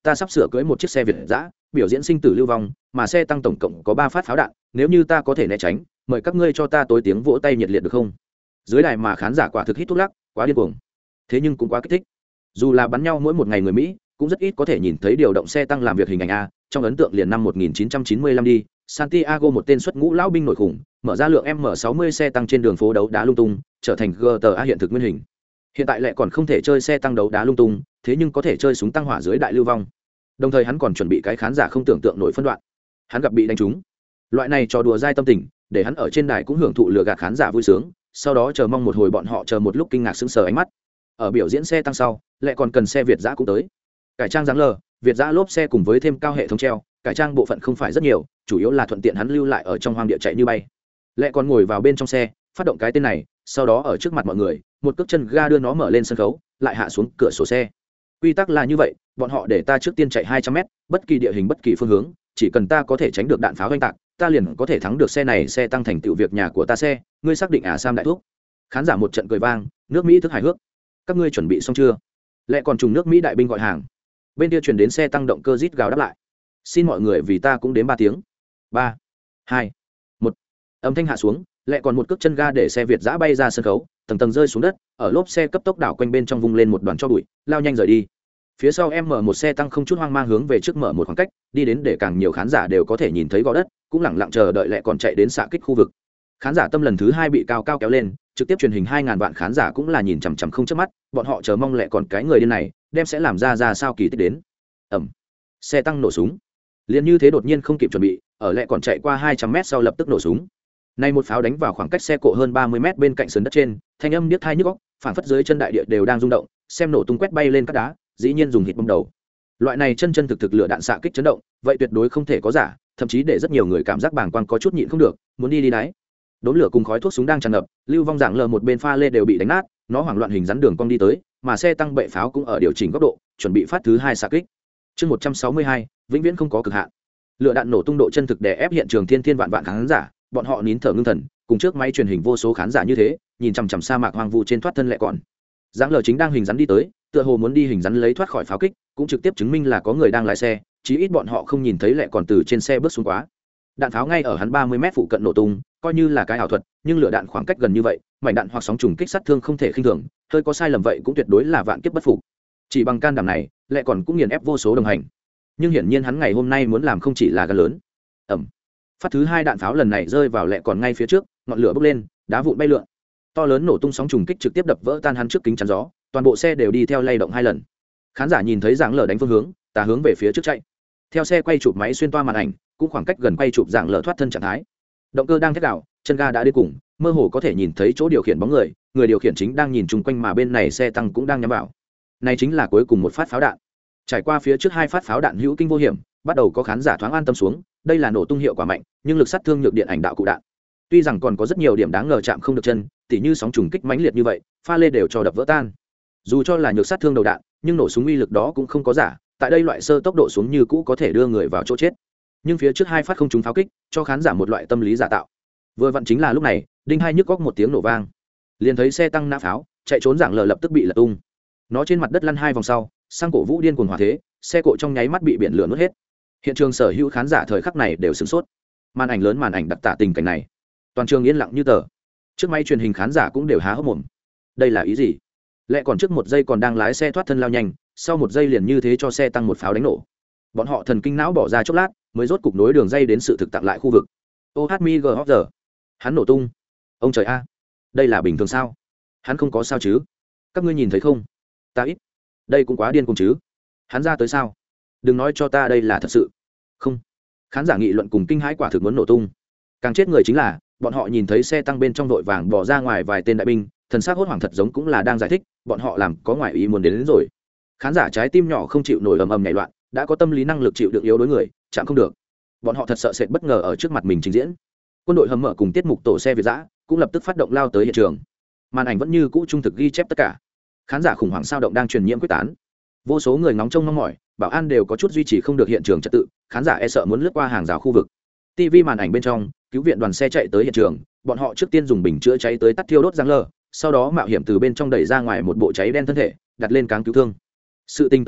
ta sắp sửa cưỡi một chiếc xe việt giã biểu diễn sinh tử lưu vong, mà xe tăng tổng cộng có ba phát pháo đạn, nếu như ta có thể né tránh, mời các ngươi cho ta tối tiếng vỗ tay nhiệt liệt được không? Dưới đài mà khán giả quả thực hít thuốc lắc, quá điên cuồng, thế nhưng cũng quá kích thích. Dù là bắn nhau mỗi một ngày người Mỹ, cũng rất ít có thể nhìn thấy điều động xe tăng làm việc hình ảnh a, trong ấn tượng liền năm một nghìn chín trăm chín mươi lăm đi, Santiago một tên xuất ngũ lão binh nổi khủng, mở ra lượng M sáu mươi xe tăng trên đường phố đấu đá lung tung, trở thành giê tê a hiện thực nguyên hình. Hiện tại lại còn không thể chơi xe tăng đấu đá lung tung, thế nhưng có thể chơi súng tăng hỏa dưới đại lưu vong. Đồng thời hắn còn chuẩn bị cái khán giả không tưởng tượng nổi phân đoạn. Hắn gặp bị đánh trúng. Loại này trò đùa dai tâm tình, để hắn ở trên đài cũng hưởng thụ lừa gạt khán giả vui sướng, sau đó chờ mong một hồi bọn họ chờ một lúc kinh ngạc sững sờ ánh mắt. Ở biểu diễn xe tăng sau, lại còn cần xe Việt giã cũng tới. Cải trang dáng lờ, Việt giã lốp xe cùng với thêm cao hệ thống treo, cải trang bộ phận không phải rất nhiều, chủ yếu là thuận tiện hắn lưu lại ở trong hoang địa chạy như bay. Lại còn ngồi vào bên trong xe, phát động cái tên này, sau đó ở trước mặt mọi người, một cước chân ga đưa nó mở lên sân khấu, lại hạ xuống cửa sổ xe. Quy tắc là như vậy, bọn họ để ta trước tiên chạy hai trăm mét, bất kỳ địa hình bất kỳ phương hướng, chỉ cần ta có thể tránh được đạn pháo oanh tạc, ta liền có thể thắng được xe này, xe tăng thành tựu việc nhà của ta xe, ngươi xác định à Sam đại thúc. Khán giả một trận cười vang, nước Mỹ thức hài hước. Các ngươi chuẩn bị xong chưa? Lại còn trùng nước Mỹ đại binh gọi hàng. Bên kia truyền đến xe tăng động cơ rít gào đáp lại. Xin mọi người vì ta cũng đến ba tiếng. ba, hai, một. Âm thanh hạ xuống, lại còn một cước chân ga để xe Việt giã bay ra sân khấu, tầng tầng rơi xuống đất, ở lốp xe cấp tốc đảo quanh bên trong vung lên một đoàn cho bụi, lao nhanh rời đi. Phía sau em mở một xe tăng không chút hoang mang hướng về trước mở một khoảng cách, đi đến để càng nhiều khán giả đều có thể nhìn thấy gò đất, cũng lẳng lặng chờ đợi lại còn chạy đến xạ kích khu vực. Khán giả tâm lần thứ hai bị cao cao kéo lên, trực tiếp truyền hình hai ngàn vạn khán giả cũng là nhìn chằm chằm không chớp mắt, bọn họ chờ mong lại còn cái người điên này đem sẽ làm ra ra sao kỳ tích đến. Ầm. Xe tăng nổ súng. Liền như thế đột nhiên không kịp chuẩn bị, ở lại còn chạy qua hai trăm mét sau lập tức nổ súng. Nay một pháo đánh vào khoảng cách xe cộ hơn ba mươi mét bên cạnh sườn đất trên, thanh âm điếc tai nhức óc, phản phất dưới chân đại địa đều đang rung động, xem nổ tung quét bay lên các đá, dĩ nhiên dùng hít bom đầu. Loại này chân chân thực thực lửa đạn xạ kích chấn động, vậy tuyệt đối không thể có giả, thậm chí để rất nhiều người cảm giác bàng quang có chút nhịn không được, muốn đi đi đáy. Đốm lửa cùng khói thuốc súng đang tràn ngập, lưu vong dạng lờ một bên pha lê đều bị đánh nát, nó hoảng loạn hình rắn đường cong đi tới, mà xe tăng bệ pháo cũng ở điều chỉnh góc độ, chuẩn bị phát thứ hai xạ kích. Chương một trăm sáu mươi hai, vĩnh viễn không có cực hạn. Lửa đạn nổ tung độ chân thực đè ép hiện trường thiên thiên vạn vạn khán giả, bọn họ nín thở ngưng thần, cùng trước máy truyền hình vô số khán giả như thế, nhìn chằm chằm sa mạc hoang vu trên thoát thân lẹ còn. Dạng lờ chính đang hình rắn đi tới, tựa hồ muốn đi hình rắn lấy thoát khỏi pháo kích, cũng trực tiếp chứng minh là có người đang lái xe, chí ít bọn họ không nhìn thấy lẹ còn từ trên xe bước xuống quá. Đạn pháo ngay ở hắn ba mươi mét phụ cận nổ tung, coi như là cái ảo thuật, nhưng lửa đạn khoảng cách gần như vậy, mảnh đạn hoặc sóng trùng kích sát thương không thể khinh thường, hơi có sai lầm vậy cũng tuyệt đối là vạn kiếp bất phục. Chỉ bằng can đảm này, lẹ còn cũng nghiền ép vô số đồng hành. Nhưng hiển nhiên hắn ngày hôm nay muốn làm không chỉ là gan lớn. Ầm. Phát thứ hai đạn pháo lần này rơi vào lẹ còn ngay phía trước, ngọn lửa bốc lên, đá vụn bay lượn. To lớn nổ tung sóng trùng kích trực tiếp đập vỡ tan hắn trước kính chắn gió, toàn bộ xe đều đi theo lay động hai lần. Khán giả nhìn thấy dạng lở đánh phương hướng, tà hướng về phía trước chạy. Theo xe quay chụp máy xuyên toa màn ảnh, cũng khoảng cách gần quay chụp dạng lở thoát thân trạng thái. Động cơ đang thét đảo, chân ga đã đến cùng, mơ hồ có thể nhìn thấy chỗ điều khiển bóng người, người điều khiển chính đang nhìn chung quanh mà bên này xe tăng cũng đang nhắm vào. Này chính là cuối cùng một phát pháo đạn. Trải qua phía trước hai phát pháo đạn hữu kinh vô hiểm, bắt đầu có khán giả thoáng an tâm xuống, đây là nổ tung hiệu quả mạnh, nhưng lực sát thương nhược điện ảnh đạo cụ đạn. Tuy rằng còn có rất nhiều điểm đáng ngờ chạm không được chân, tỉ như sóng trùng kích mãnh liệt như vậy, pha lê đều cho đập vỡ tan. Dù cho là nhược sát thương đầu đạn, nhưng nổ súng uy lực đó cũng không có giả, tại đây loại sơ tốc độ xuống như cũ có thể đưa người vào chỗ chết. Nhưng phía trước hai phát không trúng pháo kích, cho khán giả một loại tâm lý giả tạo. Vừa vặn chính là lúc này, đinh hai nhức góc một tiếng nổ vang, liền thấy xe tăng nã pháo, chạy trốn dạng lờ lập tức bị lật tung. Nó trên mặt đất lăn hai vòng sau, sang cổ vũ điên cuồng hỏa thế, xe cộ trong nháy mắt bị biển lửa nuốt hết. Hiện trường sở hữu khán giả thời khắc này đều sửng sốt. Màn ảnh lớn màn ảnh đặc tả tình cảnh này, toàn trường yên lặng như tờ. Trước máy truyền hình khán giả cũng đều há hốc mồm. Đây là ý gì? Lẽ còn trước một giây còn đang lái xe thoát thân lao nhanh, sau một giây liền như thế cho xe tăng một pháo đánh nổ. Bọn họ thần kinh não bỏ ra chốc lát, mới rốt cục nối đường dây đến sự thực tặng lại khu vực. ô hát em giê giờ, hắn nổ tung. Ông trời a, đây là bình thường sao? Hắn không có sao chứ? Các ngươi nhìn thấy không? Ta ít. Đây cũng quá điên cùng chứ. Hắn ra tới sao? Đừng nói cho ta đây là thật sự. Không. Khán giả nghị luận cùng kinh hãi quả thực muốn nổ tung. Càng chết người chính là, bọn họ nhìn thấy xe tăng bên trong đội vàng bỏ ra ngoài vài tên đại binh, thần sắc hốt hoảng thật giống cũng là đang giải thích, bọn họ làm có ngoại ý muốn đến, đến rồi. Khán giả trái tim nhỏ không chịu nổi ầm ầm nhảy loạn, đã có tâm lý năng lực chịu đựng yếu đối người, chạm không được. Bọn họ thật sợ sệt bất ngờ ở trước mặt mình trình diễn. Quân đội hầm mở cùng tiết mục tổ xe Việt dã cũng lập tức phát động lao tới hiện trường. Màn ảnh vẫn như cũ trung thực ghi chép tất cả. Khán giả khủng hoảng sao động đang truyền nhiễm quyết tán. Vô số người ngóng trông mong mỏi, bảo an đều có chút duy trì không được hiện trường trật tự, khán giả e sợ muốn lướt qua hàng rào khu vực. ti vi màn ảnh bên trong, cứu viện đoàn xe chạy tới hiện trường, bọn họ trước tiên dùng bình chữa cháy tới tắt thiêu đốt giang lờ, sau đó mạo hiểm từ bên trong đẩy ra ngoài một bộ cháy đen thân thể, đặt lên cáng cứu thương. Sự tình tới đây,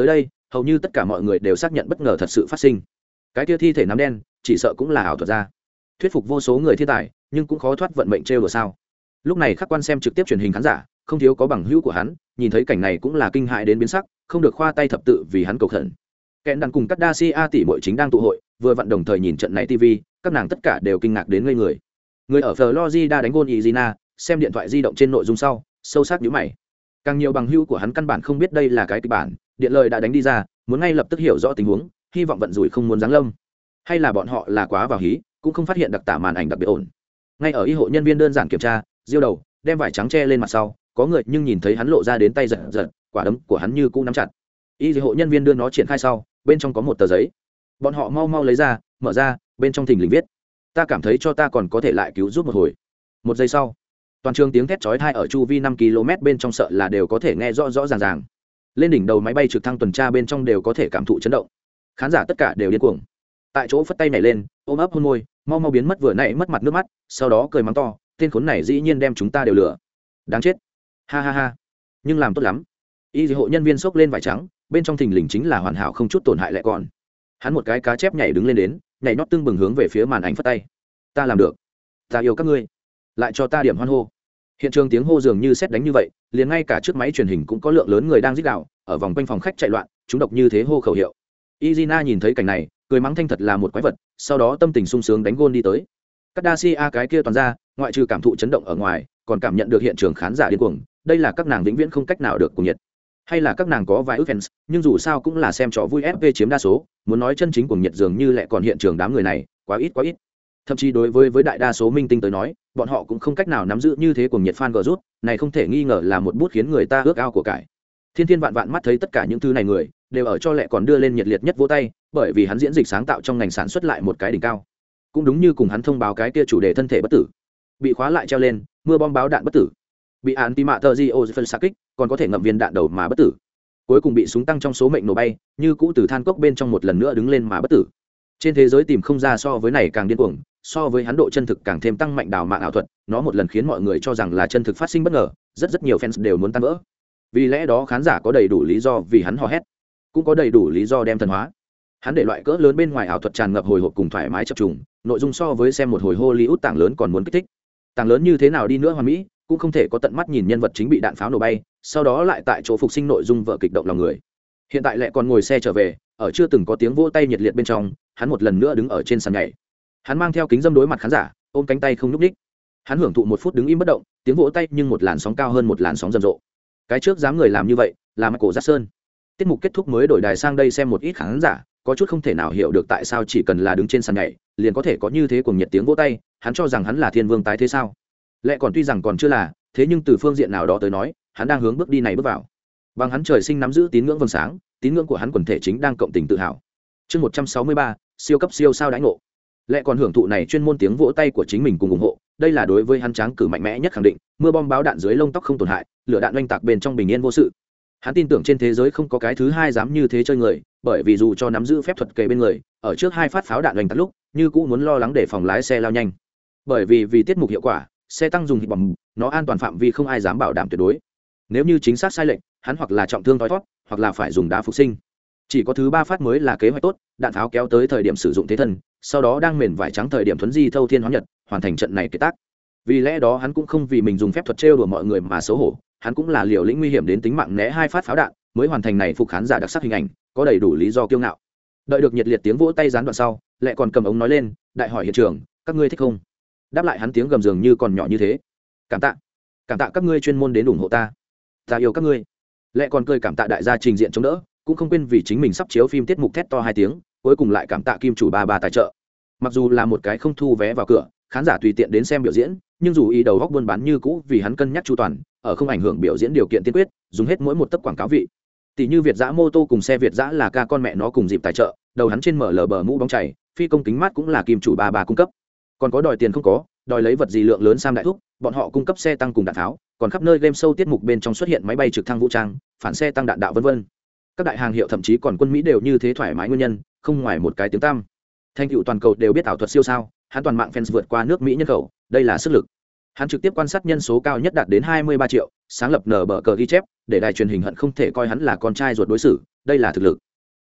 hầu như tất cả mọi người đều xác nhận bất ngờ thật sự phát sinh. Cái kia thi thể nám đen chỉ sợ cũng là ảo thuật ra, thuyết phục vô số người thiên tài nhưng cũng khó thoát vận mệnh trêu đùa sao. Lúc này các quan xem trực tiếp truyền hình khán giả không thiếu có bằng hữu của hắn, nhìn thấy cảnh này cũng là kinh hại đến biến sắc, không được khoa tay thập tự vì hắn cầu khẩn. Kẹn đàn cùng các đa si a tỷ muội chính đang tụ hội, vừa vặn đồng thời nhìn trận này ti vi, các nàng tất cả đều kinh ngạc đến ngây người. Người ở Florida đánh gôn Izina, xem điện thoại di động trên nội dung sau, sâu sắc nhíu mày. Càng nhiều bằng hữu của hắn căn bản không biết đây là cái kịch bản, điện lời đã đánh đi ra, muốn ngay lập tức hiểu rõ tình huống, hy vọng vận rủi không muốn giáng lâm. Hay là bọn họ là quá vào hí, cũng không phát hiện đặc tả màn ảnh đặc biệt ổn. Ngay ở y hộ nhân viên đơn giản kiểm tra, diêu đầu, đem vải trắng che lên mặt sau, có người nhưng nhìn thấy hắn lộ ra đến tay giật giật, quả đấm của hắn như cũ nắm chặt. Y hộ nhân viên đưa nó triển khai sau, bên trong có một tờ giấy. Bọn họ mau mau lấy ra, mở ra, bên trong thình lình viết: ta cảm thấy cho ta còn có thể lại cứu giúp một hồi. Một giây sau, toàn trường tiếng thét chói tai ở chu vi năm ki lô mét bên trong sợ là đều có thể nghe rõ rõ ràng ràng. Lên đỉnh đầu máy bay trực thăng tuần tra bên trong đều có thể cảm thụ chấn động. Khán giả tất cả đều điên cuồng, tại chỗ phất tay nhảy lên, ôm ấp hôn môi, mau mau biến mất vừa nãy mất mặt nước mắt, sau đó cười mắng to: tên khốn này dĩ nhiên đem chúng ta đều lừa, đáng chết, ha ha ha. Nhưng làm tốt lắm. Y hộ nhân viên xốc lên vải trắng, bên trong thình lình chính là hoàn hảo không chút tổn hại lại còn. Hắn một cái cá chép nhảy đứng lên đến, nhảy nót tưng bừng hướng về phía màn ảnh phất tay: ta làm được, ta yêu các ngươi, lại cho ta điểm hoan hô. Hiện trường tiếng hô dường như sét đánh như vậy, liền ngay cả trước máy truyền hình cũng có lượng lớn người đang rít gào, ở vòng quanh phòng khách chạy loạn, chúng độc như thế hô khẩu hiệu. Izina nhìn thấy cảnh này, cười mắng thanh thật là một quái vật, sau đó tâm tình sung sướng đánh gôn đi tới. Kardashian cái kia toàn ra, ngoại trừ cảm thụ chấn động ở ngoài, còn cảm nhận được hiện trường khán giả điên cuồng, đây là các nàng vĩnh viễn không cách nào được cuồng nhiệt. Hay là các nàng có vài ước fans, nhưng dù sao cũng là xem trò vui ép vê chiếm đa số, muốn nói chân chính cuồng nhiệt dường như lại còn hiện trường đám người này, quá ít quá ít. Thậm chí đối với với đại đa số minh tinh tới nói, bọn họ cũng không cách nào nắm giữ như thế cuồng nhiệt fan gờ rút, này không thể nghi ngờ là một bút khiến người ta ước ao của cải. Thiên thiên vạn vạn mắt thấy tất cả những thứ này người, đều ở cho lẹ còn đưa lên nhiệt liệt nhất vỗ tay, bởi vì hắn diễn dịch sáng tạo trong ngành sản xuất lại một cái đỉnh cao. Cũng đúng như cùng hắn thông báo cái kia chủ đề thân thể bất tử, bị khóa lại treo lên, mưa bom báo đạn bất tử, bị antimaterio phân xạ kích, còn có thể ngậm viên đạn đầu mà bất tử. Cuối cùng bị súng tăng trong số mệnh nổ bay, như cũ từ than cốc bên trong một lần nữa đứng lên mà bất tử. Trên thế giới tìm không ra so với này càng điên cuồng, so với hắn độ chân thực càng thêm tăng mạnh đào mạng ảo thuật, nó một lần khiến mọi người cho rằng là chân thực phát sinh bất ngờ, rất rất nhiều fans đều muốn tan vỡ. Vì lẽ đó khán giả có đầy đủ lý do vì hắn hò hét, cũng có đầy đủ lý do đem thần hóa. Hắn để loại cỡ lớn bên ngoài ảo thuật tràn ngập hồi hộp cùng thoải mái chập trùng, nội dung so với xem một hồi Hollywood tảng lớn còn muốn kích thích. Tảng lớn như thế nào đi nữa hoàn mỹ, cũng không thể có tận mắt nhìn nhân vật chính bị đạn pháo nổ bay, sau đó lại tại chỗ phục sinh nội dung vợ kịch động lòng người. Hiện tại lại còn ngồi xe trở về, ở chưa từng có tiếng vỗ tay nhiệt liệt bên trong, hắn một lần nữa đứng ở trên sàn nhảy. Hắn mang theo kính dâm đối mặt khán giả, ôm cánh tay không nhúc nhích. Hắn hưởng thụ một phút đứng im bất động, tiếng vỗ tay nhưng một làn sóng cao hơn một làn sóng rầm rộ. Cái trước dám người làm như vậy là Michael Jackson. Tiết mục kết thúc mới đổi đài sang đây xem một ít khán giả, có chút không thể nào hiểu được tại sao chỉ cần là đứng trên sàn nhảy, liền có thể có như thế cuồng nhiệt tiếng vỗ tay, hắn cho rằng hắn là thiên vương tái thế sao? Lẽ còn tuy rằng còn chưa là, thế nhưng từ phương diện nào đó tới nói, hắn đang hướng bước đi này bước vào. Bằng hắn trời sinh nắm giữ tín ngưỡng vầng sáng, tín ngưỡng của hắn quần thể chính đang cộng tình tự hào. Chương một trăm sáu mươi ba, siêu cấp siêu sao đãi ngộ. Lẽ còn hưởng thụ này chuyên môn tiếng vỗ tay của chính mình cùng ủng hộ, đây là đối với hắn tráng cử mạnh mẽ nhất khẳng định, mưa bom báo đạn dưới lông tóc không tổn hại, lửa đạn oanh tạc bên trong bình yên vô sự. Hắn tin tưởng trên thế giới không có cái thứ hai dám như thế chơi người, bởi vì dù cho nắm giữ phép thuật kề bên người, ở trước hai phát pháo đạn oanh tạc lúc, như cũ muốn lo lắng để phòng lái xe lao nhanh. Bởi vì vì tiết mục hiệu quả, xe tăng dùng hít bom, nó an toàn phạm vi không ai dám bảo đảm tuyệt đối. Nếu như chính xác sai lệch, hắn hoặc là trọng thương thoi thoát, hoặc là phải dùng đá phục sinh. Chỉ có thứ ba phát mới là kế hoạch tốt, đạn pháo kéo tới thời điểm sử dụng thế thân, sau đó đang mền vải trắng thời điểm thuấn di thâu thiên hóa nhật, hoàn thành trận này kết tác. Vì lẽ đó hắn cũng không vì mình dùng phép thuật trêu đùa mọi người mà xấu hổ, hắn cũng là liều lĩnh nguy hiểm đến tính mạng né hai phát pháo đạn, mới hoàn thành này phục khán giả đặc sắc hình ảnh, có đầy đủ lý do kiêu ngạo. Đợi được nhiệt liệt tiếng vỗ tay gián đoạn sau, lại còn cầm ống nói lên, đại hỏi hiện trường, các ngươi thích không? Đáp lại hắn tiếng gầm dường như còn nhỏ như thế. Cảm tạ, cảm tạ các ngươi chuyên môn đến ủng hộ ta, ta yêu các ngươi. Lại còn cười cảm tạ đại gia trình diện chống đỡ, cũng không quên vì chính mình sắp chiếu phim tiết mục thét to hai tiếng, cuối cùng lại cảm tạ kim chủ ba ba tài trợ. Mặc dù là một cái không thu vé vào cửa, khán giả tùy tiện đến xem biểu diễn, nhưng dù ý đầu góc buôn bán như cũ vì hắn cân nhắc chu toàn, ở không ảnh hưởng biểu diễn điều kiện tiên quyết, dùng hết mỗi một tấc quảng cáo vị. Tỷ như Việt Dã mô tô cùng xe Việt Dã là ca con mẹ nó cùng dịp tài trợ, đầu hắn trên mở lờ bờ mũ bóng chảy, phi công kính mát cũng là kim chủ ba ba cung cấp. Còn có đòi tiền không có, đòi lấy vật gì lượng lớn sam đại thúc, bọn họ cung cấp xe tăng cùng đạn tháo, còn khắp nơi game show tiết mục bên trong xuất hiện máy bay trực thăng vũ trang, phản xe tăng đạn đạo vân vân. Các đại hàng hiệu thậm chí còn quân Mỹ đều như thế thoải mái nguyên nhân, không ngoài một cái tiếng tăm. Thanh tựu toàn cầu đều biết ảo thuật siêu sao, hắn toàn mạng fans vượt qua nước Mỹ nhân khẩu, đây là sức lực. Hắn trực tiếp quan sát nhân số cao nhất đạt đến hai mươi ba triệu, sáng lập nở bờ cờ ghi chép, để đài truyền hình hận không thể coi hắn là con trai ruột đối xử, đây là thực lực.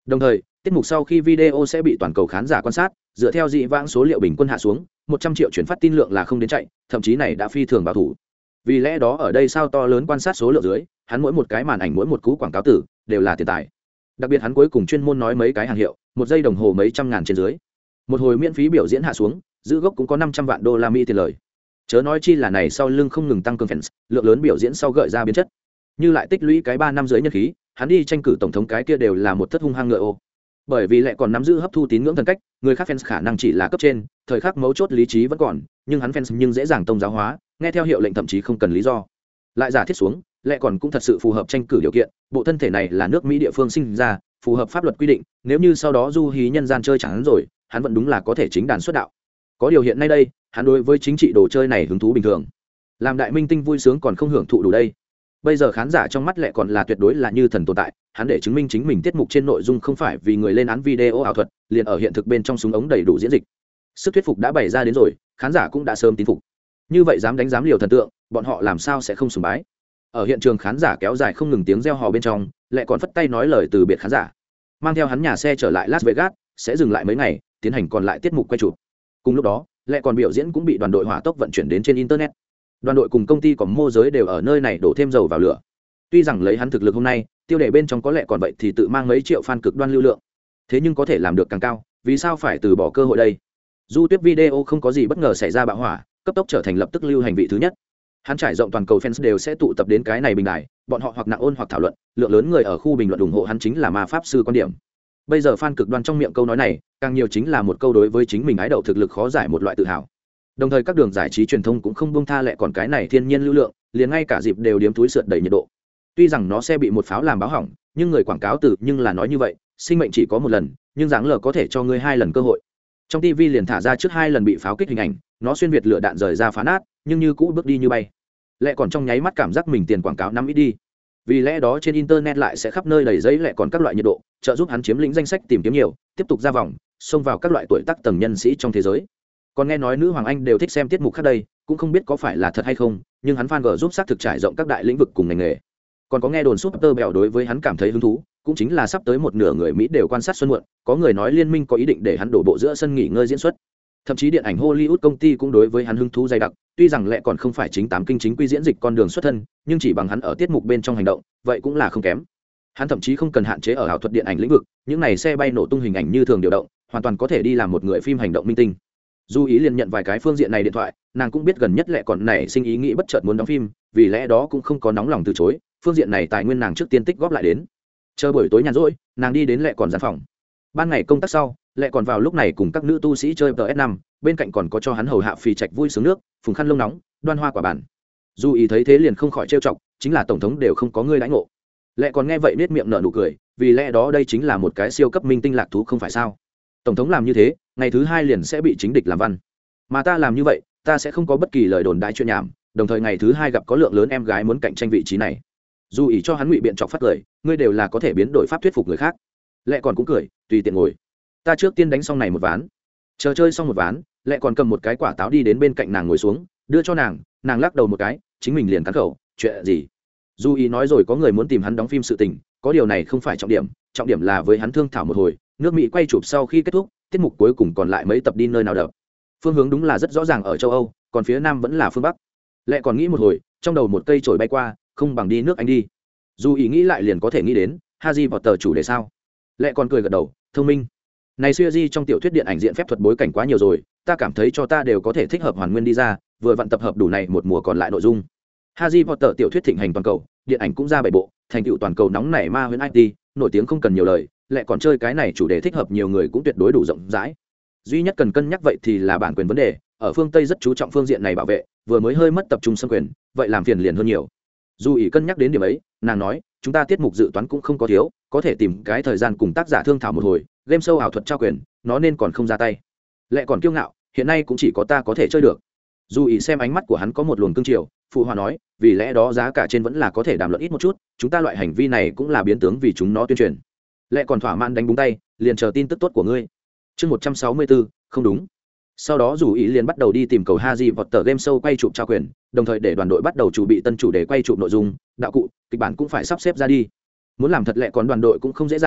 Đồng thời, tiết mục sau khi video sẽ bị toàn cầu khán giả quan sát, dựa theo dị vãng số liệu bình quân hạ xuống, một trăm triệu chuyển phát tin lượng là không đến chạy, thậm chí này đã phi thường bảo thủ. Vì lẽ đó ở đây sao to lớn quan sát số lượng dưới, hắn mỗi một cái màn ảnh mỗi một cú quảng cáo tử đều là tiền tài. Đặc biệt hắn cuối cùng chuyên môn nói mấy cái hàng hiệu, một giây đồng hồ mấy trăm ngàn trên dưới. Một hồi miễn phí biểu diễn hạ xuống, giữ gốc cũng có năm trăm vạn đô la Mỹ tiền lời. Chớ nói chi là này sau lưng không ngừng tăng cường fans, lượng lớn biểu diễn sau gợi ra biến chất. Như lại tích lũy cái ba năm dưới nhân khí, hắn đi tranh cử tổng thống cái kia đều là một thất hung hăng ngựa ô. Bởi vì lại còn nắm giữ hấp thu tín ngưỡng thần cách, người khác fans khả năng chỉ là cấp trên, thời khắc mấu chốt lý trí vẫn còn, nhưng hắn fans nhưng dễ dàng tông giáo hóa, nghe theo hiệu lệnh thậm chí không cần lý do. Lại giả thiết xuống, lại còn cũng thật sự phù hợp tranh cử điều kiện, bộ thân thể này là nước Mỹ địa phương sinh ra, phù hợp pháp luật quy định, nếu như sau đó du hí nhân gian chơi chẳng hắn rồi, hắn vẫn đúng là có thể chính đàn xuất đạo. Có điều hiện nay đây, hắn đối với chính trị đồ chơi này hứng thú bình thường. Làm đại minh tinh vui sướng còn không hưởng thụ đủ đây. Bây giờ khán giả trong mắt lại còn là tuyệt đối là như thần tồn tại, hắn để chứng minh chính mình tiết mục trên nội dung không phải vì người lên án video ảo thuật, liền ở hiện thực bên trong súng ống đầy đủ diễn dịch. Sức thuyết phục đã bày ra đến rồi, khán giả cũng đã sớm tín phục. Như vậy dám đánh dám liều thần tượng, bọn họ làm sao sẽ không sùng bái. Ở hiện trường khán giả kéo dài không ngừng tiếng reo hò bên trong, lại còn phất tay nói lời từ biệt khán giả. Mang theo hắn nhà xe trở lại Las Vegas, sẽ dừng lại mấy ngày, tiến hành còn lại tiết mục quay chụp. Cùng lúc đó, lại còn biểu diễn cũng bị đoàn đội hỏa tốc vận chuyển đến trên internet. Đoàn đội cùng công ty có mô giới đều ở nơi này đổ thêm dầu vào lửa. Tuy rằng lấy hắn thực lực hôm nay, tiêu đề bên trong có lẽ còn vậy thì tự mang mấy triệu fan cực đoan lưu lượng. Thế nhưng có thể làm được càng cao, vì sao phải từ bỏ cơ hội đây? Du Tuyết video không có gì bất ngờ xảy ra bạo hỏa, cấp tốc trở thành lập tức lưu hành vị thứ nhất. Hắn trải rộng toàn cầu fans đều sẽ tụ tập đến cái này bình đài, bọn họ hoặc nặng ôn hoặc thảo luận, lượng lớn người ở khu bình luận ủng hộ hắn chính là ma pháp sư quan điểm. Bây giờ fan cực đoan trong miệng câu nói này, càng nhiều chính là một câu đối với chính mình ái đậu thực lực khó giải một loại tự hào. Đồng thời các đường giải trí truyền thông cũng không buông tha lẹ còn cái này thiên nhiên lưu lượng, liền ngay cả dịp đều điếm túi sượt đầy nhiệt độ. Tuy rằng nó sẽ bị một pháo làm báo hỏng, nhưng người quảng cáo từ nhưng là nói như vậy, sinh mệnh chỉ có một lần, nhưng dáng lờ có thể cho ngươi hai lần cơ hội. Trong ti vi liền thả ra trước hai lần bị pháo kích hình ảnh, nó xuyên việt lửa đạn rời ra phá nát, nhưng như cũ bước đi như bay. Lẹ còn trong nháy mắt cảm giác mình tiền quảng cáo nắm ít đi. Vì lẽ đó trên internet lại sẽ khắp nơi đầy giấy lẹ còn các loại nhiệt độ, trợ giúp hắn chiếm lĩnh danh sách tìm kiếm nhiều, tiếp tục ra vòng, xông vào các loại tuổi tác tầng nhân sĩ trong thế giới. Còn nghe nói nữ hoàng anh đều thích xem tiết mục khác đây, cũng không biết có phải là thật hay không, nhưng hắn fan g giúp xác thực trải rộng các đại lĩnh vực cùng ngành nghề. Còn có nghe đồn Super Bèo đối với hắn cảm thấy hứng thú, cũng chính là sắp tới một nửa người Mỹ đều quan sát xuân muộn, có người nói liên minh có ý định để hắn đổ bộ giữa sân nghỉ ngơi diễn xuất. Thậm chí điện ảnh Hollywood công ty cũng đối với hắn hứng thú dày đặc, tuy rằng lẽ còn không phải chính tám kinh chính quy diễn dịch con đường xuất thân, nhưng chỉ bằng hắn ở tiết mục bên trong hành động, vậy cũng là không kém. Hắn thậm chí không cần hạn chế ở ảo thuật điện ảnh lĩnh vực, những này xe bay nổ tung hình ảnh như thường điều động, hoàn toàn có thể đi làm một người phim hành động minh tinh. Du Ý liền nhận vài cái phương diện này điện thoại, nàng cũng biết gần nhất lẽ còn này sinh ý nghĩ bất chợt muốn đóng phim, vì lẽ đó cũng không có nóng lòng từ chối, phương diện này tài nguyên nàng trước tiên tích góp lại đến. Chờ buổi tối nhàn rỗi, nàng đi đến lẹ còn gian phòng. Ban ngày công tác sau, lẹ còn vào lúc này cùng các nữ tu sĩ chơi ps năm, bên cạnh còn có cho hắn hầu hạ phì trạch vui sướng nước, phùng khăn lông nóng, đoan hoa quả bản. Du Ý thấy thế liền không khỏi trêu chọc, chính là tổng thống đều không có ngươi đãi ngộ. Lẹ còn nghe vậy nết miệng nở nụ cười, vì lẽ đó đây chính là một cái siêu cấp minh tinh lạc thú không phải sao? Tổng thống làm như thế, ngày thứ hai liền sẽ bị chính địch làm văn, mà ta làm như vậy, ta sẽ không có bất kỳ lời đồn đại chuyện nhảm, đồng thời ngày thứ hai gặp có lượng lớn em gái muốn cạnh tranh vị trí này. Dù ý cho hắn ngụy biện chọc phát cười, ngươi đều là có thể biến đổi pháp thuyết phục người khác. Lẹ còn cũng cười, tùy tiện ngồi. Ta trước tiên đánh xong này một ván. Chờ chơi xong một ván, Lẹ còn cầm một cái quả táo đi đến bên cạnh nàng ngồi xuống, đưa cho nàng, nàng lắc đầu một cái, chính mình liền cắn khẩu, chuyện gì? Dù ý nói rồi có người muốn tìm hắn đóng phim sự tình, có điều này không phải trọng điểm, trọng điểm là với hắn thương thảo một hồi, nước Mỹ quay chụp sau khi kết thúc, tiết mục cuối cùng còn lại mấy tập đi nơi nào đập. Phương hướng đúng là rất rõ ràng ở châu Âu, còn phía nam vẫn là phương bắc. Lẹ còn nghĩ một hồi, trong đầu một cây chổi bay qua, không bằng đi nước Anh đi. Dù ý nghĩ lại liền có thể nghĩ đến Harry Potter chủ đề sao. Lẹ còn cười gật đầu, thông minh. Này xưa di trong tiểu thuyết điện ảnh diện phép thuật bối cảnh quá nhiều rồi, ta cảm thấy cho ta đều có thể thích hợp hoàn nguyên đi ra, vừa vặn tập hợp đủ này một mùa còn lại nội dung. Harry Potter tiểu thuyết thịnh hành toàn cầu, điện ảnh cũng ra bảy bộ, thành tựu toàn cầu nóng nảy ma huyễn i tê, nổi tiếng không cần nhiều lời, Lẹ còn chơi cái này chủ đề thích hợp nhiều người cũng tuyệt đối đủ rộng rãi. Duy nhất cần cân nhắc vậy thì là bản quyền vấn đề, ở phương Tây rất chú trọng phương diện này bảo vệ, vừa mới hơi mất tập trung xâm quyền, vậy làm phiền liền hơn nhiều. Dù ý cân nhắc đến điểm ấy, nàng nói, chúng ta tiết mục dự toán cũng không có thiếu, có thể tìm cái thời gian cùng tác giả thương thảo một hồi, game show ảo thuật trao quyền, nó nên còn không ra tay. Lẹ còn kiêu ngạo, hiện nay cũng chỉ có ta có thể chơi được. Dù ý xem ánh mắt của hắn có một luồng cương triều, phụ hòa nói, vì lẽ đó giá cả trên vẫn là có thể đàm luận ít một chút, chúng ta loại hành vi này cũng là biến tướng vì chúng nó tuyên truyền. Lẹ còn thỏa mãn đánh búng tay, liền chờ tin tức tốt của ngươi. Chương một trăm sáu mươi bốn, không đúng. Sau đó Dù ý liền bắt đầu đi tìm cầu Harry Potter game show quay chụp trao quyền, đồng thời để đoàn đội bắt đầu chuẩn bị tân chủ đề quay chụp nội dung, đạo cụ, kịch bản cũng phải sắp xếp ra đi. Muốn làm thật lẹ còn đoàn đội cũng không dễ dàng,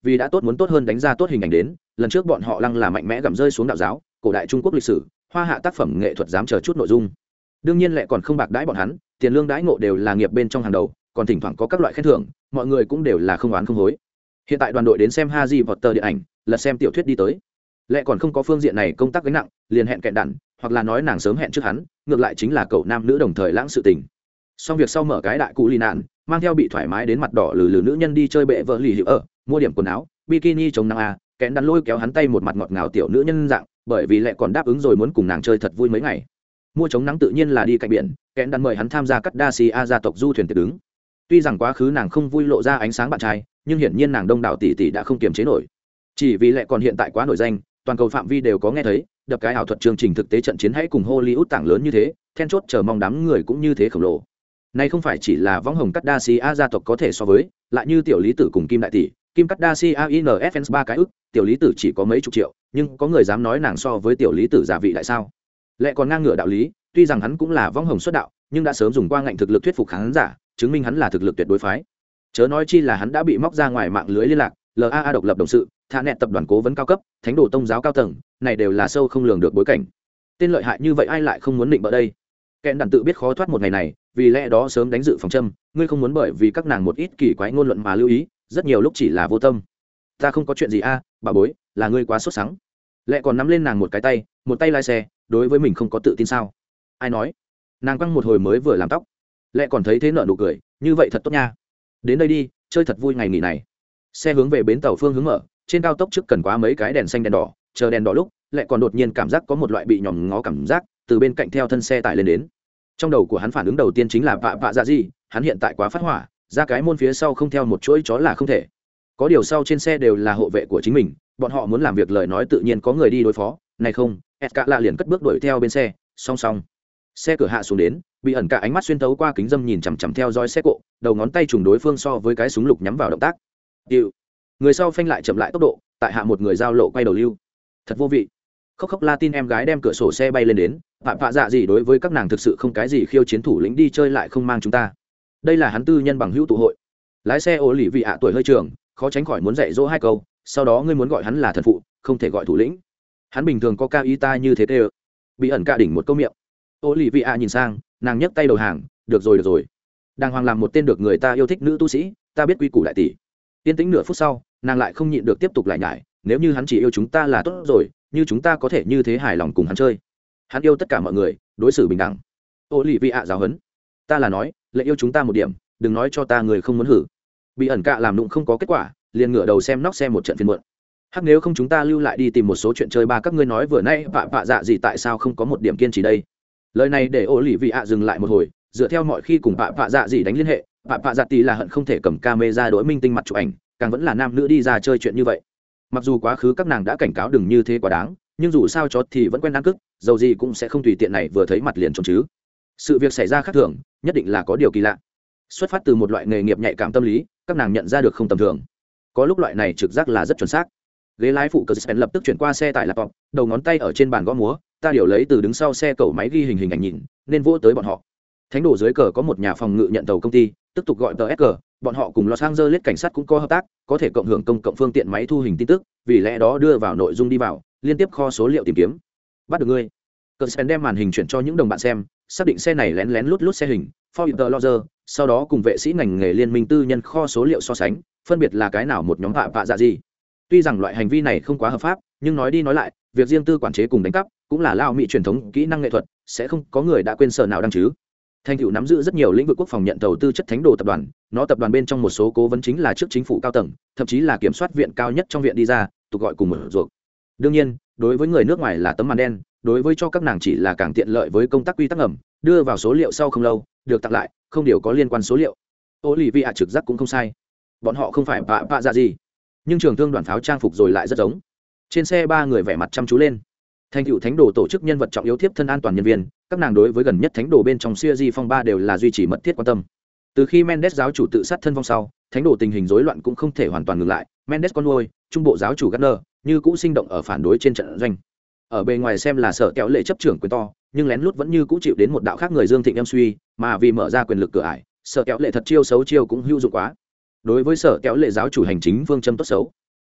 vì đã tốt muốn tốt hơn đánh ra tốt hình ảnh đến, lần trước bọn họ lăng là mạnh mẽ gặm rơi xuống đạo giáo, cổ đại Trung Quốc lịch sử, hoa hạ tác phẩm nghệ thuật dám chờ chút nội dung. Đương nhiên lại còn không bạc đãi bọn hắn, tiền lương đãi ngộ đều là nghiệp bên trong hàng đầu, còn thỉnh thoảng có các loại khen thưởng, mọi người cũng đều là không oán không hối. Hiện tại đoàn đội đến xem Harry Potter điện ảnh, lật xem tiểu thuyết đi tới. Lẽ còn không có phương diện này công tác gánh nặng, liền hẹn kẹn đặn, hoặc là nói nàng sớm hẹn trước hắn, ngược lại chính là cậu nam nữ đồng thời lãng sự tình. Xong việc sau mở cái đại cụ lì nạn, mang theo bị thoải mái đến mặt đỏ lừ lừ nữ nhân đi chơi bệ vợ lì hiệu ở, mua điểm quần áo, bikini chống nắng a, kẹn đặn lôi kéo hắn tay một mặt ngọt ngào tiểu nữ nhân dạng, bởi vì lẽ còn đáp ứng rồi muốn cùng nàng chơi thật vui mấy ngày. Mua chống nắng tự nhiên là đi cạnh biển, kẹn đặn mời hắn tham gia cắt đa si a gia tộc du thuyền tiệc đứng. Tuy rằng quá khứ nàng không vui lộ ra ánh sáng bạn trai, nhưng hiển nhiên nàng đông đảo tỷ tỷ đã không kiềm chế nổi. Chỉ vì lẽ còn hiện tại quá nổi danh, toàn cầu phạm vi đều có nghe thấy, đập cái ảo thuật chương trình thực tế trận chiến hãy cùng Hollywood tảng lớn như thế, then chốt chờ mong đám người cũng như thế khổng lồ. Này không phải chỉ là võng hồng Kardashian gia tộc có thể so với, lại như tiểu lý tử cùng Kim đại tỷ, Kim Kardashian i en ép fans ba cái ức, tiểu lý tử chỉ có mấy chục triệu, nhưng có người dám nói nàng so với tiểu lý tử giả vị đại sao? Lẽ còn ngang ngửa đạo lý, tuy rằng hắn cũng là võng hồng xuất đạo, nhưng đã sớm dùng qua ngạnh thực lực thuyết phục khán giả, chứng minh hắn là thực lực tuyệt đối phái. Chớ nói chi là hắn đã bị móc ra ngoài mạng lưới liên lạc, lờ a a độc lập đồng sự, thả nẹt tập đoàn cố vấn cao cấp, thánh đồ tông giáo cao tầng, này đều là sâu không lường được bối cảnh. Tên lợi hại như vậy ai lại không muốn định bợ đây? Kẹn đàn tự biết khó thoát một ngày này, vì lẽ đó sớm đánh dự phòng châm, ngươi không muốn bởi vì các nàng một ít kỳ quái ngôn luận mà lưu ý, rất nhiều lúc chỉ là vô tâm. Ta không có chuyện gì a, à, bà bối, là ngươi quá sốt sắng. Lẽ còn nắm lên nàng một cái tay, một tay lái xe, đối với mình không có tự tin sao? Ai nói? Nàng quăng một hồi mới vừa làm tóc. Lẽ còn thấy thế nở nụ cười, như vậy thật tốt nha. Đến đây đi, chơi thật vui ngày nghỉ này. Xe hướng về bến tàu phương hướng mở, trên cao tốc trước cần quá mấy cái đèn xanh đèn đỏ, chờ đèn đỏ lúc, lại còn đột nhiên cảm giác có một loại bị nhòm ngó cảm giác từ bên cạnh theo thân xe tải lên đến. Trong đầu của hắn phản ứng đầu tiên chính là vạ vạ dạ gì, hắn hiện tại quá phát hỏa, ra cái môn phía sau không theo một chuỗi chó là không thể. Có điều sau trên xe đều là hộ vệ của chính mình, bọn họ muốn làm việc lời nói tự nhiên có người đi đối phó, này không, Edgar lạ liền cất bước đuổi theo bên xe, song song. Xe cửa hạ xuống đến, bị ẩn cả ánh mắt xuyên tấu qua kính dâm nhìn chằm chằm theo dõi xe cộ, đầu ngón tay trùng đối phương so với cái súng lục nhắm vào động tác. Điệu. Người sau phanh lại chậm lại tốc độ, tại hạ một người giao lộ quay đầu lưu. Thật vô vị. Khóc khóc Latin em gái đem cửa sổ xe bay lên đến, vạ vạ dạ gì đối với các nàng thực sự không cái gì khiêu chiến thủ lĩnh đi chơi lại không mang chúng ta. Đây là hắn tư nhân bằng hữu tụ hội. Lái xe ô lì vị ạ tuổi hơi trường, khó tránh khỏi muốn dạy dỗ hai câu, sau đó ngươi muốn gọi hắn là thần phụ, không thể gọi thủ lĩnh. Hắn bình thường có ca y ta như thế tê. Bị ẩn cả đỉnh một câu miệng. Ô lì vị ạ nhìn sang, nàng nhấc tay đầu hàng, được rồi được rồi. Đàng hoàng làm một tên được người ta yêu thích nữ tu sĩ, ta biết quy củ đại tỷ. Yên tĩnh nửa phút sau, nàng lại không nhịn được tiếp tục lại nhải, nếu như hắn chỉ yêu chúng ta là tốt rồi, như chúng ta có thể như thế hài lòng cùng hắn chơi. Hắn yêu tất cả mọi người, đối xử bình đẳng. Ô lì vị ạ giáo huấn, ta là nói, lại yêu chúng ta một điểm, đừng nói cho ta người không muốn hử. Bị ẩn cạ làm nụng không có kết quả, liền ngửa đầu xem nóc xe một trận phiền muộn. Hắc nếu không chúng ta lưu lại đi tìm một số chuyện chơi ba các ngươi nói vừa nãy vạ vạ dạ gì tại sao không có một điểm kiên trì đây. Lời này để ô lì vị ạ dừng lại một hồi, dựa theo mọi khi cùng vạ vạ dạ gì đánh liên hệ, vạ vạ dạ tỷ là hận không thể cầm camera đối minh tinh mặt chụp ảnh, càng vẫn là nam nữ đi ra chơi chuyện như vậy. Mặc dù quá khứ các nàng đã cảnh cáo đừng như thế quá đáng, nhưng dù sao chó thì vẫn quen ăn cức, dầu gì cũng sẽ không tùy tiện này vừa thấy mặt liền trốn chứ. Sự việc xảy ra khác thường, nhất định là có điều kỳ lạ. Xuất phát từ một loại nghề nghiệp nhạy cảm tâm lý, các nàng nhận ra được không tầm thường. Có lúc loại này trực giác là rất chuẩn xác. Ghế lái phụ cờ lập tức chuyển qua xe tải laptop, đầu ngón tay ở trên bàn gõ múa, ta điều lấy từ đứng sau xe cầu máy ghi hình hình ảnh nhìn, nên vỗ tới bọn họ. Thánh đồ dưới cờ có một nhà phòng ngự nhận tàu công ty, tiếp tục gọi tờ ét cờ, bọn họ cùng Los Angeles cảnh sát cũng có hợp tác, có thể cộng hưởng công cộng phương tiện máy thu hình tin tức, vì lẽ đó đưa vào nội dung đi vào, liên tiếp kho số liệu tìm kiếm. Bắt được ngươi. Cơn đem màn hình chuyển cho những đồng bạn xem, xác định xe này lén lén lút lút xe hình, For the Loser, sau đó cùng vệ sĩ ngành nghề liên minh tư nhân kho số liệu so sánh, phân biệt là cái nào một nhóm vạ vạ dạ gì. Tuy rằng loại hành vi này không quá hợp pháp, nhưng nói đi nói lại, việc riêng tư quản chế cùng đánh cắp, cũng là lao mỹ truyền thống kỹ năng nghệ thuật, sẽ không có người đã quên sở nào đăng chứ. Thành tựu nắm giữ rất nhiều lĩnh vực quốc phòng nhận đầu tư chất thánh đồ tập đoàn, nó tập đoàn bên trong một số cố vấn chính là trước chính phủ cao tầng, thậm chí là kiểm soát viện cao nhất trong viện đi ra, tục gọi cùng mở ruột. Đương nhiên, đối với người nước ngoài là tấm màn đen, đối với cho các nàng chỉ là càng tiện lợi với công tác quy tắc ngầm, đưa vào số liệu sau không lâu, được tặng lại, không điều có liên quan số liệu. Olivia trực giác cũng không sai. Bọn họ không phải vạ vạ dạ gì, nhưng trường thương đoàn pháo trang phục rồi lại rất giống. Trên xe ba người vẻ mặt chăm chú lên. Thành tựu thánh đồ tổ chức nhân vật trọng yếu tiếp thân an toàn nhân viên, các nàng đối với gần nhất thánh đồ bên trong siêu di phong ba đều là duy trì mật thiết quan tâm. Từ khi Mendes giáo chủ tự sát thân vong sau, thánh đồ tình hình rối loạn cũng không thể hoàn toàn ngừng lại. Mendes con nuôi, trung bộ giáo chủ Gardner, như cũ sinh động ở phản đối trên trận doanh. Ở bề ngoài xem là sợ kéo lệ chấp trưởng quyền to, nhưng lén lút vẫn như cũ chịu đến một đạo khác người Dương Thịnh em suy, mà vì mở ra quyền lực cửa ải, sợ kéo lệ thật chiêu xấu chiêu cũng hữu dụng quá. Đối với sở kéo lệ giáo chủ hành chính phương châm tốt xấu,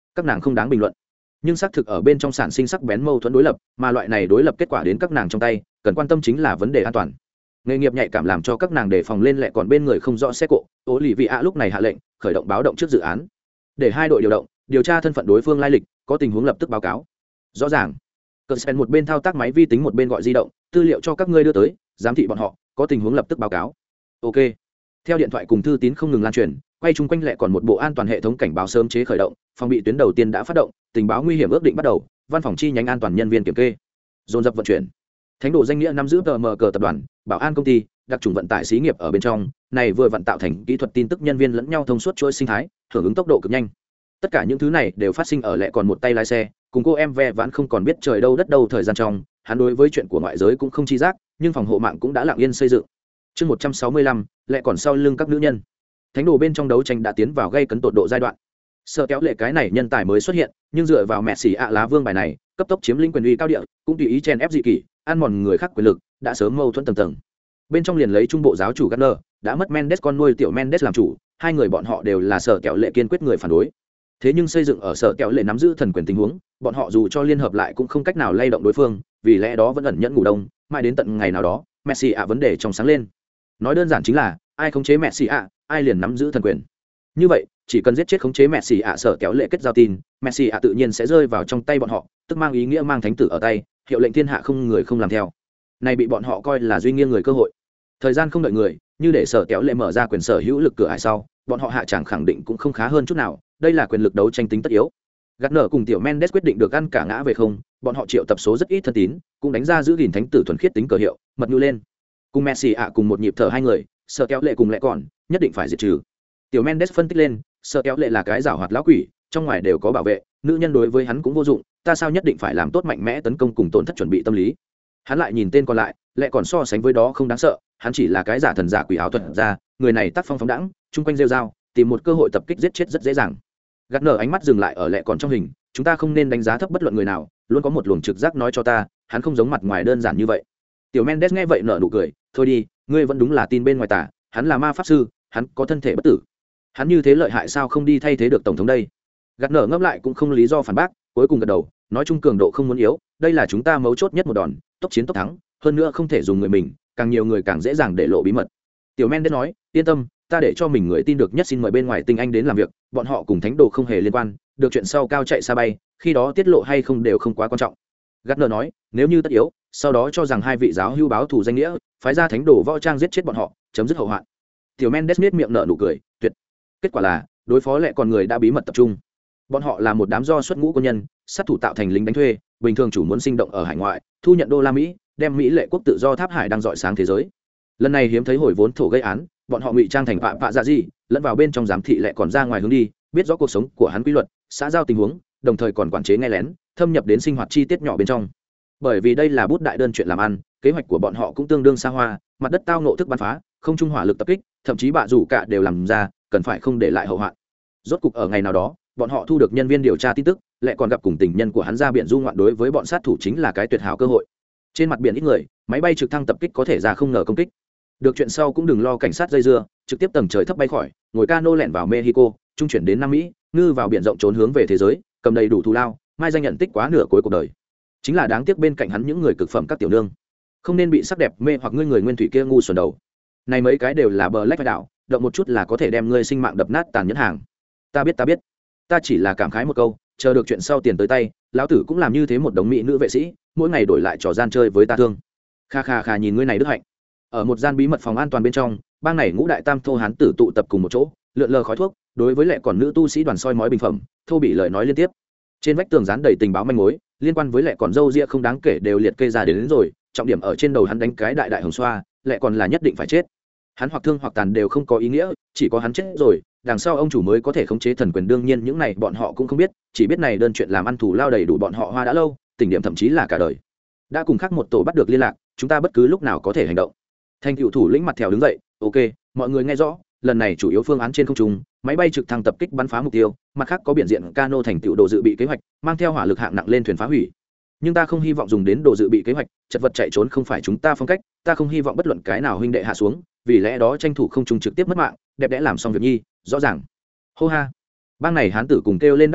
các nàng không đáng bình luận, nhưng xác thực ở bên trong sản sinh sắc bén mâu thuẫn đối lập, mà loại này đối lập kết quả đến các nàng trong tay cần quan tâm chính là vấn đề an toàn. Nghề nghiệp nhạy cảm làm cho các nàng đề phòng lên lẹ còn bên người không rõ xe cộ. Ô lì vị ạ lúc này hạ lệnh khởi động báo động trước dự án, để hai đội điều động điều tra thân phận đối phương lai lịch, có tình huống lập tức báo cáo. Rõ ràng. Cờ Sen một bên thao tác máy vi tính một bên gọi di động, tư liệu cho các ngươi đưa tới, giám thị bọn họ, có tình huống lập tức báo cáo. Ok. Theo điện thoại cùng thư tín không ngừng lan truyền, quay chung quanh lẹ còn một bộ an toàn hệ thống cảnh báo sớm chế khởi động, phòng bị tuyến đầu tiên đã phát động, tình báo nguy hiểm ước định bắt đầu, văn phòng chi nhánh an toàn nhân viên kiểm kê dồn dập vận chuyển. Thánh đồ danh nghĩa nắm giữ tờ mờ cờ tập đoàn, bảo an công ty, đặc trùng vận tải xí nghiệp ở bên trong, này vừa vận tạo thành kỹ thuật tin tức nhân viên lẫn nhau thông suốt chuỗi sinh thái, hưởng ứng tốc độ cực nhanh. Tất cả những thứ này đều phát sinh ở lẹ còn một tay lái xe, cùng cô em ve vãn không còn biết trời đâu đất đâu thời gian trong, hắn đối với chuyện của ngoại giới cũng không chi giác, nhưng phòng hộ mạng cũng đã lặng yên xây dựng. Chương một trăm sáu mươi lăm, lẹ còn sau lưng các nữ nhân. Thánh đồ bên trong đấu tranh đã tiến vào gây cấn tột độ giai đoạn. Sợ kéo lệ cái này nhân tài mới xuất hiện, nhưng dựa vào mẹ xỉ ạ lá vương bài này, cấp tốc chiếm lĩnh quyền uy cao địa, cũng tùy ý chen ép dị kỷ, ăn mòn người khác quyền lực, đã sớm mâu thuẫn tầng tầng. Bên trong liền lấy trung bộ giáo chủ Gardner, đã mất Mendes con nuôi tiểu Mendes làm chủ, hai người bọn họ đều là sở kéo lệ kiên quyết người phản đối. Thế nhưng xây dựng ở sở kéo lệ nắm giữ thần quyền tình huống, bọn họ dù cho liên hợp lại cũng không cách nào lay động đối phương, vì lẽ đó vẫn ẩn nhẫn ngủ đông, mãi đến tận ngày nào đó, Messi ạ vấn đề trong sáng lên. Nói đơn giản chính là, ai khống chế Messi ạ, ai liền nắm giữ thần quyền. Như vậy, chỉ cần giết chết khống chế Messi ạ sở kéo lệ kết giao tin, Messi ạ tự nhiên sẽ rơi vào trong tay bọn họ, tức mang ý nghĩa mang thánh tử ở tay, hiệu lệnh thiên hạ không người không làm theo. Này bị bọn họ coi là duy nghiêng người cơ hội. Thời gian không đợi người, như để sở kéo lệ mở ra quyền sở hữu lực cửa ải sau, bọn họ hạ chẳng khẳng định cũng không khá hơn chút nào, đây là quyền lực đấu tranh tính tất yếu. Gardner cùng tiểu Mendes quyết định được ăn cả ngã về không, bọn họ triệu tập số rất ít thân tín, cũng đánh ra giữ gìn thánh tử thuần khiết tính cờ hiệu, mật nhu lên. Cùng Messi ạ cùng một nhịp thở hai người, sở kéo lệ cùng lẽ còn, nhất định phải diệt trừ. Tiểu Mendes phân tích lên, sở kéo lệ là cái giảo hoạt lão quỷ, trong ngoài đều có bảo vệ, nữ nhân đối với hắn cũng vô dụng, ta sao nhất định phải làm tốt mạnh mẽ tấn công cùng tổn thất chuẩn bị tâm lý. Hắn lại nhìn tên còn lại, lẽ còn so sánh với đó không đáng sợ, hắn chỉ là cái giả thần giả quỷ áo thuật ra, người này tác phong phóng đãng, chung quanh rêu rao, tìm một cơ hội tập kích giết chết rất dễ dàng. Gardner ánh mắt dừng lại ở lẽ còn trong hình, chúng ta không nên đánh giá thấp bất luận người nào, luôn có một luồng trực giác nói cho ta, hắn không giống mặt ngoài đơn giản như vậy. Tiểu Mendes nghe vậy nở nụ cười, thôi đi, ngươi vẫn đúng là tin bên ngoài tả, hắn là ma pháp sư, hắn có thân thể bất tử, hắn như thế lợi hại sao không đi thay thế được tổng thống đây. Gardner ngẫm lại cũng không lý do phản bác, cuối cùng gật đầu, nói chung cường độ không muốn yếu, đây là chúng ta mấu chốt nhất một đòn, tốc chiến tốc thắng, hơn nữa không thể dùng người mình, càng nhiều người càng dễ dàng để lộ bí mật. Tiểu Mendes nói, yên tâm, ta để cho mình người tin được nhất xin mời bên ngoài tinh anh đến làm việc, bọn họ cùng thánh đồ không hề liên quan, được chuyện sau cao chạy xa bay, khi đó tiết lộ hay không đều không quá quan trọng. Gardner nói, nếu như tất yếu, sau đó cho rằng hai vị giáo hưu báo thù danh nghĩa, phái ra thánh đồ võ trang giết chết bọn họ, chấm dứt hậu hoạn. Tiểu Mendes miết miệng nở nụ cười, tuyệt. Kết quả là, đối phó lệ còn người đã bí mật tập trung. Bọn họ là một đám do xuất ngũ quân nhân, sát thủ tạo thành lính đánh thuê, bình thường chủ muốn sinh động ở hải ngoại, thu nhận đô la Mỹ, đem Mỹ lệ quốc tự do tháp hải đang rọi sáng thế giới. Lần này hiếm thấy hồi vốn thổ gây án, bọn họ ngụy trang thành vạ vạ dạ gì, lẫn vào bên trong giám thị lệ còn ra ngoài hướng đi, biết rõ cuộc sống của hắn quy luật, xã giao tình huống, đồng thời còn quản chế nghe lén, thâm nhập đến sinh hoạt chi tiết nhỏ bên trong. Bởi vì đây là bút đại đơn chuyện làm ăn, kế hoạch của bọn họ cũng tương đương xa hoa, mặt đất tao nộ thức bắn phá, không trung hỏa lực tập kích, thậm chí bạ rủ cả đều làm ra, cần phải không để lại hậu hoạn. Rốt cục ở ngày nào đó, bọn họ thu được nhân viên điều tra tin tức, lại còn gặp cùng tình nhân của hắn ra biển du ngoạn, đối với bọn sát thủ chính là cái tuyệt hảo cơ hội. Trên mặt biển ít người, máy bay trực thăng tập kích có thể ra không ngờ công kích. Được chuyện sau cũng đừng lo cảnh sát dây dưa, trực tiếp tầng trời thấp bay khỏi, ngồi cano lẻn vào Mexico, trung chuyển đến Nam Mỹ, ngư vào biển rộng trốn hướng về thế giới, cầm đầy đủ thù lao, mai danh nhận tích quá nửa cuối cuộc đời. Chính là đáng tiếc bên cạnh hắn những người cực phẩm các tiểu nương, không nên bị sắc đẹp mê hoặc ngươi người nguyên thủy kia ngu xuẩn đầu. Này mấy cái đều là bờ lách vai đạo, động một chút là có thể đem ngươi sinh mạng đập nát tàn nhẫn hàng. Ta biết ta biết, ta chỉ là cảm khái một câu, chờ được chuyện sau tiền tới tay, lão tử cũng làm như thế một đống mỹ nữ vệ sĩ, mỗi ngày đổi lại trò gian chơi với ta thương. Kha kha kha nhìn ngươi này đức hạnh. Ở một gian bí mật phòng an toàn bên trong, bang này ngũ đại tam thô hán tử tụ tập cùng một chỗ, lượn lờ khói thuốc, đối với lệ còn nữ tu sĩ đoàn soi mói bình phẩm, thô bị lời nói liên tiếp. Trên vách tường dán đầy tình báo manh mối, liên quan với lệ còn dâu ria không đáng kể đều liệt kê ra đến, đến rồi, trọng điểm ở trên đầu hắn đánh cái đại đại hồng xoa, lệ còn là nhất định phải chết. Hắn hoặc thương hoặc tàn đều không có ý nghĩa, chỉ có hắn chết rồi, đằng sau ông chủ mới có thể khống chế thần quyền, đương nhiên những này bọn họ cũng không biết, chỉ biết này đơn chuyện làm ăn thủ lao đầy đủ bọn họ hoa đã lâu, tỉnh điểm thậm chí là cả đời. Đã cùng khác một tổ bắt được liên lạc, chúng ta bất cứ lúc nào có thể hành động. Thành cựu thủ lĩnh mặt theo đứng dậy, ok, mọi người nghe rõ, lần này chủ yếu phương án trên không trung, máy bay trực thăng tập kích bắn phá mục tiêu, mặt khác có biển diện cano thành tựu đồ dự bị kế hoạch, mang theo hỏa lực hạng nặng lên thuyền phá hủy. Nhưng ta không hy vọng dùng đến đồ dự bị kế hoạch, chật vật chạy trốn không phải chúng ta phong cách, ta không hy vọng bất luận cái nào huynh đệ hạ xuống, vì lẽ đó tranh thủ không trung trực tiếp mất mạng, đẹp đẽ làm xong việc nhi, rõ ràng. Hô ha. Bang này hán tử cùng kêu lên đáp lại,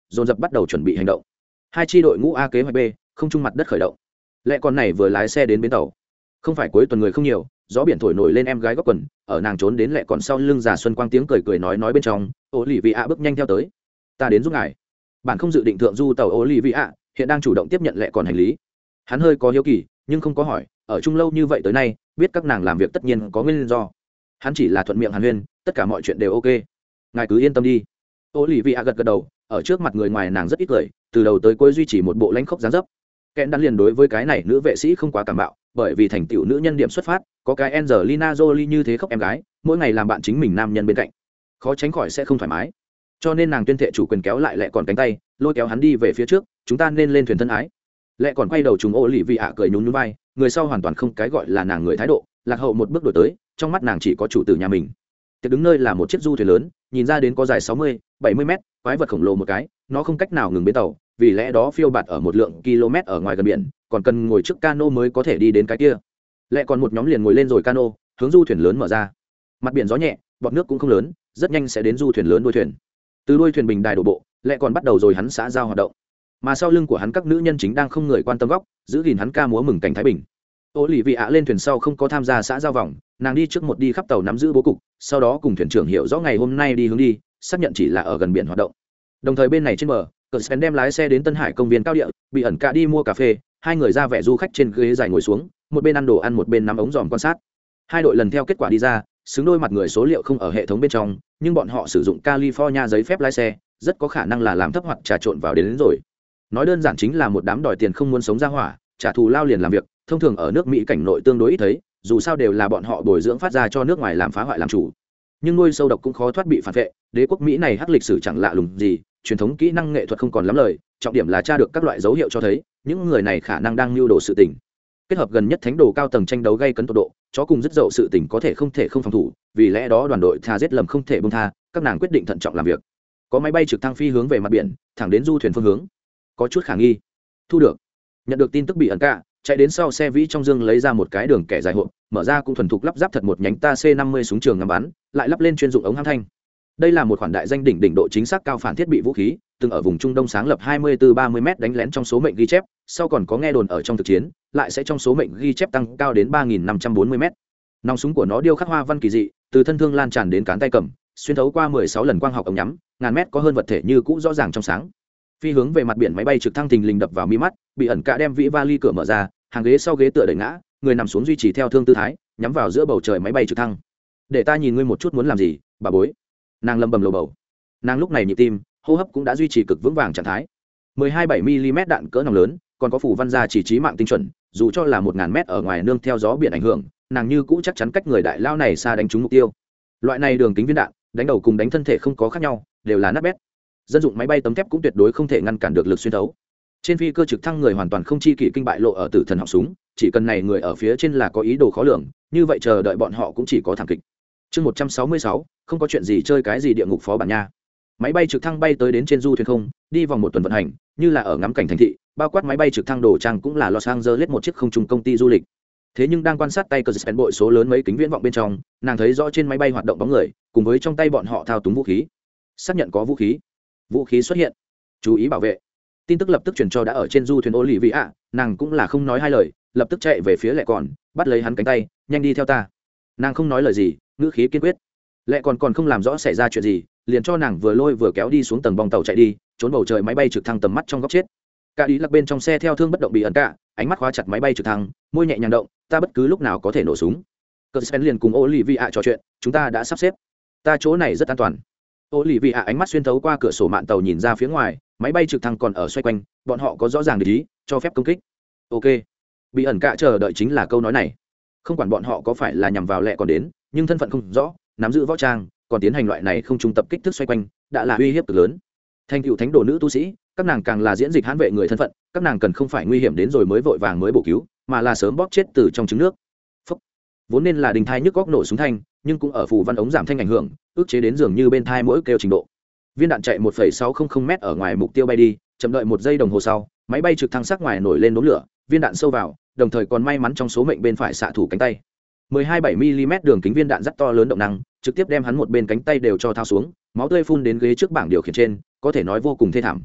dồn dập bắt đầu chuẩn bị hành động. Hai chi đội ngũ A kế hoạch B, không trung mặt đất khởi động. Lẹ con này vừa lái xe đến bến tàu, không phải cuối tuần người không nhiều, gió biển thổi nổi lên em gái góc quần, ở nàng trốn đến Lẹ còn sau lưng già Xuân Quang tiếng cười cười nói nói bên trong, ô lì vị ạ bước nhanh theo tới. Ta đến giúp ngài. Bạn không dự định thượng du tàu ô lì vị ạ, hiện đang chủ động tiếp nhận Lẹ còn hành lý. Hắn hơi có hiếu kỳ, nhưng không có hỏi, ở chung lâu như vậy tới nay, biết các nàng làm việc tất nhiên có nguyên do. Hắn chỉ là thuận miệng hàn huyên, tất cả mọi chuyện đều ok. Ngài cứ yên tâm đi. Ô lì vị ạ gật gật đầu, ở trước mặt người ngoài nàng rất ít cười, từ đầu tới cuối duy trì một bộ lãnh khốc dáng dấp. Kẽn đan liền đối với cái này nữ vệ sĩ không quá cảm bạo, bởi vì thành tựu nữ nhân điểm xuất phát, có cái Angelina Jolie như thế khóc em gái, mỗi ngày làm bạn chính mình nam nhân bên cạnh, khó tránh khỏi sẽ không thoải mái. Cho nên nàng tuyên thệ chủ quyền kéo lại Lẹ còn cánh tay, lôi kéo hắn đi về phía trước, chúng ta nên lên thuyền thân ái. Lẹ còn quay đầu trùng ô lì vị ạ cười nhún nhún vai, người sau hoàn toàn không cái gọi là nàng người thái độ, lạc hậu một bước đổi tới, trong mắt nàng chỉ có chủ tử nhà mình. Tiệc đứng nơi là một chiếc du thuyền lớn, nhìn ra đến có dài sáu mươi, bảy mươi mét, quái vật khổng lồ một cái, nó không cách nào ngừng bến tàu, vì lẽ đó phiêu bạt ở một lượng km ở ngoài gần biển, còn cần ngồi trước cano mới có thể đi đến cái kia. Lẹ còn một nhóm liền ngồi lên rồi cano, hướng du thuyền lớn mở ra. Mặt biển gió nhẹ, bọt nước cũng không lớn, rất nhanh sẽ đến du thuyền lớn đuôi thuyền. Từ đuôi thuyền bình đài đổ bộ, Lẹ còn bắt đầu rồi hắn xã giao hoạt động. Mà sau lưng của hắn các nữ nhân chính đang không người quan tâm góc, giữ gìn hắn ca múa mừng cảnh thái bình. Ô lì vị ạ lên thuyền sau không có tham gia xã giao vòng, nàng đi trước một đi khắp tàu nắm giữ bố cục, sau đó cùng thuyền trưởng hiểu rõ ngày hôm nay đi hướng đi, xác nhận chỉ là ở gần biển hoạt động. Đồng thời bên này trên bờ, Cờ đem lái xe đến Tân Hải công viên cao địa, bị ẩn cả đi mua cà phê, hai người ra vẻ du khách trên ghế dài ngồi xuống, một bên ăn đồ ăn một bên nắm ống dòm quan sát. Hai đội lần theo kết quả đi ra, xứng đôi mặt người số liệu không ở hệ thống bên trong, nhưng bọn họ sử dụng California giấy phép lái xe, rất có khả năng là làm thấp hoặc trà trộn vào đến, đến rồi. Nói đơn giản chính là một đám đòi tiền không muốn sống ra hỏa, trả thù lao liền làm việc, thông thường ở nước Mỹ cảnh nội tương đối ít thấy, dù sao đều là bọn họ bồi dưỡng phát ra cho nước ngoài làm phá hoại làm chủ. Nhưng nuôi sâu độc cũng khó thoát bị phản vệ, đế quốc Mỹ này hắc lịch sử chẳng lạ lùng gì, truyền thống kỹ năng nghệ thuật không còn lắm lời, trọng điểm là tra được các loại dấu hiệu cho thấy những người này khả năng đang lưu đồ sự tình. Kết hợp gần nhất thánh đồ cao tầng tranh đấu gây cấn tột độ, chó cùng rất dậu sự tình có thể không thể không phòng thủ, vì lẽ đó đoàn đội tha giết lầm không thể buông tha, các nàng quyết định thận trọng làm việc. Có máy bay trực thăng phi hướng về mặt biển, thẳng đến du thuyền phương hướng. Có chút khả nghi. Thu được. Nhận được tin tức bị ẩn cả, chạy đến sau xe vĩ trong dương lấy ra một cái đường kẻ dài hộp, mở ra cũng thuần thục lắp ráp thật một nhánh ta C năm mươi súng trường ngắm bắn, lại lắp lên chuyên dụng ống hăng thanh. Đây là một khoản đại danh đỉnh đỉnh độ chính xác cao phản thiết bị vũ khí, từng ở vùng Trung Đông sáng lập hai mươi từ ba mươi mét đánh lén trong số mệnh ghi chép, sau còn có nghe đồn ở trong thực chiến, lại sẽ trong số mệnh ghi chép tăng cao đến ba nghìn năm trăm bốn mươi mét. Nòng súng của nó điêu khắc hoa văn kỳ dị, từ thân thương lan tràn đến cán tay cầm, xuyên thấu qua mười sáu lần quang học ống nhắm, ngàn mét có hơn vật thể như cũ rõ ràng trong sáng. Phi hướng về mặt biển máy bay trực thăng thình lình đập vào mi mắt, bị ẩn cả đem vĩ vali cửa mở ra, hàng ghế sau ghế tựa đẩy ngã, người nằm xuống duy trì theo thương tư thái, nhắm vào giữa bầu trời máy bay trực thăng. Để ta nhìn ngươi một chút muốn làm gì, bà bối. Nàng lầm bầm lầu bầu. Nàng lúc này nhịp tim, hô hấp cũng đã duy trì cực vững vàng trạng thái. mười hai bảy mi-li-mét đạn cỡ nòng lớn, còn có phủ văn gia chỉ trí mạng tinh chuẩn, dù cho là một ngàn mét ở ngoài nương theo gió biển ảnh hưởng, nàng như cũ chắc chắn cách người đại lao này xa đánh trúng mục tiêu. Loại này đường kính viên đạn, đánh đầu cùng đánh thân thể không có khác nhau, đều là nát bét. Dân dụng máy bay tấm thép cũng tuyệt đối không thể ngăn cản được lực xuyên thấu. Trên phi cơ trực thăng người hoàn toàn không chi kỷ kinh bại lộ ở tử thần họng súng, chỉ cần này người ở phía trên là có ý đồ khó lường, như vậy chờ đợi bọn họ cũng chỉ có thảm kịch. Chương một trăm sáu mươi sáu, không có chuyện gì chơi cái gì địa ngục phó bản nha. Máy bay trực thăng bay tới đến trên du thuyền không, đi vòng một tuần vận hành, như là ở ngắm cảnh thành thị, bao quát máy bay trực thăng đồ trang cũng là Los Angeles một chiếc không trung công ty du lịch. Thế nhưng đang quan sát tay cờ Spen bội số lớn mấy kính viễn vọng bên trong, nàng thấy rõ trên máy bay hoạt động bóng người, cùng với trong tay bọn họ thao túng vũ khí. Xác nhận có vũ khí. Vũ khí xuất hiện. Chú ý bảo vệ. Tin tức lập tức truyền cho đã ở trên du thuyền Olivia, nàng cũng là không nói hai lời, lập tức chạy về phía Lệ Còn, bắt lấy hắn cánh tay, nhanh đi theo ta. Nàng không nói lời gì, ngữ khí kiên quyết. Lệ Còn còn không làm rõ xảy ra chuyện gì, liền cho nàng vừa lôi vừa kéo đi xuống tầng bong tàu chạy đi, trốn bầu trời máy bay trực thăng tầm mắt trong góc chết. Cả đi lắc bên trong xe theo thương bất động bị ẩn cả, ánh mắt khóa chặt máy bay trực thăng, môi nhẹ nhàng động, ta bất cứ lúc nào có thể nổ súng. Cờ Spen liền cùng Olivia trò chuyện, chúng ta đã sắp xếp. Ta chỗ này rất an toàn. Olivia ánh mắt xuyên thấu qua cửa sổ mạn tàu nhìn ra phía ngoài, máy bay trực thăng còn ở xoay quanh, bọn họ có rõ ràng để ý, cho phép công kích. Ok. Bị ẩn cả chờ đợi chính là câu nói này. Không quản bọn họ có phải là nhằm vào Lệ Còn đến, nhưng thân phận không rõ, nắm giữ võ trang, còn tiến hành loại này không trung tập kích thức xoay quanh, đã là uy hiếp cực lớn. Thành tựu thánh đồ nữ tu sĩ, các nàng càng là diễn dịch hãn vệ người thân phận, các nàng cần không phải nguy hiểm đến rồi mới vội vàng mới bổ cứu, mà là sớm bóp chết từ trong trứng nước. Phúc. Vốn nên là đình thai nhức góc nổ súng thanh, nhưng cũng ở phù văn ống giảm thanh ảnh hưởng, ức chế đến dường như bên thai mỗi kêu trình độ. Viên đạn chạy một phẩy sáu không không mét ở ngoài mục tiêu bay đi, chậm đợi một giây đồng hồ sau, máy bay trực thăng sắc ngoài nổi lên đốm lửa, viên đạn sâu vào, đồng thời còn may mắn trong số mệnh bên phải xạ thủ cánh tay. mười hai bảy mi-li-mét đường kính viên đạn rất to lớn động năng, trực tiếp đem hắn một bên cánh tay đều cho thao xuống, máu tươi phun đến ghế trước bảng điều khiển trên, có thể nói vô cùng thê thảm.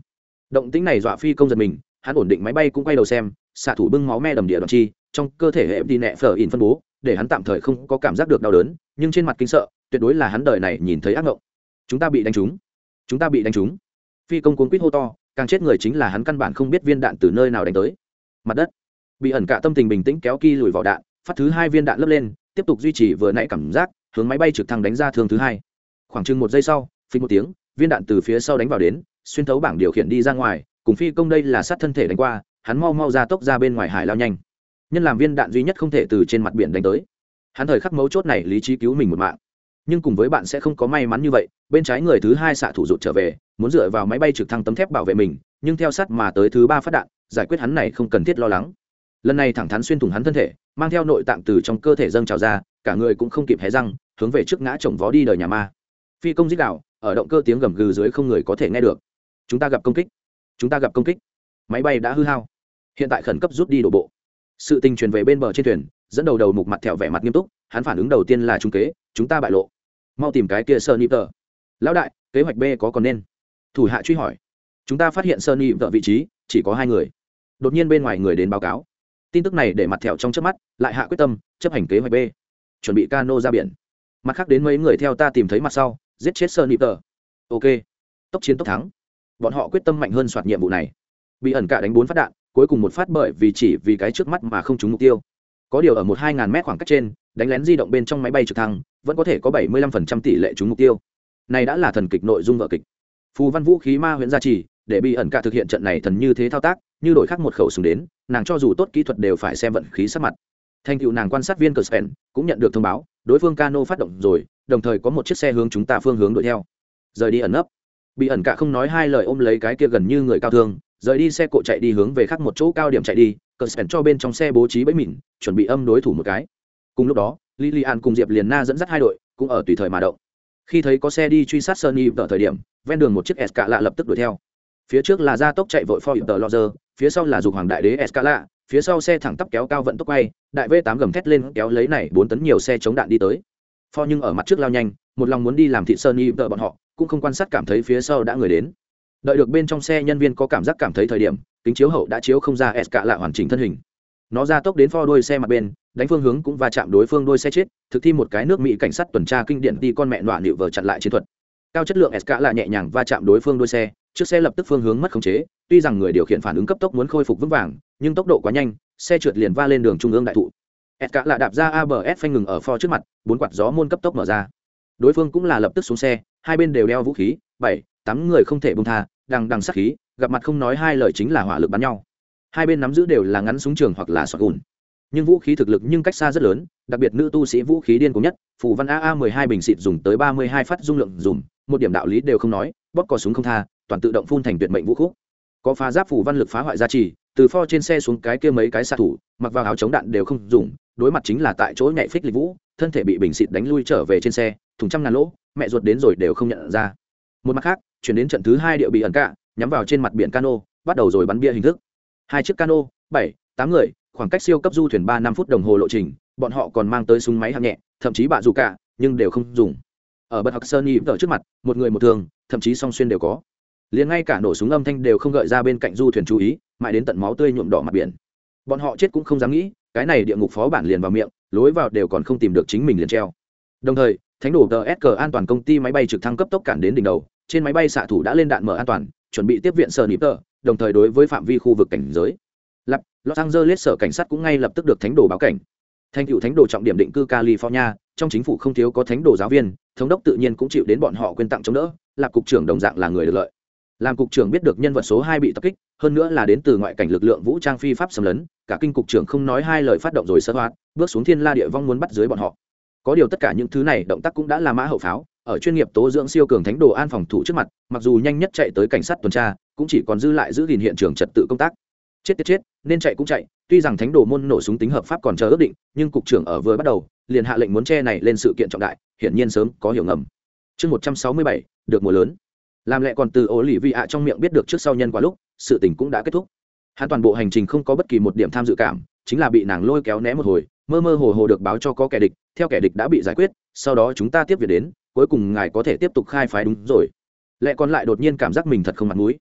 Động tĩnh này dọa phi công giật mình, hắn ổn định máy bay cũng quay đầu xem, xạ thủ bưng máu me đầm địa đoạn chi, trong cơ thể hệ đi nẹ phở in phân bố, để hắn tạm thời không có cảm giác được đau đớn, nhưng trên mặt kinh sợ, tuyệt đối là hắn đời này nhìn thấy ác mộng. Chúng ta bị đánh trúng, chúng ta bị đánh trúng. Phi công cuống quýt hô to, càng chết người chính là hắn căn bản không biết viên đạn từ nơi nào đánh tới. Mặt đất. Bị ẩn cả tâm tình bình tĩnh kéo ki lùi vỏ đạn, phát thứ hai viên đạn lấp lên, tiếp tục duy trì vừa nãy cảm giác, hướng máy bay trực thăng đánh ra thương thứ hai. Khoảng chừng một giây sau, phình một tiếng, viên đạn từ phía sau đánh vào đến, xuyên thấu bảng điều khiển đi ra ngoài, cùng phi công đây là sát thân thể đánh qua, hắn mau mau ra tốc ra bên ngoài hải lao nhanh. Nhân làm viên đạn duy nhất không thể từ trên mặt biển đánh tới. Hắn thời khắc mấu chốt này lý trí cứu mình một mạng, nhưng cùng với bạn sẽ không có may mắn như vậy, bên trái người thứ hai xạ thủ rụt trở về, muốn dựa vào máy bay trực thăng tấm thép bảo vệ mình, nhưng theo sát mà tới thứ ba phát đạn, giải quyết hắn này không cần thiết lo lắng. Lần này thẳng thắn xuyên thủng hắn thân thể, mang theo nội tạng từ trong cơ thể dâng trào ra, cả người cũng không kịp hé răng, hướng về trước ngã chồng vó đi đời nhà ma. Phi công rít gào, ở động cơ tiếng gầm gừ dưới không người có thể nghe được. Chúng ta gặp công kích, chúng ta gặp công kích, máy bay đã hư hao, hiện tại khẩn cấp rút đi đổ bộ. Sự tình truyền về bên bờ trên thuyền, dẫn đầu đầu mục mặt thẹo vẻ mặt nghiêm túc, hắn phản ứng đầu tiên là trung kế, chúng ta bại lộ, mau tìm cái kia Sơn Nịp tờ. Lão đại, kế hoạch B có còn nên? Thủ hạ truy hỏi. Chúng ta phát hiện Sơn Nịp tờ vị trí chỉ có hai người. Đột nhiên bên ngoài người đến báo cáo. Tin tức này để mặt thẹo trong chớp mắt, lại hạ quyết tâm chấp hành kế hoạch B, chuẩn bị cano ra biển. Mặt khác đến mấy người theo ta tìm thấy mặt sau, giết chết Sơn Nịp tờ. Ok, tốc chiến tốc thắng. Bọn họ quyết tâm mạnh hơn soạt nhiệm vụ này. Bị ẩn cả đánh bốn phát đạn, cuối cùng một phát bởi vì chỉ vì cái trước mắt mà không trúng mục tiêu. Có điều ở một hai ngàn mét khoảng cách trên, đánh lén di động bên trong máy bay trực thăng, vẫn có thể có bảy mươi lăm phần trăm tỷ lệ trúng mục tiêu. Này đã là thần kịch nội dung vở kịch. Phù văn vũ khí ma huyễn gia trì, để bị ẩn cả thực hiện trận này thần như thế thao tác, như đổi khác một khẩu súng đến, nàng cho dù tốt kỹ thuật đều phải xem vận khí sắc mặt. Thành tựu nàng quan sát viên Kerspen cũng nhận được thông báo, đối phương cano phát động rồi, đồng thời có một chiếc xe hướng chúng ta phương hướng đuổi theo. Rời đi ẩn nấp. Bị ẩn cả không nói hai lời ôm lấy cái kia gần như người cao thương, rời đi xe cộ chạy đi hướng về khác một chỗ cao điểm chạy đi, Kerspen cho bên trong xe bố trí bẫy mìn, chuẩn bị âm đối thủ một cái. Cùng lúc đó, Lilian cùng Diệp Liền Na dẫn dắt hai đội, cũng ở tùy thời mà động. Khi thấy có xe đi truy sát Sunny ở thời điểm, ven đường một chiếc Escalade lập tức đuổi theo. Phía trước là gia tốc chạy vội Ford Loger, phía sau là dục hoàng đại đế Escalade, phía sau xe thẳng tắp kéo cao vận tốc quay, đại V tám gầm thét lên kéo lấy này bốn tấn nhiều xe chống đạn đi tới. Ford nhưng ở mặt trước lao nhanh, một lòng muốn đi làm thị Sunny ở bọn họ, cũng không quan sát cảm thấy phía sau đã người đến. Đợi được bên trong xe nhân viên có cảm giác cảm thấy thời điểm, kính chiếu hậu đã chiếu không ra Escalade hoàn chỉnh thân hình. Nó ra tốc đến Ford đuôi xe mặt bên, đánh phương hướng cũng va chạm đối phương đuôi xe chết, thực thi một cái nước Mỹ cảnh sát tuần tra kinh điển đi con mẹ nọa nịu vờ chặn lại chiến thuật. Cao chất lượng Escalade nhẹ nhàng va chạm đối phương đuôi xe, chiếc xe lập tức phương hướng mất khống chế, tuy rằng người điều khiển phản ứng cấp tốc muốn khôi phục vững vàng, nhưng tốc độ quá nhanh, xe trượt liền va lên đường trung ương đại thụ. Escalade đạp ra a bê ét phanh ngừng ở Ford trước mặt, bốn quạt gió môn cấp tốc mở ra. Đối phương cũng là lập tức xuống xe, hai bên đều đeo vũ khí, bảy, tám người không thể buông tha, đằng đằng sát khí, gặp mặt không nói hai lời chính là hỏa lực bắn nhau. Hai bên nắm giữ đều là ngắn súng trường hoặc là shotgun, nhưng vũ khí thực lực nhưng cách xa rất lớn, đặc biệt nữ tu sĩ vũ khí điên cuồng nhất, phù văn a a mười hai bình xịt dùng tới ba mươi hai phát dung lượng dùng, một điểm đạo lý đều không nói, bóp cò súng không tha, toàn tự động phun thành tuyệt mệnh vũ khúc. Có phá giáp phù văn lực phá hoại gia trì, từ pho trên xe xuống cái kia mấy cái xạ thủ, mặc vào áo chống đạn đều không dùng, đối mặt chính là tại chỗ nhảy phích lịch vũ, thân thể bị bình xịt đánh lui trở về trên xe, thùng trăm ngàn lỗ, mẹ ruột đến rồi đều không nhận ra. Một mặt khác, chuyển đến trận thứ hai điệu bị ẩn cả, nhắm vào trên mặt biển cano, bắt đầu rồi bắn bia hình thức. Hai chiếc cano, bảy, tám người, khoảng cách siêu cấp du thuyền ba năm phút đồng hồ lộ trình, bọn họ còn mang tới súng máy hạng nhẹ, thậm chí bạ dù cả, nhưng đều không dùng. Ở bật học Sunny ở trước mặt, một người một thường, thậm chí song xuyên đều có. Liền ngay cả nổ súng âm thanh đều không gợi ra bên cạnh du thuyền chú ý, mãi đến tận máu tươi nhuộm đỏ mặt biển. Bọn họ chết cũng không dám nghĩ, cái này địa ngục phó bản liền vào miệng, lối vào đều còn không tìm được chính mình liền treo. Đồng thời, thánh đồ tê ét cờ an toàn công ty máy bay trực thăng cấp tốc cản đến đỉnh đầu, trên máy bay xạ thủ đã lên đạn mở an toàn, chuẩn bị tiếp viện sở nịp tờ, đồng thời đối với phạm vi khu vực cảnh giới. Lập, Los Angeles sở cảnh sát cũng ngay lập tức được thánh đồ báo cảnh. Thành tựu thánh đồ trọng điểm định cư California, trong chính phủ không thiếu có thánh đồ giáo viên, thống đốc tự nhiên cũng chịu đến bọn họ quyên tặng chống đỡ, là cục trưởng đồng dạng là người được lợi. Làm cục trưởng biết được nhân vật số hai bị tập kích, hơn nữa là đến từ ngoại cảnh lực lượng vũ trang phi pháp xâm lấn, cả kinh cục trưởng không nói hai lời phát động rồi sơ hoạt, bước xuống thiên la địa vong muốn bắt dưới bọn họ. Có điều tất cả những thứ này động tác cũng đã là mã hậu pháo, ở chuyên nghiệp tố dưỡng siêu cường thánh đồ an phòng thủ trước mặt, mặc dù nhanh nhất chạy tới cảnh sát tuần tra, cũng chỉ còn dư lại giữ gìn hiện trường trật tự công tác. Chết tiết chết, nên chạy cũng chạy, tuy rằng thánh đồ môn nổ súng tính hợp pháp còn chờ ước định, nhưng cục trưởng ở vừa bắt đầu, liền hạ lệnh muốn che này lên sự kiện trọng đại, hiển nhiên sớm có hiểu ngầm. Chương một trăm sáu mươi bảy, được mùa lớn. Làm lẽ còn từ ổ lì vị ạ trong miệng biết được trước sau nhân quả lúc, sự tình cũng đã kết thúc. Hắn toàn bộ hành trình không có bất kỳ một điểm tham dự cảm, chính là bị nàng lôi kéo né một hồi, mơ mơ hồ hồ được báo cho có kẻ địch, theo kẻ địch đã bị giải quyết, sau đó chúng ta tiếp việc đến, cuối cùng ngài có thể tiếp tục khai phái đúng rồi. Lẽ còn lại đột nhiên cảm giác mình thật không mặt mũi.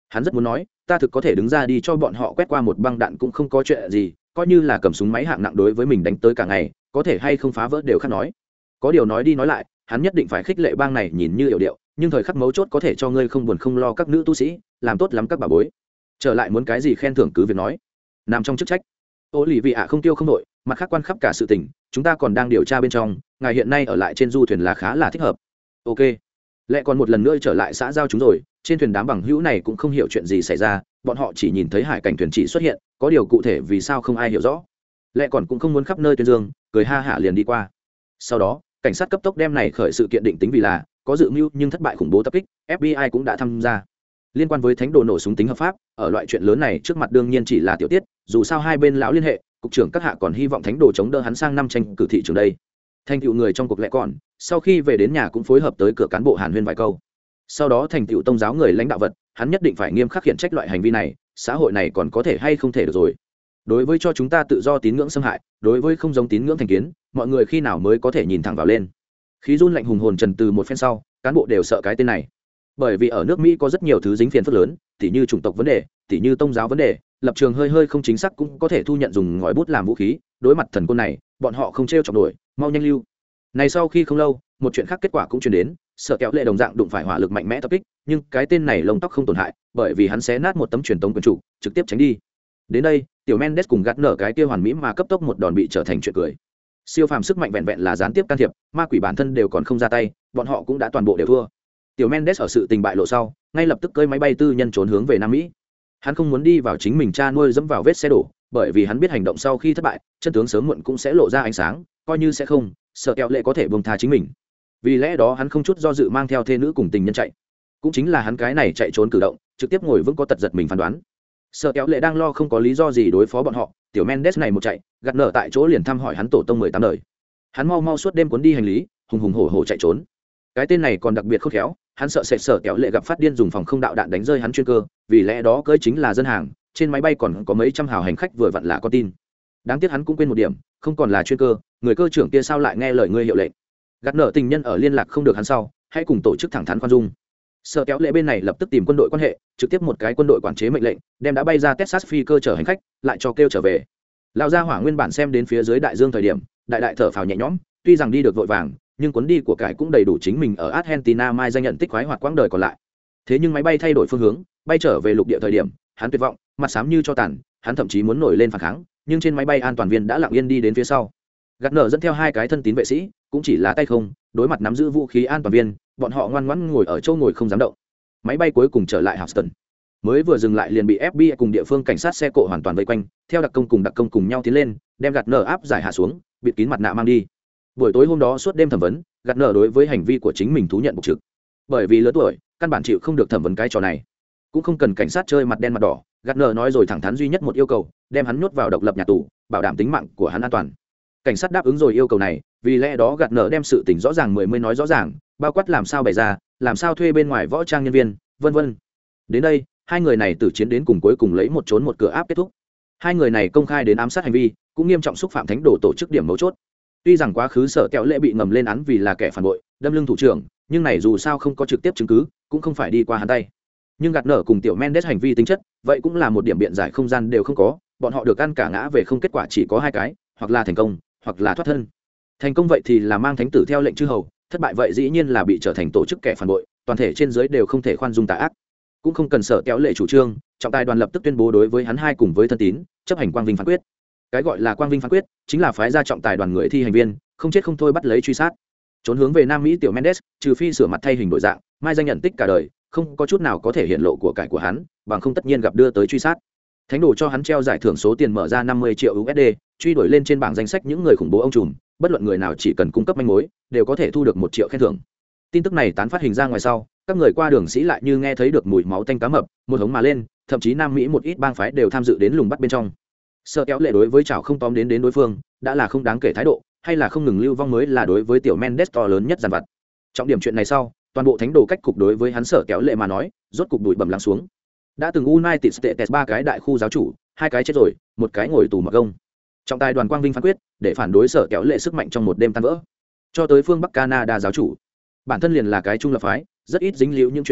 Hắn rất muốn nói ta thực có thể đứng ra đi cho bọn họ quét qua một băng đạn cũng không có chuyện gì, coi như là cầm súng máy hạng nặng đối với mình đánh tới cả ngày có thể hay không phá vỡ đều khác nói. Có điều nói đi nói lại hắn nhất định phải khích lệ bang này nhìn như hiệu điệu nhưng thời khắc mấu chốt có thể cho ngươi không buồn không lo các nữ tu sĩ làm tốt lắm các bà bối. Trở lại muốn cái gì khen thưởng cứ việc nói, nằm trong chức trách. Ô lì vị ạ không tiêu không đội, mặt khác quan khắp cả sự tình chúng ta còn đang điều tra bên trong, ngài hiện nay ở lại trên du thuyền là khá là thích hợp. Ok, lẽ còn một lần nữa trở lại xã giao chúng rồi. Trên thuyền đám bằng hữu này cũng không hiểu chuyện gì xảy ra, bọn họ chỉ nhìn thấy hải cảnh thuyền chỉ xuất hiện, có điều cụ thể vì sao không ai hiểu rõ. Lẽ còn cũng không muốn khắp nơi tuyên dương, cười ha hả liền đi qua. Sau đó cảnh sát cấp tốc đem này khởi sự kiện định tính vì là có dự mưu nhưng thất bại khủng bố tập kích, ép bê i cũng đã tham gia. Liên quan với thánh đồ nổ súng tính hợp pháp, ở loại chuyện lớn này trước mặt đương nhiên chỉ là tiểu tiết, dù sao hai bên lão liên hệ, cục trưởng các hạ còn hy vọng thánh đồ chống đỡ hắn sang năm tranh cử thị trường đây. Thành tựu người trong cuộc lẽ còn, sau khi về đến nhà cũng phối hợp tới cửa cán bộ hàn huyên vài câu. Sau đó thành tựu tông giáo người lãnh đạo vật, hắn nhất định phải nghiêm khắc khiển trách loại hành vi này, xã hội này còn có thể hay không thể được rồi. Đối với cho chúng ta tự do tín ngưỡng xâm hại, đối với không giống tín ngưỡng thành kiến, mọi người khi nào mới có thể nhìn thẳng vào lên. Khí run lạnh hùng hồn trần từ một phen sau, cán bộ đều sợ cái tên này. Bởi vì ở nước Mỹ có rất nhiều thứ dính phiền phức lớn, tỉ như chủng tộc vấn đề, tỉ như tôn giáo vấn đề, lập trường hơi hơi không chính xác cũng có thể thu nhận dùng ngòi bút làm vũ khí, đối mặt thần côn này, bọn họ không trêu chọc nổi, mau nhanh lưu. Này sau khi không lâu, một chuyện khác kết quả cũng truyền đến, sợ kéo lệ đồng dạng đụng phải hỏa lực mạnh mẽ tập kích, nhưng cái tên này lông tóc không tổn hại, bởi vì hắn xé nát một tấm truyền tống quyền trụ, trực tiếp tránh đi. Đến đây, tiểu Mendes cùng gạt nở cái kia hoàn mỹ mà cấp tốc một đòn bị trở thành chuyện cười. Siêu phàm sức mạnh vẹn vẹn là gián tiếp can thiệp, ma quỷ bản thân đều còn không ra tay, bọn họ cũng đã toàn bộ đều thua. Tiểu Mendes ở sự tình bại lộ sau, ngay lập tức cơi máy bay tư nhân trốn hướng về Nam Mỹ. Hắn không muốn đi vào chính mình cha nuôi dẫm vào vết xe đổ, bởi vì hắn biết hành động sau khi thất bại, chân tướng sớm muộn cũng sẽ lộ ra ánh sáng, coi như sẽ không, sợ kéo lệ có thể buông tha chính mình. Vì lẽ đó hắn không chút do dự mang theo thê nữ cùng tình nhân chạy. Cũng chính là hắn cái này chạy trốn cử động, trực tiếp ngồi vững có tật giật mình phán đoán. Sợ kéo lệ đang lo không có lý do gì đối phó bọn họ, tiểu Mendes này một chạy, gạt nở tại chỗ liền thăm hỏi hắn tổ tông mười tám đời. Hắn mau mau suốt đêm cuốn đi hành lý, hùng hùng hổ hổ chạy trốn. Cái tên này còn đặc biệt khôn khéo, hắn sợ sệt sở kéo lệ gặp phát điên dùng phòng không đạo đạn đánh rơi hắn chuyên cơ, vì lẽ đó cưỡi chính là dân hàng, trên máy bay còn có mấy trăm hào hành khách vừa vặn là con tin. Đáng tiếc hắn cũng quên một điểm, không còn là chuyên cơ, người cơ trưởng kia sao lại nghe lời ngươi hiệu lệnh. Gạt nở tình nhân ở liên lạc không được hắn sau, hãy cùng tổ chức thẳng thắn khoan dung. Sở kéo lệ bên này lập tức tìm quân đội quan hệ, trực tiếp một cái quân đội quản chế mệnh lệnh, đem đã bay ra Texas phi cơ chở hành khách, lại cho kêu trở về. Lão gia hỏa nguyên bản xem đến phía dưới đại dương thời điểm, đại đại thở phào nhẹ nhõm, tuy rằng đi được vội vàng, nhưng cuốn đi của cải cũng đầy đủ chính mình ở Argentina mai danh nhận tích khoái hoạt quãng đời còn lại. Thế nhưng máy bay thay đổi phương hướng, bay trở về lục địa thời điểm, hắn tuyệt vọng, mặt xám như cho tàn, hắn thậm chí muốn nổi lên phản kháng, nhưng trên máy bay an toàn viên đã lặng yên đi đến phía sau. Gạt nở dẫn theo hai cái thân tín vệ sĩ, cũng chỉ là tay không, đối mặt nắm giữ vũ khí an toàn viên, bọn họ ngoan ngoãn ngồi ở chỗ ngồi không dám động. Máy bay cuối cùng trở lại Houston. Mới vừa dừng lại liền bị ép bê i cùng địa phương cảnh sát xe cộ hoàn toàn vây quanh, theo đặc công cùng đặc công cùng nhau tiến lên, đem gạt nở áp giải hạ xuống, bịt kín mặt nạ mang đi. Buổi tối hôm đó suốt đêm thẩm vấn, gạt nở đối với hành vi của chính mình thú nhận bục trực. Bởi vì lớn tuổi, căn bản chịu không được thẩm vấn cái trò này. Cũng không cần cảnh sát chơi mặt đen mặt đỏ, gạt nở nói rồi thẳng thắn duy nhất một yêu cầu, đem hắn nhốt vào độc lập nhà tù, bảo đảm tính mạng của hắn an toàn. Cảnh sát đáp ứng rồi yêu cầu này, vì lẽ đó gạt nở đem sự tình rõ ràng mười mươi nói rõ ràng, bao quát làm sao bày ra, làm sao thuê bên ngoài võ trang nhân viên, vân vân. Đến đây, hai người này tử chiến đến cùng cuối cùng lấy một trốn một cửa áp kết thúc. Hai người này công khai đến ám sát hành vi, cũng nghiêm trọng xúc phạm thánh đồ tổ chức điểm mấu chốt. Tuy rằng quá khứ sở kẹo lệ bị ngầm lên án vì là kẻ phản bội, đâm lưng thủ trưởng, nhưng này dù sao không có trực tiếp chứng cứ, cũng không phải đi qua hắn tay. Nhưng gạt nở cùng tiểu Mendes hành vi tính chất, vậy cũng là một điểm biện giải không gian đều không có, bọn họ được ăn cả ngã về không, kết quả chỉ có hai cái, hoặc là thành công, hoặc là thoát thân. Thành công vậy thì là mang thánh tử theo lệnh chư hầu, thất bại vậy dĩ nhiên là bị trở thành tổ chức kẻ phản bội, toàn thể trên dưới đều không thể khoan dung tà ác. Cũng không cần sở kéo lệ chủ trương, trọng tài đoàn lập tức tuyên bố đối với hắn hai cùng với thân tín chấp hành quang vinh phán quyết. Cái gọi là quang vinh phán quyết chính là phái ra trọng tài đoàn người thi hành viên không chết không thôi bắt lấy truy sát. Trốn hướng về Nam Mỹ tiểu Mendes, trừ phi sửa mặt thay hình đổi dạng, mai danh nhận tích cả đời, không có chút nào có thể hiện lộ của cải của hắn, bằng không tất nhiên gặp đưa tới truy sát. Thánh đồ cho hắn treo giải thưởng số tiền mở ra năm mươi triệu u ét đê, truy đuổi lên trên bảng danh sách những người khủng bố ông trùm, bất luận người nào chỉ cần cung cấp manh mối, đều có thể thu được một triệu khen thưởng. Tin tức này tán phát hình ra ngoài sau, các người qua đường sĩ lại như nghe thấy được mùi máu tanh cá mập, một hống mà lên, thậm chí Nam Mỹ một ít bang phái đều tham dự đến lùng bắt bên trong. Sợ kéo lệ đối với chảo không tóm đến đến đối phương, đã là không đáng kể thái độ, hay là không ngừng lưu vong mới là đối với tiểu Mendes to lớn nhất giàn vặt. Trọng điểm chuyện này sau, toàn bộ thánh đồ cách cục đối với hắn sợ kéo lệ mà nói, rốt cục đuổi bầm lắng xuống. Đã từng United States ba cái đại khu giáo chủ, hai cái chết rồi, một cái ngồi tù mặc gông. Trọng tài đoàn quang vinh phán quyết, để phản đối sở kéo lệ sức mạnh trong một đêm tan vỡ. Cho tới phương Bắc Canada giáo chủ, bản thân liền là cái trung lập phái, rất ít dính líu những chuyện này,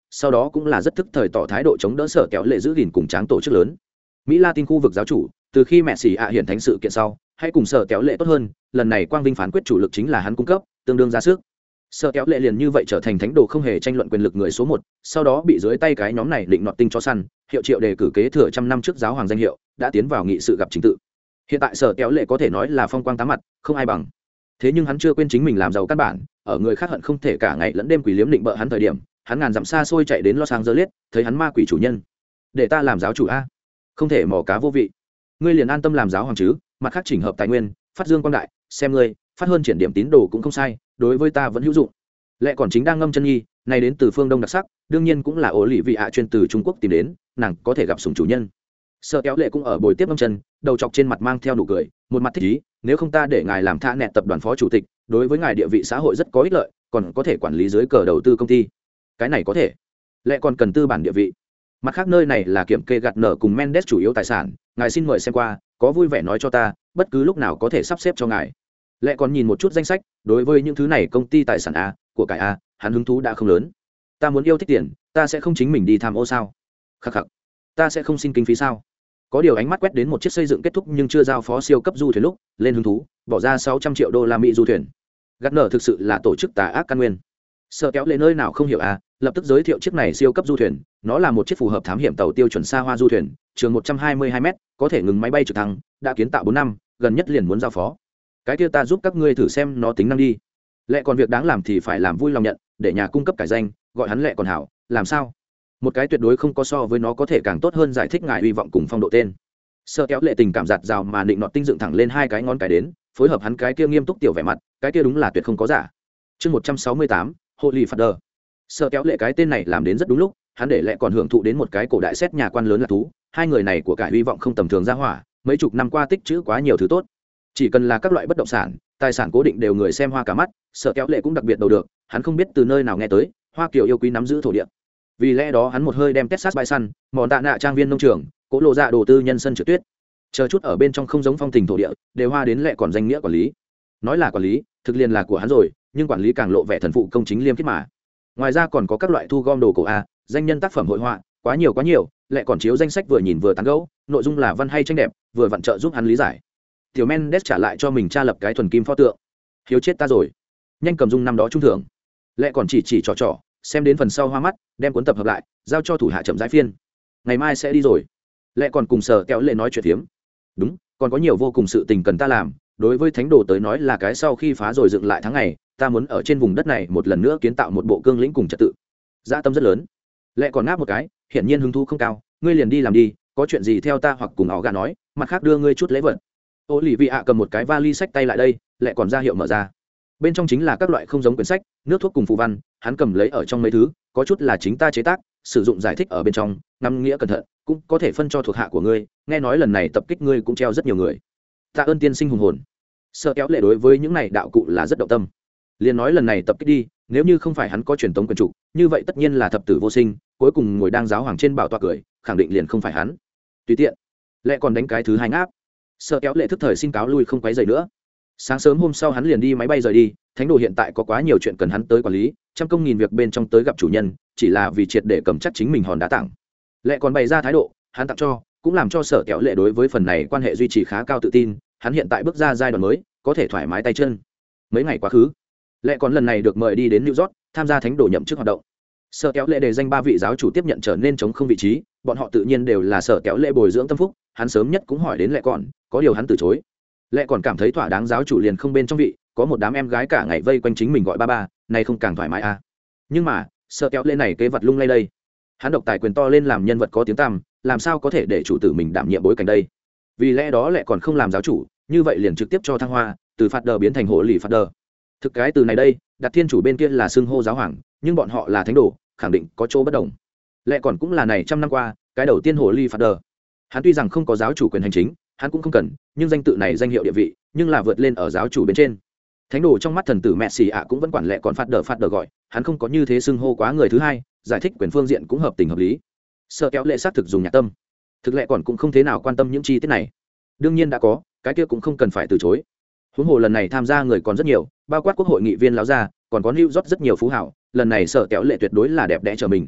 sau đó cũng là rất thức thời tỏ thái độ chống đỡ sở kéo lệ giữ gìn cùng tráng tổ chức lớn. Mỹ Latin khu vực giáo chủ, từ khi mẹ xì ạ hiện thánh sự kiện sau, hãy cùng sở kéo lệ tốt hơn, lần này quang vinh phán quyết chủ lực chính là hắn cung cấp, tương đương ra sức. Sở kéo lệ liền như vậy trở thành thánh đồ không hề tranh luận quyền lực người số một, sau đó bị dưới tay cái nhóm này định nọt tinh cho săn, hiệu triệu đề cử kế thừa trăm năm trước giáo hoàng danh hiệu, đã tiến vào nghị sự gặp chính tự. Hiện tại sở kéo lệ có thể nói là phong quang tám mặt, không ai bằng. Thế nhưng hắn chưa quên chính mình làm giàu căn bản, ở người khác hận không thể cả ngày lẫn đêm quỷ liếm định bợ hắn thời điểm, hắn ngàn dặm xa xôi chạy đến Los Angeles, thấy hắn ma quỷ chủ nhân. Để ta làm giáo chủ a? Không thể mò cá vô vị. Ngươi liền an tâm làm giáo hoàng chứ, mặt khác chỉnh hợp tài nguyên, phát dương quang đại, xem ngươi, phát hơn triển điểm tín đồ cũng không sai, đối với ta vẫn hữu dụng. Lệ còn chính đang ngâm chân nhi, này đến từ phương Đông đặc sắc, đương nhiên cũng là ổ lì vị ạ chuyên từ Trung Quốc tìm đến, nàng có thể gặp sủng chủ nhân. Sở kéo lệ cũng ở buổi tiếp ngâm chân, đầu chọc trên mặt mang theo nụ cười, một mặt thích ý, nếu không ta để ngài làm thạ nẹt tập đoàn phó chủ tịch, đối với ngài địa vị xã hội rất có ích lợi, còn có thể quản lý dưới cờ đầu tư công ty. Cái này có thể. Lệ còn cần tư bản địa vị. Mặt khác nơi này là kiểm kê gạt nợ cùng Mendes chủ yếu tài sản, ngài xin mời xem qua, có vui vẻ nói cho ta, bất cứ lúc nào có thể sắp xếp cho ngài. Lệ còn nhìn một chút danh sách, đối với những thứ này công ty tài sản a, của cải a, hắn hứng thú đã không lớn. Ta muốn yêu thích tiền, ta sẽ không chính mình đi tham ô sao? Khắc khắc. Ta sẽ không xin kinh phí sao? Có điều ánh mắt quét đến một chiếc xây dựng kết thúc nhưng chưa giao phó siêu cấp du thuyền lúc, lên hứng thú, bỏ ra sáu trăm triệu đô la Mỹ du thuyền. Gạt nợ thực sự là tổ chức tà ác căn nguyên. Sợ kéo lệ nơi nào không hiểu à, lập tức giới thiệu chiếc này siêu cấp du thuyền, nó là một chiếc phù hợp thám hiểm tàu tiêu chuẩn xa hoa du thuyền, trường một trăm hai mươi hai mét, có thể ngừng máy bay trực thăng, đã kiến tạo bốn năm, gần nhất liền muốn giao phó. Cái kia ta giúp các ngươi thử xem nó tính năng đi. Lệ còn việc đáng làm thì phải làm vui lòng nhận, để nhà cung cấp cải danh, gọi hắn Lệ còn hảo, làm sao? Một cái tuyệt đối không có so với nó có thể càng tốt hơn giải thích ngài hy vọng cùng phong độ tên. Sợ kéo lệ tình cảm giạt rào mà định nọt tinh dựng thẳng lên hai cái ngón cái đến, phối hợp hắn cái kia nghiêm túc tiểu vẻ mặt, cái kia đúng là tuyệt không có giả. Chương một trăm sáu mươi tám, Holy Father. Sợ kéo lệ cái tên này làm đến rất đúng lúc, hắn để Lệ còn hưởng thụ đến một cái cổ đại xét nhà quan lớn là thú, hai người này của cải hy vọng không tầm thường ra hỏa, mấy chục năm qua tích trữ quá nhiều thứ tốt. Chỉ cần là các loại bất động sản, tài sản cố định đều người xem hoa cả mắt, Sợ kéo lệ cũng đặc biệt đầu được, hắn không biết từ nơi nào nghe tới, Hoa Kiều yêu quý nắm giữ thổ địa. Vì lẽ đó hắn một hơi đem Texas bãi săn, mòn tạ nạ trang viên nông trường, cỗ lộ dạ đồ tư nhân sân trượt tuyết, chờ chút ở bên trong không giống phong tình thổ địa, đều hoa đến Lệ còn danh nghĩa quản lý. Nói là quản lý, thực liền là của hắn rồi, nhưng quản lý càng lộ vẻ thần phụ công chính liêm khiết mà. Ngoài ra còn có các loại thu gom đồ cổ a, danh nhân tác phẩm hội họa, quá nhiều quá nhiều, Lệ còn chiếu danh sách vừa nhìn vừa tán gẫu, nội dung là văn hay tranh đẹp, vừa vặn trợ giúp hắn lý giải. Tiểu Mendes trả lại cho mình tra lập cái thuần kim pho tượng. Hiếu chết ta rồi. Nhanh cầm dung năm đó trung thưởng. Lệ còn chỉ chỉ trò trò, xem đến phần sau hoa mắt, đem cuốn tập hợp lại, giao cho thủ hạ chậm rãi phiên. Ngày mai sẽ đi rồi. Lệ còn cùng Sở kéo lệ nói chuyện phiếm. Đúng, còn có nhiều vô cùng sự tình cần ta làm, đối với thánh đồ tới nói là cái sau khi phá rồi dựng lại tháng ngày, ta muốn ở trên vùng đất này một lần nữa kiến tạo một bộ cương lĩnh cùng trật tự. Dạ tâm rất lớn. Lệ còn ngáp một cái, hiển nhiên hứng thú không cao, ngươi liền đi làm đi, có chuyện gì theo ta hoặc cùng họ gà nói, mặt khác đưa ngươi chút lễ vật. Ô lì vị ạ cầm một cái vali sách tay lại đây, Lệ còn ra hiệu mở ra. Bên trong chính là các loại không giống quyển sách, nước thuốc cùng phù văn, hắn cầm lấy ở trong mấy thứ, có chút là chính ta chế tác, sử dụng giải thích ở bên trong, ngắm nghĩa cẩn thận, cũng có thể phân cho thuộc hạ của ngươi, nghe nói lần này tập kích ngươi cũng treo rất nhiều người. Tạ ơn tiên sinh hùng hồn. Sợ kéo lệ đối với những này đạo cụ là rất động tâm. Liền nói lần này tập kích đi, nếu như không phải hắn có truyền tống quyền chủ, như vậy tất nhiên là thập tử vô sinh, cuối cùng ngồi đang giáo hoàng trên bảo tọa cười, khẳng định liền không phải hắn. Tùy tiện. Lệ còn đánh cái thứ hai ngáp. Sợ kéo lệ thức thời xin cáo lui không quấy rầy nữa. Sáng sớm hôm sau hắn liền đi máy bay rời đi, thánh đồ hiện tại có quá nhiều chuyện cần hắn tới quản lý, trăm công nghìn việc bên trong tới gặp chủ nhân, chỉ là vì triệt để cầm chắc chính mình hòn đá tặng. Lệ còn bày ra thái độ, hắn tặng cho, cũng làm cho Sở kéo lệ đối với phần này quan hệ duy trì khá cao tự tin, hắn hiện tại bước ra giai đoạn mới, có thể thoải mái tay chân. Mấy ngày quá khứ, Lệ còn lần này được mời đi đến New York, tham gia thánh đồ nhậm chức hoạt động. Sở kéo lệ đề danh ba vị giáo chủ tiếp nhận trở nên chống không vị trí, bọn họ tự nhiên đều là Sở kéo lệ bồi dưỡng tâm phúc, hắn sớm nhất cũng hỏi đến Lệ còn, có điều hắn từ chối. Lệ còn cảm thấy thỏa đáng giáo chủ liền không bên trong vị, có một đám em gái cả ngày vây quanh chính mình gọi ba ba, này không càng thoải mái à? Nhưng mà, Sở kéo lệ này kế vật lung lay đây. Hắn độc tài quyền to lên làm nhân vật có tiếng tăm, làm sao có thể để chủ tử mình đảm nhiệm bối cảnh đây? Vì lẽ đó Lệ còn không làm giáo chủ, như vậy liền trực tiếp cho thăng hoa, từ phạt đờ biến thành hộ lì phạt đờ. Thực cái từ này đây, đặt thiên chủ bên kia là xưng hô giáo hoàng, nhưng bọn họ là thánh đồ, khẳng định có chỗ bất đồng. Lệ còn cũng là này trăm năm qua, cái đầu tiên hộ lì phạt đờ. Hắn tuy rằng không có giáo chủ quyền hành chính, hắn cũng không cần, nhưng danh tự này danh hiệu địa vị, nhưng là vượt lên ở giáo chủ bên trên. Thánh đồ trong mắt thần tử mẹ xì ạ cũng vẫn quản Lệ còn phạt đờ phạt đờ gọi, hắn không có như thế xưng hô quá người thứ hai, giải thích quyền phương diện cũng hợp tình hợp lý. Sợ kéo lệ xác thực dùng nhạc tâm, thực Lệ còn cũng không thế nào quan tâm những chi tiết này. Đương nhiên đã có, cái kia cũng không cần phải từ chối. Huống hồ lần này tham gia người còn rất nhiều, bao quát quốc hội nghị viên lão gia, còn có New York rất nhiều phú hảo, lần này Sở kéo lệ tuyệt đối là đẹp đẽ trở mình.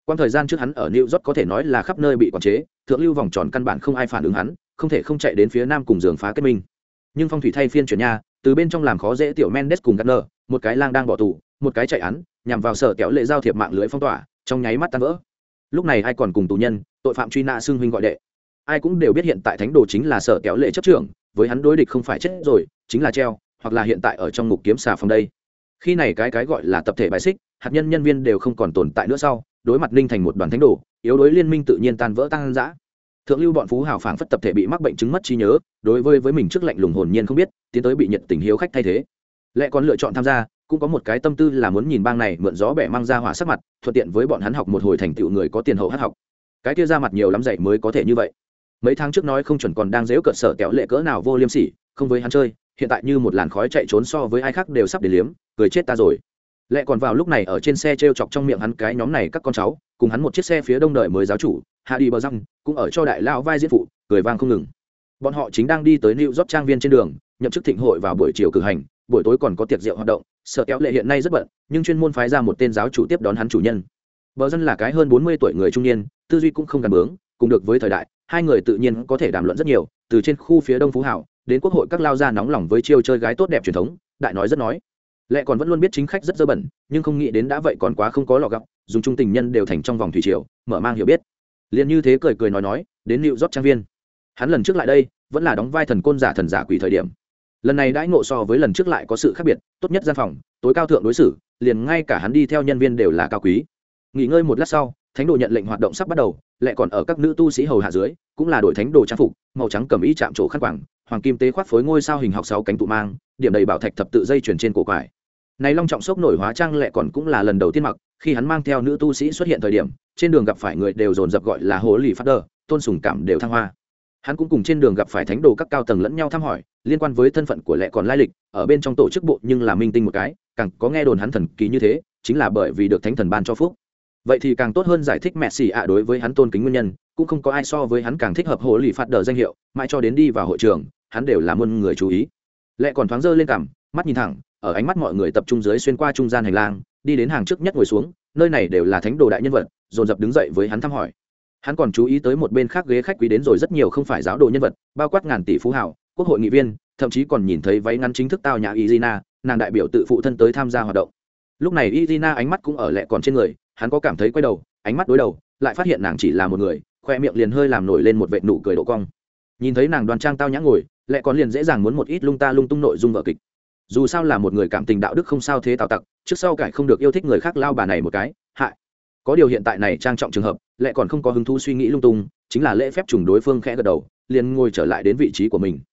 Quang thời gian trước hắn ở New York có thể nói là khắp nơi bị quản chế, thượng lưu vòng tròn căn bản không ai phản ứng hắn, không thể không chạy đến phía nam cùng giường phá kết minh. Nhưng phong thủy thay phiên chuyển nha, từ bên trong làm khó dễ tiểu Mendes cùng Gardner, một cái lang đang bỏ tù, một cái chạy án, nhằm vào sở kéo lệ giao thiệp mạng lưới phong tỏa, trong nháy mắt tan vỡ. Lúc này ai còn cùng tù nhân, tội phạm truy nã xưng huynh gọi đệ. Ai cũng đều biết hiện tại thánh đồ chính là sở kéo lệ chấp trưởng, với hắn đối địch không phải chết rồi, chính là treo, hoặc là hiện tại ở trong ngục kiếm xà phòng đây. Khi này cái cái gọi là tập thể bài xích, hạt nhân nhân viên đều không còn tồn tại nữa sau, đối mặt ninh thành một đoàn thánh đồ, yếu đối liên minh tự nhiên tan vỡ tăng dã. Thượng lưu bọn phú hào phảng phất tập thể bị mắc bệnh chứng mất trí nhớ, đối với với mình trước lạnh lùng hồn nhiên không biết, tiến tới bị nhiệt tình hiếu khách thay thế. Lẽ còn lựa chọn tham gia, cũng có một cái tâm tư là muốn nhìn bang này mượn gió bẻ mang ra hỏa sắc mặt, thuận tiện với bọn hắn học một hồi thành tựu người có tiền hậu hát học. Cái kia ra mặt nhiều lắm dạy mới có thể như vậy. Mấy tháng trước nói không chuẩn còn đang giễu cợt sở kéo lệ cỡ nào vô liêm sỉ, không với hắn chơi, hiện tại như một làn khói chạy trốn so với ai khác đều sắp để liếm, cười chết ta rồi. Lẽ còn vào lúc này ở trên xe treo chọc trong miệng hắn cái nhóm này các con cháu, cùng hắn một chiếc xe phía đông đợi mới giáo chủ, hạ đi bờ răng, cũng ở cho đại lao vai diễn phụ, cười vang không ngừng. Bọn họ chính đang đi tới New York trang viên trên đường, nhậm chức thịnh hội vào buổi chiều cử hành, buổi tối còn có tiệc rượu hoạt động, sở kéo lệ hiện nay rất bận, nhưng chuyên môn phái ra một tên giáo chủ tiếp đón hắn chủ nhân. Bờ dân là cái hơn bốn mươi tuổi người trung niên, tư duy cũng không gắn bướng, cùng được với thời đại, hai người tự nhiên có thể đàm luận rất nhiều, từ trên khu phía đông phú hảo đến quốc hội các lao gia nóng lòng với chiêu chơi gái tốt đẹp truyền thống, đại nói rất nói. Lệ còn vẫn luôn biết chính khách rất dơ bẩn, nhưng không nghĩ đến đã vậy còn quá không có lọ gọc, dùng trung tình nhân đều thành trong vòng thủy triều, mở mang hiểu biết. Liền như thế cười cười nói nói, đến New York trang viên. Hắn lần trước lại đây, vẫn là đóng vai thần côn giả thần giả quỷ thời điểm. Lần này đãi ngộ so với lần trước lại có sự khác biệt, tốt nhất gian phòng, tối cao thượng đối xử, liền ngay cả hắn đi theo nhân viên đều là cao quý. Nghỉ ngơi một lát sau, thánh đồ nhận lệnh hoạt động sắp bắt đầu, Lệ còn ở các nữ tu sĩ hầu hạ dưới, cũng là đội thánh đồ trang phục, màu trắng cầm y chạm trổ khăn quàng, hoàng kim tế khoác phối ngôi sao hình học sáu cánh tụ mang, điểm đầy bảo thạch thập tự dây chuyền trên cổ quải. Này long trọng sốc nổi hóa trang Lệ còn cũng là lần đầu tiên mặc, khi hắn mang theo nữ tu sĩ xuất hiện thời điểm, trên đường gặp phải người đều dồn dập gọi là hồ lì phát đờ, tôn sùng cảm đều thăng hoa. Hắn cũng cùng trên đường gặp phải thánh đồ các cao tầng lẫn nhau thăm hỏi, liên quan với thân phận của Lệ còn lai lịch, ở bên trong tổ chức bộ nhưng là minh tinh một cái, càng có nghe đồn hắn thần kỳ như thế, chính là bởi vì được thánh thần ban cho phúc. Vậy thì càng tốt hơn giải thích mẹ xì ạ đối với hắn tôn kính nguyên nhân, cũng không có ai so với hắn càng thích hợp hồ lì phát đờ danh hiệu, mãi cho đến đi vào hội trường, hắn đều là muôn người chú ý. Lệ còn thoáng dơ lên cằm, mắt nhìn thẳng, ở ánh mắt mọi người tập trung dưới xuyên qua trung gian hành lang, đi đến hàng trước nhất ngồi xuống, nơi này đều là thánh đồ đại nhân vật, dồn dập đứng dậy với hắn thăm hỏi. Hắn còn chú ý tới một bên khác ghế khách quý đến rồi rất nhiều không phải giáo đồ nhân vật, bao quát ngàn tỷ phú hào, quốc hội nghị viên, thậm chí còn nhìn thấy váy ngắn chính thức tao nhã Izina, nàng đại biểu tự phụ thân tới tham gia hoạt động. Lúc này Izina ánh mắt cũng ở Lệ còn trên người, hắn có cảm thấy quay đầu, ánh mắt đối đầu, lại phát hiện nàng chỉ là một người, khoe miệng liền hơi làm nổi lên một vệt nụ cười độ cong. Nhìn thấy nàng đoan trang tao nhã ngồi, Lệ còn liền dễ dàng muốn một ít lung ta lung tung nội dung vở kịch. Dù sao là một người cảm tình đạo đức không sao thế tào tặc, trước sau cải không được yêu thích người khác lao bà này một cái, hại. Có điều hiện tại này trang trọng trường hợp, Lệ còn không có hứng thú suy nghĩ lung tung, chính là lễ phép trùng đối phương khẽ gật đầu, liền ngồi trở lại đến vị trí của mình.